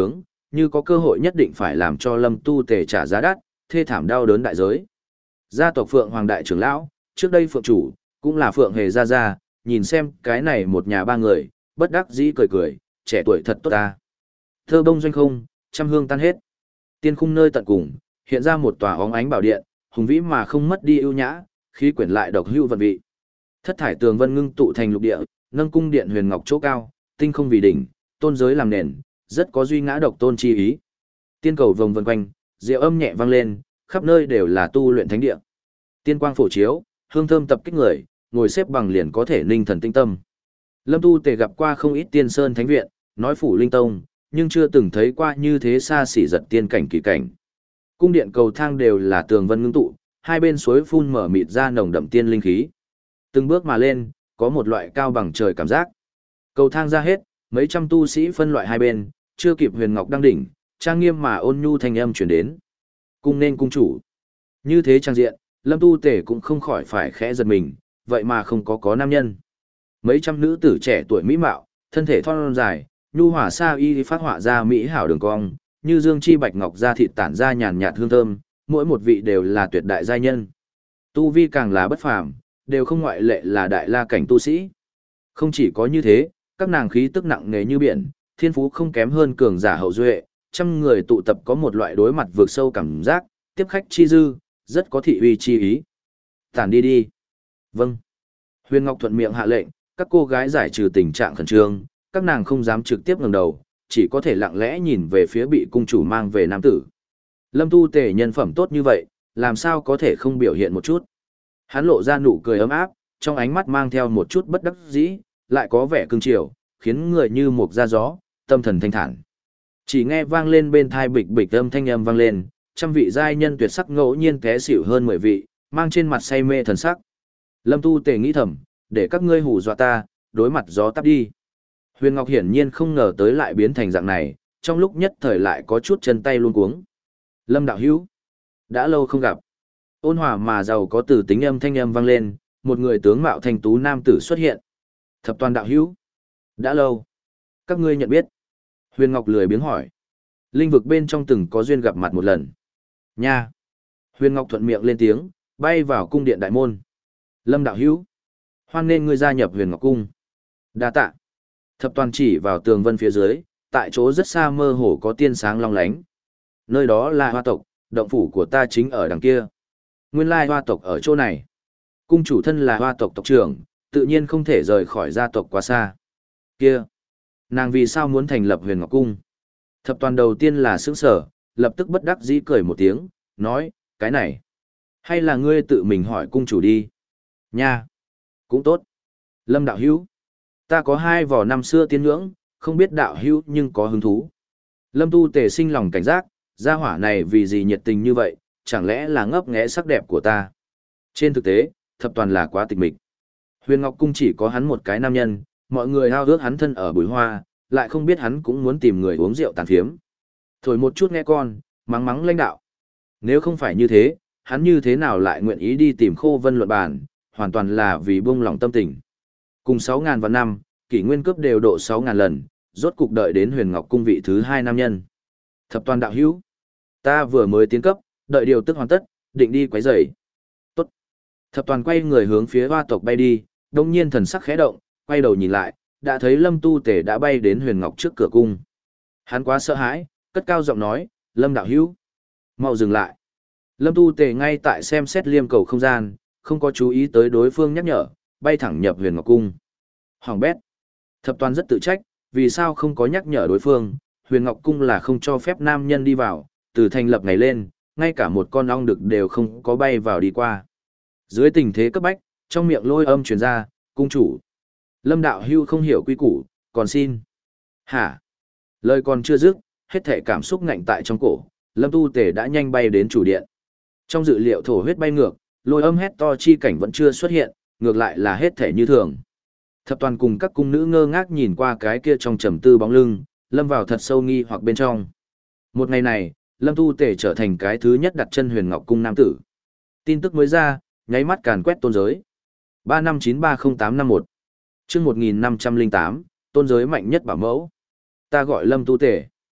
như có cơ hội nhất định phải làm cho Lâm Tu Tề trả giá đắt, thê thảm đau đớn đại giới. Gia tộc Phượng Hoàng đại trưởng lão, trước đây Phượng chủ, cũng là Phượng Hề gia gia, nhìn xem cái này một nhà ba người, bất đắc dĩ cười cười, trẻ tuổi thật tốt ta. Thơ bông doanh không, trăm hương tan hết. Tiên khung nơi tận cùng, hiện ra một tòa óng ánh bảo điện, hùng vĩ mà không mất đi ưu nhã, khí quyển lại độc hữu vận vị. Thất thải tường vân ngưng tụ thành lục địa, nâng cung điện huyền ngọc chỗ cao, tinh không vì đỉnh, tôn giới làm nền, rất có duy ngã độc tôn chi ý. Tiên cầu vồng vần quanh, diệu âm nhẹ vang lên, khắp nơi đều là tu luyện thánh địa. Tiên quang phổ chiếu, hương thơm tập kích người, ngồi xếp bằng liền có thể ninh thần tinh tâm. Lâm Tu Tề gặp qua không ít tiên sơn thánh viện, nói phủ linh tông, nhưng chưa từng thấy qua như thế xa xỉ giật tiên cảnh kỳ cảnh. Cung điện cầu thang đều là tường vân ngưng tụ, hai bên suối phun mở mịt ra nồng đậm tiên linh khí. Từng bước mà lên, có một loại cao bằng trời cảm giác. Cầu thang ra hết, mấy trăm tu sĩ phân loại hai bên, chưa kịp huyền ngọc đăng đỉnh, trang nghiêm mà ôn nhu thanh âm truyền đến. Cung nên cung chủ. Như thế trang diện, Lâm Tu Tề cũng không khỏi phải khẽ giật mình, vậy mà không có có nam nhân. Mấy trăm nữ tử trẻ tuổi mỹ mạo, thân thể thon dài, nhu hòa sa y phát họa ra mỹ hảo đường cong, như dương chi bạch ngọc da thịt tản ra nhàn nhạt hương thơm, mỗi một vị đều là tuyệt đại giai nhân. Tu vi càng là bất phàm, đều không ngoại lệ là đại la cảnh tu sĩ. Không chỉ có như thế, các nàng khí tức nặng nề như biển, thiên phú không kém hơn cường giả hậu duệ, trăm người tụ tập có một loại đối mặt vượt sâu cảm giác, tiếp khách chi dư, rất có thị uy chi ý. Tản đi đi. Vâng. Huyền Ngọc thuận miệng hạ lệnh, các cô gái giải trừ tình trạng khẩn trương, các nàng không dám trực tiếp ngẩng đầu, chỉ có thể lặng lẽ nhìn về phía bị cung chủ mang về nam tử. Lâm Tu Tề nhân phẩm tốt như vậy, làm sao có thể không biểu hiện một chút. Hắn lộ ra nụ cười ấm áp, trong ánh mắt mang theo một chút bất đắc dĩ, lại có vẻ cương triều, khiến người như một da gió, tâm thần thanh thản. Chỉ nghe vang lên bên thai bịch bịch âm thanh âm vang lên, trăm vị giai nhân tuyệt sắc ngẫu nhiên té xỉu hơn mười vị, mang trên mặt say mê thần sắc. Lâm Tu Tề nghĩ thầm, để các ngươi hù dọa ta, đối mặt gió tắp đi. Huyền Ngọc hiển nhiên không ngờ tới lại biến thành dạng này, trong lúc nhất thời lại có chút chân tay luống cuống. Lâm đạo hữu, đã lâu không gặp. Ôn hòa mà giàu có từ tính âm thanh âm vang lên, một người tướng mạo thanh tú nam tử xuất hiện. Thập toàn đạo hữu, đã lâu. Các ngươi nhận biết. Huyền Ngọc lười biếng hỏi. Linh vực bên trong từng có duyên gặp mặt một lần. Nha. Huyền Ngọc thuận miệng lên tiếng, bay vào cung điện đại môn. Lâm đạo hữu, hoan nên ngươi gia nhập Huyền Ngọc cung. Đa tạ. Thập toàn chỉ vào tường vân phía dưới, tại chỗ rất xa mơ hồ có tiên sáng long lánh. Nơi đó là hoa tộc, động phủ của ta chính ở đằng kia. Nguyên lai hoa tộc ở chỗ này. Cung chủ thân là hoa tộc tộc trưởng, tự nhiên không thể rời khỏi gia tộc quá xa. Kia, nàng vì sao muốn thành lập Huyền Ngọc cung? Thập toàn đầu tiên là sững sở, lập tức bất đắc dĩ cười một tiếng, nói, cái này, hay là ngươi tự mình hỏi cung chủ đi. Nha, cũng tốt. Lâm đạo hữu, ta có hai vỏ năm xưa tiên ngưỡng, không biết đạo hữu nhưng có hứng thú. Lâm Tu Tề sinh lòng cảnh giác, gia hỏa này vì gì nhiệt tình như vậy, chẳng lẽ là ngấp nghé sắc đẹp của ta. Trên thực tế, thập toàn là quá tịch mịch. Huyền Ngọc cung chỉ có hắn một cái nam nhân, mọi người hao ước hắn thân ở bùi hoa, lại không biết hắn cũng muốn tìm người uống rượu tàn phiếm. Thổi một chút nghe con, mắng mắng lãnh đạo. Nếu không phải như thế, hắn như thế nào lại nguyện ý đi tìm Khô Vân luận bàn, hoàn toàn là vì buông lòng tâm tình. Cùng sáu ngàn vạn năm, kỷ nguyên cướp đều độ sáu ngàn lần, rốt cục đợi đến Huyền Ngọc cung vị thứ hai nam nhân. Thập toàn đạo hữu, ta vừa mới tiến cấp, đợi điều tức hoàn tất, định đi quấy rầy. Tốt. Thập toàn quay người hướng phía hoa tộc bay đi, đông nhiên thần sắc khẽ động, quay đầu nhìn lại, đã thấy Lâm Tu Tề đã bay đến Huyền Ngọc trước cửa cung. Hắn quá sợ hãi, cất cao giọng nói, Lâm đạo hữu, mau dừng lại. Lâm Tu Tề ngay tại xem xét liêm cầu không gian, không có chú ý tới đối phương nhắc nhở, bay thẳng nhập Huyền Ngọc cung. Hoàng bét. Thập toàn rất tự trách, vì sao không có nhắc nhở đối phương, Huyền Ngọc cung là không cho phép nam nhân đi vào, từ thành lập ngày lên, ngay cả một con ong đực đều không có bay vào đi qua. Dưới tình thế cấp bách, trong miệng lôi âm truyền ra, cung chủ. Lâm đạo hưu không hiểu quy củ, còn xin. Hả? Lời còn chưa dứt, hết thể cảm xúc ngạnh tại trong cổ, Lâm Tu Tề đã nhanh bay đến chủ điện. Trong dự liệu thổ huyết bay ngược, lôi âm hét to chi cảnh vẫn chưa xuất hiện, ngược lại là hết thể như thường. Thập toàn cùng các cung nữ ngơ ngác nhìn qua cái kia trong trầm tư bóng lưng, lâm vào thật sâu nghi hoặc bên trong. Một ngày này, Lâm Tu Tề trở thành cái thứ nhất đặt chân Huyền Ngọc cung nam tử. Tin tức mới ra, nháy mắt càn quét tôn giới. ba năm chín ba không tám năm một Chương một nghìn năm trăm lẻ tám, tôn giới mạnh nhất bảo mẫu. Ta gọi Lâm Tu Tề.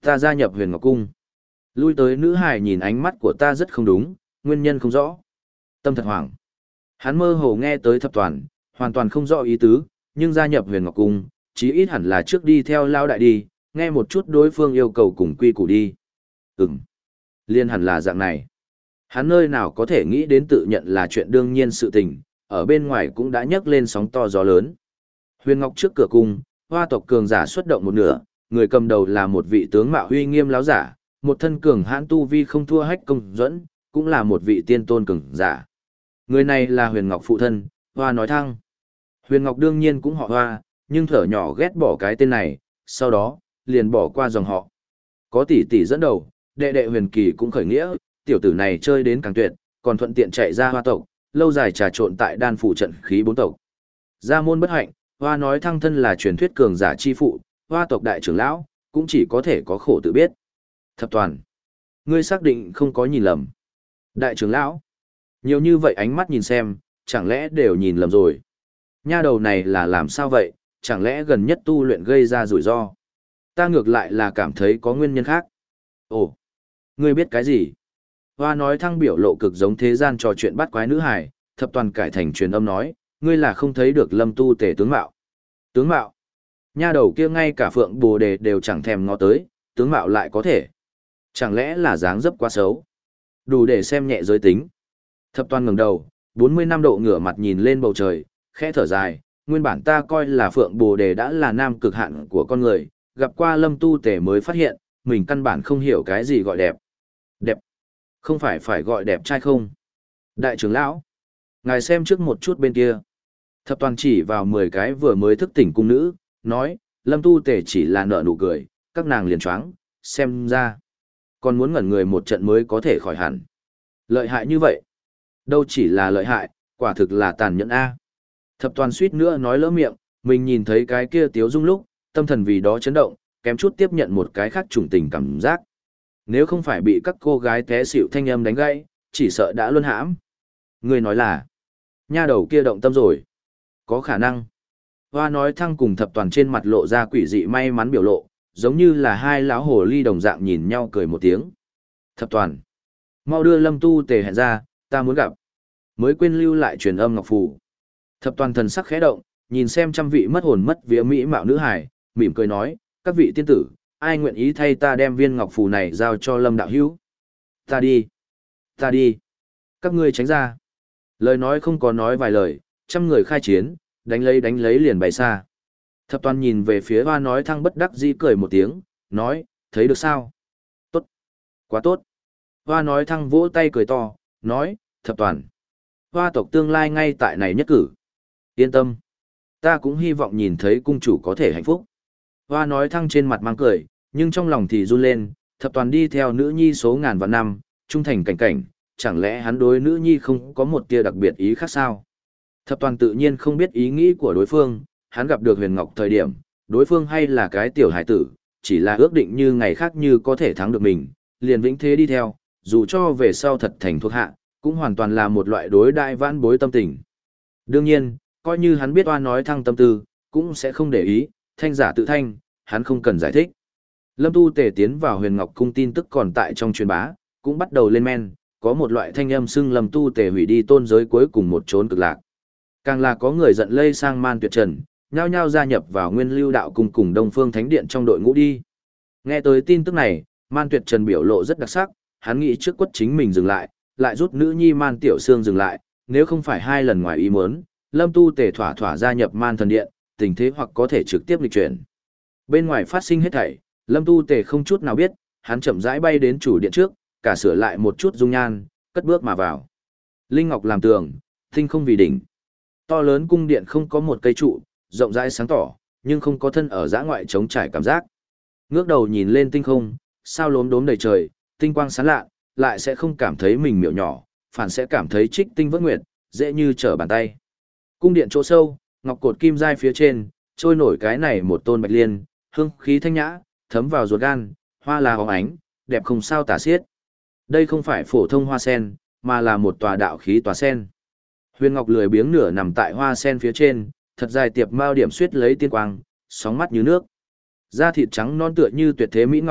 Ta gia nhập Huyền Ngọc Cung. Lui tới nữ hài nhìn ánh mắt của ta rất không đúng, nguyên nhân không rõ. Tâm thật hoảng. Hắn mơ hồ nghe tới thập toàn, hoàn toàn không rõ ý tứ, nhưng gia nhập Huyền Ngọc Cung, chí ít hẳn là trước đi theo lao đại đi, nghe một chút đối phương yêu cầu cùng quy củ đi. Ừm. Liên hẳn là dạng này. Hắn nơi nào có thể nghĩ đến tự nhận là chuyện đương nhiên sự tình, ở bên ngoài cũng đã nhấc lên sóng to gió lớn. Huyền Ngọc trước cửa cung, hoa tộc cường giả xuất động một nửa, người cầm đầu là một vị tướng mạo huy nghiêm láo giả, một thân cường hãn tu vi không thua Hách Công Duẫn, cũng là một vị tiên tôn cường giả. Người này là Huyền Ngọc phụ thân, Hoa Nói Thăng. Huyền Ngọc đương nhiên cũng họ Hoa, nhưng thở nhỏ ghét bỏ cái tên này, sau đó, liền bỏ qua dòng họ. Có tỷ tỷ dẫn đầu, đệ đệ Huyền Kỳ cũng khởi nghĩa, tiểu tử này chơi đến càng tuyệt, còn thuận tiện chạy ra Hoa tộc, lâu dài trà trộn tại đan phủ trận khí bốn tộc. Gia môn bất hạnh, Hoa Nói Thăng thân là truyền thuyết cường giả chi phụ, Hoa tộc đại trưởng lão, cũng chỉ có thể có khổ tự biết. Thập toàn, ngươi xác định không có nhìn lầm. Đại trưởng lão, nhiều như vậy ánh mắt nhìn xem, chẳng lẽ đều nhìn lầm rồi. Nha đầu này là làm sao vậy, chẳng lẽ gần nhất tu luyện gây ra rủi ro. Ta ngược lại là cảm thấy có nguyên nhân khác. Ồ, ngươi biết cái gì? Hoa Nói Thăng biểu lộ cực giống thế gian trò chuyện bắt quái nữ hải, thập toàn cải thành truyền âm nói, ngươi là không thấy được Lâm Tu Tề tướng mạo. Tướng mạo? Nha đầu kia ngay cả Phượng Bồ Đề đều chẳng thèm ngó tới, tướng mạo lại có thể. Chẳng lẽ là dáng dấp quá xấu? Đủ để xem nhẹ giới tính. Thập toàn ngẩng đầu, bốn mươi năm độ ngửa mặt nhìn lên bầu trời, khẽ thở dài, nguyên bản ta coi là Phượng Bồ Đề đã là nam cực hạn của con người, gặp qua Lâm Tu Tề mới phát hiện, mình căn bản không hiểu cái gì gọi đẹp. Đẹp? Không phải phải gọi đẹp trai không? Đại trưởng lão, ngài xem trước một chút bên kia. Thập toàn chỉ vào mười cái vừa mới thức tỉnh cung nữ, nói, Lâm Tu Tề chỉ là nở nụ cười, các nàng liền choáng, xem ra. Còn muốn ngẩn người một trận mới có thể khỏi hẳn. Lợi hại như vậy. Đâu chỉ là lợi hại, quả thực là tàn nhẫn A. Thập toàn suýt nữa nói lỡ miệng, mình nhìn thấy cái kia tiếu dung lúc, tâm thần vì đó chấn động, kém chút tiếp nhận một cái khác trùng tình cảm giác. Nếu không phải bị các cô gái té xỉu thanh âm đánh gãy, chỉ sợ đã luân hãm. Người nói là, nha đầu kia động tâm rồi. Có khả năng. Hoa Nói Thăng cùng thập toàn trên mặt lộ ra quỷ dị may mắn biểu lộ, giống như là hai lão hồ ly đồng dạng nhìn nhau cười một tiếng. Thập toàn, mau đưa Lâm Tu Tề hẹn ra, ta muốn gặp. Mới quên lưu lại truyền âm ngọc phù. Thập toàn thần sắc khẽ động, nhìn xem trăm vị mất hồn mất vía mỹ mạo nữ hải, mỉm cười nói, các vị tiên tử, ai nguyện ý thay ta đem viên ngọc phù này giao cho Lâm đạo hữu? Ta đi, ta đi. Các ngươi tránh ra. Lời nói không có nói vài lời, trăm người khai chiến, đánh lấy đánh lấy liền bay xa. Thập toàn nhìn về phía Hoa Nói Thăng bất đắc dĩ cười một tiếng, nói, thấy được sao? Tốt, quá tốt. Hoa Nói Thăng vỗ tay cười to, nói, thập toàn. Hoa tộc tương lai ngay tại này nhất cử. Yên tâm. Ta cũng hy vọng nhìn thấy cung chủ có thể hạnh phúc. Hoa Nói Thăng trên mặt mang cười, nhưng trong lòng thì run lên, thập toàn đi theo nữ nhi số ngàn vạn năm, trung thành cảnh cảnh, chẳng lẽ hắn đối nữ nhi không có một tia đặc biệt ý khác sao? Thập toàn tự nhiên không biết ý nghĩ của đối phương, hắn gặp được Huyền Ngọc thời điểm, đối phương hay là cái tiểu hải tử, chỉ là ước định như ngày khác như có thể thắng được mình, liền vĩnh thế đi theo, dù cho về sau thật thành thuộc hạ, cũng hoàn toàn là một loại đối đại vãn bối tâm tình. Đương nhiên, coi như hắn biết Hoa Nói Thăng tâm tư, cũng sẽ không để ý, thanh giả tự thanh, hắn không cần giải thích. Lâm Tu Tề tiến vào Huyền Ngọc cung tin tức còn tại trong truyền bá, cũng bắt đầu lên men, có một loại thanh âm xưng Lâm Tu Tề hủy đi tôn giới cuối cùng một chốn cực lạc. Càng là có người giận lây sang Man Tuyệt Trần, nhao nhao gia nhập vào Nguyên Lưu Đạo cung cùng Đông Phương Thánh Điện trong đội ngũ đi. Nghe tới tin tức này, Man Tuyệt Trần biểu lộ rất đặc sắc, hắn nghĩ trước quất chính mình dừng lại, lại rút nữ nhi Man Tiểu Sương dừng lại, nếu không phải hai lần ngoài ý muốn, Lâm Tu Tề thỏa thỏa gia nhập Man Thần Điện, tình thế hoặc có thể trực tiếp lịch chuyển. Bên ngoài phát sinh hết thảy, Lâm Tu Tề không chút nào biết, hắn chậm rãi bay đến chủ điện trước, cả sửa lại một chút dung nhan, cất bước mà vào. Linh ngọc làm tường, tinh không vì đỉnh. To lớn cung điện không có một cây trụ, rộng rãi sáng tỏ, nhưng không có thân ở dã ngoại trống trải cảm giác. Ngước đầu nhìn lên tinh không, sao lốm đốm đầy trời, tinh quang sáng lạ, lại sẽ không cảm thấy mình miểu nhỏ, phản sẽ cảm thấy trích tinh vỡ nguyệt, dễ như trở bàn tay. Cung điện chỗ sâu, ngọc cột kim giai phía trên, trôi nổi cái này một tôn bạch liên, hương khí thanh nhã, thấm vào ruột gan, hoa là hóng ánh, đẹp không sao tả xiết. Đây không phải phổ thông hoa sen, mà là một tòa đạo khí tòa sen. Huyền Ngọc lười biếng nửa nằm tại hoa sen phía trên, thật dài tiệp mao điểm xuyết lấy tiên quang, sóng mắt như nước. Da thịt trắng non tựa như tuyệt thế mỹ ngọc,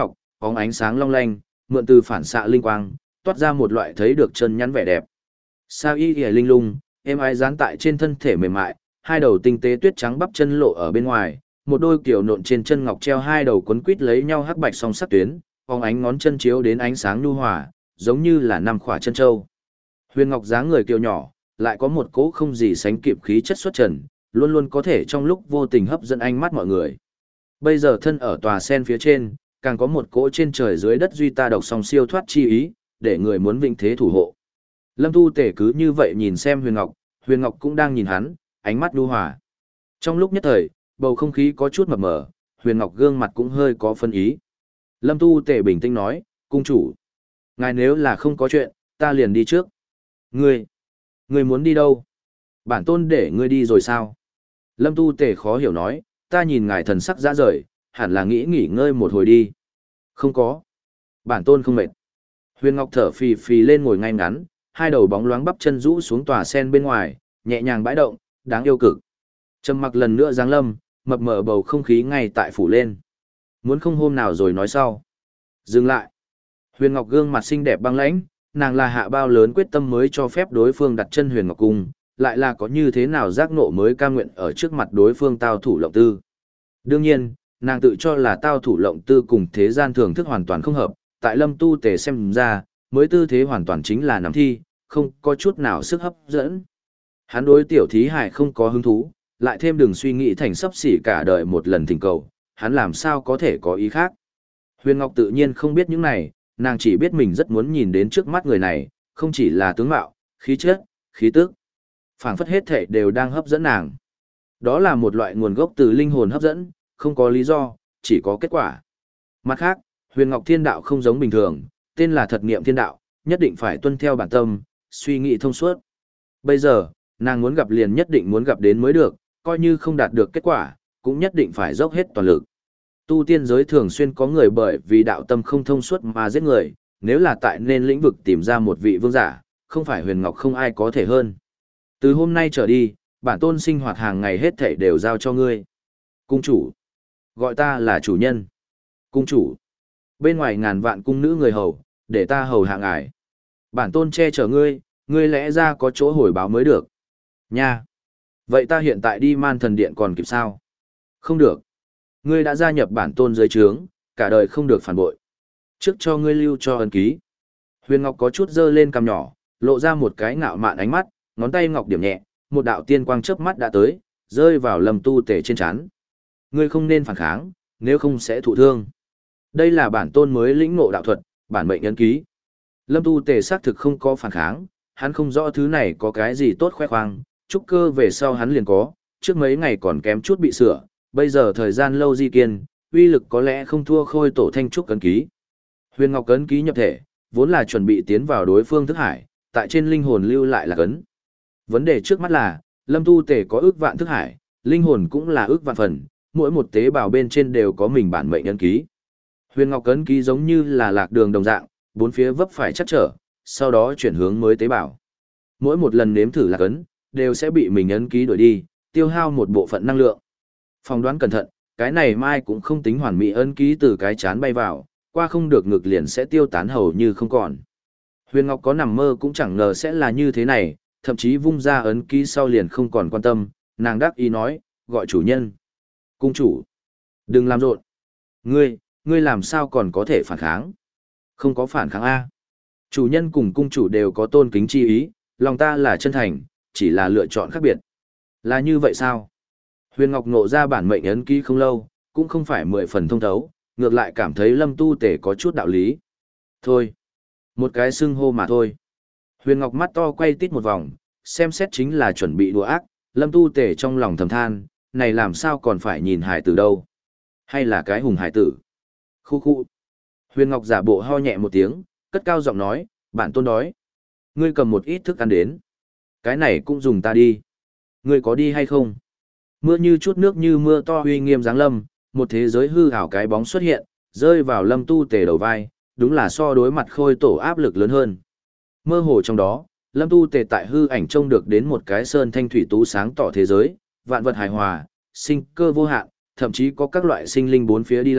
bóng ánh sáng long lanh, mượn từ phản xạ linh quang, toát ra một loại thấy được chân nhắn vẻ đẹp. Sa y y linh lung, êm ái dán tại trên thân thể mềm mại, hai đầu tinh tế tuyết trắng bắp chân lộ ở bên ngoài, một đôi kiểu nộn trên chân ngọc treo hai đầu quấn quít lấy nhau hắc bạch song sắc tuyến, phóng ánh ngón chân chiếu đến ánh sáng nhu hòa, giống như là năm khỏa chân châu. Huyền ngọc dáng người kiều nhỏ, lại có một cỗ không gì sánh kịp khí chất xuất trần, luôn luôn có thể trong lúc vô tình hấp dẫn ánh mắt mọi người. Bây giờ thân ở tòa sen phía trên, càng có một cỗ trên trời dưới đất duy ta độc song siêu thoát chi ý, để người muốn vinh thế thủ hộ. Lâm Tu Tể cứ như vậy nhìn xem Huyền Ngọc, Huyền Ngọc cũng đang nhìn hắn, ánh mắt nhu hòa. Trong lúc nhất thời, bầu không khí có chút mập mờ, Huyền Ngọc gương mặt cũng hơi có phân ý. Lâm Tu Tể bình tĩnh nói, cung chủ, ngài nếu là không có chuyện, ta liền đi trước. Ngươi, ngươi muốn đi đâu? Bản tôn để ngươi đi rồi sao? Lâm Tu Tể khó hiểu nói, ta nhìn ngài thần sắc dã rời, hẳn là nghĩ nghỉ ngơi một hồi đi. Không có. Bản tôn không mệt. Huyền Ngọc thở phì phì lên ngồi ngay ngắn, hai đầu bóng loáng bắp chân rũ xuống tòa sen bên ngoài, nhẹ nhàng bãi động, đáng yêu cực. Trầm mặc lần nữa giáng lâm, mập mờ bầu không khí ngay tại phủ lên. Muốn không hôm nào rồi nói sau. Dừng lại. Huyền Ngọc gương mặt xinh đẹp băng lãnh, nàng là hạ bao lớn quyết tâm mới cho phép đối phương đặt chân Huyền Ngọc cung, lại là có như thế nào giác ngộ mới cam nguyện ở trước mặt đối phương tao thủ lộng tư. Đương nhiên, nàng tự cho là tao thủ lộng tư cùng thế gian thường thức hoàn toàn không hợp, tại Lâm Tu Tề xem ra, mới tư thế hoàn toàn chính là nắm thi, không có chút nào sức hấp dẫn. Hắn đối tiểu thí hải không có hứng thú, lại thêm đừng suy nghĩ thành sắp xỉ cả đời một lần thỉnh cầu, hắn làm sao có thể có ý khác. Huyền Ngọc tự nhiên không biết những này, nàng chỉ biết mình rất muốn nhìn đến trước mắt người này, không chỉ là tướng mạo, khí chất, khí tức, phảng phất hết thể đều đang hấp dẫn nàng. Đó là một loại nguồn gốc từ linh hồn hấp dẫn, không có lý do, chỉ có kết quả. Mặt khác, Huyền Ngọc Thiên Đạo không giống bình thường, tên là thật niệm thiên đạo, nhất định phải tuân theo bản tâm, suy nghĩ thông suốt. Bây giờ, nàng muốn gặp liền nhất định muốn gặp đến mới được, coi như không đạt được kết quả, cũng nhất định phải dốc hết toàn lực. Tu tiên giới thường xuyên có người bởi vì đạo tâm không thông suốt mà giết người, nếu là tại nên lĩnh vực tìm ra một vị vương giả, không phải Huyền Ngọc không ai có thể hơn. Từ hôm nay trở đi, bản tôn sinh hoạt hàng ngày hết thảy đều giao cho ngươi. Cung chủ. Gọi ta là chủ nhân. Cung chủ. Bên ngoài ngàn vạn cung nữ người hầu, để ta hầu hạ ngài. Bản tôn che chở ngươi, ngươi lẽ ra có chỗ hồi báo mới được. Nha. Vậy ta hiện tại đi Man Thần Điện còn kịp sao? Không được. Ngươi đã gia nhập bản tôn dưới trướng, cả đời không được phản bội. Trước cho ngươi lưu cho ấn ký. Huyền Ngọc có chút dơ lên cằm nhỏ, lộ ra một cái ngạo mạn ánh mắt, ngón tay ngọc điểm nhẹ, một đạo tiên quang chớp mắt đã tới, rơi vào Lâm Tu Tể trên trán. Ngươi không nên phản kháng, nếu không sẽ thụ thương. Đây là bản tôn mới lĩnh ngộ đạo thuật, bản mệnh ấn ký. Lâm Tu Tể xác thực không có phản kháng, hắn không rõ thứ này có cái gì tốt khoe khoang, trúc cơ về sau hắn liền có, trước mấy ngày còn kém chút bị sửa, bây giờ thời gian lâu di kiên, uy lực có lẽ không thua khôi tổ thanh trúc ấn ký. Huyền Ngọc ấn ký nhập thể, vốn là chuẩn bị tiến vào đối phương thức hải, tại trên linh hồn lưu lại là ấn. Vấn đề trước mắt là, Lâm Tu Tể có ước vạn thức hải, linh hồn cũng là ước vạn phần, mỗi một tế bào bên trên đều có mình bản mệnh ấn ký. Huyền Ngọc ấn ký giống như là lạc đường đồng dạng, bốn phía vấp phải chắc trở, sau đó chuyển hướng mới tế bào. Mỗi một lần nếm thử lạc ấn, đều sẽ bị mình ấn ký đuổi đi, tiêu hao một bộ phận năng lượng. Phòng đoán cẩn thận, cái này mai cũng không tính hoàn mỹ ấn ký từ cái chán bay vào, qua không được ngực liền sẽ tiêu tán hầu như không còn. Huyền Ngọc có nằm mơ cũng chẳng ngờ sẽ là như thế này, thậm chí vung ra ấn ký sau liền không còn quan tâm, nàng đắc ý nói, gọi chủ nhân. Cung chủ, đừng làm rộn. Ngươi, ngươi làm sao còn có thể phản kháng? Không có phản kháng A. Chủ nhân cùng cung chủ đều có tôn kính chi ý, lòng ta là chân thành, chỉ là lựa chọn khác biệt. Là như vậy sao? Huyền Ngọc nộ ra bản mệnh ấn ký không lâu, cũng không phải mười phần thông thấu, ngược lại cảm thấy Lâm Tu Tể có chút đạo lý. Thôi, một cái xưng hô mà thôi. Huyền Ngọc mắt to quay tít một vòng, xem xét chính là chuẩn bị đùa ác, Lâm Tu Tể trong lòng thầm than, này làm sao còn phải nhìn hải tử đâu? Hay là cái hùng hải tử? Khu khu. Huyền Ngọc giả bộ ho nhẹ một tiếng, cất cao giọng nói, bản tôn đói. Ngươi cầm một ít thức ăn đến. Cái này cũng dùng ta đi. Ngươi có đi hay không? Mưa như chút nước như mưa to uy nghiêm giáng lâm, một thế giới hư ảo cái bóng xuất hiện, rơi vào Lâm Tu Tể đầu vai, đúng là so đối mặt khôi tổ áp lực lớn hơn. Mơ hồ trong đó, Lâm Tu Tể tại hư ảnh trông được đến một cái sơn thanh thủy tú sáng tỏ thế giới, vạn vật hài hòa, sinh cơ vô hạn, thậm chí có các loại sinh linh bốn phía đi lại,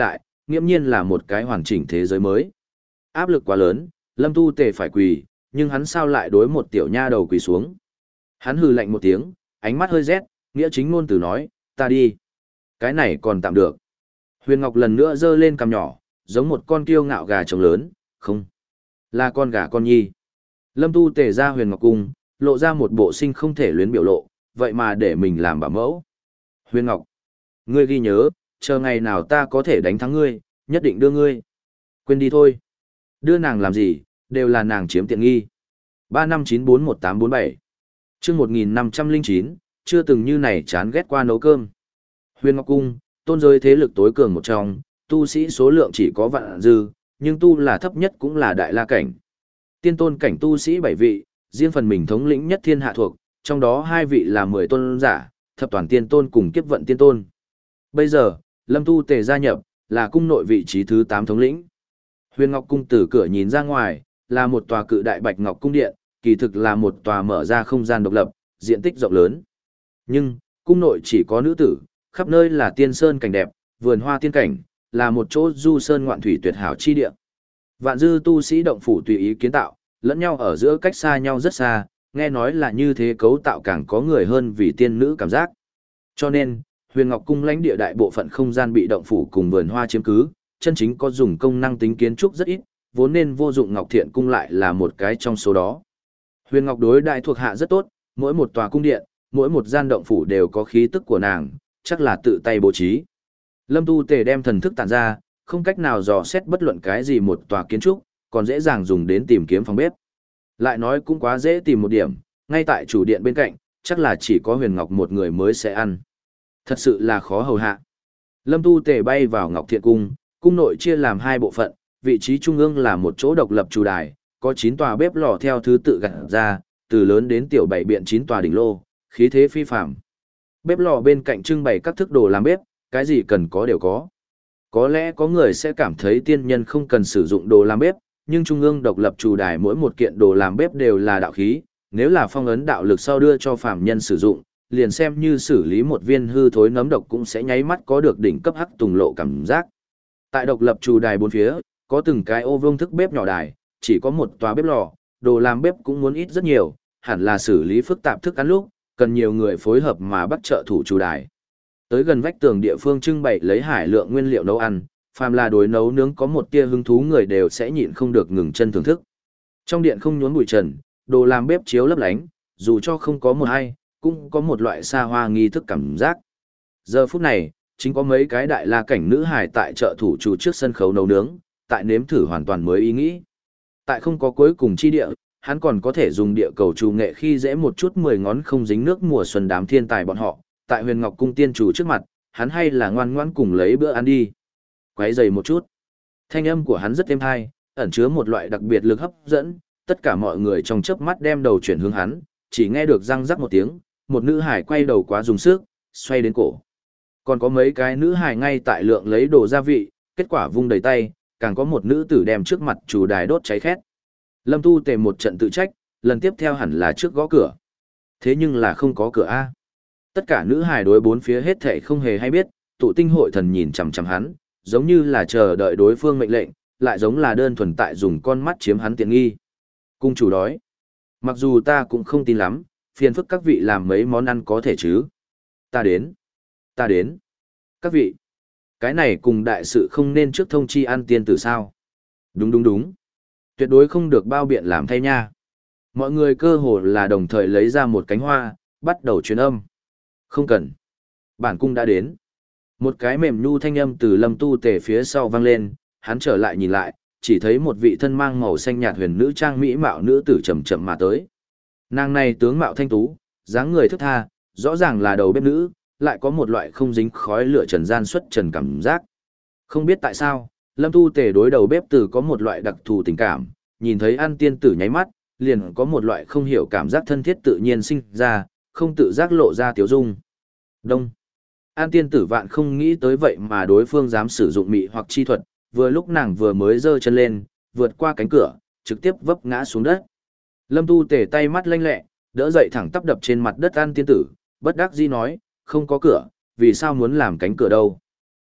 nghiễm nhiên là một cái hoàn chỉnh thế giới mới. Áp lực quá lớn, Lâm Tu Tề phải quỳ, nhưng hắn sao lại đối một tiểu nha đầu quỳ xuống. Hắn hừ lạnh một tiếng, ánh mắt hơi rét, nghĩa chính ngôn từ nói, ta đi. Cái này còn tạm được. Huyền Ngọc lần nữa giơ lên cằm nhỏ, giống một con kiêu ngạo gà trống lớn, không, là con gà con nhi. Lâm Tu Tề ra Huyền Ngọc cung, lộ ra một bộ sinh không thể luyến biểu lộ, vậy mà để mình làm bảo mẫu. Huyền Ngọc, ngươi ghi nhớ, chờ ngày nào ta có thể đánh thắng ngươi, nhất định đưa ngươi. Quên đi thôi. Đưa nàng làm gì, đều là nàng chiếm tiện nghi. ba năm chín bốn một tám bốn bảy chương một nghìn năm trăm lẻ chín, chưa từng như này chán ghét qua nấu cơm. Huyền Ngọc Cung, tôn giới thế lực tối cường một trong, tu sĩ số lượng chỉ có vạn dư, nhưng tu là thấp nhất cũng là đại la cảnh. Tiên tôn cảnh tu sĩ bảy vị, riêng phần mình thống lĩnh nhất thiên hạ thuộc, trong đó hai vị là mười tôn giả, thập toàn tiên tôn cùng kiếp vận tiên tôn. Bây giờ, Lâm Tu Tề gia nhập, là cung nội vị trí thứ tám thống lĩnh. Huyền Ngọc Cung từ cửa nhìn ra ngoài, là một tòa cự đại bạch ngọc cung điện, kỳ thực là một tòa mở ra không gian độc lập, diện tích rộng lớn. Nhưng, cung nội chỉ có nữ tử, khắp nơi là tiên sơn cảnh đẹp, vườn hoa tiên cảnh, là một chỗ du sơn ngoạn thủy tuyệt hảo chi địa. Vạn dư tu sĩ động phủ tùy ý kiến tạo, lẫn nhau ở giữa cách xa nhau rất xa, nghe nói là như thế cấu tạo càng có người hơn vì tiên nữ cảm giác. Cho nên, Huyền Ngọc Cung lãnh địa đại bộ phận không gian bị động phủ cùng vườn hoa chiếm cứ, chân chính có dùng công năng tính kiến trúc rất ít, vốn nên vô dụng Ngọc Thiện Cung lại là một cái trong số đó. Huyền Ngọc đối đại thuộc hạ rất tốt, mỗi một tòa cung điện, mỗi một gian động phủ đều có khí tức của nàng, chắc là tự tay bố trí. Lâm Tu Tề đem thần thức tản ra, không cách nào dò xét bất luận cái gì một tòa kiến trúc, còn dễ dàng dùng đến tìm kiếm phòng bếp. Lại nói cũng quá dễ tìm một điểm, ngay tại chủ điện bên cạnh, chắc là chỉ có Huyền Ngọc một người mới sẽ ăn. Thật sự là khó hầu hạ. Lâm Tu Tề bay vào Ngọc Thiện Cung, cung nội chia làm hai bộ phận, vị trí trung ương là một chỗ độc lập chủ đài, có chín tòa bếp lò theo thứ tự gặt ra, từ lớn đến tiểu bảy biện chín tòa đỉnh lô, khí thế phi phàm. Bếp lò bên cạnh trưng bày các thức đồ làm bếp, cái gì cần có đều có. Có lẽ có người sẽ cảm thấy tiên nhân không cần sử dụng đồ làm bếp, nhưng trung ương độc lập chủ đài mỗi một kiện đồ làm bếp đều là đạo khí, nếu là phong ấn đạo lực sau đưa cho phàm nhân sử dụng, liền xem như xử lý một viên hư thối nấm độc cũng sẽ nháy mắt có được đỉnh cấp hắc tùng lộ cảm giác. Tại độc lập chủ đài bốn phía, có từng cái ô vuông thức bếp nhỏ đài, chỉ có một tòa bếp lò, đồ làm bếp cũng muốn ít rất nhiều, hẳn là xử lý phức tạp thức ăn lúc, cần nhiều người phối hợp mà bắt trợ thủ chủ đài. Tới gần vách tường địa phương trưng bày lấy hải lượng nguyên liệu nấu ăn, phàm là đối nấu nướng có một tia hứng thú người đều sẽ nhịn không được ngừng chân thưởng thức. Trong điện không nhốn bụi trần, đồ làm bếp chiếu lấp lánh, dù cho không có một ai, cũng có một loại xa hoa nghi thức cảm giác. Giờ phút này, chính có mấy cái đại la cảnh nữ hài tại chợ thủ chủ trước sân khấu nấu nướng, tại nếm thử hoàn toàn mới ý nghĩ. Tại không có cuối cùng chi địa, hắn còn có thể dùng địa cầu trù nghệ khi dễ một chút mười ngón không dính nước mùa xuân đám thiên tài bọn họ, tại Huyền Ngọc Cung tiên chủ trước mặt, hắn hay là ngoan ngoãn cùng lấy bữa ăn đi. Quấy dày một chút. Thanh âm của hắn rất êm tai, ẩn chứa một loại đặc biệt lực hấp dẫn, tất cả mọi người trong chớp mắt đem đầu chuyển hướng hắn, chỉ nghe được răng rắc một tiếng, một nữ hải quay đầu quá dùng sức, xoay đến cổ. Còn có mấy cái nữ hải ngay tại lượng lấy đồ gia vị, kết quả vung đầy tay, càng có một nữ tử đem trước mặt chủ đài đốt cháy khét. Lâm Tu Tề một trận tự trách, lần tiếp theo hẳn là trước gõ cửa. Thế nhưng là không có cửa a. Tất cả nữ hài đối bốn phía hết thảy không hề hay biết, tụ tinh hội thần nhìn chằm chằm hắn, giống như là chờ đợi đối phương mệnh lệnh, lại giống là đơn thuần tại dùng con mắt chiếm hắn tiện nghi. Cung chủ đói. Mặc dù ta cũng không tin lắm, phiền phức các vị làm mấy món ăn có thể chứ. Ta đến. Ta đến. Các vị. Cái này cùng đại sự không nên trước thông chi ăn tiên tử sao. Đúng đúng đúng. Tuyệt đối không được bao biện làm thay nha. Mọi người cơ hồ là đồng thời lấy ra một cánh hoa, bắt đầu truyền âm. Không cần. Bản cung đã đến. Một cái mềm nhu thanh âm từ Lâm Tu Tề phía sau vang lên, hắn trở lại nhìn lại, chỉ thấy một vị thân mang màu xanh nhạt huyền nữ trang mỹ mạo nữ tử chậm chậm mà tới. Nàng này tướng mạo thanh tú, dáng người thức tha, rõ ràng là đầu bếp nữ, lại có một loại không dính khói lửa trần gian xuất trần cảm giác. Không biết tại sao, Lâm Tu Tề đối đầu bếp tử có một loại đặc thù tình cảm, nhìn thấy An tiên tử nháy mắt, liền có một loại không hiểu cảm giác thân thiết tự nhiên sinh ra, không tự giác lộ ra tiếu dung. Đông. An tiên tử vạn không nghĩ tới vậy mà đối phương dám sử dụng mị hoặc chi thuật, vừa lúc nàng vừa mới giơ chân lên, vượt qua cánh cửa, trực tiếp vấp ngã xuống đất. Lâm Tu Tề tay mắt lanh lẹ, đỡ dậy thẳng tắp đập trên mặt đất An tiên tử, bất đắc dĩ nói, không có cửa, vì sao muốn làm cánh cửa đâu?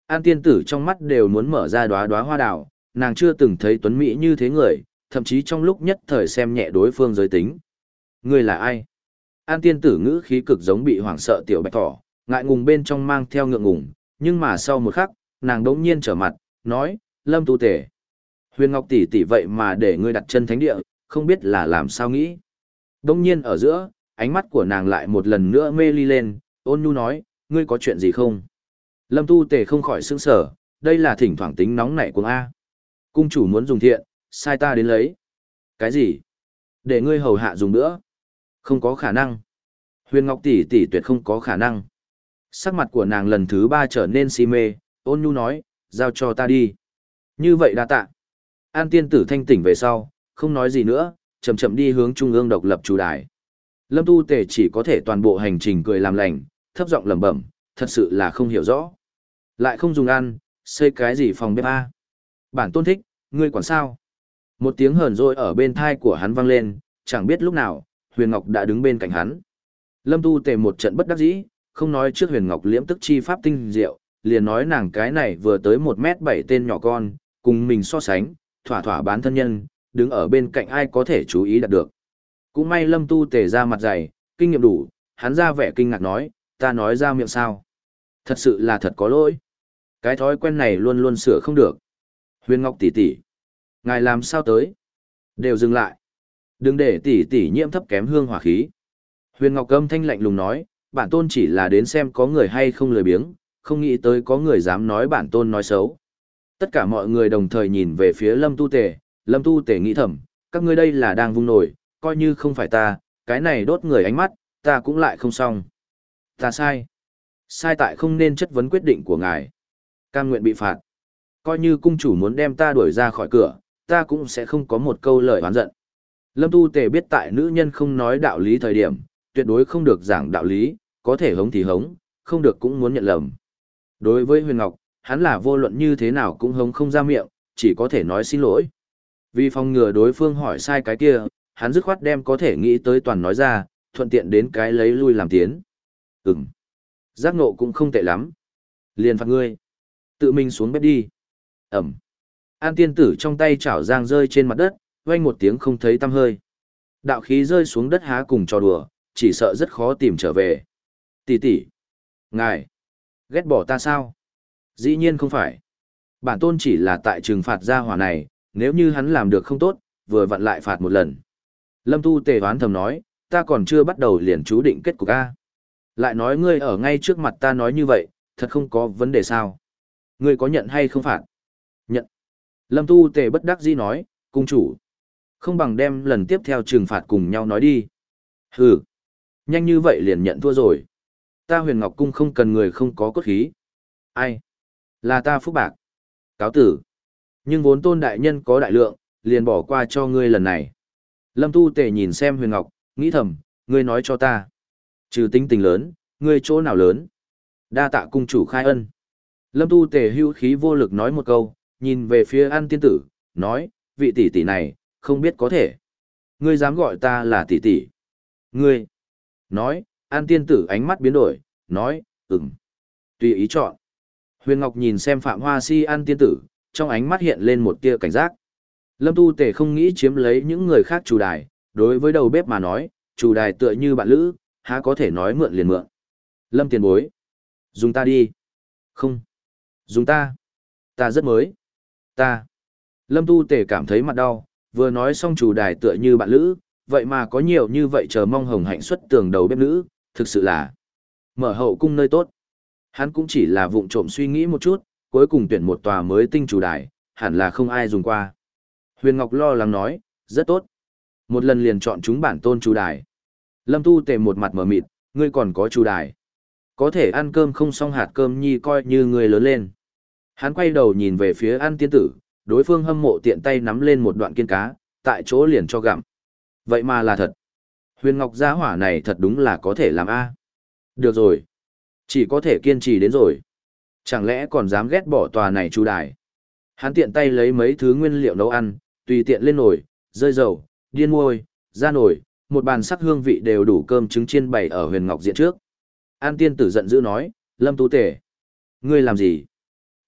An tiên tử trong mắt đều muốn mở ra đóa đóa hoa đào, nàng chưa từng thấy tuấn mỹ như thế người, thậm chí trong lúc nhất thời xem nhẹ đối phương giới tính. Ngươi là ai? An tiên tử ngữ khí cực giống bị hoảng sợ tiểu bạch thỏ, ngại ngùng bên trong mang theo ngượng ngùng, nhưng mà sau một khắc, nàng đỗng nhiên trở mặt, nói, Lâm Tu Tể. Huyền Ngọc tỷ tỷ vậy mà để ngươi đặt chân thánh địa, không biết là làm sao nghĩ. Đỗng nhiên ở giữa, ánh mắt của nàng lại một lần nữa mê ly lên, ôn nhu nói, ngươi có chuyện gì không? Lâm Tu Tể không khỏi sững sờ, đây là thỉnh thoảng tính nóng nảy của A. Cung chủ muốn dùng thiện, sai ta đến lấy. Cái gì? Để ngươi hầu hạ dùng nữa? Không có khả năng. Huyền Ngọc tỷ tỷ tuyệt không có khả năng. Sắc mặt của nàng lần thứ ba trở nên si mê, ôn nhu nói, giao cho ta đi. Như vậy đa tạ. An tiên tử thanh tỉnh về sau, không nói gì nữa, chậm chậm đi hướng trung ương độc lập chủ đài. Lâm Tu Tề chỉ có thể toàn bộ hành trình cười làm lành, thấp giọng lẩm bẩm, thật sự là không hiểu rõ. Lại không dùng ăn, xây cái gì phòng bếp a? Bản tôn thích, ngươi quản sao? Một tiếng hờn dỗi ở bên thai của hắn vang lên, chẳng biết lúc nào, Huyền Ngọc đã đứng bên cạnh hắn. Lâm Tu Tề một trận bất đắc dĩ, không nói trước Huyền Ngọc liễm tức chi pháp tinh diệu, liền nói nàng cái này vừa tới một mét bảy tên nhỏ con, cùng mình so sánh, thỏa thỏa bán thân nhân, đứng ở bên cạnh ai có thể chú ý đạt được. Cũng may Lâm Tu Tề ra mặt dày, kinh nghiệm đủ, hắn ra vẻ kinh ngạc nói, ta nói ra miệng sao. Thật sự là thật có lỗi. Cái thói quen này luôn luôn sửa không được. Huyền Ngọc tỷ tỷ, ngài làm sao tới? Đều dừng lại. Đừng để tỷ tỷ nhiễm thấp kém hương hỏa khí. Huyền Ngọc âm thanh lạnh lùng nói, bản tôn chỉ là đến xem có người hay không lười biếng, không nghĩ tới có người dám nói bản tôn nói xấu. Tất cả mọi người đồng thời nhìn về phía Lâm Tu Tề, Lâm Tu Tề nghĩ thầm, các ngươi đây là đang vung nổi, coi như không phải ta, cái này đốt người ánh mắt, ta cũng lại không xong. Ta sai. Sai tại không nên chất vấn quyết định của ngài. Cam nguyện bị phạt. Coi như cung chủ muốn đem ta đuổi ra khỏi cửa, ta cũng sẽ không có một câu lời oán giận. Lâm Tu Tề biết tại nữ nhân không nói đạo lý thời điểm, tuyệt đối không được giảng đạo lý, có thể hống thì hống, không được cũng muốn nhận lầm. Đối với Huyền Ngọc, hắn là vô luận như thế nào cũng hống không ra miệng, chỉ có thể nói xin lỗi. Vì phòng ngừa đối phương hỏi sai cái kia, hắn dứt khoát đem có thể nghĩ tới toàn nói ra, thuận tiện đến cái lấy lui làm tiến. Ừm. Giác ngộ cũng không tệ lắm. Liền phạt ngươi. Tự mình xuống bếp đi. Ẩm. An tiên tử trong tay chảo giang rơi trên mặt đất, vang một tiếng không thấy tăm hơi. Đạo khí rơi xuống đất há cùng trò đùa, chỉ sợ rất khó tìm trở về. Tỷ tỷ. Ngài. Ghét bỏ ta sao? Dĩ nhiên không phải. Bản tôn chỉ là tại trừng phạt gia hỏa này, nếu như hắn làm được không tốt, vừa vặn lại phạt một lần. Lâm Tu Tề hoán thầm nói, ta còn chưa bắt đầu liền chú định kết cục A. Lại nói ngươi ở ngay trước mặt ta nói như vậy, thật không có vấn đề sao? Ngươi có nhận hay không phạt? Nhận. Lâm Tu Tề bất đắc dĩ nói, cung chủ. Không bằng đem lần tiếp theo trừng phạt cùng nhau nói đi. Hừ. Nhanh như vậy liền nhận thua rồi. Ta Huyền Ngọc Cung không cần người không có cốt khí. Ai? Là ta phúc bạc. Cáo tử. Nhưng vốn tôn đại nhân có đại lượng, liền bỏ qua cho ngươi lần này. Lâm Tu Tề nhìn xem Huyền Ngọc, nghĩ thầm, ngươi nói cho ta. Trừ tính tình lớn, ngươi chỗ nào lớn? Đa tạ cung chủ khai ân. Lâm Tu Tề hữu khí vô lực nói một câu, nhìn về phía An tiên tử, nói, vị tỷ tỷ này, không biết có thể. Ngươi dám gọi ta là tỷ tỷ. Ngươi. Nói, An tiên tử ánh mắt biến đổi, nói, ừm. Tùy ý chọn. Huyền Ngọc nhìn xem Phạm Hoa Si An tiên tử, trong ánh mắt hiện lên một tia cảnh giác. Lâm Tu Tề không nghĩ chiếm lấy những người khác chủ đài, đối với đầu bếp mà nói, chủ đài tựa như bạn lữ, há có thể nói mượn liền mượn. Lâm tiền bối. Dùng ta đi. Không. Dùng ta. Ta rất mới. Ta. Lâm Tu Tề cảm thấy mặt đau, vừa nói xong chủ đài tựa như bạn lữ, vậy mà có nhiều như vậy chờ mong hồng hạnh xuất tường đầu bếp nữ, thực sự là mở hậu cung nơi tốt. Hắn cũng chỉ là vụng trộm suy nghĩ một chút, cuối cùng tuyển một tòa mới tinh chủ đài, hẳn là không ai dùng qua. Huyền Ngọc lo lắng nói, rất tốt. Một lần liền chọn chúng bản tôn chủ đài. Lâm Tu Tề một mặt mở mịt, ngươi còn có chủ đài. Có thể ăn cơm không xong hạt cơm nhi coi như ngươi lớn lên. Hắn quay đầu nhìn về phía An tiên tử, đối phương hâm mộ tiện tay nắm lên một đoạn kiên cá, tại chỗ liền cho gặm. Vậy mà là thật. Huyền Ngọc gia hỏa này thật đúng là có thể làm A. Được rồi. Chỉ có thể kiên trì đến rồi. Chẳng lẽ còn dám ghét bỏ tòa này chủ đài. Hắn tiện tay lấy mấy thứ nguyên liệu nấu ăn, tùy tiện lên nồi, rơi dầu, điên môi, ra nồi, một bàn sắc hương vị đều đủ cơm trứng chiên bày ở Huyền Ngọc diện trước. An tiên tử giận dữ nói, Lâm Tu Tề. Ngươi làm gì?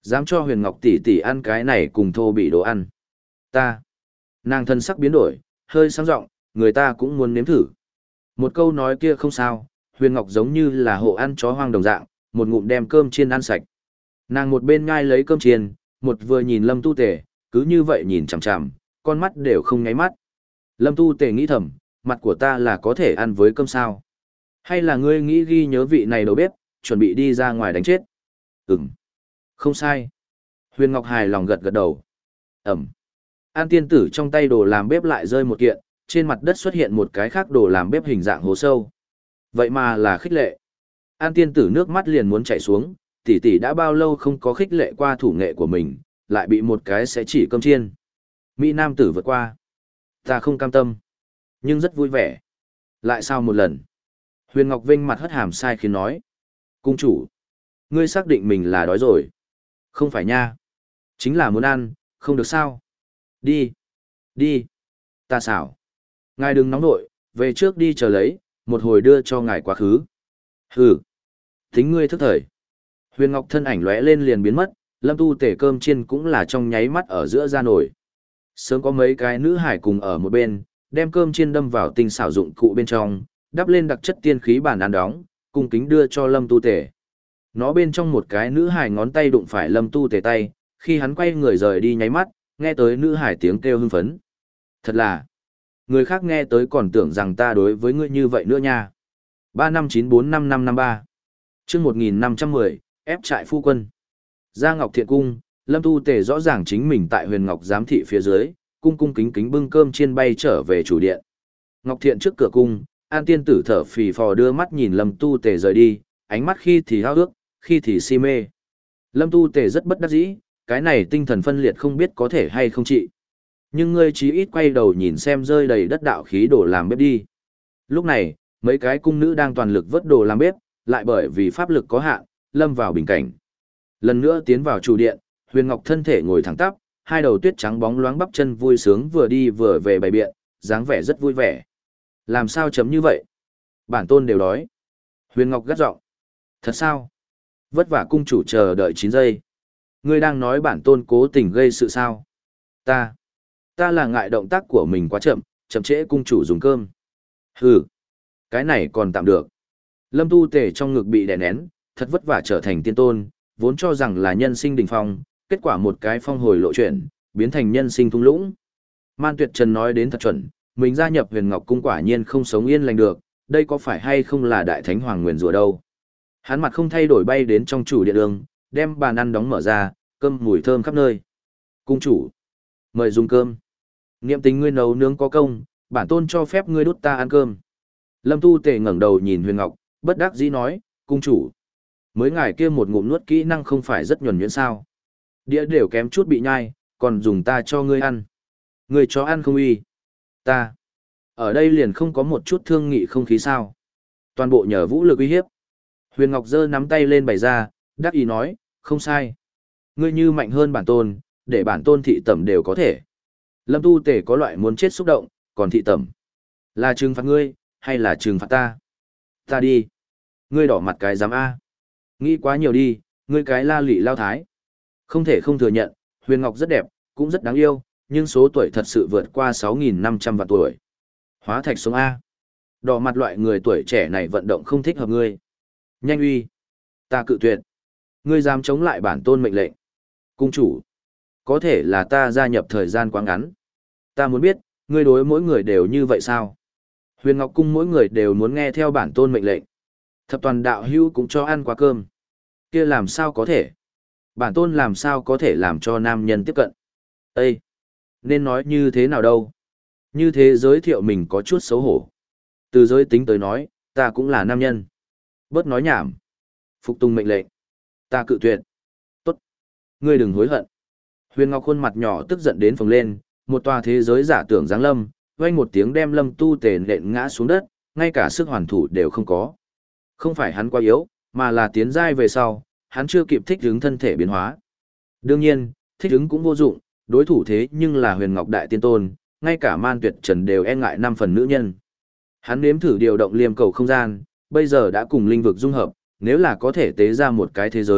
Dám cho Huyền Ngọc tỷ tỷ ăn cái này cùng thô bị đồ ăn. Ta. Nàng thân sắc biến đổi, hơi sáng giọng, người ta cũng muốn nếm thử. Một câu nói kia không sao, Huyền Ngọc giống như là hộ ăn chó hoang đồng dạng, một ngụm đem cơm chiên ăn sạch. Nàng một bên ngai lấy cơm chiên, một vừa nhìn Lâm Tu Tề, cứ như vậy nhìn chằm chằm, con mắt đều không nháy mắt. Lâm Tu Tề nghĩ thầm, mặt của ta là có thể ăn với cơm sao? Hay là ngươi nghĩ ghi nhớ vị này đầu bếp, chuẩn bị đi ra ngoài đánh chết? Ừm. Không sai. Huyền Ngọc hài lòng gật gật đầu. Ẩm. An tiên tử trong tay đồ làm bếp lại rơi một kiện, trên mặt đất xuất hiện một cái khác đồ làm bếp hình dạng hố sâu. Vậy mà là khích lệ. An tiên tử nước mắt liền muốn chảy xuống, tỷ tỷ đã bao lâu không có khích lệ qua thủ nghệ của mình, lại bị một cái sẽ chỉ cơm chiên. Mỹ nam tử vượt qua. Ta không cam tâm, nhưng rất vui vẻ. Lại sao một lần? Huyền Ngọc Vinh mặt hất hàm sai khiến nói. Cung chủ, ngươi xác định mình là đói rồi. Không phải nha. Chính là muốn ăn, không được sao. Đi. Đi. Ta xảo. Ngài đừng nóng nội, về trước đi chờ lấy, một hồi đưa cho ngài quá khứ. Hừ. Tính ngươi thức thời. Huyền Ngọc thân ảnh lóe lên liền biến mất, Lâm Tu Tể cơm chiên cũng là trong nháy mắt ở giữa ra nổi. Sớm có mấy cái nữ hải cùng ở một bên, đem cơm chiên đâm vào tinh xảo dụng cụ bên trong, đắp lên đặc chất tiên khí bàn ăn đóng, cung kính đưa cho Lâm Tu Tể. Nó bên trong một cái nữ hải ngón tay đụng phải Lâm Tu Tể tay, khi hắn quay người rời đi nháy mắt, nghe tới nữ hải tiếng kêu hưng phấn. Thật là, người khác nghe tới còn tưởng rằng ta đối với ngươi như vậy nữa nha. ba năm chín bốn năm năm năm ba chương một nghìn năm trăm mười, ép trại phu quân. Ra Ngọc Thiện Cung, Lâm Tu Tề rõ ràng chính mình tại Huyền Ngọc giám thị phía dưới, cung cung kính kính bưng cơm chiên bay trở về chủ điện. Ngọc Thiện trước cửa cung, An tiên tử thở phì phò đưa mắt nhìn Lâm Tu Tề rời đi, ánh mắt khi thì hao ước, khi thì si mê. Lâm Tu Tề rất bất đắc dĩ, cái này tinh thần phân liệt không biết có thể hay không trị. Nhưng ngươi chí ít quay đầu nhìn xem rơi đầy đất đạo khí đổ làm bếp đi. Lúc này, mấy cái cung nữ đang toàn lực vớt đồ làm bếp, lại bởi vì pháp lực có hạn, lâm vào bình cảnh. Lần nữa tiến vào chủ điện, Huyền Ngọc thân thể ngồi thẳng tắp, hai đầu tuyết trắng bóng loáng bắp chân vui sướng vừa đi vừa về bày biện, dáng vẻ rất vui vẻ. Làm sao chấm như vậy? Bản tôn đều đói. Huyền Ngọc gắt giọng. Thật sao? Vất vả cung chủ chờ đợi chín giây. Ngươi đang nói bản tôn cố tình gây sự sao? Ta. Ta là ngại động tác của mình quá chậm, chậm trễ cung chủ dùng cơm. Hừ. Cái này còn tạm được. Lâm Tu Tề trong ngực bị đè nén, thật vất vả trở thành tiên tôn, vốn cho rằng là nhân sinh đỉnh phong, kết quả một cái phong hồi lộ chuyển, biến thành nhân sinh thung lũng. Man Tuyệt Trần nói đến thật chuẩn, mình gia nhập Huyền Ngọc Cung quả nhiên không sống yên lành được, đây có phải hay không là đại thánh hoàng nguyền rủa đâu. Hắn mặt không thay đổi bay đến trong chủ điện đường, đem bàn ăn đóng mở ra, cơm mùi thơm khắp nơi. Cung chủ, mời dùng cơm. Niệm tình ngươi nấu nướng có công, bản tôn cho phép ngươi đút ta ăn cơm. Lâm Tu Tề ngẩng đầu nhìn Huyền Ngọc, bất đắc dĩ nói, cung chủ. Mới ngài kia một ngụm nuốt kỹ năng không phải rất nhuần nhuyễn sao. Đĩa đều kém chút bị nhai, còn dùng ta cho ngươi ăn. Ngươi cho ăn không uy. Ta. Ở đây liền không có một chút thương nghị không khí sao. Toàn bộ nhờ vũ lực uy hiếp. Huyền Ngọc giơ nắm tay lên bày ra, đắc ý nói, không sai. Ngươi như mạnh hơn bản tôn, để bản tôn thị tẩm đều có thể. Lâm Tu Tề có loại muốn chết xúc động, còn thị tẩm. Là trừng phạt ngươi, hay là trừng phạt ta? Ta đi. Ngươi đỏ mặt cái dám A. Nghĩ quá nhiều đi, ngươi cái la lị lao thái. Không thể không thừa nhận, Huyền Ngọc rất đẹp, cũng rất đáng yêu, nhưng số tuổi thật sự vượt qua sáu nghìn năm trăm vạn tuổi. Hóa thạch sống A. Đỏ mặt loại người tuổi trẻ này vận động không thích hợp ngươi. Nhanh uy. Ta cự tuyệt. Ngươi dám chống lại bản tôn mệnh lệnh. Cung chủ. Có thể là ta gia nhập thời gian quá ngắn. Ta muốn biết, ngươi đối mỗi người đều như vậy sao? Huyền Ngọc Cung mỗi người đều muốn nghe theo bản tôn mệnh lệnh. Thập toàn đạo hữu cũng cho ăn quá cơm. Kia làm sao có thể? Bản tôn làm sao có thể làm cho nam nhân tiếp cận? Ê! Nên nói như thế nào đâu? Như thế giới thiệu mình có chút xấu hổ. Từ giới tính tới nói, ta cũng là nam nhân. Bớt nói nhảm. Phục tùng mệnh lệnh. Ta cự tuyệt. Tốt. Ngươi đừng hối hận. Huyền Ngọc khuôn mặt nhỏ tức giận đến phồng lên, một tòa thế giới giả tưởng giáng lâm, vang một tiếng đem Lâm Tu Tề nện ngã xuống đất, ngay cả sức hoàn thủ đều không có. Không phải hắn quá yếu, mà là tiến giai về sau, hắn chưa kịp thích ứng thân thể biến hóa. Đương nhiên, thích ứng cũng vô dụng, đối thủ thế nhưng là Huyền Ngọc Đại Tiên Tôn, ngay cả Man Tuyệt Trần đều e ngại năm phần nữ nhân. Hắn nếm thử điều động liêm cầu không gian, bây giờ đã cùng linh vực dung hợp, nếu là có thể tế ra một cái thế giới,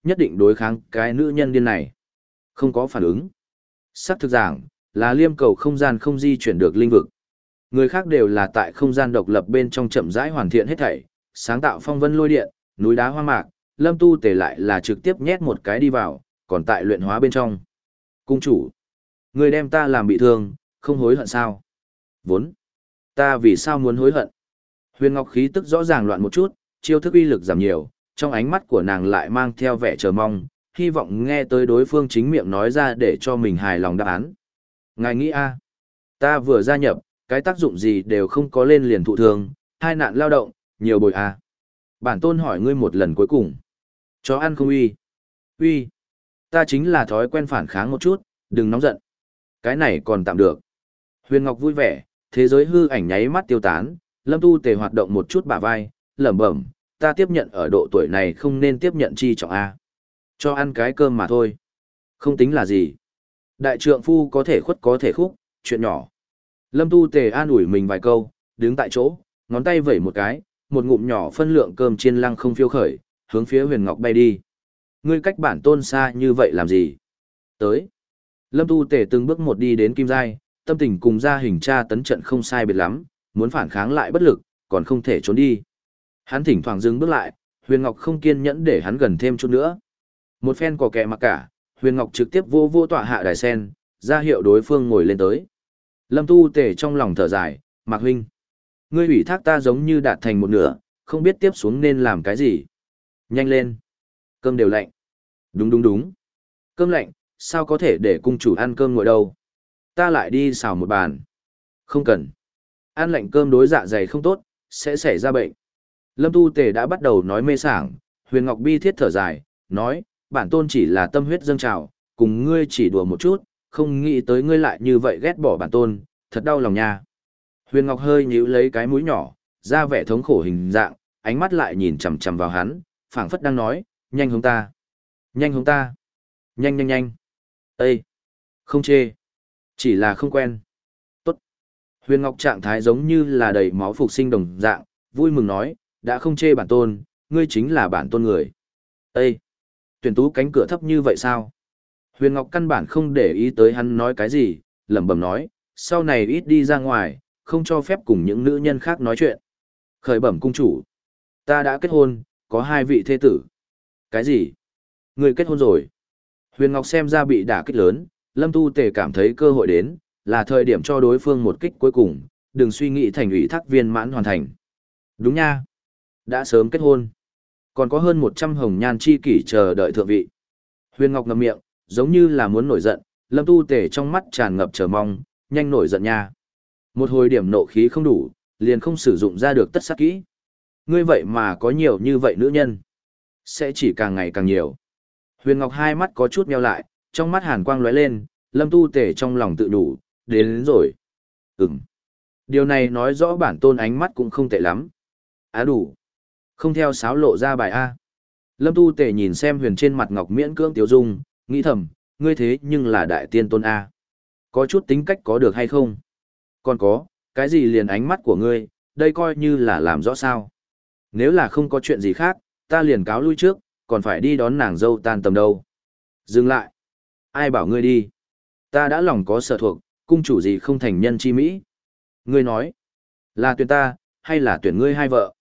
nhất định đối kháng cái nữ nhân điên này. Không có phản ứng. Sắc thực giảng, là liêm cầu không gian không di chuyển được linh vực. Người khác đều là tại không gian độc lập bên trong chậm rãi hoàn thiện hết thảy, sáng tạo phong vân lôi điện, núi đá hoang mạc, Lâm Tu Tề lại là trực tiếp nhét một cái đi vào, còn tại luyện hóa bên trong. Cung chủ, người đem ta làm bị thương, không hối hận sao? Vốn, ta vì sao muốn hối hận? Huyền Ngọc khí tức rõ ràng loạn một chút, chiêu thức uy lực giảm nhiều, trong ánh mắt của nàng lại mang theo vẻ chờ mong, hy vọng nghe tới đối phương chính miệng nói ra để cho mình hài lòng đáp án. Ngài nghĩ a, ta vừa gia nhập, cái tác dụng gì đều không có lên liền thụ thương, hai nạn lao động, nhiều bồi a. Bản tôn hỏi ngươi một lần cuối cùng. Chó ăn không uy. Uy. Ta chính là thói quen phản kháng một chút, đừng nóng giận. Cái này còn tạm được. Huyền Ngọc vui vẻ, thế giới hư ảnh nháy mắt tiêu tán, Lâm Tu Tề hoạt động một chút bả vai, lẩm bẩm, ta tiếp nhận ở độ tuổi này không nên tiếp nhận chi trọng a. Cho ăn cái cơm mà thôi. Không tính là gì. Đại trượng phu có thể khuất có thể khúc, chuyện nhỏ. Lâm Tu Tề an ủi mình vài câu, đứng tại chỗ, ngón tay vẩy một cái, một ngụm nhỏ phân lượng cơm chiên lăng không phiêu khởi, hướng phía Huyền Ngọc bay đi. Ngươi cách bản tôn xa như vậy làm gì? Tới. Lâm Tu Tề từng bước một đi đến kim giai, tâm tình cùng ra hình tra tấn trận không sai biệt lắm, muốn phản kháng lại bất lực, còn không thể trốn đi. Hắn thỉnh thoảng dừng bước lại, Huyền Ngọc không kiên nhẫn để hắn gần thêm chút nữa. Một phen cò kẹ mặc cả, Huyền Ngọc trực tiếp vô vô tọa hạ đài sen, ra hiệu đối phương ngồi lên tới. Lâm Tu Tề trong lòng thở dài, Mạc huynh, ngươi ủy thác ta giống như đạt thành một nửa, không biết tiếp xuống nên làm cái gì. Nhanh lên. Cơm đều lạnh. Đúng đúng đúng. Cơm lạnh, sao có thể để cung chủ ăn cơm nguội đâu. Ta lại đi xào một bàn. Không cần. Ăn lạnh cơm đối dạ dày không tốt, sẽ xảy ra bệnh. Lâm Tu Tề đã bắt đầu nói mê sảng, Huyền Ngọc bi thiết thở dài, nói, bản tôn chỉ là tâm huyết dâng trào, cùng ngươi chỉ đùa một chút, không nghĩ tới ngươi lại như vậy ghét bỏ bản tôn, thật đau lòng nha. Huyền Ngọc hơi nhíu lấy cái mũi nhỏ, ra vẻ thống khổ hình dạng, ánh mắt lại nhìn chằm chằm vào hắn, phảng phất đang nói, nhanh hướng ta, nhanh hướng ta, nhanh nhanh nhanh. Ê! Không chê. Chỉ là không quen. Tốt. Huyền Ngọc trạng thái giống như là đầy máu phục sinh đồng dạng, vui mừng nói, đã không chê bản tôn, ngươi chính là bản tôn người. Ê! Tuyển tú cánh cửa thấp như vậy sao? Huyền Ngọc căn bản không để ý tới hắn nói cái gì, lẩm bẩm nói, sau này ít đi ra ngoài, không cho phép cùng những nữ nhân khác nói chuyện. Khởi bẩm cung chủ. Ta đã kết hôn, có hai vị thê tử. Cái gì? Ngươi kết hôn rồi? Huyền Ngọc xem ra bị đả kích lớn, Lâm Tu Tề cảm thấy cơ hội đến, là thời điểm cho đối phương một kích cuối cùng, đừng suy nghĩ thành ủy thác viên mãn hoàn thành. Đúng nha. Đã sớm kết hôn. Còn có hơn một trăm hồng nhan chi kỷ chờ đợi thượng vị. Huyền Ngọc ngậm miệng, giống như là muốn nổi giận, Lâm Tu Tề trong mắt tràn ngập chờ mong, nhanh nổi giận nha. Một hồi điểm nộ khí không đủ, liền không sử dụng ra được tất sát kỹ. Ngươi vậy mà có nhiều như vậy nữ nhân. Sẽ chỉ càng ngày càng nhiều. Huyền Ngọc hai mắt có chút meo lại, trong mắt hàn quang lóe lên, Lâm Tu Tề trong lòng tự đủ, đến, đến rồi. Ừm. Điều này nói rõ bản tôn ánh mắt cũng không tệ lắm. Á đủ. Không theo sáo lộ ra bài A. Lâm Tu Tề nhìn xem huyền trên mặt ngọc miễn cưỡng tiêu dung, nghĩ thầm, ngươi thế nhưng là đại tiên tôn A. Có chút tính cách có được hay không? Còn có, cái gì liền ánh mắt của ngươi, đây coi như là làm rõ sao. Nếu là không có chuyện gì khác, ta liền cáo lui trước, còn phải đi đón nàng dâu tan tầm đâu. Dừng lại. Ai bảo ngươi đi? Ta đã lòng có sở thuộc, cung chủ gì không thành nhân chi mỹ. Ngươi nói, là tuyển ta, hay là tuyển ngươi hai vợ?